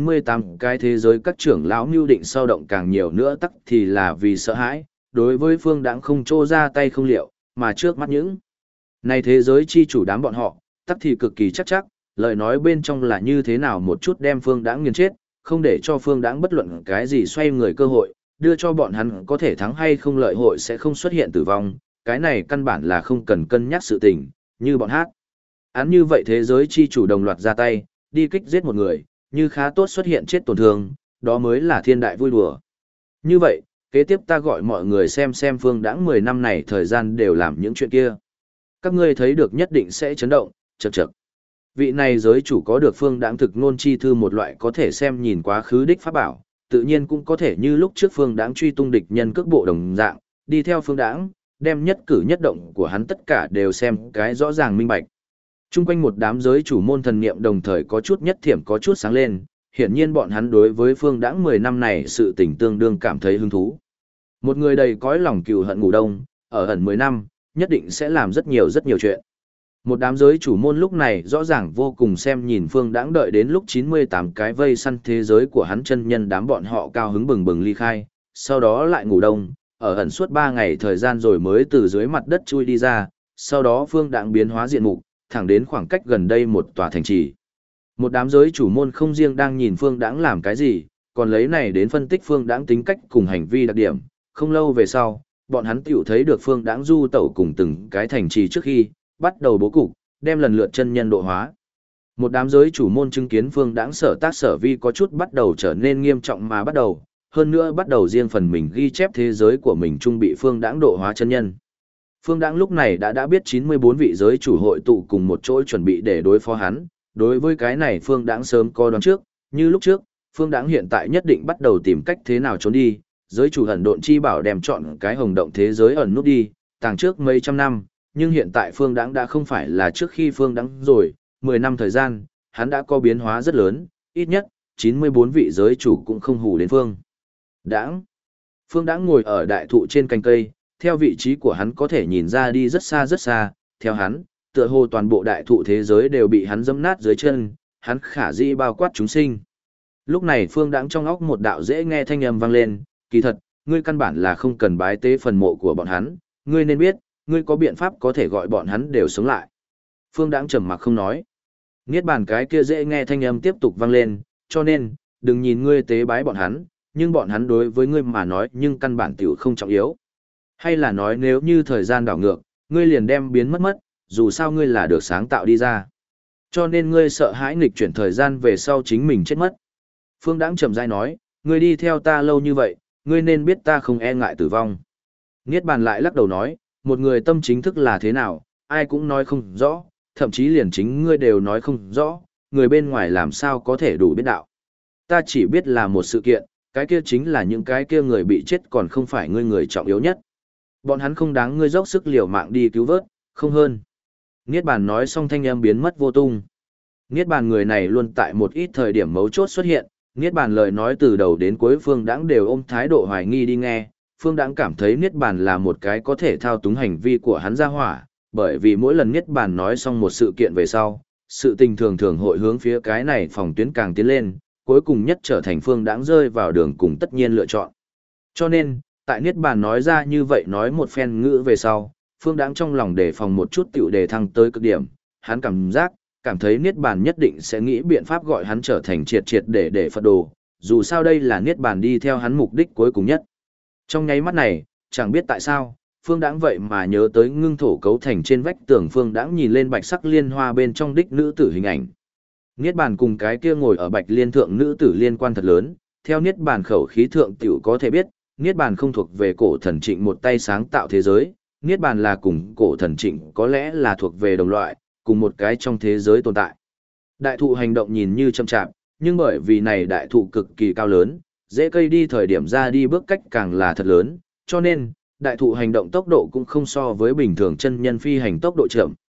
98 cái thế giới các trưởng lão mưu định sau động càng nhiều nữa tắc thì là vì sợ hãi, đối với phương đãng không trô ra tay không liệu, mà trước mắt những này thế giới chi chủ đám bọn họ, tắc thì cực kỳ chắc, lời nói bên trong là như thế nào một chút đem phương đãng nghiền chết, không để cho phương đãng bất luận cái gì xoay người cơ hội, đưa cho bọn hắn có thể thắng hay không lợi hội sẽ không xuất hiện tử vong, cái này căn bản là không cần cân nhắc sự tình, như bọn hát. Án như vậy thế giới chi chủ đồng loạt ra tay, đi kích giết một người, như khá tốt xuất hiện chết tổn thương, đó mới là thiên đại vui đùa. Như vậy, kế tiếp ta gọi mọi người xem phương đãng 10 năm này thời gian đều làm những chuyện kia. Các ngươi thấy được nhất định sẽ chấn động, chậc chậc. Vị này giới chủ có được phương đãng thực ngôn chi thư một loại có thể xem nhìn quá khứ đích pháp bảo, tự nhiên cũng có thể như lúc trước phương đãng truy tung địch nhân cước bộ đồng dạng, đi theo phương đãng, đem nhất cử nhất động của hắn tất cả đều xem cái rõ ràng minh bạch. Trung quanh một đám giới chủ môn thần niệm đồng thời có chút nhất thiểm có chút sáng lên, hiển nhiên bọn hắn đối với phương đãng 10 năm này sự tình tương đương cảm thấy hứng thú. Một người đầy cõi lòng cừu hận ngủ đông, ở ẩn 10 năm, nhất định sẽ làm rất nhiều chuyện. Một đám giới chủ môn lúc này rõ ràng vô cùng xem nhìn phương đãng đợi đến lúc 98 cái vây săn thế giới của hắn chân nhân đám bọn họ cao hứng bừng bừng ly khai, sau đó lại ngủ đông, ở ẩn suốt 3 ngày thời gian rồi mới từ dưới mặt đất chui đi ra, sau đó phương đãng biến hóa diện mục, thẳng đến khoảng cách gần đây một tòa thành trì. Một đám giới chủ môn không riêng đang nhìn phương đãng làm cái gì, còn lấy này đến phân tích phương đãng tính cách cùng hành vi đặc điểm, không lâu về sau, bọn hắn tiểu thấy được phương đãng du tẩu cùng từng cái thành trì trước khi bắt đầu bố cục, đem lần lượt chân nhân độ hóa. Một đám giới chủ môn chứng kiến phương đãng sở tác sở vi có chút bắt đầu trở nên nghiêm trọng mà bắt đầu, hơn nữa bắt đầu riêng phần mình ghi chép thế giới của mình trung bị phương đãng độ hóa chân nhân. Phương đãng lúc này đã biết 94 vị giới chủ hội tụ cùng một chỗ chuẩn bị để đối phó hắn, đối với cái này phương đãng sớm có đoán trước, như lúc trước, phương đãng hiện tại nhất định bắt đầu tìm cách thế nào trốn đi, giới chủ ẩn độn chi bảo đem chọn cái hồng động thế giới ẩn nút đi, tàng trước mấy trăm năm, nhưng hiện tại phương đãng đã không phải là trước khi phương đãng rồi, 10 năm thời gian, hắn đã có biến hóa rất lớn, ít nhất, 94 vị giới chủ cũng không hù đến phương đãng. Phương đãng ngồi ở đại thụ trên cành cây, theo vị trí của hắn có thể nhìn ra đi rất xa, theo hắn, tựa hồ toàn bộ đại thụ thế giới đều bị hắn dẫm nát dưới chân, hắn khả dĩ bao quát chúng sinh. Lúc này phương đãng trong óc một đạo dễ nghe thanh âm vang lên, kỳ thật, ngươi căn bản là không cần bái tế phần mộ của bọn hắn, ngươi nên biết, ngươi có biện pháp có thể gọi bọn hắn đều sống lại. Phương đãng trầm mặc không nói. Niết bàn cái kia dễ nghe thanh âm tiếp tục vang lên, cho nên, đừng nhìn ngươi tế bái bọn hắn, nhưng bọn hắn đối với ngươi mà nói nhưng căn bản tiểu không trọng yếu. Hay là nói nếu như thời gian đảo ngược, ngươi liền đem biến mất, dù sao ngươi là được sáng tạo đi ra. Cho nên ngươi sợ hãi nghịch chuyển thời gian về sau chính mình chết mất. Phương đãng trầm rãi nói, ngươi đi theo ta lâu như vậy, ngươi nên biết ta không e ngại tử vong. Niết bàn lại lắc đầu nói, một người tâm chính thức là thế nào, ai cũng nói không rõ, thậm chí liền chính ngươi đều nói không rõ, người bên ngoài làm sao có thể đủ biết đạo. Ta chỉ biết là một sự kiện, cái kia chính là những cái kia người bị chết còn không phải ngươi người trọng yếu nhất. Bọn hắn không đáng ngươi dốc sức liều mạng đi cứu vớt, không hơn. Niết bàn nói xong thanh âm biến mất vô tung. Niết bàn người này luôn tại một ít thời điểm mấu chốt xuất hiện, Niết bàn lời nói từ đầu đến cuối Phương Đãng đều ôm thái độ hoài nghi đi nghe, Phương Đãng cảm thấy Niết bàn là một cái có thể thao túng hành vi của hắn ra hỏa, bởi vì mỗi lần Niết bàn nói xong một sự kiện về sau, sự tình thường thường hội hướng phía cái này phòng tuyến càng tiến lên, cuối cùng nhất trở thành Phương Đãng rơi vào đường cùng tất nhiên lựa chọn. Cho nên, tại Niết bàn nói ra như vậy nói một phen ngữ về sau, Phương Đãng trong lòng đề phòng một chút tiểu đề thăng tới cực điểm, hắn cảm thấy Niết bàn nhất định sẽ nghĩ biện pháp gọi hắn trở thành triệt để Phật đồ, dù sao đây là Niết bàn đi theo hắn mục đích cuối cùng nhất. Trong nháy mắt này, chẳng biết tại sao, Phương Đãng vậy mà nhớ tới ngưng thổ cấu thành trên vách tường, Phương Đãng nhìn lên bạch sắc liên hoa bên trong đích nữ tử hình ảnh. Niết bàn cùng cái kia ngồi ở bạch liên thượng nữ tử liên quan thật lớn, theo Niết bàn khẩu khí thượng tiểu có thể biết, Niết bàn không thuộc về cổ thần Trịnh một tay sáng tạo thế giới, Niết bàn là cùng cổ thần Trịnh có lẽ là thuộc về đồng loại, cùng một cái trong thế giới tồn tại. Đại thụ hành động nhìn như chậm chạp, nhưng bởi vì này đại thụ cực kỳ cao lớn, dễ cây đi thời điểm ra đi bước cách càng là thật lớn, cho nên, đại thụ hành động tốc độ cũng không so với bình thường chân nhân phi hành tốc độ chậm,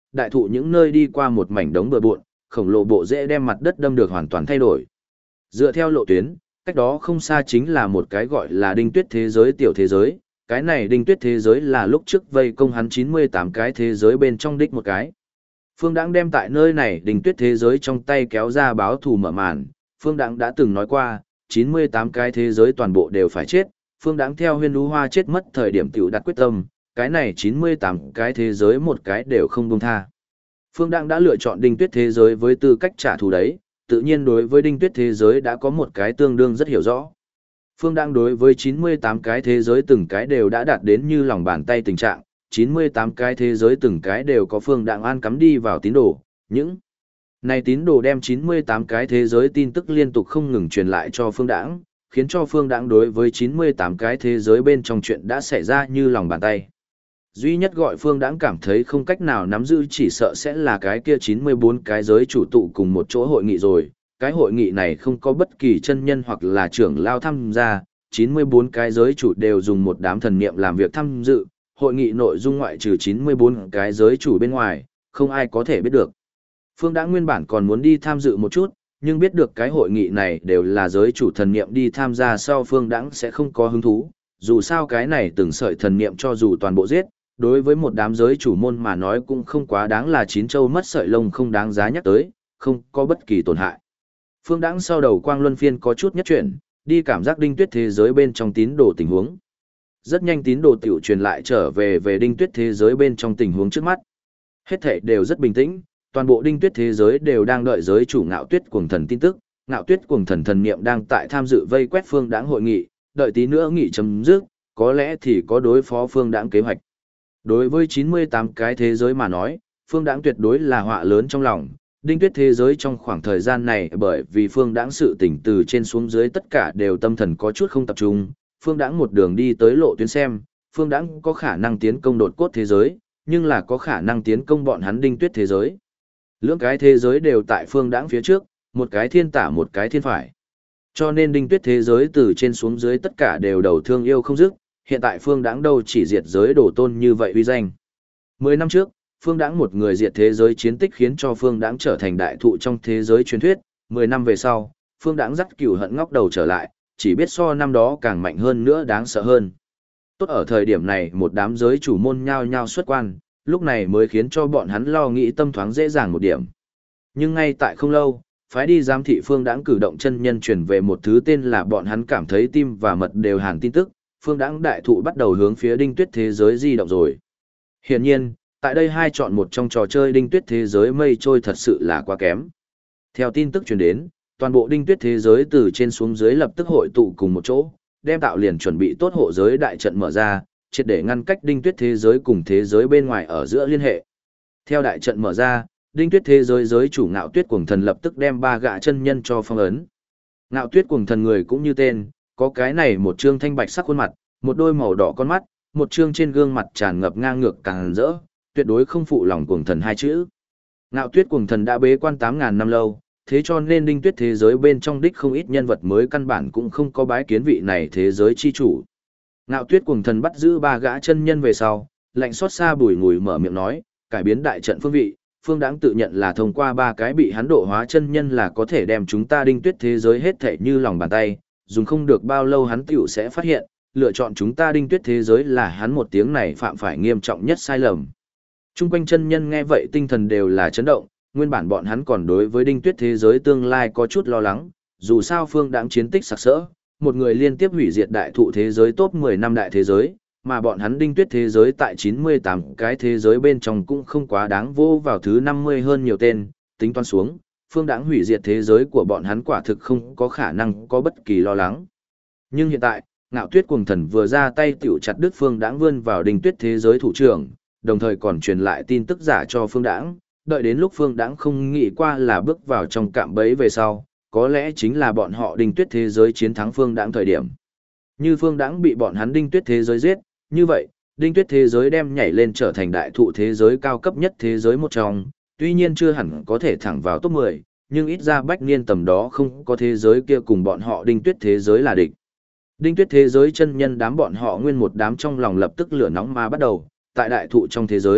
đại thụ những nơi đi qua một mảnh đống bừa bộn, khổng lồ bộ rễ đem mặt đất đâm được hoàn toàn thay đổi. Dựa theo lộ tuyến, cách đó không xa chính là một cái gọi là Đinh Tuyết thế giới tiểu thế giới, cái này Đinh Tuyết thế giới là lúc trước vây công hắn 98 cái thế giới bên trong đích một cái. Phương Đãng đem tại nơi này Đinh Tuyết thế giới trong tay kéo ra báo thù mở màn, Phương Đãng đã từng nói qua, 98 cái thế giới toàn bộ đều phải chết, Phương Đãng theo Huyên Đú Hoa chết mất thời điểm tiểu đặt quyết tâm, cái này 98 cái thế giới một cái đều không buông tha. Phương Đãng đã lựa chọn Đinh Tuyết thế giới với tư cách trả thù đấy, tự nhiên đối với Đinh Tuyết thế giới đã có một cái tương đương rất hiểu rõ. Phương Đãng đối với 98 cái thế giới từng cái đều đã đạt đến như lòng bàn tay tình trạng, 98 cái thế giới từng cái đều có Phương Đãng an cắm đi vào tín đồ, những này tín đồ đem 98 cái thế giới tin tức liên tục không ngừng truyền lại cho Phương Đãng, khiến cho Phương Đãng đối với 98 cái thế giới bên trong chuyện đã xảy ra như lòng bàn tay. Duy nhất gọi Phương Đãng cảm thấy không cách nào nắm giữ chỉ sợ sẽ là cái kia 94 cái giới chủ tụ cùng một chỗ hội nghị rồi. Cái hội nghị này không có bất kỳ chân nhân hoặc là trưởng lao tham gia, 94 cái giới chủ đều dùng một đám thần niệm làm việc tham dự, hội nghị nội dung ngoại trừ 94 cái giới chủ bên ngoài, không ai có thể biết được. Phương Đãng nguyên bản còn muốn đi tham dự một chút, nhưng biết được cái hội nghị này đều là giới chủ thần niệm đi tham gia sau Phương Đãng sẽ không có hứng thú, dù sao cái này từng sợi thần niệm cho dù toàn bộ giết, đối với một đám giới chủ môn mà nói cũng không quá đáng là chín châu mất sợi lông không đáng giá nhắc tới, không có bất kỳ tổn hại. Phương Đãng sau đầu quang luân phiên có chút nhất chuyển, đi cảm giác Đinh Tuyết thế giới bên trong tín đồ tình huống. Rất nhanh tín đồ tiểu truyền lại trở về Đinh Tuyết thế giới bên trong tình huống trước mắt. Hết thảy đều rất bình tĩnh, toàn bộ Đinh Tuyết thế giới đều đang đợi giới chủ Ngạo Tuyết Cuồng Thần tin tức, Ngạo Tuyết Cuồng Thần thần niệm đang tại tham dự vây quét Phương Đãng hội nghị, đợi tí nữa nghị chấm dứt, có lẽ thì có đối phó Phương Đãng kế hoạch. Đối với 98 cái thế giới mà nói, Phương Đãng tuyệt đối là họa lớn trong lòng. Đinh Tuyết thế giới trong khoảng thời gian này bởi vì Phương Đãng sự tỉnh từ trên xuống dưới tất cả đều tâm thần có chút không tập trung. Phương Đãng một đường đi tới lộ tuyến xem, Phương Đãng có khả năng tiến công đột cốt thế giới, nhưng là có khả năng tiến công bọn hắn Đinh Tuyết thế giới. Lưỡng cái thế giới đều tại Phương Đãng phía trước, một cái thiên tả một cái thiên phải. Cho nên Đinh Tuyết thế giới từ trên xuống dưới tất cả đều đầu thương yêu không dứt. Hiện tại Phương Đãng đâu chỉ diệt giới đổ tôn như vậy uy danh. 10 năm trước, Phương Đãng một người diệt thế giới chiến tích khiến cho Phương Đãng trở thành đại thụ trong thế giới truyền thuyết. 10 năm về sau, Phương Đãng dắt cửu hận ngóc đầu trở lại, chỉ biết so năm đó càng mạnh hơn nữa đáng sợ hơn. Tốt ở thời điểm này một đám giới chủ môn nhao nhao xuất quan, lúc này mới khiến cho bọn hắn lo nghĩ tâm thoáng dễ dàng một điểm. Nhưng ngay tại không lâu, phái đi giám thị Phương Đãng cử động chân nhân truyền về một thứ tên là bọn hắn cảm thấy tim và mật đều hàn tin tức. Phương Đãng đại thụ bắt đầu hướng phía Đinh Tuyết thế giới di động rồi. Hiển nhiên, tại đây hai chọn một trong trò chơi Đinh Tuyết thế giới mây trôi thật sự là quá kém. Theo tin tức truyền đến, toàn bộ Đinh Tuyết thế giới từ trên xuống dưới lập tức hội tụ cùng một chỗ, đem tạo liền chuẩn bị tốt hộ giới đại trận mở ra, triệt để ngăn cách Đinh Tuyết thế giới cùng thế giới bên ngoài ở giữa liên hệ. Theo đại trận mở ra, Đinh Tuyết thế giới giới chủ Ngạo Tuyết Cuồng Thần lập tức đem 3 gã chân nhân cho phong ấn. Ngạo Tuyết Cuồng Thần người cũng như tên, có cái này một trương thanh bạch sắc khuôn mặt, một đôi màu đỏ con mắt, một trương trên gương mặt tràn ngập ngang ngược càng rỡ, tuyệt đối không phụ lòng Cuồng Thần hai chữ. Ngạo Tuyết Cuồng Thần đã bế quan 8.000 năm lâu, thế cho nên Đinh Tuyết thế giới bên trong đích không ít nhân vật mới căn bản cũng không có bái kiến vị này thế giới chi chủ. Ngạo Tuyết Cuồng Thần bắt giữ 3 gã chân nhân về sau, lạnh xót xa bùi ngùi mở miệng nói, cải biến đại trận phương vị. Phương Đãng tự nhận là thông qua 3 cái bị hắn độ hóa chân nhân là có thể đem chúng ta Đinh Tuyết thế giới hết thảy như lòng bàn tay, dùng không được bao lâu hắn tiểu sẽ phát hiện, lựa chọn chúng ta Đinh Tuyết thế giới là hắn một tiếng này phạm phải nghiêm trọng nhất sai lầm. Trung quanh chân nhân nghe vậy tinh thần đều là chấn động, nguyên bản bọn hắn còn đối với Đinh Tuyết thế giới tương lai có chút lo lắng, dù sao Phương Đãng chiến tích sặc sỡ, một người liên tiếp hủy diệt đại thụ thế giới top 10 năm đại thế giới, mà bọn hắn Đinh Tuyết thế giới tại 98 cái thế giới bên trong cũng không quá đáng vô vào thứ 50 hơn nhiều tên, tính toán xuống, Phương Đãng hủy diệt thế giới của bọn hắn quả thực không có khả năng có bất kỳ lo lắng. Nhưng hiện tại, Ngạo Tuyết Cuồng Thần vừa ra tay tiểu chặt đứt Phương Đãng vươn vào Đinh Tuyết thế giới thủ trưởng, đồng thời còn truyền lại tin tức giả cho Phương Đãng, đợi đến lúc Phương Đãng không nghĩ qua là bước vào trong cạm bẫy về sau, có lẽ chính là bọn họ Đinh Tuyết thế giới chiến thắng Phương Đãng thời điểm. Như Phương Đãng bị bọn hắn Đinh Tuyết thế giới giết, như vậy, Đinh Tuyết thế giới đem nhảy lên trở thành đại thụ thế giới cao cấp nhất thế giới một trong, tuy nhiên chưa hẳn có thể thẳng vào top 10, nhưng ít ra bách niên tầm đó không có thế giới kia cùng bọn họ Đinh Tuyết thế giới là địch. Đinh Tuyết thế giới chân nhân đám bọn họ nguyên một đám trong lòng lập tức lửa nóng mà bắt đầu, tại đại thụ trong thế giới,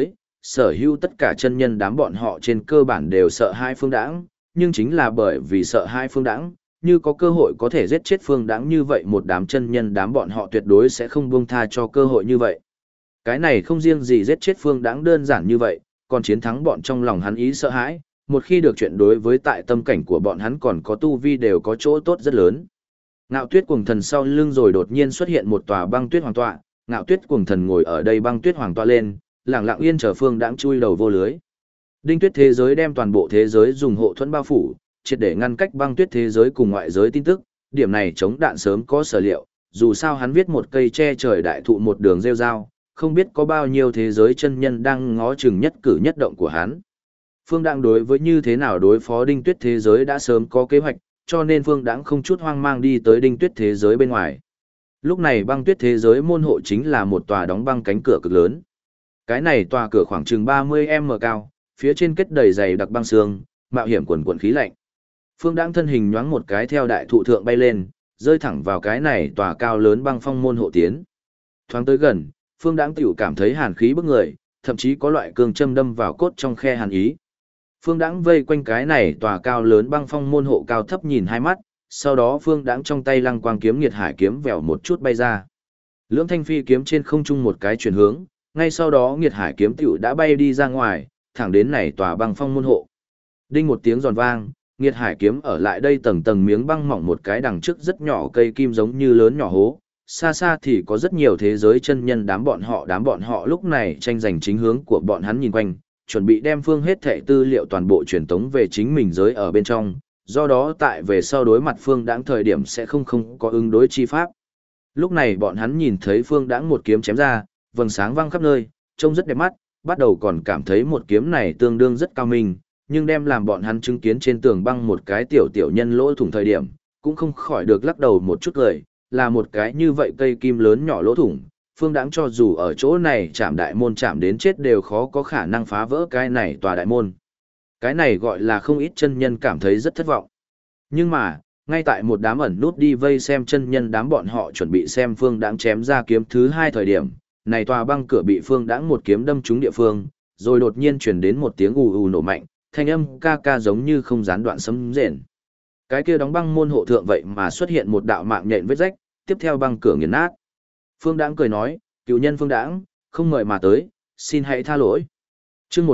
sở hữu tất cả chân nhân đám bọn họ trên cơ bản đều sợ hai Phương Đãng, nhưng chính là bởi vì sợ hai Phương Đãng, như có cơ hội có thể giết chết Phương Đãng như vậy một đám chân nhân đám bọn họ tuyệt đối sẽ không buông tha cho cơ hội như vậy. Cái này không riêng gì giết chết Phương Đãng đơn giản như vậy, còn chiến thắng bọn trong lòng hắn ý sợ hãi, một khi được chuyện đối với tại tâm cảnh của bọn hắn còn có tu vi đều có chỗ tốt rất lớn. Ngạo Tuyết Cuồng Thần sau lưng rồi đột nhiên xuất hiện một tòa băng tuyết hoàng tọa, Ngạo Tuyết Cuồng Thần ngồi ở đây băng tuyết hoàng tọa lên, lặng lặng yên chờ Phương Đãng chui đầu vô lưới. Đinh Tuyết thế giới đem toàn bộ thế giới dùng hộ thuẫn bao phủ, triệt để ngăn cách băng tuyết thế giới cùng ngoại giới tin tức, điểm này chống đạn sớm có sở liệu, dù sao hắn viết một cây che trời đại thụ một đường rêu rao, không biết có bao nhiêu thế giới chân nhân đang ngó chừng nhất cử nhất động của hắn. Phương Đãng đối với như thế nào đối phó Đinh Tuyết thế giới đã sớm có kế hoạch, cho nên Phương Đãng không chút hoang mang đi tới Đinh Tuyết thế giới bên ngoài. Lúc này băng tuyết thế giới môn hộ chính là một tòa đóng băng cánh cửa cực lớn. Cái này tòa cửa khoảng chừng 30m cao, phía trên kết đầy dày đặc băng sương, mạo hiểm quần quần khí lạnh. Phương Đãng thân hình nhoáng một cái theo đại thụ thượng bay lên, rơi thẳng vào cái này tòa cao lớn băng phong môn hộ tiến. Thoáng tới gần, Phương Đãng tiểu cảm thấy hàn khí bức người, thậm chí có loại cương châm đâm vào cốt trong khe hàn ý. Phương Đãng vây quanh cái này tòa cao lớn băng phong môn hộ cao thấp nhìn hai mắt, sau đó Phương Đãng trong tay lăng quang kiếm nghiệt hải kiếm vèo một chút bay ra. Lưỡng thanh phi kiếm trên không trung một cái chuyển hướng, ngay sau đó nghiệt hải kiếm tiểu đã bay đi ra ngoài, thẳng đến này tòa băng phong môn hộ. Đinh một tiếng giòn vang, nghiệt hải kiếm ở lại đây tầng tầng miếng băng mỏng một cái đằng trước rất nhỏ cây kim giống như lớn nhỏ hố. Xa xa thì có rất nhiều thế giới chân nhân đám bọn họ lúc này tranh giành chính hướng của bọn hắn nhìn quanh, chuẩn bị đem phương hết thệ tư liệu toàn bộ truyền tống về chính mình giới ở bên trong, do đó tại về sau đối mặt Phương Đãng thời điểm sẽ không có ứng đối chi pháp. Lúc này bọn hắn nhìn thấy Phương Đãng một kiếm chém ra, vầng sáng văng khắp nơi, trông rất đẹp mắt, bắt đầu còn cảm thấy một kiếm này tương đương rất cao minh, nhưng đem làm bọn hắn chứng kiến trên tường băng một cái tiểu nhân lỗ thủng thời điểm, cũng không khỏi được lắc đầu một chút cười, là một cái như vậy cây kim lớn nhỏ lỗ thủng, Phương Đãng cho dù ở chỗ này chạm đại môn chạm đến chết đều khó có khả năng phá vỡ cái này tòa đại môn. Cái này gọi là không ít chân nhân cảm thấy rất thất vọng. Nhưng mà, ngay tại một đám ẩn nút đi vây xem chân nhân đám bọn họ chuẩn bị xem Phương Đãng chém ra kiếm thứ hai thời điểm, này tòa băng cửa bị Phương Đãng một kiếm đâm trúng địa phương, rồi đột nhiên truyền đến một tiếng ù ù nổ mạnh, thanh âm ca ca giống như không gián đoạn sấm rền. Cái kia đóng băng môn hộ thượng vậy mà xuất hiện một đạo mạng nhện vết rách, tiếp theo băng cửa nghiền nát. Phương Đãng cười nói, cựu nhân Phương Đãng, không mời mà tới, xin hãy tha lỗi. Chương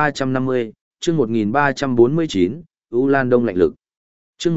1350, chương 1349, U Lan Đông lạnh lực. Chương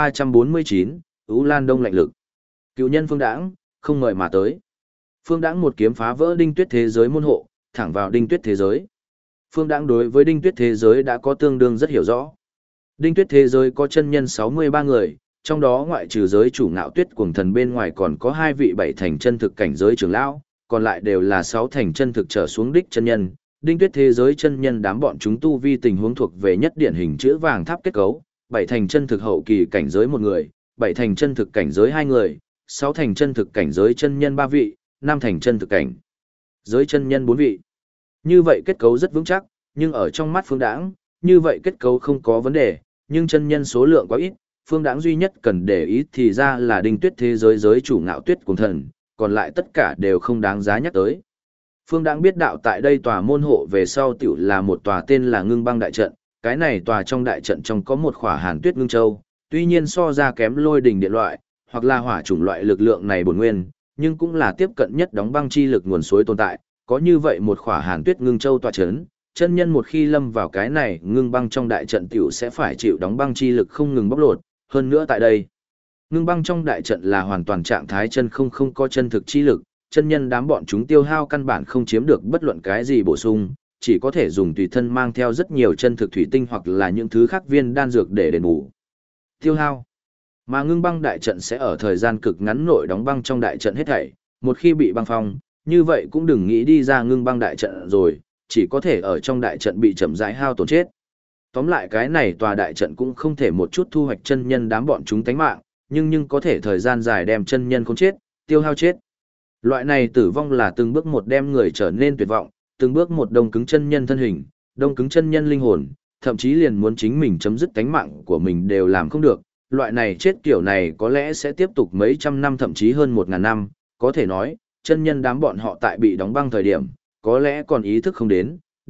1349, U Lan Đông lạnh lực. Cựu nhân Phương Đãng, không mời mà tới. Phương Đãng một kiếm phá vỡ Đinh Tuyết thế giới môn hộ, thẳng vào Đinh Tuyết thế giới. Phương Đãng đối với Đinh Tuyết thế giới đã có tương đương rất hiểu rõ. Đinh Tuyết thế giới có chân nhân 63 người, trong đó ngoại trừ giới chủ Ngạo Tuyết Cuồng Thần bên ngoài còn có 2 vị 7 thành chân thực cảnh giới trưởng lão, còn lại đều là 6 thành chân thực trở xuống đích chân nhân. Đinh Tuyết thế giới chân nhân đám bọn chúng tu vi tình huống thuộc về nhất điển hình chữ vàng tháp kết cấu, 7 thành chân thực hậu kỳ cảnh giới 1 người, 7 thành chân thực cảnh giới 2 người, 6 thành chân thực cảnh giới chân nhân 3 vị, 5 thành chân thực cảnh giới chân nhân 4 vị. Như vậy kết cấu rất vững chắc, nhưng ở trong mắt Phương Đãng, như vậy kết cấu không có vấn đề, nhưng chân nhân số lượng quá ít, Phương Đãng duy nhất cần để ý thì ra là Đinh Tuyết thế giới giới chủ Ngạo Tuyết Cuồng Thần, còn lại tất cả đều không đáng giá nhắc tới. Phương Đãng biết đạo tại đây tòa môn hộ về sau tiểu là một tòa tên là Ngưng Băng đại trận, cái này tòa trong đại trận trong có một khỏa Hàn Tuyết ngưng châu, tuy nhiên so ra kém Lôi Đình điện loại, hoặc là hỏa chủng loại lực lượng này bổn nguyên, nhưng cũng là tiếp cận nhất đóng băng chi lực nguồn suối tồn tại, có như vậy một khỏa Hàn Tuyết ngưng châu tọa chấn, chân nhân một khi lâm vào cái này ngưng băng trong đại trận tiểu sẽ phải chịu đóng băng chi lực không ngừng bóc lột, hơn nữa tại đây, ngưng băng trong đại trận là hoàn toàn trạng thái chân không có chân thực chi lực, chân nhân đám bọn chúng tiêu hao căn bản không chiếm được bất luận cái gì bổ sung, chỉ có thể dùng tùy thân mang theo rất nhiều chân thực thủy tinh hoặc là những thứ khác viên đan dược để đền bù tiêu hao. Mà ngưng băng đại trận sẽ ở thời gian cực ngắn nội đóng băng trong đại trận hết thảy, một khi bị băng phong, như vậy cũng đừng nghĩ đi ra ngưng băng đại trận rồi, chỉ có thể ở trong đại trận bị chậm rãi hao tổn chết. Tóm lại cái này tòa đại trận cũng không thể một chút thu hoạch chân nhân đám bọn chúng tánh mạng, nhưng có thể thời gian dài đem chân nhân không chết, tiêu hao chết. Loại này tử vong là từng bước một đem người trở nên tuyệt vọng, từng bước một đông cứng chân nhân thân hình, đông cứng chân nhân linh hồn, thậm chí liền muốn chính mình chấm dứt tánh mạng của mình đều làm không được. Loại này chết kiểu này có lẽ sẽ tiếp tục mấy trăm năm thậm chí hơn 1000 năm, có thể nói, chân nhân đám bọn họ tại bị đóng băng thời điểm, có lẽ còn ý thức không đến,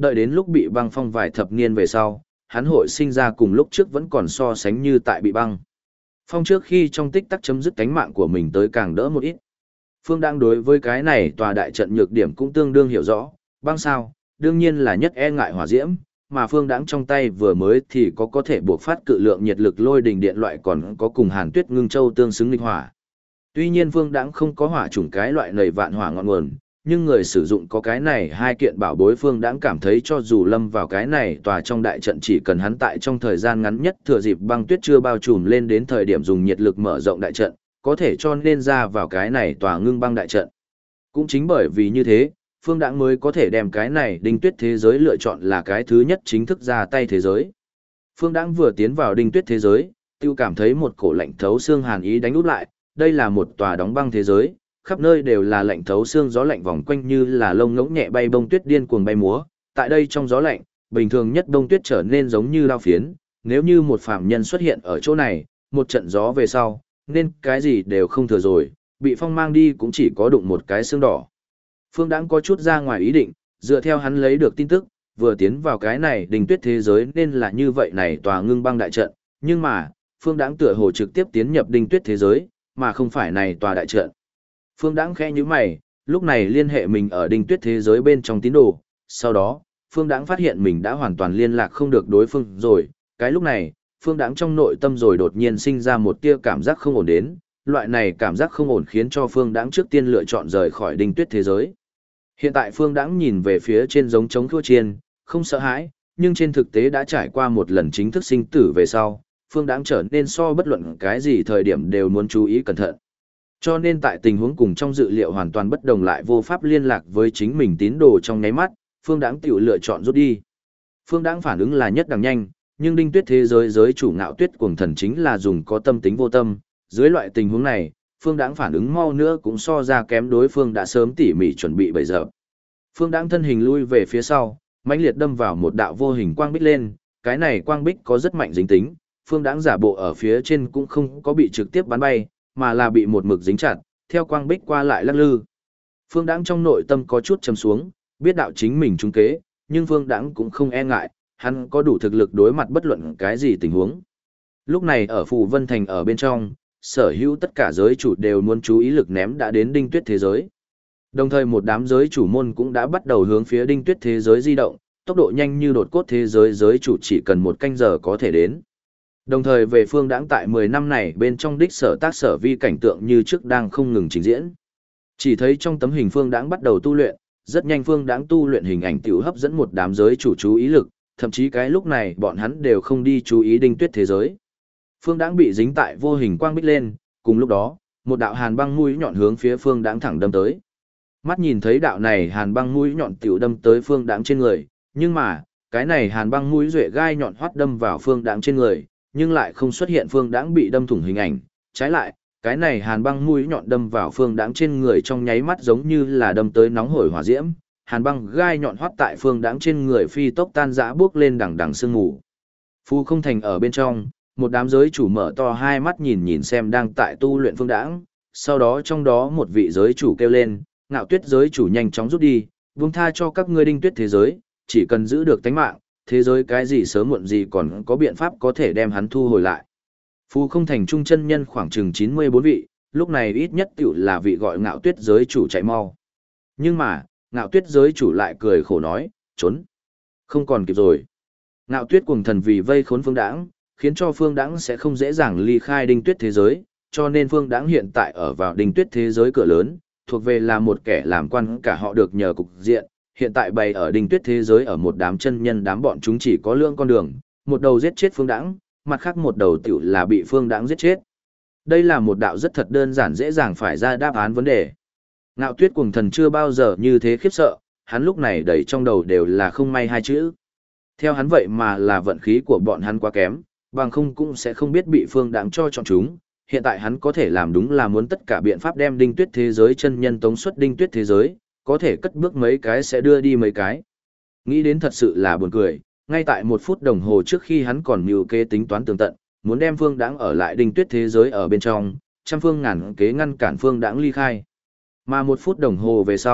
đợi đến lúc bị băng phong vài thập niên về sau, hắn hội sinh ra cùng lúc trước vẫn còn so sánh như tại bị băng phong trước khi trong tích tắc chấm dứt cánh mạng của mình tới càng đỡ một ít. Phương Đãng đối với cái này tòa đại trận nhược điểm cũng tương đương hiểu rõ, băng sao, đương nhiên là nhất e ngại hỏa diễm, mà Phương Đãng trong tay vừa mới thì có thể buộc phát cự lượng nhiệt lực lôi đình điện loại, còn có cùng Hàn Tuyết Ngưng Châu tương xứng nghịch hỏa. Tuy nhiên Phương Đãng không có hỏa chủng cái loại nầy vạn hỏa ngọn nguồn, nhưng người sử dụng có cái này hai kiện bảo bối, Phương Đãng cảm thấy cho dù lâm vào cái này tòa trong đại trận, chỉ cần hắn tại trong thời gian ngắn nhất thừa dịp băng tuyết chưa bao trùm lên đến thời điểm dùng nhiệt lực mở rộng đại trận, có thể cho nên ra vào cái này tòa ngưng băng đại trận. Cũng chính bởi vì như thế, Phương Đãng mới có thể đem cái này Đinh Tuyết thế giới lựa chọn là cái thứ nhất chính thức ra tay thế giới. Phương Đãng vừa tiến vào Đinh Tuyết thế giới, tiêu cảm thấy một cổ lạnh thấu xương hàn ý đánh úp lại, đây là một tòa đóng băng thế giới, khắp nơi đều là lạnh thấu xương, gió lạnh vòng quanh như là lông ngỗng nhẹ bay, bông tuyết điên cuồng bay múa. Tại đây trong gió lạnh, bình thường nhất bông tuyết trở nên giống như lao phiến, nếu như một phàm nhân xuất hiện ở chỗ này, một trận gió về sau, nên cái gì đều không thừa rồi, bị phong mang đi cũng chỉ có đụng một cái xương đỏ. Phương Đãng có chút ra ngoài ý định, dựa theo hắn lấy được tin tức, vừa tiến vào cái này Đinh Tuyết thế giới nên là như vậy này tòa ngưng băng đại trận, nhưng mà, Phương Đãng tựa hồ trực tiếp tiến nhập Đinh Tuyết thế giới, mà không phải này tòa đại trận. Phương Đãng khẽ nhíu mày, lúc này liên hệ mình ở Đinh Tuyết thế giới bên trong tín đồ, sau đó, Phương Đãng phát hiện mình đã hoàn toàn liên lạc không được đối phương rồi, cái lúc này, Phương Đãng trong nội tâm rồi đột nhiên sinh ra một tia cảm giác không ổn đến, loại này cảm giác không ổn khiến cho Phương Đãng trước tiên lựa chọn rời khỏi Đinh Tuyết thế giới. Hiện tại Phương Đãng nhìn về phía trên giống trống thua chiên, không sợ hãi, nhưng trên thực tế đã trải qua một lần chính thức sinh tử về sau, Phương Đãng trở nên so bất luận cái gì thời điểm đều muốn chú ý cẩn thận. Cho nên tại tình huống cùng trong dự liệu hoàn toàn bất đồng lại vô pháp liên lạc với chính mình tín đồ trong nháy mắt, Phương Đãng tiểu lựa chọn rút đi. Phương Đãng phản ứng là nhất đẳng nhanh, nhưng Đinh Tuyết thế giới giới chủ Ngạo Tuyết Cuồng Thần chính là dùng có tâm tính vô tâm, dưới loại tình huống này, Phương Đãng phản ứng mau nữa cũng so ra kém đối phương đã sớm tỉ mỉ chuẩn bị bấy giờ. Phương Đãng thân hình lui về phía sau, mãnh liệt đâm vào một đạo vô hình quang bích lên, cái này quang bích có rất mạnh dính tính, Phương Đãng giả bộ ở phía trên cũng không có bị trực tiếp bắn bay, mà là bị một mực dính chặt, theo quang bích qua lại lắc lư. Phương Đãng trong nội tâm có chút trầm xuống, biết đạo chính mình trúng kế, nhưng Phương Đãng cũng không e ngại, hắn có đủ thực lực đối mặt bất luận cái gì tình huống. Lúc này ở Phù Vân Thành ở bên trong, sở hữu tất cả giới chủ đều muốn chú ý lực ném đã đến Đinh Tuyết thế giới. Đồng thời một đám giới chủ môn cũng đã bắt đầu hướng phía Đinh Tuyết thế giới di động, tốc độ nhanh như đột cốt thế giới giới chủ chỉ cần một canh giờ có thể đến. Đồng thời về Phương Đãng tại 10 năm này bên trong đích sở tác sở vi cảnh tượng như trước đang không ngừng trình diễn. Chỉ thấy trong tấm hình Phương Đãng bắt đầu tu luyện, rất nhanh Phương Đãng tu luyện hình ảnh tiểu hấp dẫn một đám giới chủ chú ý lực, thậm chí cái lúc này bọn hắn đều không đi chú ý Đinh Tuyết thế giới. Phương Đãng bị dính tại vô hình quang bích lên, cùng lúc đó, một đạo hàn băng mũi nhọn hướng phía Phương Đãng thẳng đâm tới. Mắt nhìn thấy đạo này hàn băng mũi nhọn tiểu đâm tới Phương Đãng trên người, nhưng mà, cái này hàn băng mũi duệ gai nhọn hoắt đâm vào Phương Đãng trên người, nhưng lại không xuất hiện Phương Đãng bị đâm thủng hình ảnh, trái lại, cái này hàn băng mũi nhọn đâm vào Phương Đãng trên người trong nháy mắt giống như là đâm tới nóng hổi hỏa diễm, hàn băng gai nhọn hoắt tại Phương Đãng trên người phi tốc tan rã bước lên đằng đằng sương mù. Phù Không Thành ở bên trong, một đám giới chủ mở to hai mắt nhìn nhìn xem đang tại tu luyện Phương Đãng, sau đó trong đó một vị giới chủ kêu lên, Ngạo Tuyết giới chủ nhanh chóng rút đi, buông tha cho các ngươi Đinh Tuyết thế giới, chỉ cần giữ được tánh mạng, thế giới cái gì sớm muộn gì còn có biện pháp có thể đem hắn thu hồi lại. Phù Không Thành trung chân nhân khoảng chừng 94 vị, lúc này ít nhất tiểu là vị gọi Ngạo Tuyết giới chủ chạy mau. Nhưng mà, Ngạo Tuyết giới chủ lại cười khổ nói, trốn. Không còn kịp rồi. Ngạo Tuyết Cuồng Thần vì vây khốn Phương Đãng, khiến cho Phương Đãng sẽ không dễ dàng ly khai Đinh Tuyết thế giới, cho nên Phương Đãng hiện tại ở vào Đinh Tuyết thế giới cửa lớn, thuộc về là một kẻ làm quan cả họ được nhờ cục diện, hiện tại bày ở Đinh Tuyết thế giới ở một đám chân nhân đám bọn chúng chỉ có lưỡng con đường, một đầu giết chết Phương Đãng, mặt khác một đầu tiểu là bị Phương Đãng giết chết. Đây là một đạo rất thật đơn giản dễ dàng phải ra đáp án vấn đề. Ngạo Tuyết Cuồng Thần chưa bao giờ như thế khiếp sợ, hắn lúc này đầy trong đầu đều là không may hai chữ. Theo hắn vậy mà là vận khí của bọn hắn quá kém, bằng không cũng sẽ không biết bị Phương Đãng cho chọn chúng. Hiện tại hắn có thể làm đúng là muốn tất cả biện pháp đem Đinh Tuyết thế giới chân nhân tống xuất Đinh Tuyết thế giới, có thể cất bước mấy cái sẽ đưa đi mấy cái. Nghĩ đến thật sự là buồn cười, ngay tại 1 phút đồng hồ trước khi hắn còn mưu kế tính toán tường tận, muốn đem Phương Đãng ở lại Đinh Tuyết thế giới ở bên trong, trăm phương ngàn kế ngăn cản Phương Đãng ly khai. Mà 1 phút đồng hồ về sau,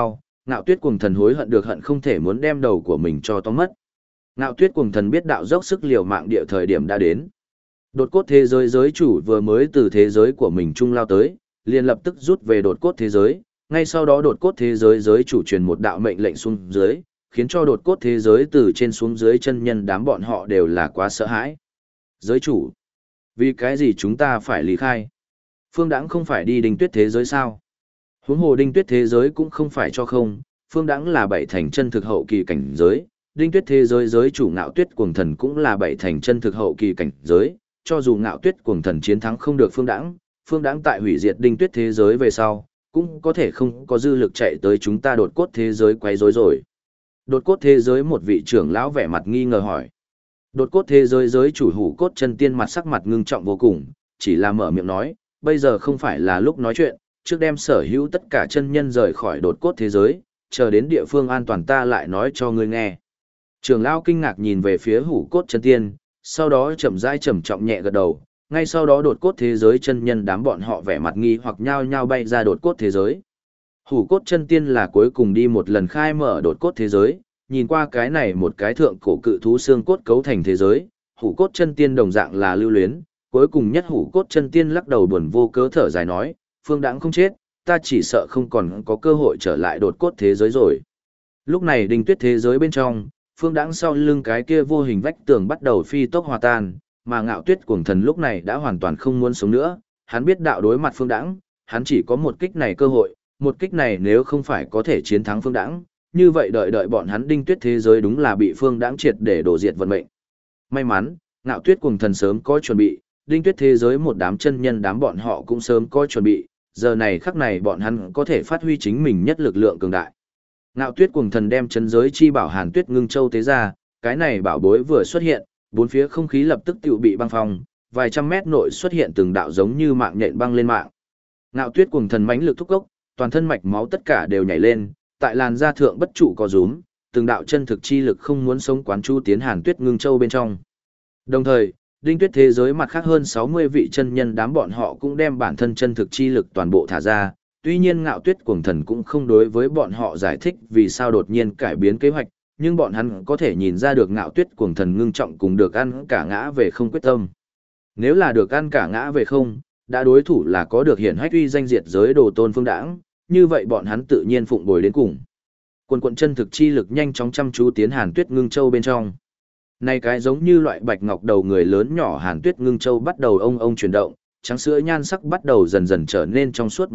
Ngạo Tuyết Cuồng Thần hối hận được hận không thể muốn đem đầu của mình cho tóm mất. Ngạo Tuyết Cuồng Thần biết đạo dốc sức liều mạng địa thời điểm đã đến. Đột cốt thế giới giới chủ vừa mới từ thế giới của mình trung lao tới, liền lập tức rút về đột cốt thế giới, ngay sau đó đột cốt thế giới giới chủ truyền một đạo mệnh lệnh xuống dưới, khiến cho đột cốt thế giới từ trên xuống dưới chân nhân đám bọn họ đều là quá sợ hãi. Giới chủ, vì cái gì chúng ta phải lý khai? Phương Đãng không phải đi Đinh Tuyết thế giới sao? Huống hồ Đinh Tuyết thế giới cũng không phải cho không, Phương Đãng là bảy thành chân thực hậu kỳ cảnh giới, Đinh Tuyết thế giới giới chủ Ngạo Tuyết Cuồng Thần cũng là bảy thành chân thực hậu kỳ cảnh giới, cho dù Ngạo Tuyết Cuồng Thần chiến thắng không được Phương Đãng tại hủy diệt Đinh Tuyết thế giới về sau, cũng có thể không có dư lực chạy tới chúng ta đột cốt thế giới quấy rối rồi. Đột cốt thế giới một vị trưởng lão vẻ mặt nghi ngờ hỏi. Đột cốt thế giới giới chủ Hủ Cốt Chân Tiên mặt sắc mặt ngưng trọng vô cùng, chỉ là mở miệng nói, bây giờ không phải là lúc nói chuyện, trước đem sở hữu tất cả chân nhân rời khỏi đột cốt thế giới, chờ đến địa phương an toàn ta lại nói cho ngươi nghe. Trưởng lão kinh ngạc nhìn về phía Hủ Cốt Chân Tiên, sau đó chậm rãi trầm trọng nhẹ gật đầu, ngay sau đó đột cốt thế giới chân nhân đám bọn họ vẻ mặt nghi hoặc nhao nhao bay ra đột cốt thế giới. Hủ Cốt Chân Tiên là cuối cùng đi một lần khai mở đột cốt thế giới, nhìn qua cái này một cái thượng cổ cự thú xương cốt cấu thành thế giới, Hủ Cốt Chân Tiên đồng dạng là lưu luyến, cuối cùng nhất Hủ Cốt Chân Tiên lắc đầu buồn vô cớ thở dài nói, Phương Đãng không chết, ta chỉ sợ không còn có cơ hội trở lại đột cốt thế giới rồi. Lúc này Đinh Tuyết thế giới bên trong, Phương Đãng sau lưng cái kia vô hình vách tường bắt đầu phi tốc hòa tan, mà Ngạo Tuyết Cuồng Thần lúc này đã hoàn toàn không muốn sống nữa, hắn biết đạo đối mặt Phương Đãng, hắn chỉ có một kích này cơ hội, một kích này nếu không phải có thể chiến thắng Phương Đãng, như vậy đợi bọn hắn Đinh Tuyết thế giới đúng là bị Phương Đãng triệt để đổ diệt vận mệnh. May mắn, Ngạo Tuyết Cuồng Thần sớm có chuẩn bị, Đinh Tuyết thế giới một đám chân nhân đám bọn họ cũng sớm có chuẩn bị, giờ này khắc này bọn hắn có thể phát huy chính mình nhất lực lượng cường đại. Ngạo Tuyết Cuồng Thần đem chân giới chi bảo Hàn Tuyết Ngưng Châu tế ra, cái này bảo bối vừa xuất hiện, bốn phía không khí lập tức tự bị băng phong, vài trăm mét nội xuất hiện từng đạo giống như mạng nhện băng lên mạng. Ngạo Tuyết Cuồng Thần mãnh lực thúc gốc, toàn thân mạch máu tất cả đều nhảy lên, tại làn da thượng bất trụ có rúm, từng đạo chân thực chi lực không muốn sống quán chu tiến Hàn Tuyết Ngưng Châu bên trong. Đồng thời, Đinh Tuyết thế giới mặt khác hơn 60 vị chân nhân đám bọn họ cũng đem bản thân chân thực chi lực toàn bộ thả ra, tuy nhiên Ngạo Tuyết Cuồng Thần cũng không đối với bọn họ giải thích vì sao đột nhiên cải biến kế hoạch, nhưng bọn hắn có thể nhìn ra được Ngạo Tuyết Cuồng Thần ngưng trọng cùng được ăn cả ngã về không quyết tâm. Nếu là được ăn cả ngã về không, đã đối thủ là có được hiển hách uy danh diệt giới đồ tôn Phương Đãng, như vậy bọn hắn tự nhiên phụng bồi đến cùng. Quần quận chân thực chi lực nhanh chóng chăm chú tiến Hàn Tuyết Ngưng Châu bên trong. Này cái giống như loại bạch ngọc đầu người lớn nhỏ Hàn Tuyết Ngưng Châu bắt đầu ông chuyển động, trắng sữa nhan sắc bắt đầu dần dần trở nên trong suốt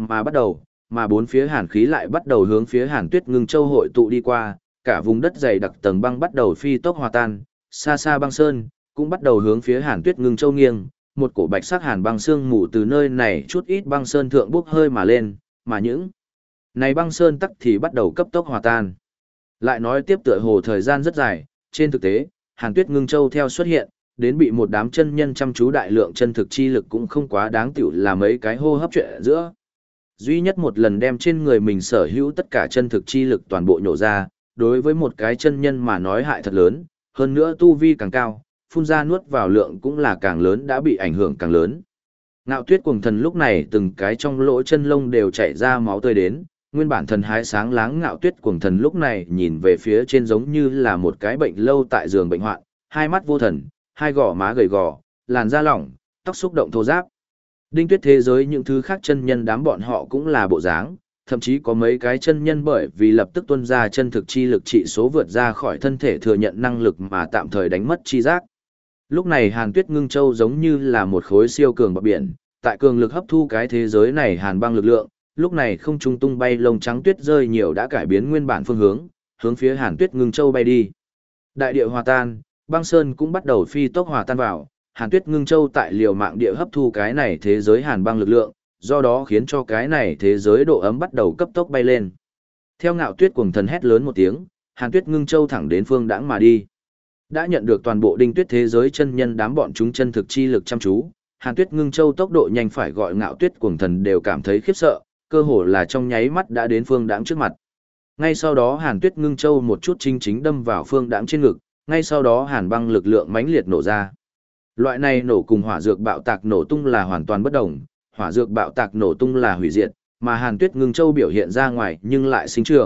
mà bốn phía hàn khí lại bắt đầu hướng phía Hàn Tuyết Ngưng Châu hội tụ đi qua, cả vùng đất dày đặc tầng băng bắt đầu phi tốc hòa tan, xa xa băng sơn cũng bắt đầu hướng phía Hàn Tuyết Ngưng Châu nghiêng, một cổ bạch sắc hàn băng sương mù từ nơi này chút ít băng sơn thượng bốc hơi mà lên, mà những này băng sơn tắc thì bắt đầu cấp tốc hòa tan. Lại nói tiếp tựa hồ thời gian rất dài, trên thực tế, Hàn Tuyết Ngưng Châu theo xuất hiện, đến bị một đám chân nhân chăm chú đại lượng chân thực chi lực cũng không quá đáng tiểu là mấy cái hô hấp chuyện giữa. Duy nhất một lần đem trên người mình sở hữu tất cả chân thực chi lực toàn bộ nhổ ra, đối với một cái chân nhân mà nói hại thật lớn, hơn nữa tu vi càng cao, phun ra nuốt vào lượng cũng là càng lớn đã bị ảnh hưởng càng lớn. Ngạo Tuyết Cuồng Thần lúc này từng cái trong lỗ chân lông đều chảy ra máu tươi đến, nguyên bản thần hái sáng láng Ngạo Tuyết Cuồng Thần lúc này nhìn về phía trên giống như là một cái bệnh lâu tại giường bệnh hoạn, hai mắt vô thần, hai gò má gầy gò, làn da lỏng, tóc xúc động thô ráp. Đinh Tuyết thế giới những thứ khác chân nhân đám bọn họ cũng là bộ dáng, thậm chí có mấy cái chân nhân bởi vì lập tức tuôn ra chân thực chi lực trị số vượt ra khỏi thân thể thừa nhận năng lực mà tạm thời đánh mất chi giác. Lúc này Hàn Tuyết Ngưng Châu giống như là một khối siêu cường bọt biển, tại cường lực hấp thu cái thế giới này hàn băng lực lượng, lúc này không trung tung bay lông trắng tuyết rơi nhiều đã cải biến nguyên bản phương hướng, hướng phía Hàn Tuyết Ngưng Châu bay đi. Đại địa hòa tan, băng sơn cũng bắt đầu phi tốc hòa tan vào, Hàn Tuyết Ngưng Châu tại liều mạng địa hấp thu cái này thế giới hàn băng lực lượng, do đó khiến cho cái này thế giới độ ấm bắt đầu cấp tốc bay lên. Theo Ngạo Tuyết Cuồng Thần hét lớn một tiếng, Hàn Tuyết Ngưng Châu thẳng đến Phương Đãng mà đi. Đã nhận được toàn bộ Đinh Tuyết thế giới chân nhân đám bọn chúng chân thực chi lực chăm chú, Hàn Tuyết Ngưng Châu tốc độ nhanh phải gọi Ngạo Tuyết Cuồng Thần đều cảm thấy khiếp sợ, cơ hồ là trong nháy mắt đã đến Phương Đãng trước mặt. Ngay sau đó Hàn Tuyết Ngưng Châu một chút chính đâm vào Phương Đãng trên ngực, ngay sau đó hàn băng lực lượng mãnh liệt nổ ra. Loại này nổ cùng hỏa dược bạo tạc nổ tung là hoàn toàn bất đồng, hỏa dược bạo tạc nổ tung là hủy diệt, mà Hàn Tuyết Ngưng Châu biểu hiện ra ngoài nhưng lại sinh trưởng,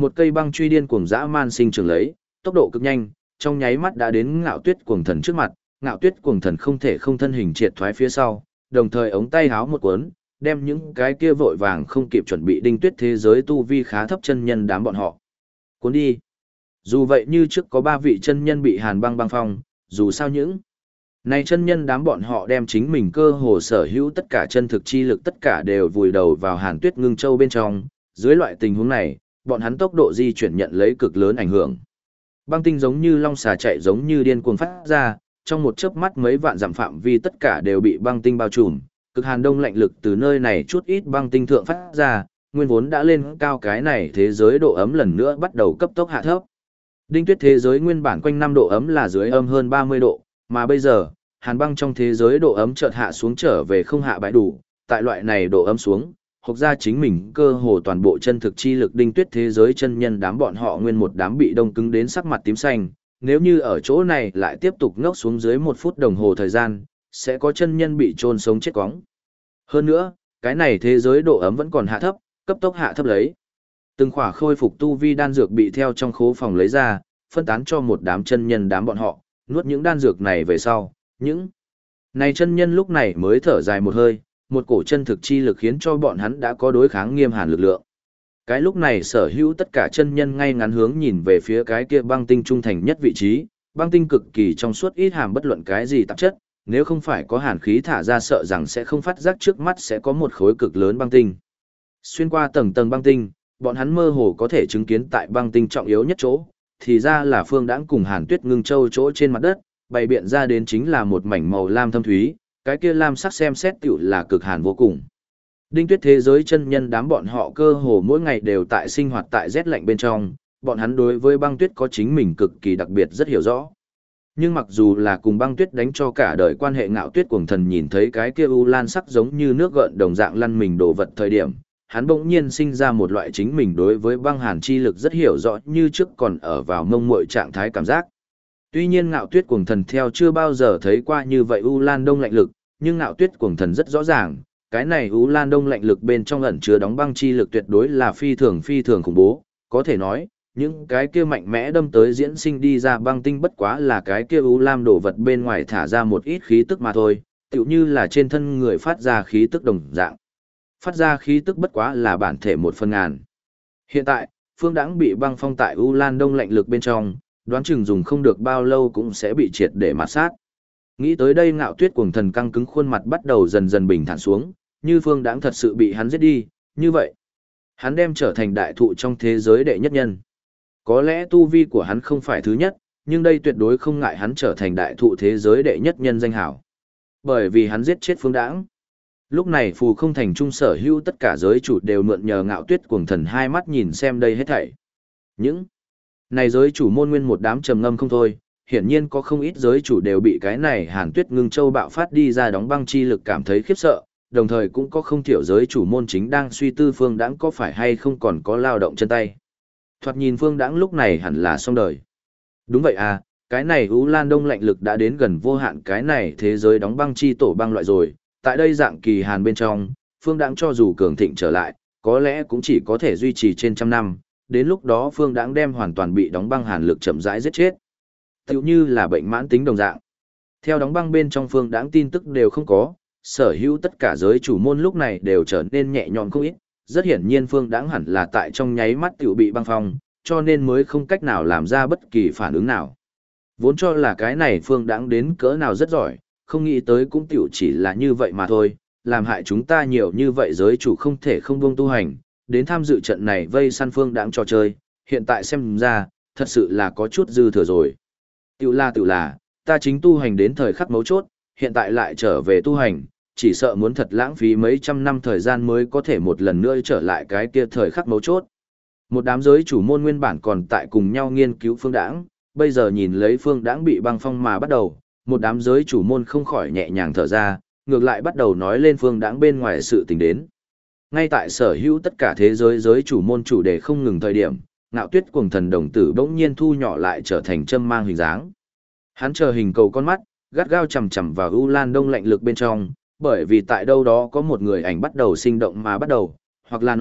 một cây băng truy điên cuồng dã man sinh trưởng lấy, tốc độ cực nhanh, trong nháy mắt đã đến Ngạo Tuyết Cuồng Thần trước mặt, Ngạo Tuyết Cuồng Thần không thể không thân hình triệt thoái phía sau, đồng thời ống tay háo một cuốn, đem những cái kia vội vàng không kịp chuẩn bị Đinh Tuyết thế giới tu vi khá thấp chân nhân đám bọn họ. Cuốn đi. Dù vậy như trước có 3 vị chân nhân bị Hàn Băng băng phong, dù sao những này chân nhân đám bọn họ đem chính mình cơ hồ sở hữu tất cả chân thực chi lực tất cả đều vùi đầu vào Hàn Tuyết Ngưng Châu bên trong, dưới loại tình huống này, bọn hắn tốc độ di chuyển nhận lấy cực lớn ảnh hưởng. Băng tinh giống như long xà chạy giống như điên cuồng phát ra, trong một chớp mắt mấy vạn dặm phạm vi tất cả đều bị băng tinh bao trùm, cực hàn đông lạnh lực từ nơi này chút ít băng tinh thượng phát ra, nguyên vốn đã lên cao cái này thế giới độ ấm lần nữa bắt đầu cấp tốc hạ thấp. Đinh Tuyết thế giới nguyên bản quanh năm độ ấm là dưới âm hơn 30 độ, mà bây giờ, hàn băng trong thế giới độ ấm chợt hạ xuống trở về không hạ bãi đủ, tại loại này độ ấm xuống, hoặc ra chính mình cơ hồ toàn bộ chân thực chi lực Đinh Tuyết thế giới chân nhân đám bọn họ nguyên một đám bị đông cứng đến sắc mặt tím xanh, nếu như ở chỗ này lại tiếp tục ngốc xuống dưới 1 phút đồng hồ thời gian, sẽ có chân nhân bị chôn sống chết cóng. Hơn nữa, cái này thế giới độ ấm vẫn còn hạ thấp, cấp tốc hạ thấp lấy. Từng khỏa khôi phục tu vi đan dược bị theo trong khố phòng lấy ra, phân tán cho một đám chân nhân đám bọn họ, nuốt những đan dược này về sau, những này chân nhân lúc này mới thở dài một hơi, một cổ chân thực chi lực khiến cho bọn hắn đã có đối kháng nghiêm hàn lực lượng. Cái lúc này sở hữu tất cả chân nhân ngay ngắn hướng nhìn về phía cái kia băng tinh trung thành nhất vị trí, băng tinh cực kỳ trong suốt ít hàm bất luận cái gì tạp chất, nếu không phải có hàn khí thả ra sợ rằng sẽ không phát giác trước mắt sẽ có một khối cực lớn băng tinh. Xuyên qua tầng tầng băng tinh, bọn hắn mơ hồ có thể chứng kiến tại băng tinh trọng yếu nhất chỗ, thì ra là Phương Đãng cùng Hàn Tuyết Ngưng Châu chỗ trên mặt đất, bày biện ra đến chính là một mảnh màu lam thâm thúy, cái kia lam sắc xem xét tựu là cực hàn vô cùng. Đinh Tuyết thế giới chân nhân đám bọn họ cơ hồ mỗi ngày đều tại sinh hoạt tại rét lạnh bên trong, bọn hắn đối với băng tuyết có chính mình cực kỳ đặc biệt rất hiểu rõ. Nhưng mặc dù là cùng băng tuyết đánh cho cả đời quan hệ Ngạo Tuyết Cuồng Thần nhìn thấy cái kia u lan sắc giống như nước gợn đồng dạng lăn mình đổ vật thời điểm, hắn bỗng nhiên sinh ra một loại chính mình đối với băng hàn chi lực rất hiểu rõ như trước còn ở vào mông muội trạng thái cảm giác. Tuy nhiên Ngạo Tuyết Cuồng Thần theo chưa bao giờ thấy qua như vậy u lan đông lạnh lực, nhưng Ngạo Tuyết Cuồng Thần rất rõ ràng, cái này u lan đông lạnh lực bên trong ẩn chứa đóng băng chi lực tuyệt đối là phi thường khủng bố, có thể nói, những cái kia mạnh mẽ đâm tới diễn sinh đi ra băng tinh bất quá là cái kia u lam đổ vật bên ngoài thả ra một ít khí tức mà thôi, tựu như là trên thân người phát ra khí tức đồng dạng. Phát ra khí tức bất quá là bản thể 1/1000. Hiện tại, Phương Đãng bị băng phong tại u lan đông lạnh lực bên trong, đoán chừng dùng không được bao lâu cũng sẽ bị triệt để mạt sát. Nghĩ tới đây Ngạo Tuyết Cuồng Thần căng cứng khuôn mặt bắt đầu dần dần bình thản xuống, như Phương Đãng thật sự bị hắn giết đi, như vậy, hắn đem trở thành đại thụ trong thế giới đệ nhất nhân. Có lẽ tu vi của hắn không phải thứ nhất, nhưng đây tuyệt đối không ngại hắn trở thành đại thụ thế giới đệ nhất nhân danh hảo. Bởi vì hắn giết chết Phương Đãng. Lúc này Phù Không Thành trung sở hữu tất cả giới chủ đều mượn nhờ Ngạo Tuyết Cuồng Thần hai mắt nhìn xem đây hết thảy. Những này giới chủ môn nguyên một đám trầm ngâm không thôi, hiển nhiên có không ít giới chủ đều bị cái này Hàn Tuyết Ngưng Châu bạo phát đi ra đóng băng chi lực cảm thấy khiếp sợ, đồng thời cũng có không thiểu giới chủ môn chính đang suy tư Phương Đãng có phải hay không còn có lao động chân tay. Thoạt nhìn Phương Đãng lúc này hẳn là xong đời. Đúng vậy à, cái này U Lan Đông lạnh lực đã đến gần vô hạn cái này thế giới đóng băng chi tổ băng loại rồi, tại đây dạng kỳ hàn bên trong, Phương Đãng cho dù cường thịnh trở lại, có lẽ cũng chỉ có thể duy trì trên trăm năm, đến lúc đó Phương Đãng đem hoàn toàn bị đóng băng hàn lực chậm rãi giết chết. Tựu như là bệnh mãn tính đồng dạng. Theo đóng băng bên trong Phương Đãng tin tức đều không có, sở hữu tất cả giới chủ môn lúc này đều trở nên nhẹ nhõm không ít, rất hiển nhiên Phương Đãng hẳn là tại trong nháy mắt tiểu bị băng phong, cho nên mới không cách nào làm ra bất kỳ phản ứng nào. Vốn cho là cái này Phương Đãng đến cỡ nào rất giỏi, không nghĩ tới cũng tiểu chỉ là như vậy mà thôi, làm hại chúng ta nhiều như vậy giới chủ không thể không buông tu hành, đến tham dự trận này vây săn Phương Đãng trò chơi, hiện tại xem ra, thật sự là có chút dư thừa rồi. Tiểu là, ta chính tu hành đến thời khắc mấu chốt, hiện tại lại trở về tu hành, chỉ sợ muốn thật lãng phí mấy trăm năm thời gian mới có thể một lần nữa trở lại cái kia thời khắc mấu chốt. Một đám giới chủ môn nguyên bản còn tại cùng nhau nghiên cứu Phương Đãng, bây giờ nhìn lấy Phương Đãng bị băng phong mà bắt đầu, một đám giới chủ môn không khỏi nhẹ nhàng thở ra, ngược lại bắt đầu nói lên Phương Đãng bên ngoài sự tình đến. Ngay tại sở hữu tất cả thế giới giới chủ môn chủ đề không ngừng thời điểm, Ngạo Tuyết Cuồng Thần đồng tử bỗng nhiên thu nhỏ lại trở thành châm mang hình dáng. Hắn chờ hình cầu con mắt, gắt gao chằm chằm vào U Lan Đông lạnh lực bên trong, bởi vì tại đâu đó có một người ảnh bắt đầu sinh động mà bắt đầu, hoặc là nói,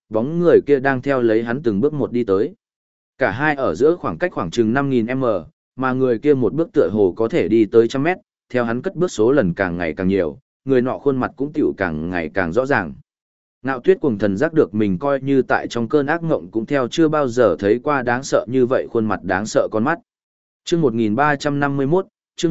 bóng người kia đang theo lấy hắn từng bước một đi tới. Cả hai ở giữa khoảng cách khoảng chừng 5.000m, mà người kia một bước tựa hồ có thể đi tới trăm mét, theo hắn cất bước số lần càng ngày càng nhiều, người nọ khuôn mặt cũng tiểu càng ngày càng rõ ràng. Ngạo Tuyết Cuồng Thần giác được mình coi như tại trong cơn ác ngộng cũng theo chưa bao giờ thấy qua đáng sợ như vậy khuôn mặt đáng sợ con mắt. Chương 1351, chương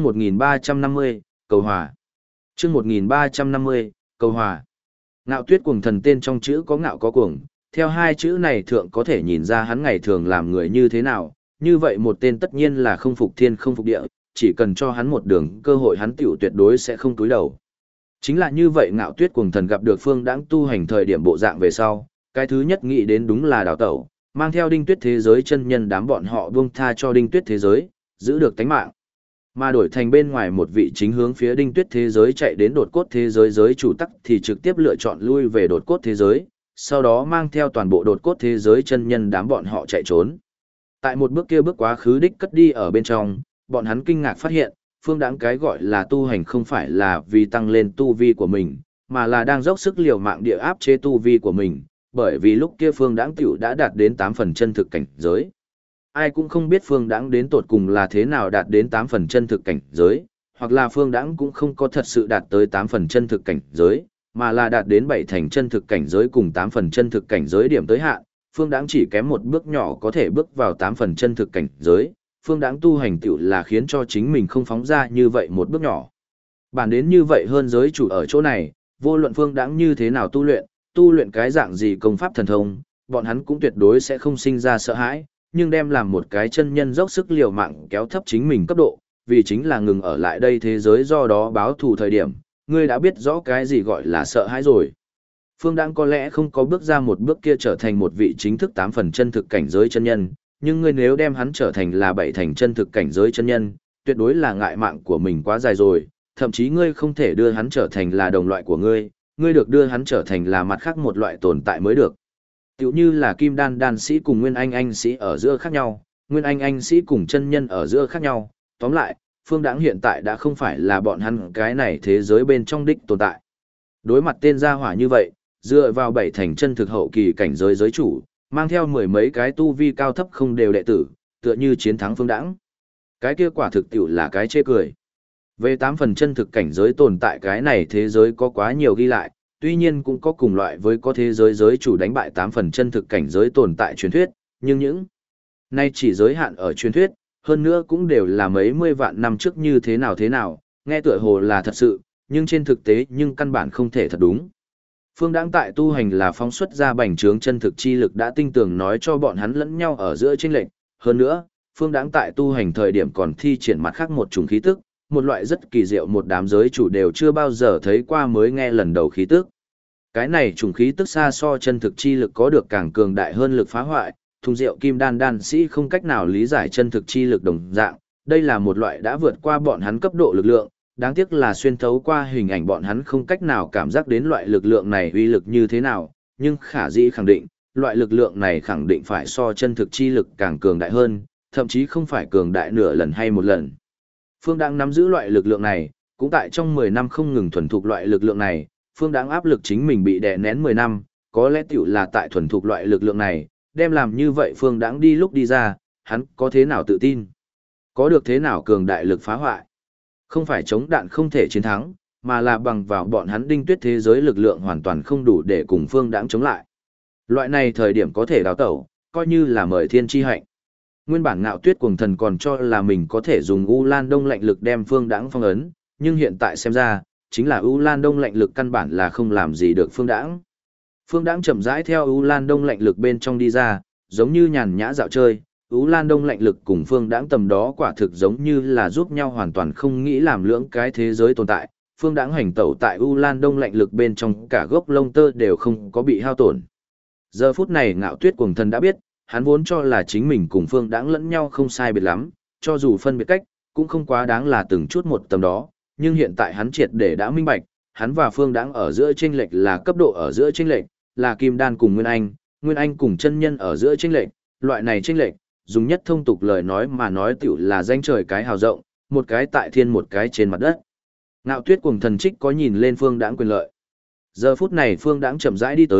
1350, cầu hòa. Chương 1350, cầu hòa. Ngạo Tuyết Cuồng Thần tên trong chữ có ngạo có cuồng, theo hai chữ này thượng có thể nhìn ra hắn ngày thường làm người như thế nào, như vậy một tên tất nhiên là không phục thiên không phục địa, chỉ cần cho hắn một đường cơ hội hắn tiểu tuyệt đối sẽ không túi đầu. Chính là như vậy Ngạo Tuyết Cuồng Thần gặp được Phương Đãng tu hành thời điểm bộ dạng về sau, cái thứ nhất nghĩ đến đúng là đào tẩu, mang theo Đinh Tuyết thế giới chân nhân đám bọn họ buông tha cho Đinh Tuyết thế giới, giữ được tánh mạng. Mà đổi thành bên ngoài một vị chính hướng phía Đinh Tuyết thế giới chạy đến đột cốt thế giới giới chủ tắc thì trực tiếp lựa chọn lui về đột cốt thế giới, sau đó mang theo toàn bộ đột cốt thế giới chân nhân đám bọn họ chạy trốn. Tại một bước kia bước quá khứ đích cất đi ở bên trong, bọn hắn kinh ngạc phát hiện, Phương Đãng cái gọi là tu hành không phải là vì tăng lên tu vi của mình, mà là đang dốc sức liều mạng địa áp chế tu vi của mình, bởi vì lúc kia Phương Đãng tiểu đã đạt đến 8 phần chân thực cảnh giới. Ai cũng không biết Phương Đãng đến tột cùng là thế nào đạt đến 8 phần chân thực cảnh giới, hoặc là Phương Đãng cũng không có thật sự đạt tới 8 phần chân thực cảnh giới, mà là đạt đến 7 thành chân thực cảnh giới cùng 8 phần chân thực cảnh giới điểm tới hạn. Phương Đãng chỉ kém một bước nhỏ có thể bước vào 8 phần chân thực cảnh giới, Phương Đãng tu hành tiểu là khiến cho chính mình không phóng ra như vậy một bước nhỏ. Bản đến như vậy hơn giới chủ ở chỗ này, vô luận Phương Đãng như thế nào tu luyện cái dạng gì công pháp thần thông, bọn hắn cũng tuyệt đối sẽ không sinh ra sợ hãi, nhưng đem làm một cái chân nhân dốc sức liều mạng kéo thấp chính mình cấp độ, vì chính là ngừng ở lại đây thế giới do đó báo thù thời điểm, ngươi đã biết rõ cái gì gọi là sợ hãi rồi. Phương Đãng có lẽ không có bước ra một bước kia trở thành một vị chính thức 8 phần chân thực cảnh giới chân nhân, nhưng ngươi nếu đem hắn trở thành là 7 thành chân thực cảnh giới chân nhân, tuyệt đối là ngại mạng của mình quá dài rồi, thậm chí ngươi không thể đưa hắn trở thành là đồng loại của ngươi được đưa hắn trở thành là mặt khác một loại tồn tại mới được. Tiểu như là Kim Đan đan sĩ cùng Nguyên Anh sĩ ở giữa khác nhau, Nguyên Anh sĩ cùng chân nhân ở giữa khác nhau, tóm lại, Phương Đãng hiện tại đã không phải là bọn hắn cái này thế giới bên trong đích tồn tại. Đối mặt tên gia hỏa như vậy, dựa vào 7 thành chân thực hậu kỳ cảnh giới giới chủ, mang theo mười mấy cái tu vi cao thấp không đều đệ tử, tựa như chiến thắng Phương Đãng. Cái kia quả thực tiểu là cái chê cười. Về 8 phần chân thực cảnh giới tồn tại cái này thế giới có quá nhiều ghi lại, tuy nhiên cũng có cùng loại với có thế giới giới chủ đánh bại 8 phần chân thực cảnh giới tồn tại truyền thuyết, nhưng những nay chỉ giới hạn ở truyền thuyết, hơn nữa cũng đều là mấy mươi vạn năm trước như thế nào, nghe tựa hồ là thật sự, nhưng trên thực tế nhưng căn bản không thể thật đúng. Phương Đãng tại tu hành là phóng xuất ra bành trướng chân thực chi lực đã tinh tường nói cho bọn hắn lẫn nhau ở giữa chênh lệch, hơn nữa, Phương Đãng tại tu hành thời điểm còn thi triển mặt khác một chủng khí tức, một loại rất kỳ diệu một đám giới chủ đều chưa bao giờ thấy qua mới nghe lần đầu khí tức. Cái này chủng khí tức xa so chân thực chi lực có được càng cường đại hơn lực phá hoại, thùng rượu kim đan đan sĩ không cách nào lý giải chân thực chi lực đồng dạng, đây là một loại đã vượt qua bọn hắn cấp độ lực lượng, đáng tiếc là xuyên thấu qua hình ảnh bọn hắn không cách nào cảm giác đến loại lực lượng này uy lực như thế nào, nhưng khả dĩ khẳng định, loại lực lượng này khẳng định phải so chân thực chi lực càng cường đại hơn, thậm chí không phải cường đại nửa lần hay một lần. Phương Đãng nắm giữ loại lực lượng này, cũng tại trong 10 năm không ngừng thuần thục loại lực lượng này, Phương Đãng áp lực chính mình bị đè nén 10 năm, có lẽ tiểu là tại thuần thục loại lực lượng này, đem làm như vậy Phương Đãng đi lúc đi ra, hắn có thế nào tự tin? Có được thế nào cường đại lực phá hoại? Không phải chống đạn không thể chiến thắng, mà là bằng vào bọn hắn Đinh Tuyết thế giới lực lượng hoàn toàn không đủ để cùng Phương Đãng chống lại. Loại này thời điểm có thể đào tẩu, coi như là mời thiên chi hạnh. Nguyên bản Ngạo Tuyết Cuồng Thần còn cho là mình có thể dùng U Lan Đông lạnh lực đem Phương Đãng phong ấn, nhưng hiện tại xem ra, chính là U Lan Đông lạnh lực căn bản là không làm gì được Phương Đãng. Phương Đãng chậm rãi theo U Lan Đông lạnh lực bên trong đi ra, giống như nhàn nhã dạo chơi. U Lan Đông lạnh lực cùng Phương Đãng tầm đó quả thực giống như là giúp nhau hoàn toàn không nghĩ làm lưỡng cái thế giới tồn tại. Phương Đãng hành tẩu tại U Lan Đông lạnh lực bên trong cả gốc lông tơ đều không có bị hao tổn. Giờ phút này Ngạo Tuyết Cuồng Thần đã biết, hắn vốn cho là chính mình cùng Phương Đãng lẫn nhau không sai biệt lắm, cho dù phân biệt cách, cũng không quá đáng là từng chút một tầm đó, nhưng hiện tại hắn triệt để đã minh bạch, hắn và Phương Đãng ở giữa chênh lệch là cấp độ ở giữa chênh lệch, là Kim Đan cùng Nguyên Anh cùng chân nhân ở giữa chênh lệch, loại này chênh lệch, dùng nhất thông tục lời nói mà nói tiểu là danh trời cái hào rộng, một cái tại thiên một cái trên mặt đất. Ngạo Tuyết Cuồng Thần trích có nhìn lên Phương Đãng quyền lợi. Giờ phút này Phương Đãng chậm rãi đi tới,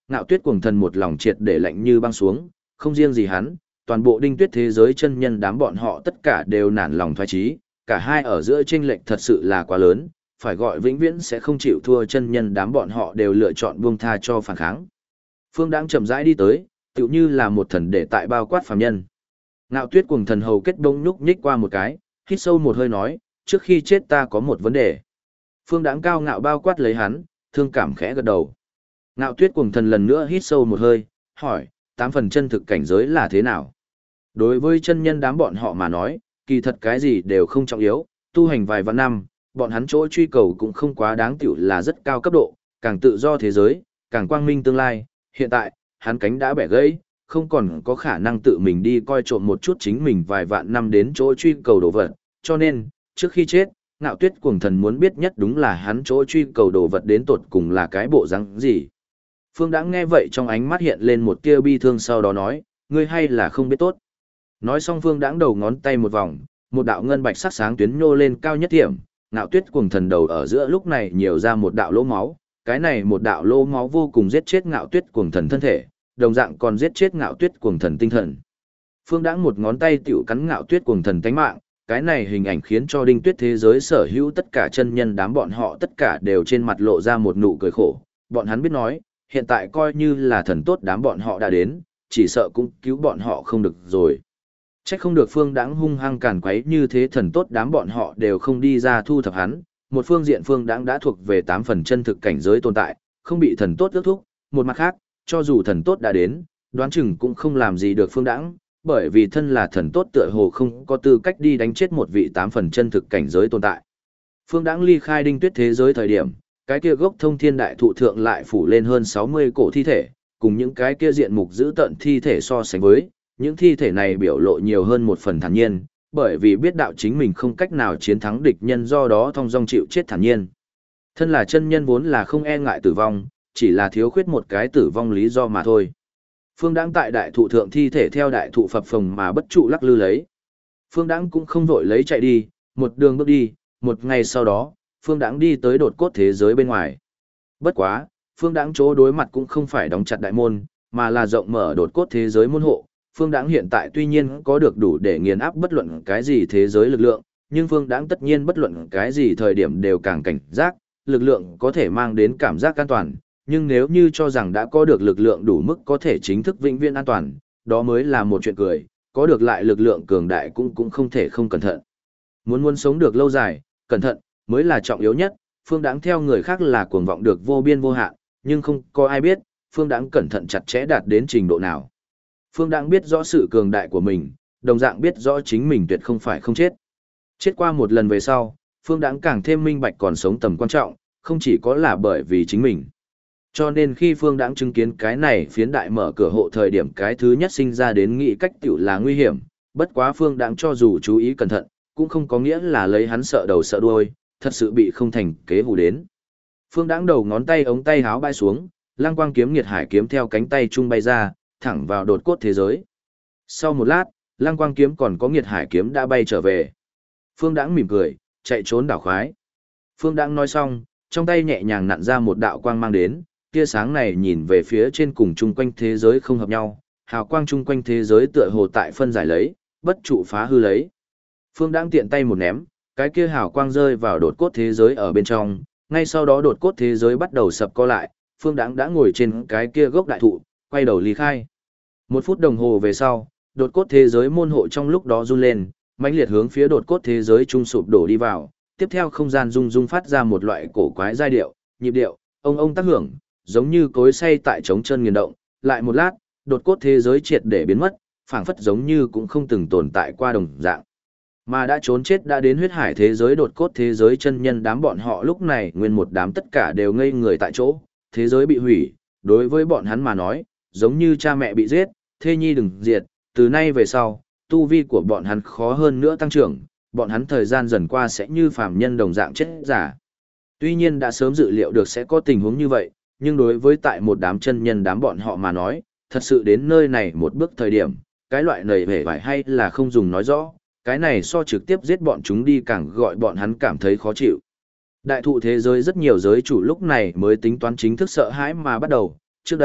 Ngạo Tuyết Cuồng Thần một lòng triệt để lạnh như băng xuống, không riêng gì hắn, toàn bộ Đinh Tuyết thế giới chân nhân đám bọn họ tất cả đều nản lòng thoái chí, cả hai ở giữa chênh lệch thật sự là quá lớn, phải gọi vĩnh viễn sẽ không chịu thua chân nhân đám bọn họ đều lựa chọn buông tha cho phản kháng. Phương Đãng chậm rãi đi tới, tựu như là một thần để tại bao quát phàm nhân. Ngạo Tuyết Cuồng Thần hầu kết bông nhúc nhích qua một cái, hít sâu một hơi nói, trước khi chết ta có một vấn đề. Phương Đãng cao ngạo bao quát lấy hắn, thương cảm khẽ gật đầu. Ngạo Tuyết Cuồng Thần lần nữa hít sâu một hơi, hỏi, 8 phần chân thực cảnh giới là thế nào? Đối với chân nhân đám bọn họ mà nói, kỳ thật cái gì đều không trọng yếu, tu hành vài vạn năm, bọn hắn chỗ truy cầu cũng không quá đáng tiểu là rất cao cấp độ, càng tự do thế giới, càng quang minh tương lai. Hiện tại, hắn cánh đã bẻ gãy, không còn có khả năng tự mình đi coi trộm một chút chính mình vài vạn năm đến chỗ truy cầu đồ vật, cho nên, trước khi chết, Ngạo Tuyết Cuồng Thần muốn biết nhất đúng là hắn chỗ truy cầu đồ vật đến tột cùng là cái bộ răng gì. Phương Đãng nghe vậy trong ánh mắt hiện lên một tia bi thương, sau đó nói, ngươi hay là không biết tốt. Nói xong Phương Đãng đầu ngón tay một vòng, một đạo ngân bạch sắc sáng tuyến nhô lên cao nhất điểm, Ngạo Tuyết Cuồng Thần đầu ở giữa lúc này nhiều ra một đạo lỗ máu, cái này một đạo lỗ máu vô cùng giết chết Ngạo Tuyết Cuồng Thần thân thể, đồng dạng còn giết chết Ngạo Tuyết Cuồng Thần tinh thần. Phương Đãng một ngón tay tiểu cắn Ngạo Tuyết Cuồng Thần tánh mạng, cái này hình ảnh khiến cho Đinh Tuyết thế giới sở hữu tất cả chân nhân đám bọn họ tất cả đều trên mặt lộ ra một nụ cười khổ, bọn hắn biết nói, hiện tại coi như là thần tốt đám bọn họ đã đến, chỉ sợ cũng cứu bọn họ không được rồi. Trách không được Phương Đãng hung hăng càn quấy như thế, thần tốt đám bọn họ đều không đi ra thu thập hắn, một phương diện Phương Đãng đã thuộc về 8 phần chân thực cảnh giới tồn tại, không bị thần tốt ước thúc, một mặt khác, cho dù thần tốt đã đến, đoán chừng cũng không làm gì được Phương Đãng, bởi vì thân là thần tốt tựa hồ không có tư cách đi đánh chết một vị 8 phần chân thực cảnh giới tồn tại. Phương Đãng ly khai Đinh Tuyết thế giới thời điểm, cái kia gốc thông thiên đại thụ thượng lại phủ lên hơn 60 cổ thi thể, cùng những cái kia diện mục dữ tợn thi thể so sánh với, những thi thể này biểu lộ nhiều hơn một phần thản nhiên, bởi vì biết đạo chính mình không cách nào chiến thắng địch nhân, do đó thong dong chịu chết thản nhiên. Thân là chân nhân vốn là không e ngại tử vong, chỉ là thiếu khuyết một cái tử vong lý do mà thôi. Phương Đãng tại đại thụ thượng thi thể theo đại thụ phập phồng mà bất trụ lắc lư lấy. Phương Đãng cũng không vội lấy chạy đi, một đường bước đi, một ngày sau đó, Phương Đãng đi tới đột cốt thế giới bên ngoài. Bất quá, Phương Đãng chỗ đối mặt cũng không phải đóng chặt đại môn, mà là rộng mở đột cốt thế giới môn hộ. Phương Đãng hiện tại tuy nhiên có được đủ để nghiền áp bất luận cái gì thế giới lực lượng, nhưng Phương Đãng tất nhiên bất luận cái gì thời điểm đều càng cảnh giác, lực lượng có thể mang đến cảm giác an toàn, nhưng nếu như cho rằng đã có được lực lượng đủ mức có thể chính thức vĩnh viễn an toàn, đó mới là một chuyện cười, có được lại lực lượng cường đại cũng không thể không cẩn thận. Muốn sống được lâu dài, cẩn thận mới là trọng yếu nhất. Phương Đãng theo người khác là cuồng vọng được vô biên vô hạn, nhưng không có ai biết, Phương Đãng cẩn thận chặt chẽ đạt đến trình độ nào. Phương Đãng biết rõ sự cường đại của mình, đồng dạng biết rõ chính mình tuyệt không phải không chết. Chết qua một lần về sau, Phương Đãng càng thêm minh bạch còn sống tầm quan trọng, không chỉ có là bởi vì chính mình. Cho nên khi Phương Đãng chứng kiến cái này phiến đại mở cửa hộ thời điểm, cái thứ nhất sinh ra đến nghĩ cách tiểu là nguy hiểm, bất quá Phương Đãng cho dù chú ý cẩn thận, cũng không có nghĩa là lấy hắn sợ đầu sợ đuôi, thật sự bị không thành kế hù đến. Phương Đãng đầu ngón tay ống tay háo bay xuống, Lăng Quang kiếm Nghiệt Hải kiếm theo cánh tay trung bay ra, thẳng vào đột cốt thế giới. Sau một lát, Lăng Quang kiếm còn có Nghiệt Hải kiếm đã bay trở về. Phương Đãng mỉm cười, chạy trốn đảo khoái. Phương Đãng nói xong, trong tay nhẹ nhàng nặn ra một đạo quang mang đến, tia sáng này nhìn về phía trên cùng chung quanh thế giới không hợp nhau, hào quang chung quanh thế giới tựa hồ tại phân giải lấy, bất trụ phá hư lấy. Phương Đãng tiện tay một ném, cái kia hào quang rơi vào đột cốt thế giới ở bên trong, ngay sau đó đột cốt thế giới bắt đầu sập co lại, Phương Đãng đã ngồi trên cái kia gốc đại thụ, quay đầu ly khai. 1 phút đồng hồ về sau, đột cốt thế giới môn hộ trong lúc đó run lên, mãnh liệt hướng phía đột cốt thế giới trung sụp đổ đi vào, tiếp theo không gian rung rung phát ra một loại cổ quái giai điệu, nhịp điệu, ông tác hưởng, giống như cối xay tại trống chân nghiền động, lại một lát, đột cốt thế giới triệt để biến mất, phảng phất giống như cũng không từng tồn tại qua đồng dạng. Mà đã trốn chết đã đến huyết hải thế giới đột cốt thế giới chân nhân đám bọn họ lúc này nguyên một đám tất cả đều ngây người tại chỗ, thế giới bị hủy, đối với bọn hắn mà nói, giống như cha mẹ bị giết, thê nhi đừng diệt, từ nay về sau, tu vi của bọn hắn khó hơn nữa tăng trưởng, bọn hắn thời gian dần qua sẽ như phàm nhân đồng dạng chết giả. Tuy nhiên đã sớm dự liệu được sẽ có tình huống như vậy, nhưng đối với tại một đám chân nhân đám bọn họ mà nói, thật sự đến nơi này một bước thời điểm, cái loại nầy vẻ vải hay là không dùng nói rõ, cái này so trực tiếp giết bọn chúng đi càng gọi bọn hắn cảm thấy khó chịu. Đại thụ thế giới rất nhiều giới chủ lúc này mới tính toán chính thức sợ hãi mà bắt đầu, trước đây,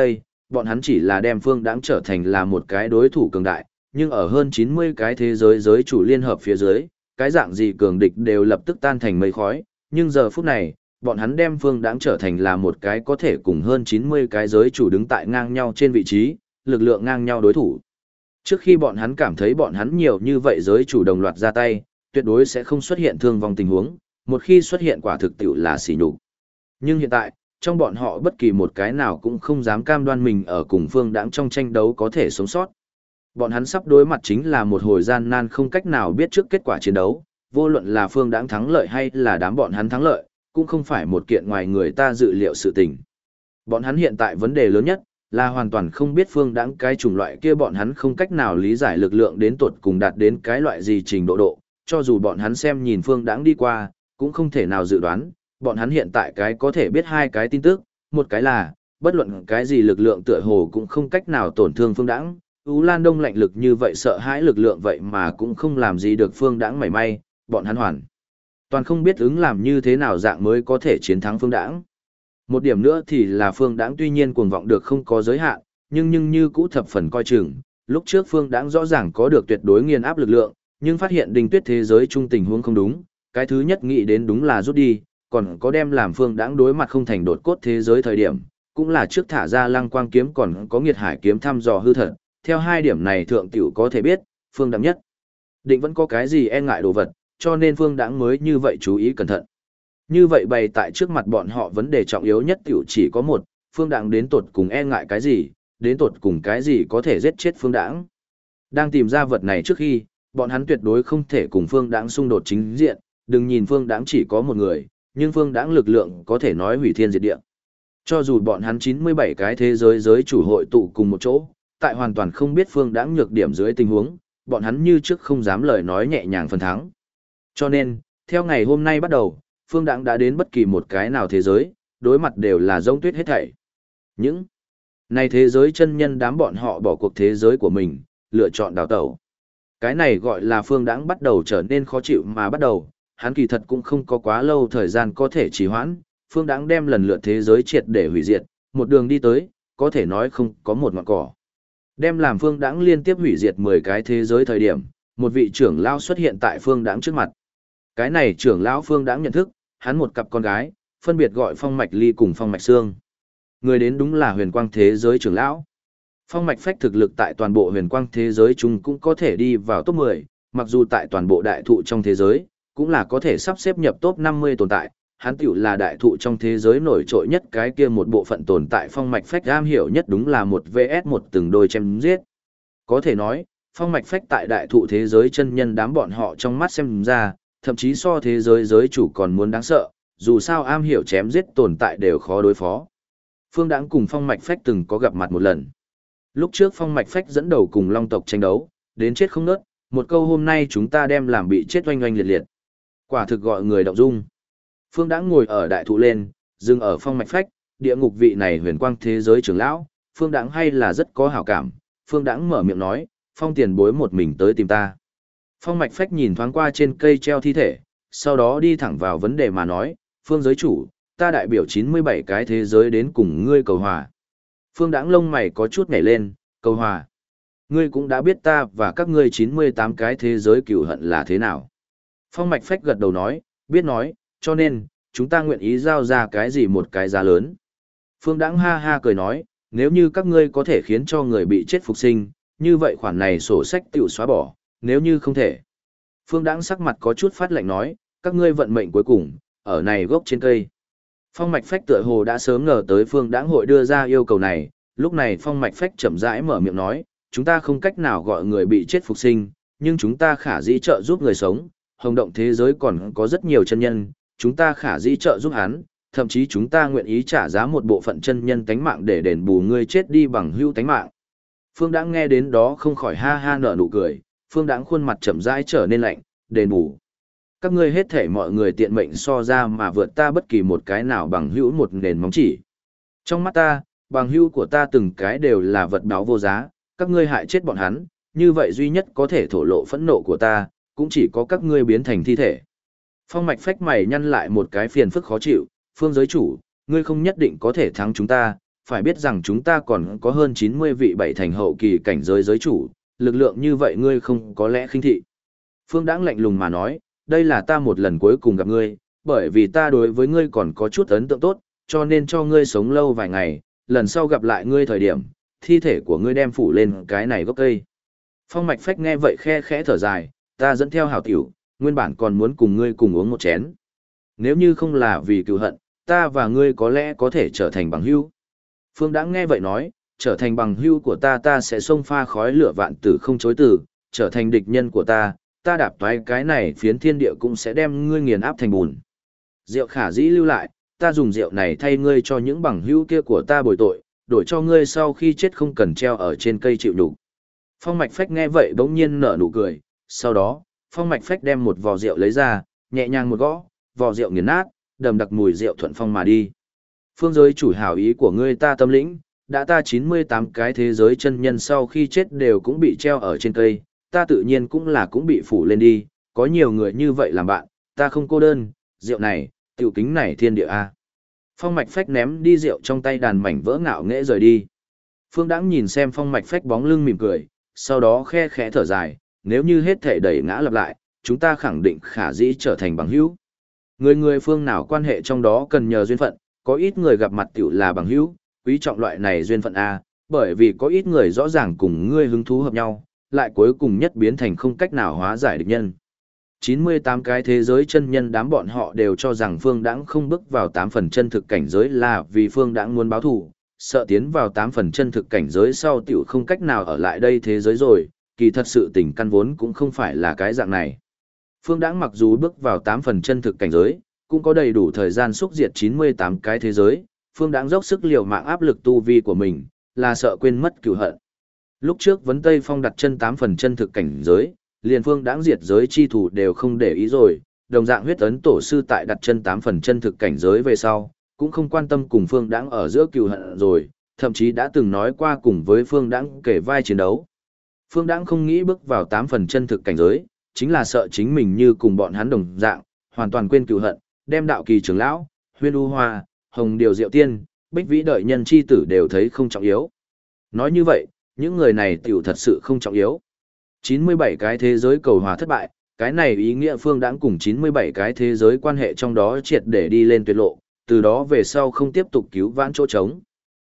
bọn hắn chỉ là đem Phương Đãng trở thành là một cái đối thủ cường đại, nhưng ở hơn 90 cái thế giới giới chủ liên hợp phía dưới, cái dạng gì cường địch đều lập tức tan thành mây khói, nhưng giờ phút này, bọn hắn đem Phương Đãng trở thành là một cái có thể cùng hơn 90 cái giới chủ đứng tại ngang nhau trên vị trí, lực lượng ngang nhau đối thủ. Trước khi bọn hắn cảm thấy bọn hắn nhiều như vậy giới chủ đồng loạt ra tay, tuyệt đối sẽ không xuất hiện thương vong tình huống, một khi xuất hiện quả thực tiệu là sỉ nhục. Nhưng hiện tại, trong bọn họ bất kỳ một cái nào cũng không dám cam đoan mình ở cùng Phương Đãng trong tranh đấu có thể sống sót. Bọn hắn sắp đối mặt chính là một hồi gian nan không cách nào biết trước kết quả chiến đấu, vô luận là Phương Đãng thắng lợi hay là đám bọn hắn thắng lợi, cũng không phải một kiện ngoài người ta dự liệu sự tình. Bọn hắn hiện tại vấn đề lớn nhất là hoàn toàn không biết Phương Đãng cái chủng loại kia bọn hắn không cách nào lý giải lực lượng đến tột cùng đạt đến cái loại gì trình độ, cho dù bọn hắn xem nhìn Phương Đãng đi qua, cũng không thể nào dự đoán, bọn hắn hiện tại cái có thể biết hai cái tin tức, một cái là, bất luận cái gì lực lượng tựa hồ cũng không cách nào tổn thương Phương Đãng, Ú Lan Đông lạnh lực như vậy sợ hãi lực lượng vậy mà cũng không làm gì được Phương Đãng mảy may, bọn hắn hoàn toàn không biết ứng làm như thế nào dạng mới có thể chiến thắng Phương Đãng. Một điểm nữa thì là Phương Đãng tuy nhiên cuồng vọng được không có giới hạn, nhưng như cũ thập phần coi chừng, lúc trước Phương Đãng rõ ràng có được tuyệt đối nghiền áp lực lượng, nhưng phát hiện Đinh Tuyết thế giới trung tình huống không đúng, cái thứ nhất nghĩ đến đúng là rút đi, còn có đem làm Phương Đãng đối mặt không thành đột cốt thế giới thời điểm, cũng là trước thả ra Lăng Quang kiếm còn có Nghiệt Hải kiếm thăm dò hư thật, theo hai điểm này thượng tiểu có thể biết, Phương Đãng nhất định vẫn có cái gì e ngại đồ vật, cho nên Phương Đãng mới như vậy chú ý cẩn thận. Như vậy bày tại trước mặt bọn họ vấn đề trọng yếu nhất tiểu chỉ có một, Phương Đãng đến tột cùng e ngại cái gì, đến tột cùng cái gì có thể giết chết Phương Đãng. Đang tìm ra vật này trước khi, bọn hắn tuyệt đối không thể cùng Phương Đãng xung đột chính diện, đừng nhìn Phương Đãng chỉ có một người, nhưng Phương Đãng lực lượng có thể nói hủy thiên diệt địa. Cho dù bọn hắn 97 cái thế giới giới chủ hội tụ cùng một chỗ, tại hoàn toàn không biết Phương Đãng nhược điểm dưới tình huống, bọn hắn như trước không dám lời nói nhẹ nhàng phần thắng. Cho nên, theo ngày hôm nay bắt đầu, Phương Đãng đã đến bất kỳ một cái nào thế giới, đối mặt đều là rông tuyết hết thảy. Những này thế giới chân nhân đám bọn họ bỏ cuộc thế giới của mình, lựa chọn đào tẩu. Cái này gọi là Phương Đãng bắt đầu trở nên khó chịu mà bắt đầu, hắn kỳ thật cũng không có quá lâu thời gian có thể trì hoãn, Phương Đãng đem lần lượt thế giới triệt để hủy diệt, một đường đi tới, có thể nói không có một ngọn cỏ. Đem làm Phương Đãng liên tiếp hủy diệt 10 cái thế giới thời điểm, một vị trưởng lão xuất hiện tại Phương Đãng trước mặt. Cái này trưởng lão Phương Đãng nhận thức, hắn một cặp con gái, phân biệt gọi Phong Mạch Ly cùng Phong Mạch Sương. Người đến đúng là huyền quang thế giới trưởng lão. Phong Mạch Phách thực lực tại toàn bộ huyền quang thế giới chung cũng có thể đi vào top 10, mặc dù tại toàn bộ đại thụ trong thế giới, cũng là có thể sắp xếp nhập top 50 tồn tại. Hắn tiểu là đại thụ trong thế giới nổi trội nhất cái kia một bộ phận tồn tại Phong Mạch Phách am hiểu nhất đúng là một vs một từng đôi chém giết. Có thể nói, Phong Mạch Phách tại đại thụ thế giới chân nhân đám bọn họ trong mắt xem ra, thậm chí so thế giới giới chủ còn muốn đáng sợ, dù sao am hiểu chém giết tồn tại đều khó đối phó. Phương Đãng cùng Phong Mạch Phách từng có gặp mặt một lần. Lúc trước Phong Mạch Phách dẫn đầu cùng Long tộc tranh đấu, đến chết không nớt, một câu hôm nay chúng ta đem làm bị chết oanh oanh liệt liệt. Quả thực gọi người động dung. Phương Đãng ngồi ở đại thụ lên, dừng ở Phong Mạch Phách, địa ngục vị này huyền quang thế giới trưởng lão, Phương Đãng hay là rất có hảo cảm. Phương Đãng mở miệng nói, Phong tiền bối một mình tới tìm ta. Phong Mạch Phách nhìn thoáng qua trên cây treo thi thể, sau đó đi thẳng vào vấn đề mà nói, Phương giới chủ, ta đại biểu 97 cái thế giới đến cùng ngươi cầu hòa. Phương Đãng lông mày có chút nhảy lên, cầu hòa. Ngươi cũng đã biết ta và các ngươi 98 cái thế giới cửu hận là thế nào. Phong Mạch Phách gật đầu nói, biết nói, cho nên, chúng ta nguyện ý giao ra cái gì một cái giá lớn. Phương Đãng ha ha cười nói, nếu như các ngươi có thể khiến cho người bị chết phục sinh, như vậy khoản này sổ sách tiểu xóa bỏ, nếu như không thể. Phương Đãng sắc mặt có chút phát lạnh nói, các ngươi vận mệnh cuối cùng, ở này gốc trên cây. Phong Mạch Phách tựa hồ đã sớm ngờ tới Phương Đãng hội đưa ra yêu cầu này, lúc này Phong Mạch Phách chậm rãi mở miệng nói, chúng ta không cách nào gọi người bị chết phục sinh, nhưng chúng ta khả dĩ trợ giúp người sống, hồng động thế giới còn có rất nhiều chân nhân, chúng ta khả dĩ trợ giúp hắn, thậm chí chúng ta nguyện ý trả giá một bộ phận chân nhân tánh mạng để đền bù ngươi chết đi bằng hữu tánh mạng. Phương Đãng nghe đến đó không khỏi ha ha nở nụ cười, Phương Đãng khuôn mặt chậm rãi trở nên lạnh, đền bù. Các ngươi hết thể mọi người tiện mệnh so ra mà vượt ta bất kỳ một cái nào bằng hữu một nền móng chỉ. Trong mắt ta, bằng hữu của ta từng cái đều là vật báo vô giá, các ngươi hại chết bọn hắn, như vậy duy nhất có thể thổ lộ phẫn nộ của ta, cũng chỉ có các ngươi biến thành thi thể. Phong Mạch Phách mày nhăn lại một cái phiền phức khó chịu, Phương giới chủ, ngươi không nhất định có thể thắng chúng ta, phải biết rằng chúng ta còn có hơn 90 vị bảy thành hậu kỳ cảnh giới giới chủ, lực lượng như vậy ngươi không có lẽ khinh thị. Phương Đãng lạnh lùng mà nói, đây là ta một lần cuối cùng gặp ngươi, bởi vì ta đối với ngươi còn có chút ấn tượng tốt, cho nên cho ngươi sống lâu vài ngày, lần sau gặp lại ngươi thời điểm, thi thể của ngươi đem phủ lên cái này gốc cây. Phong Mạch Phách nghe vậy khe khẽ thở dài, ta dẫn theo hảo tiểu, nguyên bản còn muốn cùng ngươi cùng uống một chén. Nếu như không là vì cựu hận, ta và ngươi có lẽ có thể trở thành bằng hữu. Phương Đãng nghe vậy nói, trở thành bằng hữu của ta sẽ xông pha khói lửa vạn tử không chối từ, trở thành địch nhân của ta đạp toái cái này phiến thiên địa cũng sẽ đem ngươi nghiền áp thành bùn. Rượu khả dĩ lưu lại, ta dùng rượu này thay ngươi cho những bằng hữu kia của ta bồi tội, đổi cho ngươi sau khi chết không cần treo ở trên cây chịu đủ. Phong Mạch Phách nghe vậy bỗng nhiên nở nụ cười, sau đó, Phong Mạch Phách đem một vò rượu lấy ra, nhẹ nhàng một gõ, vò rượu nghiền nát, đầm đặc mùi rượu thuận phong mà đi. Phương giới chủ hảo ý của ngươi ta tâm lĩnh, đã ta 98 cái thế giới chân nhân sau khi chết đều cũng bị treo ở trên cây, ta tự nhiên cũng bị phủ lên đi, có nhiều người như vậy làm bạn, ta không cô đơn, rượu này, tiểu kính này thiên địa a. Phong Mạch Phách ném đi rượu trong tay đàn mảnh vỡ ngạo nghễ rời đi. Phương Đãng nhìn xem Phong Mạch Phách bóng lưng mỉm cười, sau đó khe khẽ thở dài, nếu như hết thể đẩy ngã lặp lại, chúng ta khẳng định khả dĩ trở thành bằng hữu. Người phương nào quan hệ trong đó cần nhờ duyên phận, có ít người gặp mặt tiểu là bằng hữu, quý trọng loại này duyên phận a, bởi vì có ít người rõ ràng cùng ngươi hứng thú hợp nhau, lại cuối cùng nhất biến thành không cách nào hóa giải địch nhân. 98 cái thế giới chân nhân đám bọn họ đều cho rằng Phương Đãng không bước vào 8 phần chân thực cảnh giới là vì Phương Đãng muốn báo thù, sợ tiến vào 8 phần chân thực cảnh giới sau tiểu không cách nào ở lại đây thế giới rồi, kỳ thật sự tình căn vốn cũng không phải là cái dạng này. Phương Đãng mặc dù bước vào 8 phần chân thực cảnh giới, cũng có đầy đủ thời gian xúc diệt 98 cái thế giới, Phương Đãng dốc sức liều mạng áp lực tu vi của mình, là sợ quên mất cửu hận. Lúc trước Vấn Tây Phong đặt chân 8 phần chân thực cảnh giới, liền Phương Đãng diệt giới chi thủ đều không để ý rồi, đồng dạng huyết ấn tổ sư tại đặt chân 8 phần chân thực cảnh giới về sau, cũng không quan tâm cùng Phương Đãng ở giữa cừu hận rồi, thậm chí đã từng nói qua cùng với Phương Đãng kể vai chiến đấu. Phương Đãng không nghĩ bước vào 8 phần chân thực cảnh giới, chính là sợ chính mình như cùng bọn hắn đồng dạng, hoàn toàn quên cừu hận, đem đạo kỳ trưởng lão, Huyên U Hoa, Hồng Điều Diệu Tiên, Bích Vĩ đợi nhân chi tử đều thấy không trọng yếu. Nói như vậy, những người này tiểu thật sự không trọng yếu. 97 cái thế giới cầu hòa thất bại, cái này ý nghĩa Phương Đãng cùng 97 cái thế giới quan hệ trong đó triệt để đi lên tuyệt lộ, từ đó về sau không tiếp tục cứu vãn chỗ trống.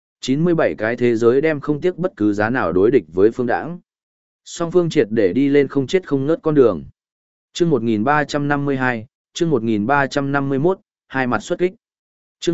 97 cái thế giới đem không tiếc bất cứ giá nào đối địch với Phương Đãng. Song phương triệt để đi lên không chết không ngớt con đường. Chương 1352, chương 1351, hai mặt xuất kích. Chương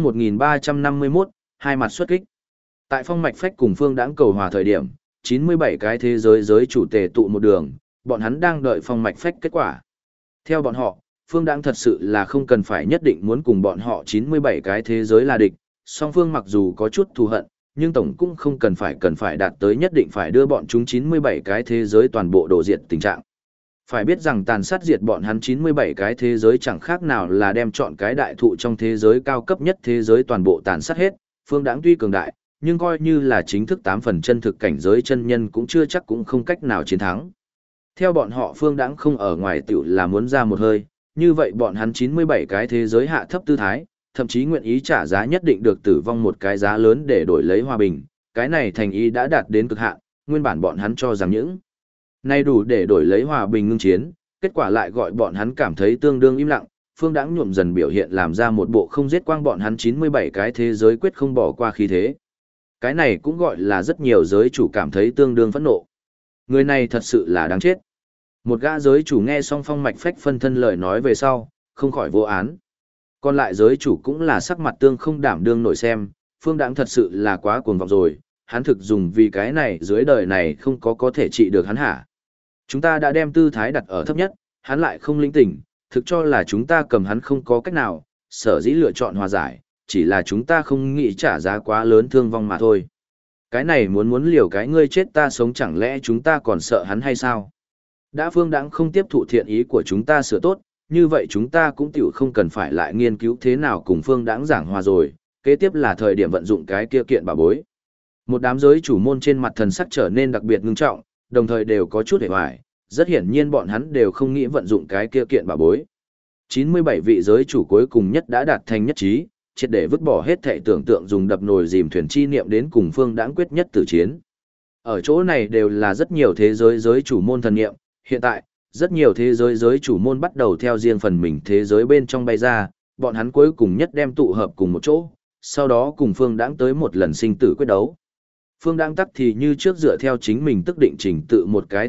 1351, hai mặt xuất kích. Tại Phong Mạch Phách cùng Phương Đãng cầu hòa thời điểm, 97 cái thế giới giới chủ tề tụ một đường, bọn hắn đang đợi Phong Mạch Phách kết quả. Theo bọn họ, Phương Đãng thật sự là không cần phải nhất định muốn cùng bọn họ 97 cái thế giới là địch, song phương mặc dù có chút thù hận, nhưng tổng cũng không cần phải đạt tới nhất định phải đưa bọn chúng 97 cái thế giới toàn bộ đổ diệt tình trạng. Phải biết rằng tàn sát diệt bọn hắn 97 cái thế giới chẳng khác nào là đem chọn cái đại thụ trong thế giới cao cấp nhất thế giới toàn bộ tàn sát hết, Phương Đãng tuy cường đại, nhưng coi như là chính thức 8 phần chân thực cảnh giới chân nhân cũng chưa chắc cũng không cách nào chiến thắng. Theo bọn họ Phương Đãng không ở ngoài tiểu là muốn ra một hơi, như vậy bọn hắn 97 cái thế giới hạ thấp tư thái, thậm chí nguyện ý trả giá nhất định được tử vong một cái giá lớn để đổi lấy hòa bình, cái này thành ý đã đạt đến cực hạn, nguyên bản bọn hắn cho rằng những này đủ để đổi lấy hòa bình ngưng chiến, kết quả lại gọi bọn hắn cảm thấy tương đương im lặng, Phương Đãng nhuộm dần biểu hiện làm ra một bộ không giết quang bọn hắn 97 cái thế giới quyết không bỏ qua khí thế. Cái này cũng gọi là rất nhiều giới chủ cảm thấy tương đương phẫn nộ. Người này thật sự là đáng chết. Một gã giới chủ nghe xong Phong Mạch Phách phân thân lời nói về sau, không khỏi vô án. Còn lại giới chủ cũng là sắc mặt tương không đảm đương nổi xem, Phương Đãng thật sự là quá cuồng vọng rồi, hắn thực dùng vì cái này dưới đời này không có thể trị được hắn hả. Chúng ta đã đem tư thái đặt ở thấp nhất, hắn lại không linh tỉnh, thực cho là chúng ta cầm hắn không có cách nào, sở dĩ lựa chọn hòa giải, chỉ là chúng ta không nghĩ trả giá quá lớn thương vong mà thôi. Cái này muốn liều cái ngươi chết ta sống chẳng lẽ chúng ta còn sợ hắn hay sao? Đã Phương Đãng không tiếp thụ thiện ý của chúng ta sửa tốt, như vậy chúng ta cũng tiểu không cần phải lại nghiên cứu thế nào cùng Phương Đãng giảng hòa rồi, kế tiếp là thời điểm vận dụng cái kia kiện bảo bối. Một đám giới chủ môn trên mặt thần sắc trở nên đặc biệt ngưng trọng, đồng thời đều có chút hề hoài, rất hiển nhiên bọn hắn đều không nghĩ vận dụng cái kia kiện bảo bối. 97 vị giới chủ cuối cùng nhất đã đạt thành nhất trí, triệt để vứt bỏ hết thệ tưởng tượng dùng đập nồi dìm thuyền chi niệm đến cùng Phương Đãng quyết nhất tử chiến. Ở chỗ này đều là rất nhiều thế giới giới chủ môn thần niệm, hiện tại, rất nhiều thế giới giới chủ môn bắt đầu theo riêng phần mình thế giới bên trong bay ra, bọn hắn cuối cùng nhất đem tụ hợp cùng một chỗ, sau đó cùng Phương Đãng tới một lần sinh tử quyết đấu. Phương Đãng tắc thì như trước dựa theo chính mình tức định trình tự một cái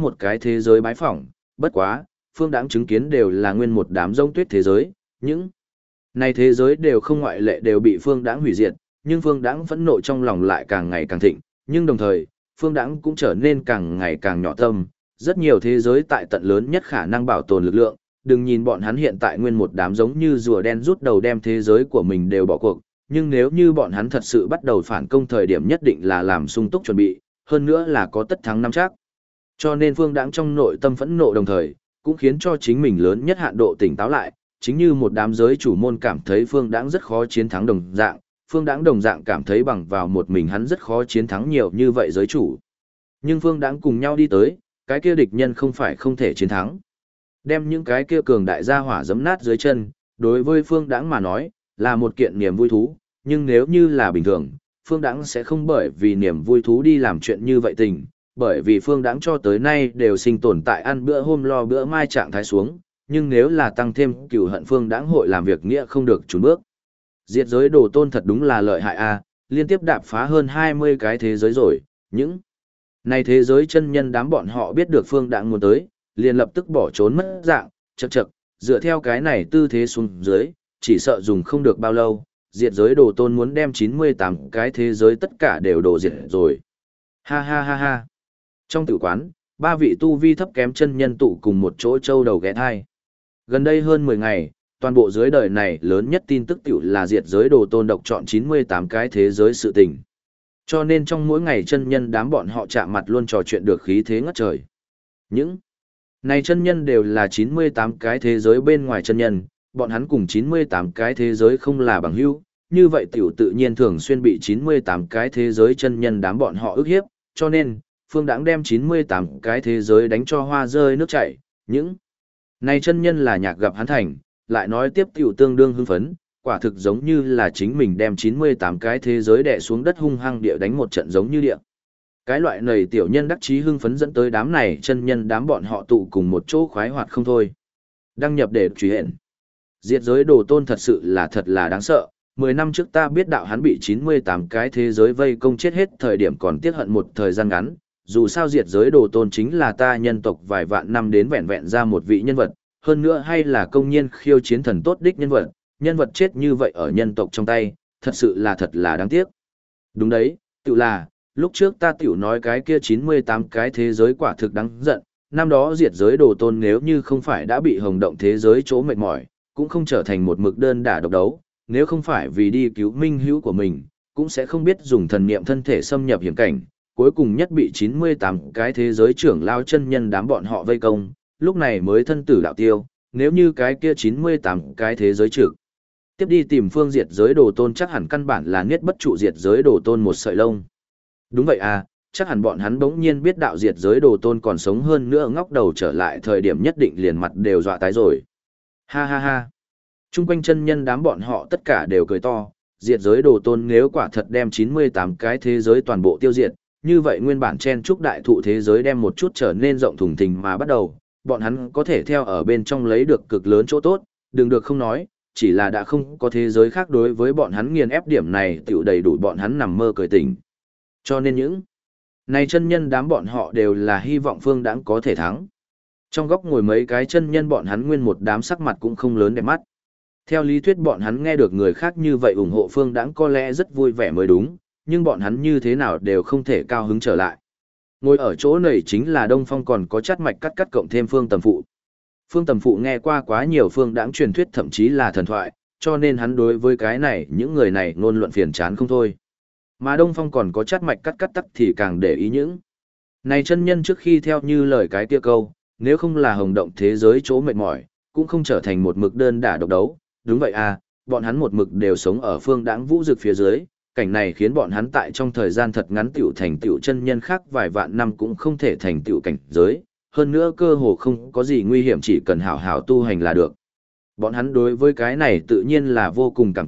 thế giới bái phỏng, bất quá, Phương Đãng chứng kiến đều là nguyên một đám rông tuyết thế giới, những này thế giới đều không ngoại lệ đều bị Phương Đãng hủy diệt, nhưng Phương Đãng phẫn nộ trong lòng lại càng ngày càng thịnh, nhưng đồng thời, Phương Đãng cũng trở nên càng ngày càng nhỏ tâm, rất nhiều thế giới tại tận lớn nhất khả năng bảo tồn lực lượng, đừng nhìn bọn hắn hiện tại nguyên một đám giống như rùa đen rút đầu đem thế giới của mình đều bỏ cuộc, nhưng nếu như bọn hắn thật sự bắt đầu phản công thời điểm nhất định là làm sung túc chuẩn bị, hơn nữa là có tất thắng năm chắc. Cho nên Phương Đãng trong nội tâm phẫn nộ đồng thời, cũng khiến cho chính mình lớn nhất hạn độ tỉnh táo lại, chính như một đám giới chủ môn cảm thấy Phương Đãng rất khó chiến thắng đồng dạng, Phương Đãng đồng dạng cảm thấy bằng vào một mình hắn rất khó chiến thắng nhiều như vậy giới chủ. Nhưng Phương Đãng cùng nhau đi tới, cái kia địch nhân không phải không thể chiến thắng. Đem những cái kia cường đại gia hỏa giẫm nát dưới chân, đối với Phương Đãng mà nói, là một kiện niềm vui thú, nhưng nếu như là bình thường, Phương Đãng sẽ không bởi vì niềm vui thú đi làm chuyện như vậy tình, bởi vì Phương Đãng cho tới nay đều sinh tồn tại ăn bữa hôm lo bữa mai trạng thái xuống, nhưng nếu là tăng thêm cừu hận Phương Đãng hội làm việc nghĩa không được chùn bước. Diệt giới đồ tôn thật đúng là lợi hại a, liên tiếp đạp phá hơn 20 cái thế giới rồi, những này thế giới chân nhân đám bọn họ biết được Phương Đãng muốn tới, liền lập tức bỏ trốn mất dạng, chậc chậc, dựa theo cái này tư thế xuống dưới, chỉ sợ dùng không được bao lâu, diệt giới đồ tôn muốn đem 98 cái thế giới tất cả đều đổ diệt rồi. Ha ha ha ha. Trong tử quán, ba vị tu vi thấp kém chân nhân tụ cùng một chỗ châu đầu ghé thai. Gần đây hơn 10 ngày, toàn bộ giới đời này lớn nhất tin tức tiểu là diệt giới đồ tôn độc chọn 98 cái thế giới sự tình. Cho nên trong mỗi ngày chân nhân đám bọn họ chạm mặt luôn trò chuyện được khí thế ngất trời. Những này chân nhân đều là 98 cái thế giới bên ngoài chân nhân, bọn hắn cùng 98 cái thế giới không là bằng hữu, như vậy tiểu tự nhiên thường xuyên bị 98 cái thế giới chân nhân đám bọn họ ức hiếp, cho nên, Phương Đãng đem 98 cái thế giới đánh cho hoa rơi nước chảy, những này chân nhân là nhạc gặp hắn thành, lại nói tiếp tiểu tương đương hưng phấn, quả thực giống như là chính mình đem 98 cái thế giới đè xuống đất hung hăng địa đánh một trận giống như địa. Cái loại này tiểu nhân đắc chí hưng phấn dẫn tới đám này chân nhân đám bọn họ tụ cùng một chỗ khoái hoạt không thôi. Đăng nhập để truy hẹn. Diệt giới đồ tôn thật là đáng sợ. 10 năm trước ta biết đạo hắn bị 98 cái thế giới vây công chết hết thời điểm còn tiếc hận một thời gian ngắn. Dù sao diệt giới đồ tôn chính là ta nhân tộc vài vạn năm đến vẹn vẹn ra một vị nhân vật. Hơn nữa hay là công nhiên khiêu chiến thần tốt đích nhân vật chết như vậy ở nhân tộc trong tay, thật là đáng tiếc. Đúng đấy, tự là, lúc trước ta tiểu nói cái kia 98 cái thế giới quả thực đáng giận, năm đó diệt giới đồ tôn nếu như không phải đã bị hồng động thế giới chỗ mệt mỏi, cũng không trở thành một mực đơn đả độc đấu, nếu không phải vì đi cứu minh hữu của mình, cũng sẽ không biết dùng thần niệm thân thể xâm nhập hiểm cảnh, cuối cùng nhất bị 98 cái thế giới trưởng lao chân nhân đám bọn họ vây công, lúc này mới thân tử đạo tiêu, nếu như cái kia 98 cái thế giới trực tiếp đi tìm phương diệt giới đồ tôn chắc hẳn căn bản là niết bất trụ diệt giới đồ tôn một sợi lông. Đúng vậy à, chắc hẳn bọn hắn bỗng nhiên biết đạo diệt giới đồ tôn còn sống hơn nữa ngóc đầu trở lại thời điểm nhất định liền mặt đều dọa tái rồi. Ha ha ha. Trung quanh chân nhân đám bọn họ tất cả đều cười to, diệt giới đồ tôn nếu quả thật đem 98 cái thế giới toàn bộ tiêu diệt, như vậy nguyên bản chen trúc đại thụ thế giới đem một chút trở nên rộng thùng thình mà bắt đầu, bọn hắn có thể theo ở bên trong lấy được cực lớn chỗ tốt, đừng được không nói, chỉ là đã không có thế giới khác đối với bọn hắn nghiền ép điểm này tiểu đầy đủ bọn hắn nằm mơ cười tỉnh. Cho nên những này chân nhân đám bọn họ đều là hy vọng Phương Đãng có thể thắng. Trong góc ngồi mấy cái chân nhân bọn hắn nguyên một đám sắc mặt cũng không lớn đẹp mắt. Theo lý thuyết bọn hắn nghe được người khác như vậy ủng hộ Phương Đãng có lẽ rất vui vẻ mới đúng, nhưng bọn hắn như thế nào đều không thể cao hứng trở lại. Ngồi ở chỗ này chính là Đông Phong còn có chắt mạch cắt cộng thêm Phương Tầm Phụ. Phương Tầm Phụ nghe qua quá nhiều Phương Đãng truyền thuyết thậm chí là thần thoại, cho nên hắn đối với cái này những người này ngôn luận phiền chán không thôi. Mà Đông Phong còn có chắt mạch cắt tắc thì càng để ý những này chân nhân trước khi theo như lời cái kia câu, nếu không là hồng động thế giới chỗ mệt mỏi, cũng không trở thành một mực đơn đả độc đấu. Đúng vậy à, bọn hắn một mực đều sống ở Phương Đãng vũ dực phía dưới, cảnh này khiến bọn hắn tại trong thời gian thật ngắn tiểu thành tiểu chân nhân khác vài vạn năm cũng không thể thành tiểu cảnh giới, hơn nữa cơ hồ không có gì nguy hiểm chỉ cần hảo hảo tu hành là được. Bọn hắn đối với cái này tự nhiên là vô cùng cảm kích,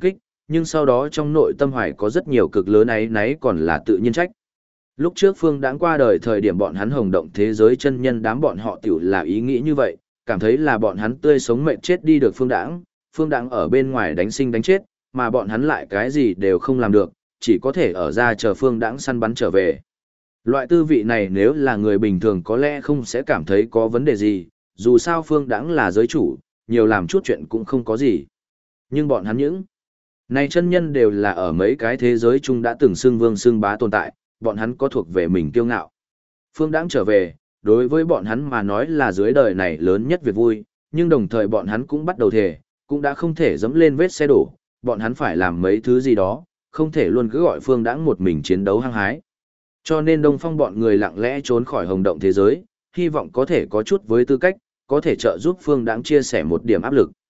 nhưng sau đó trong nội tâm hoài có rất nhiều cực lớn ấy nấy còn là tự nhiên trách. Lúc trước Phương Đãng qua đời thời điểm bọn hắn hồng động thế giới chân nhân đám bọn họ tiểu là ý nghĩ như vậy, cảm thấy là bọn hắn tươi sống mệt chết đi được Phương Đãng ở bên ngoài đánh sinh đánh chết, mà bọn hắn lại cái gì đều không làm được, chỉ có thể ở ra chờ Phương Đãng săn bắn trở về. Loại tư vị này nếu là người bình thường có lẽ không sẽ cảm thấy có vấn đề gì, dù sao Phương Đãng là giới chủ, nhiều làm chút chuyện cũng không có gì. Nhưng bọn hắn những này chân nhân đều là ở mấy cái thế giới chung đã từng xưng vương xưng bá tồn tại, bọn hắn có thuộc về mình kiêu ngạo. Phương Đãng trở về, đối với bọn hắn mà nói là dưới đời này lớn nhất việc vui, nhưng đồng thời bọn hắn cũng bắt đầu thề, cũng đã không thể dẫm lên vết xe đổ, bọn hắn phải làm mấy thứ gì đó, không thể luôn cứ gọi Phương Đãng một mình chiến đấu hăng hái. Cho nên Đông Phong bọn người lặng lẽ trốn khỏi hồng động thế giới, hy vọng có thể có chút với tư cách, có thể trợ giúp Phương Đãng chia sẻ một điểm áp lực.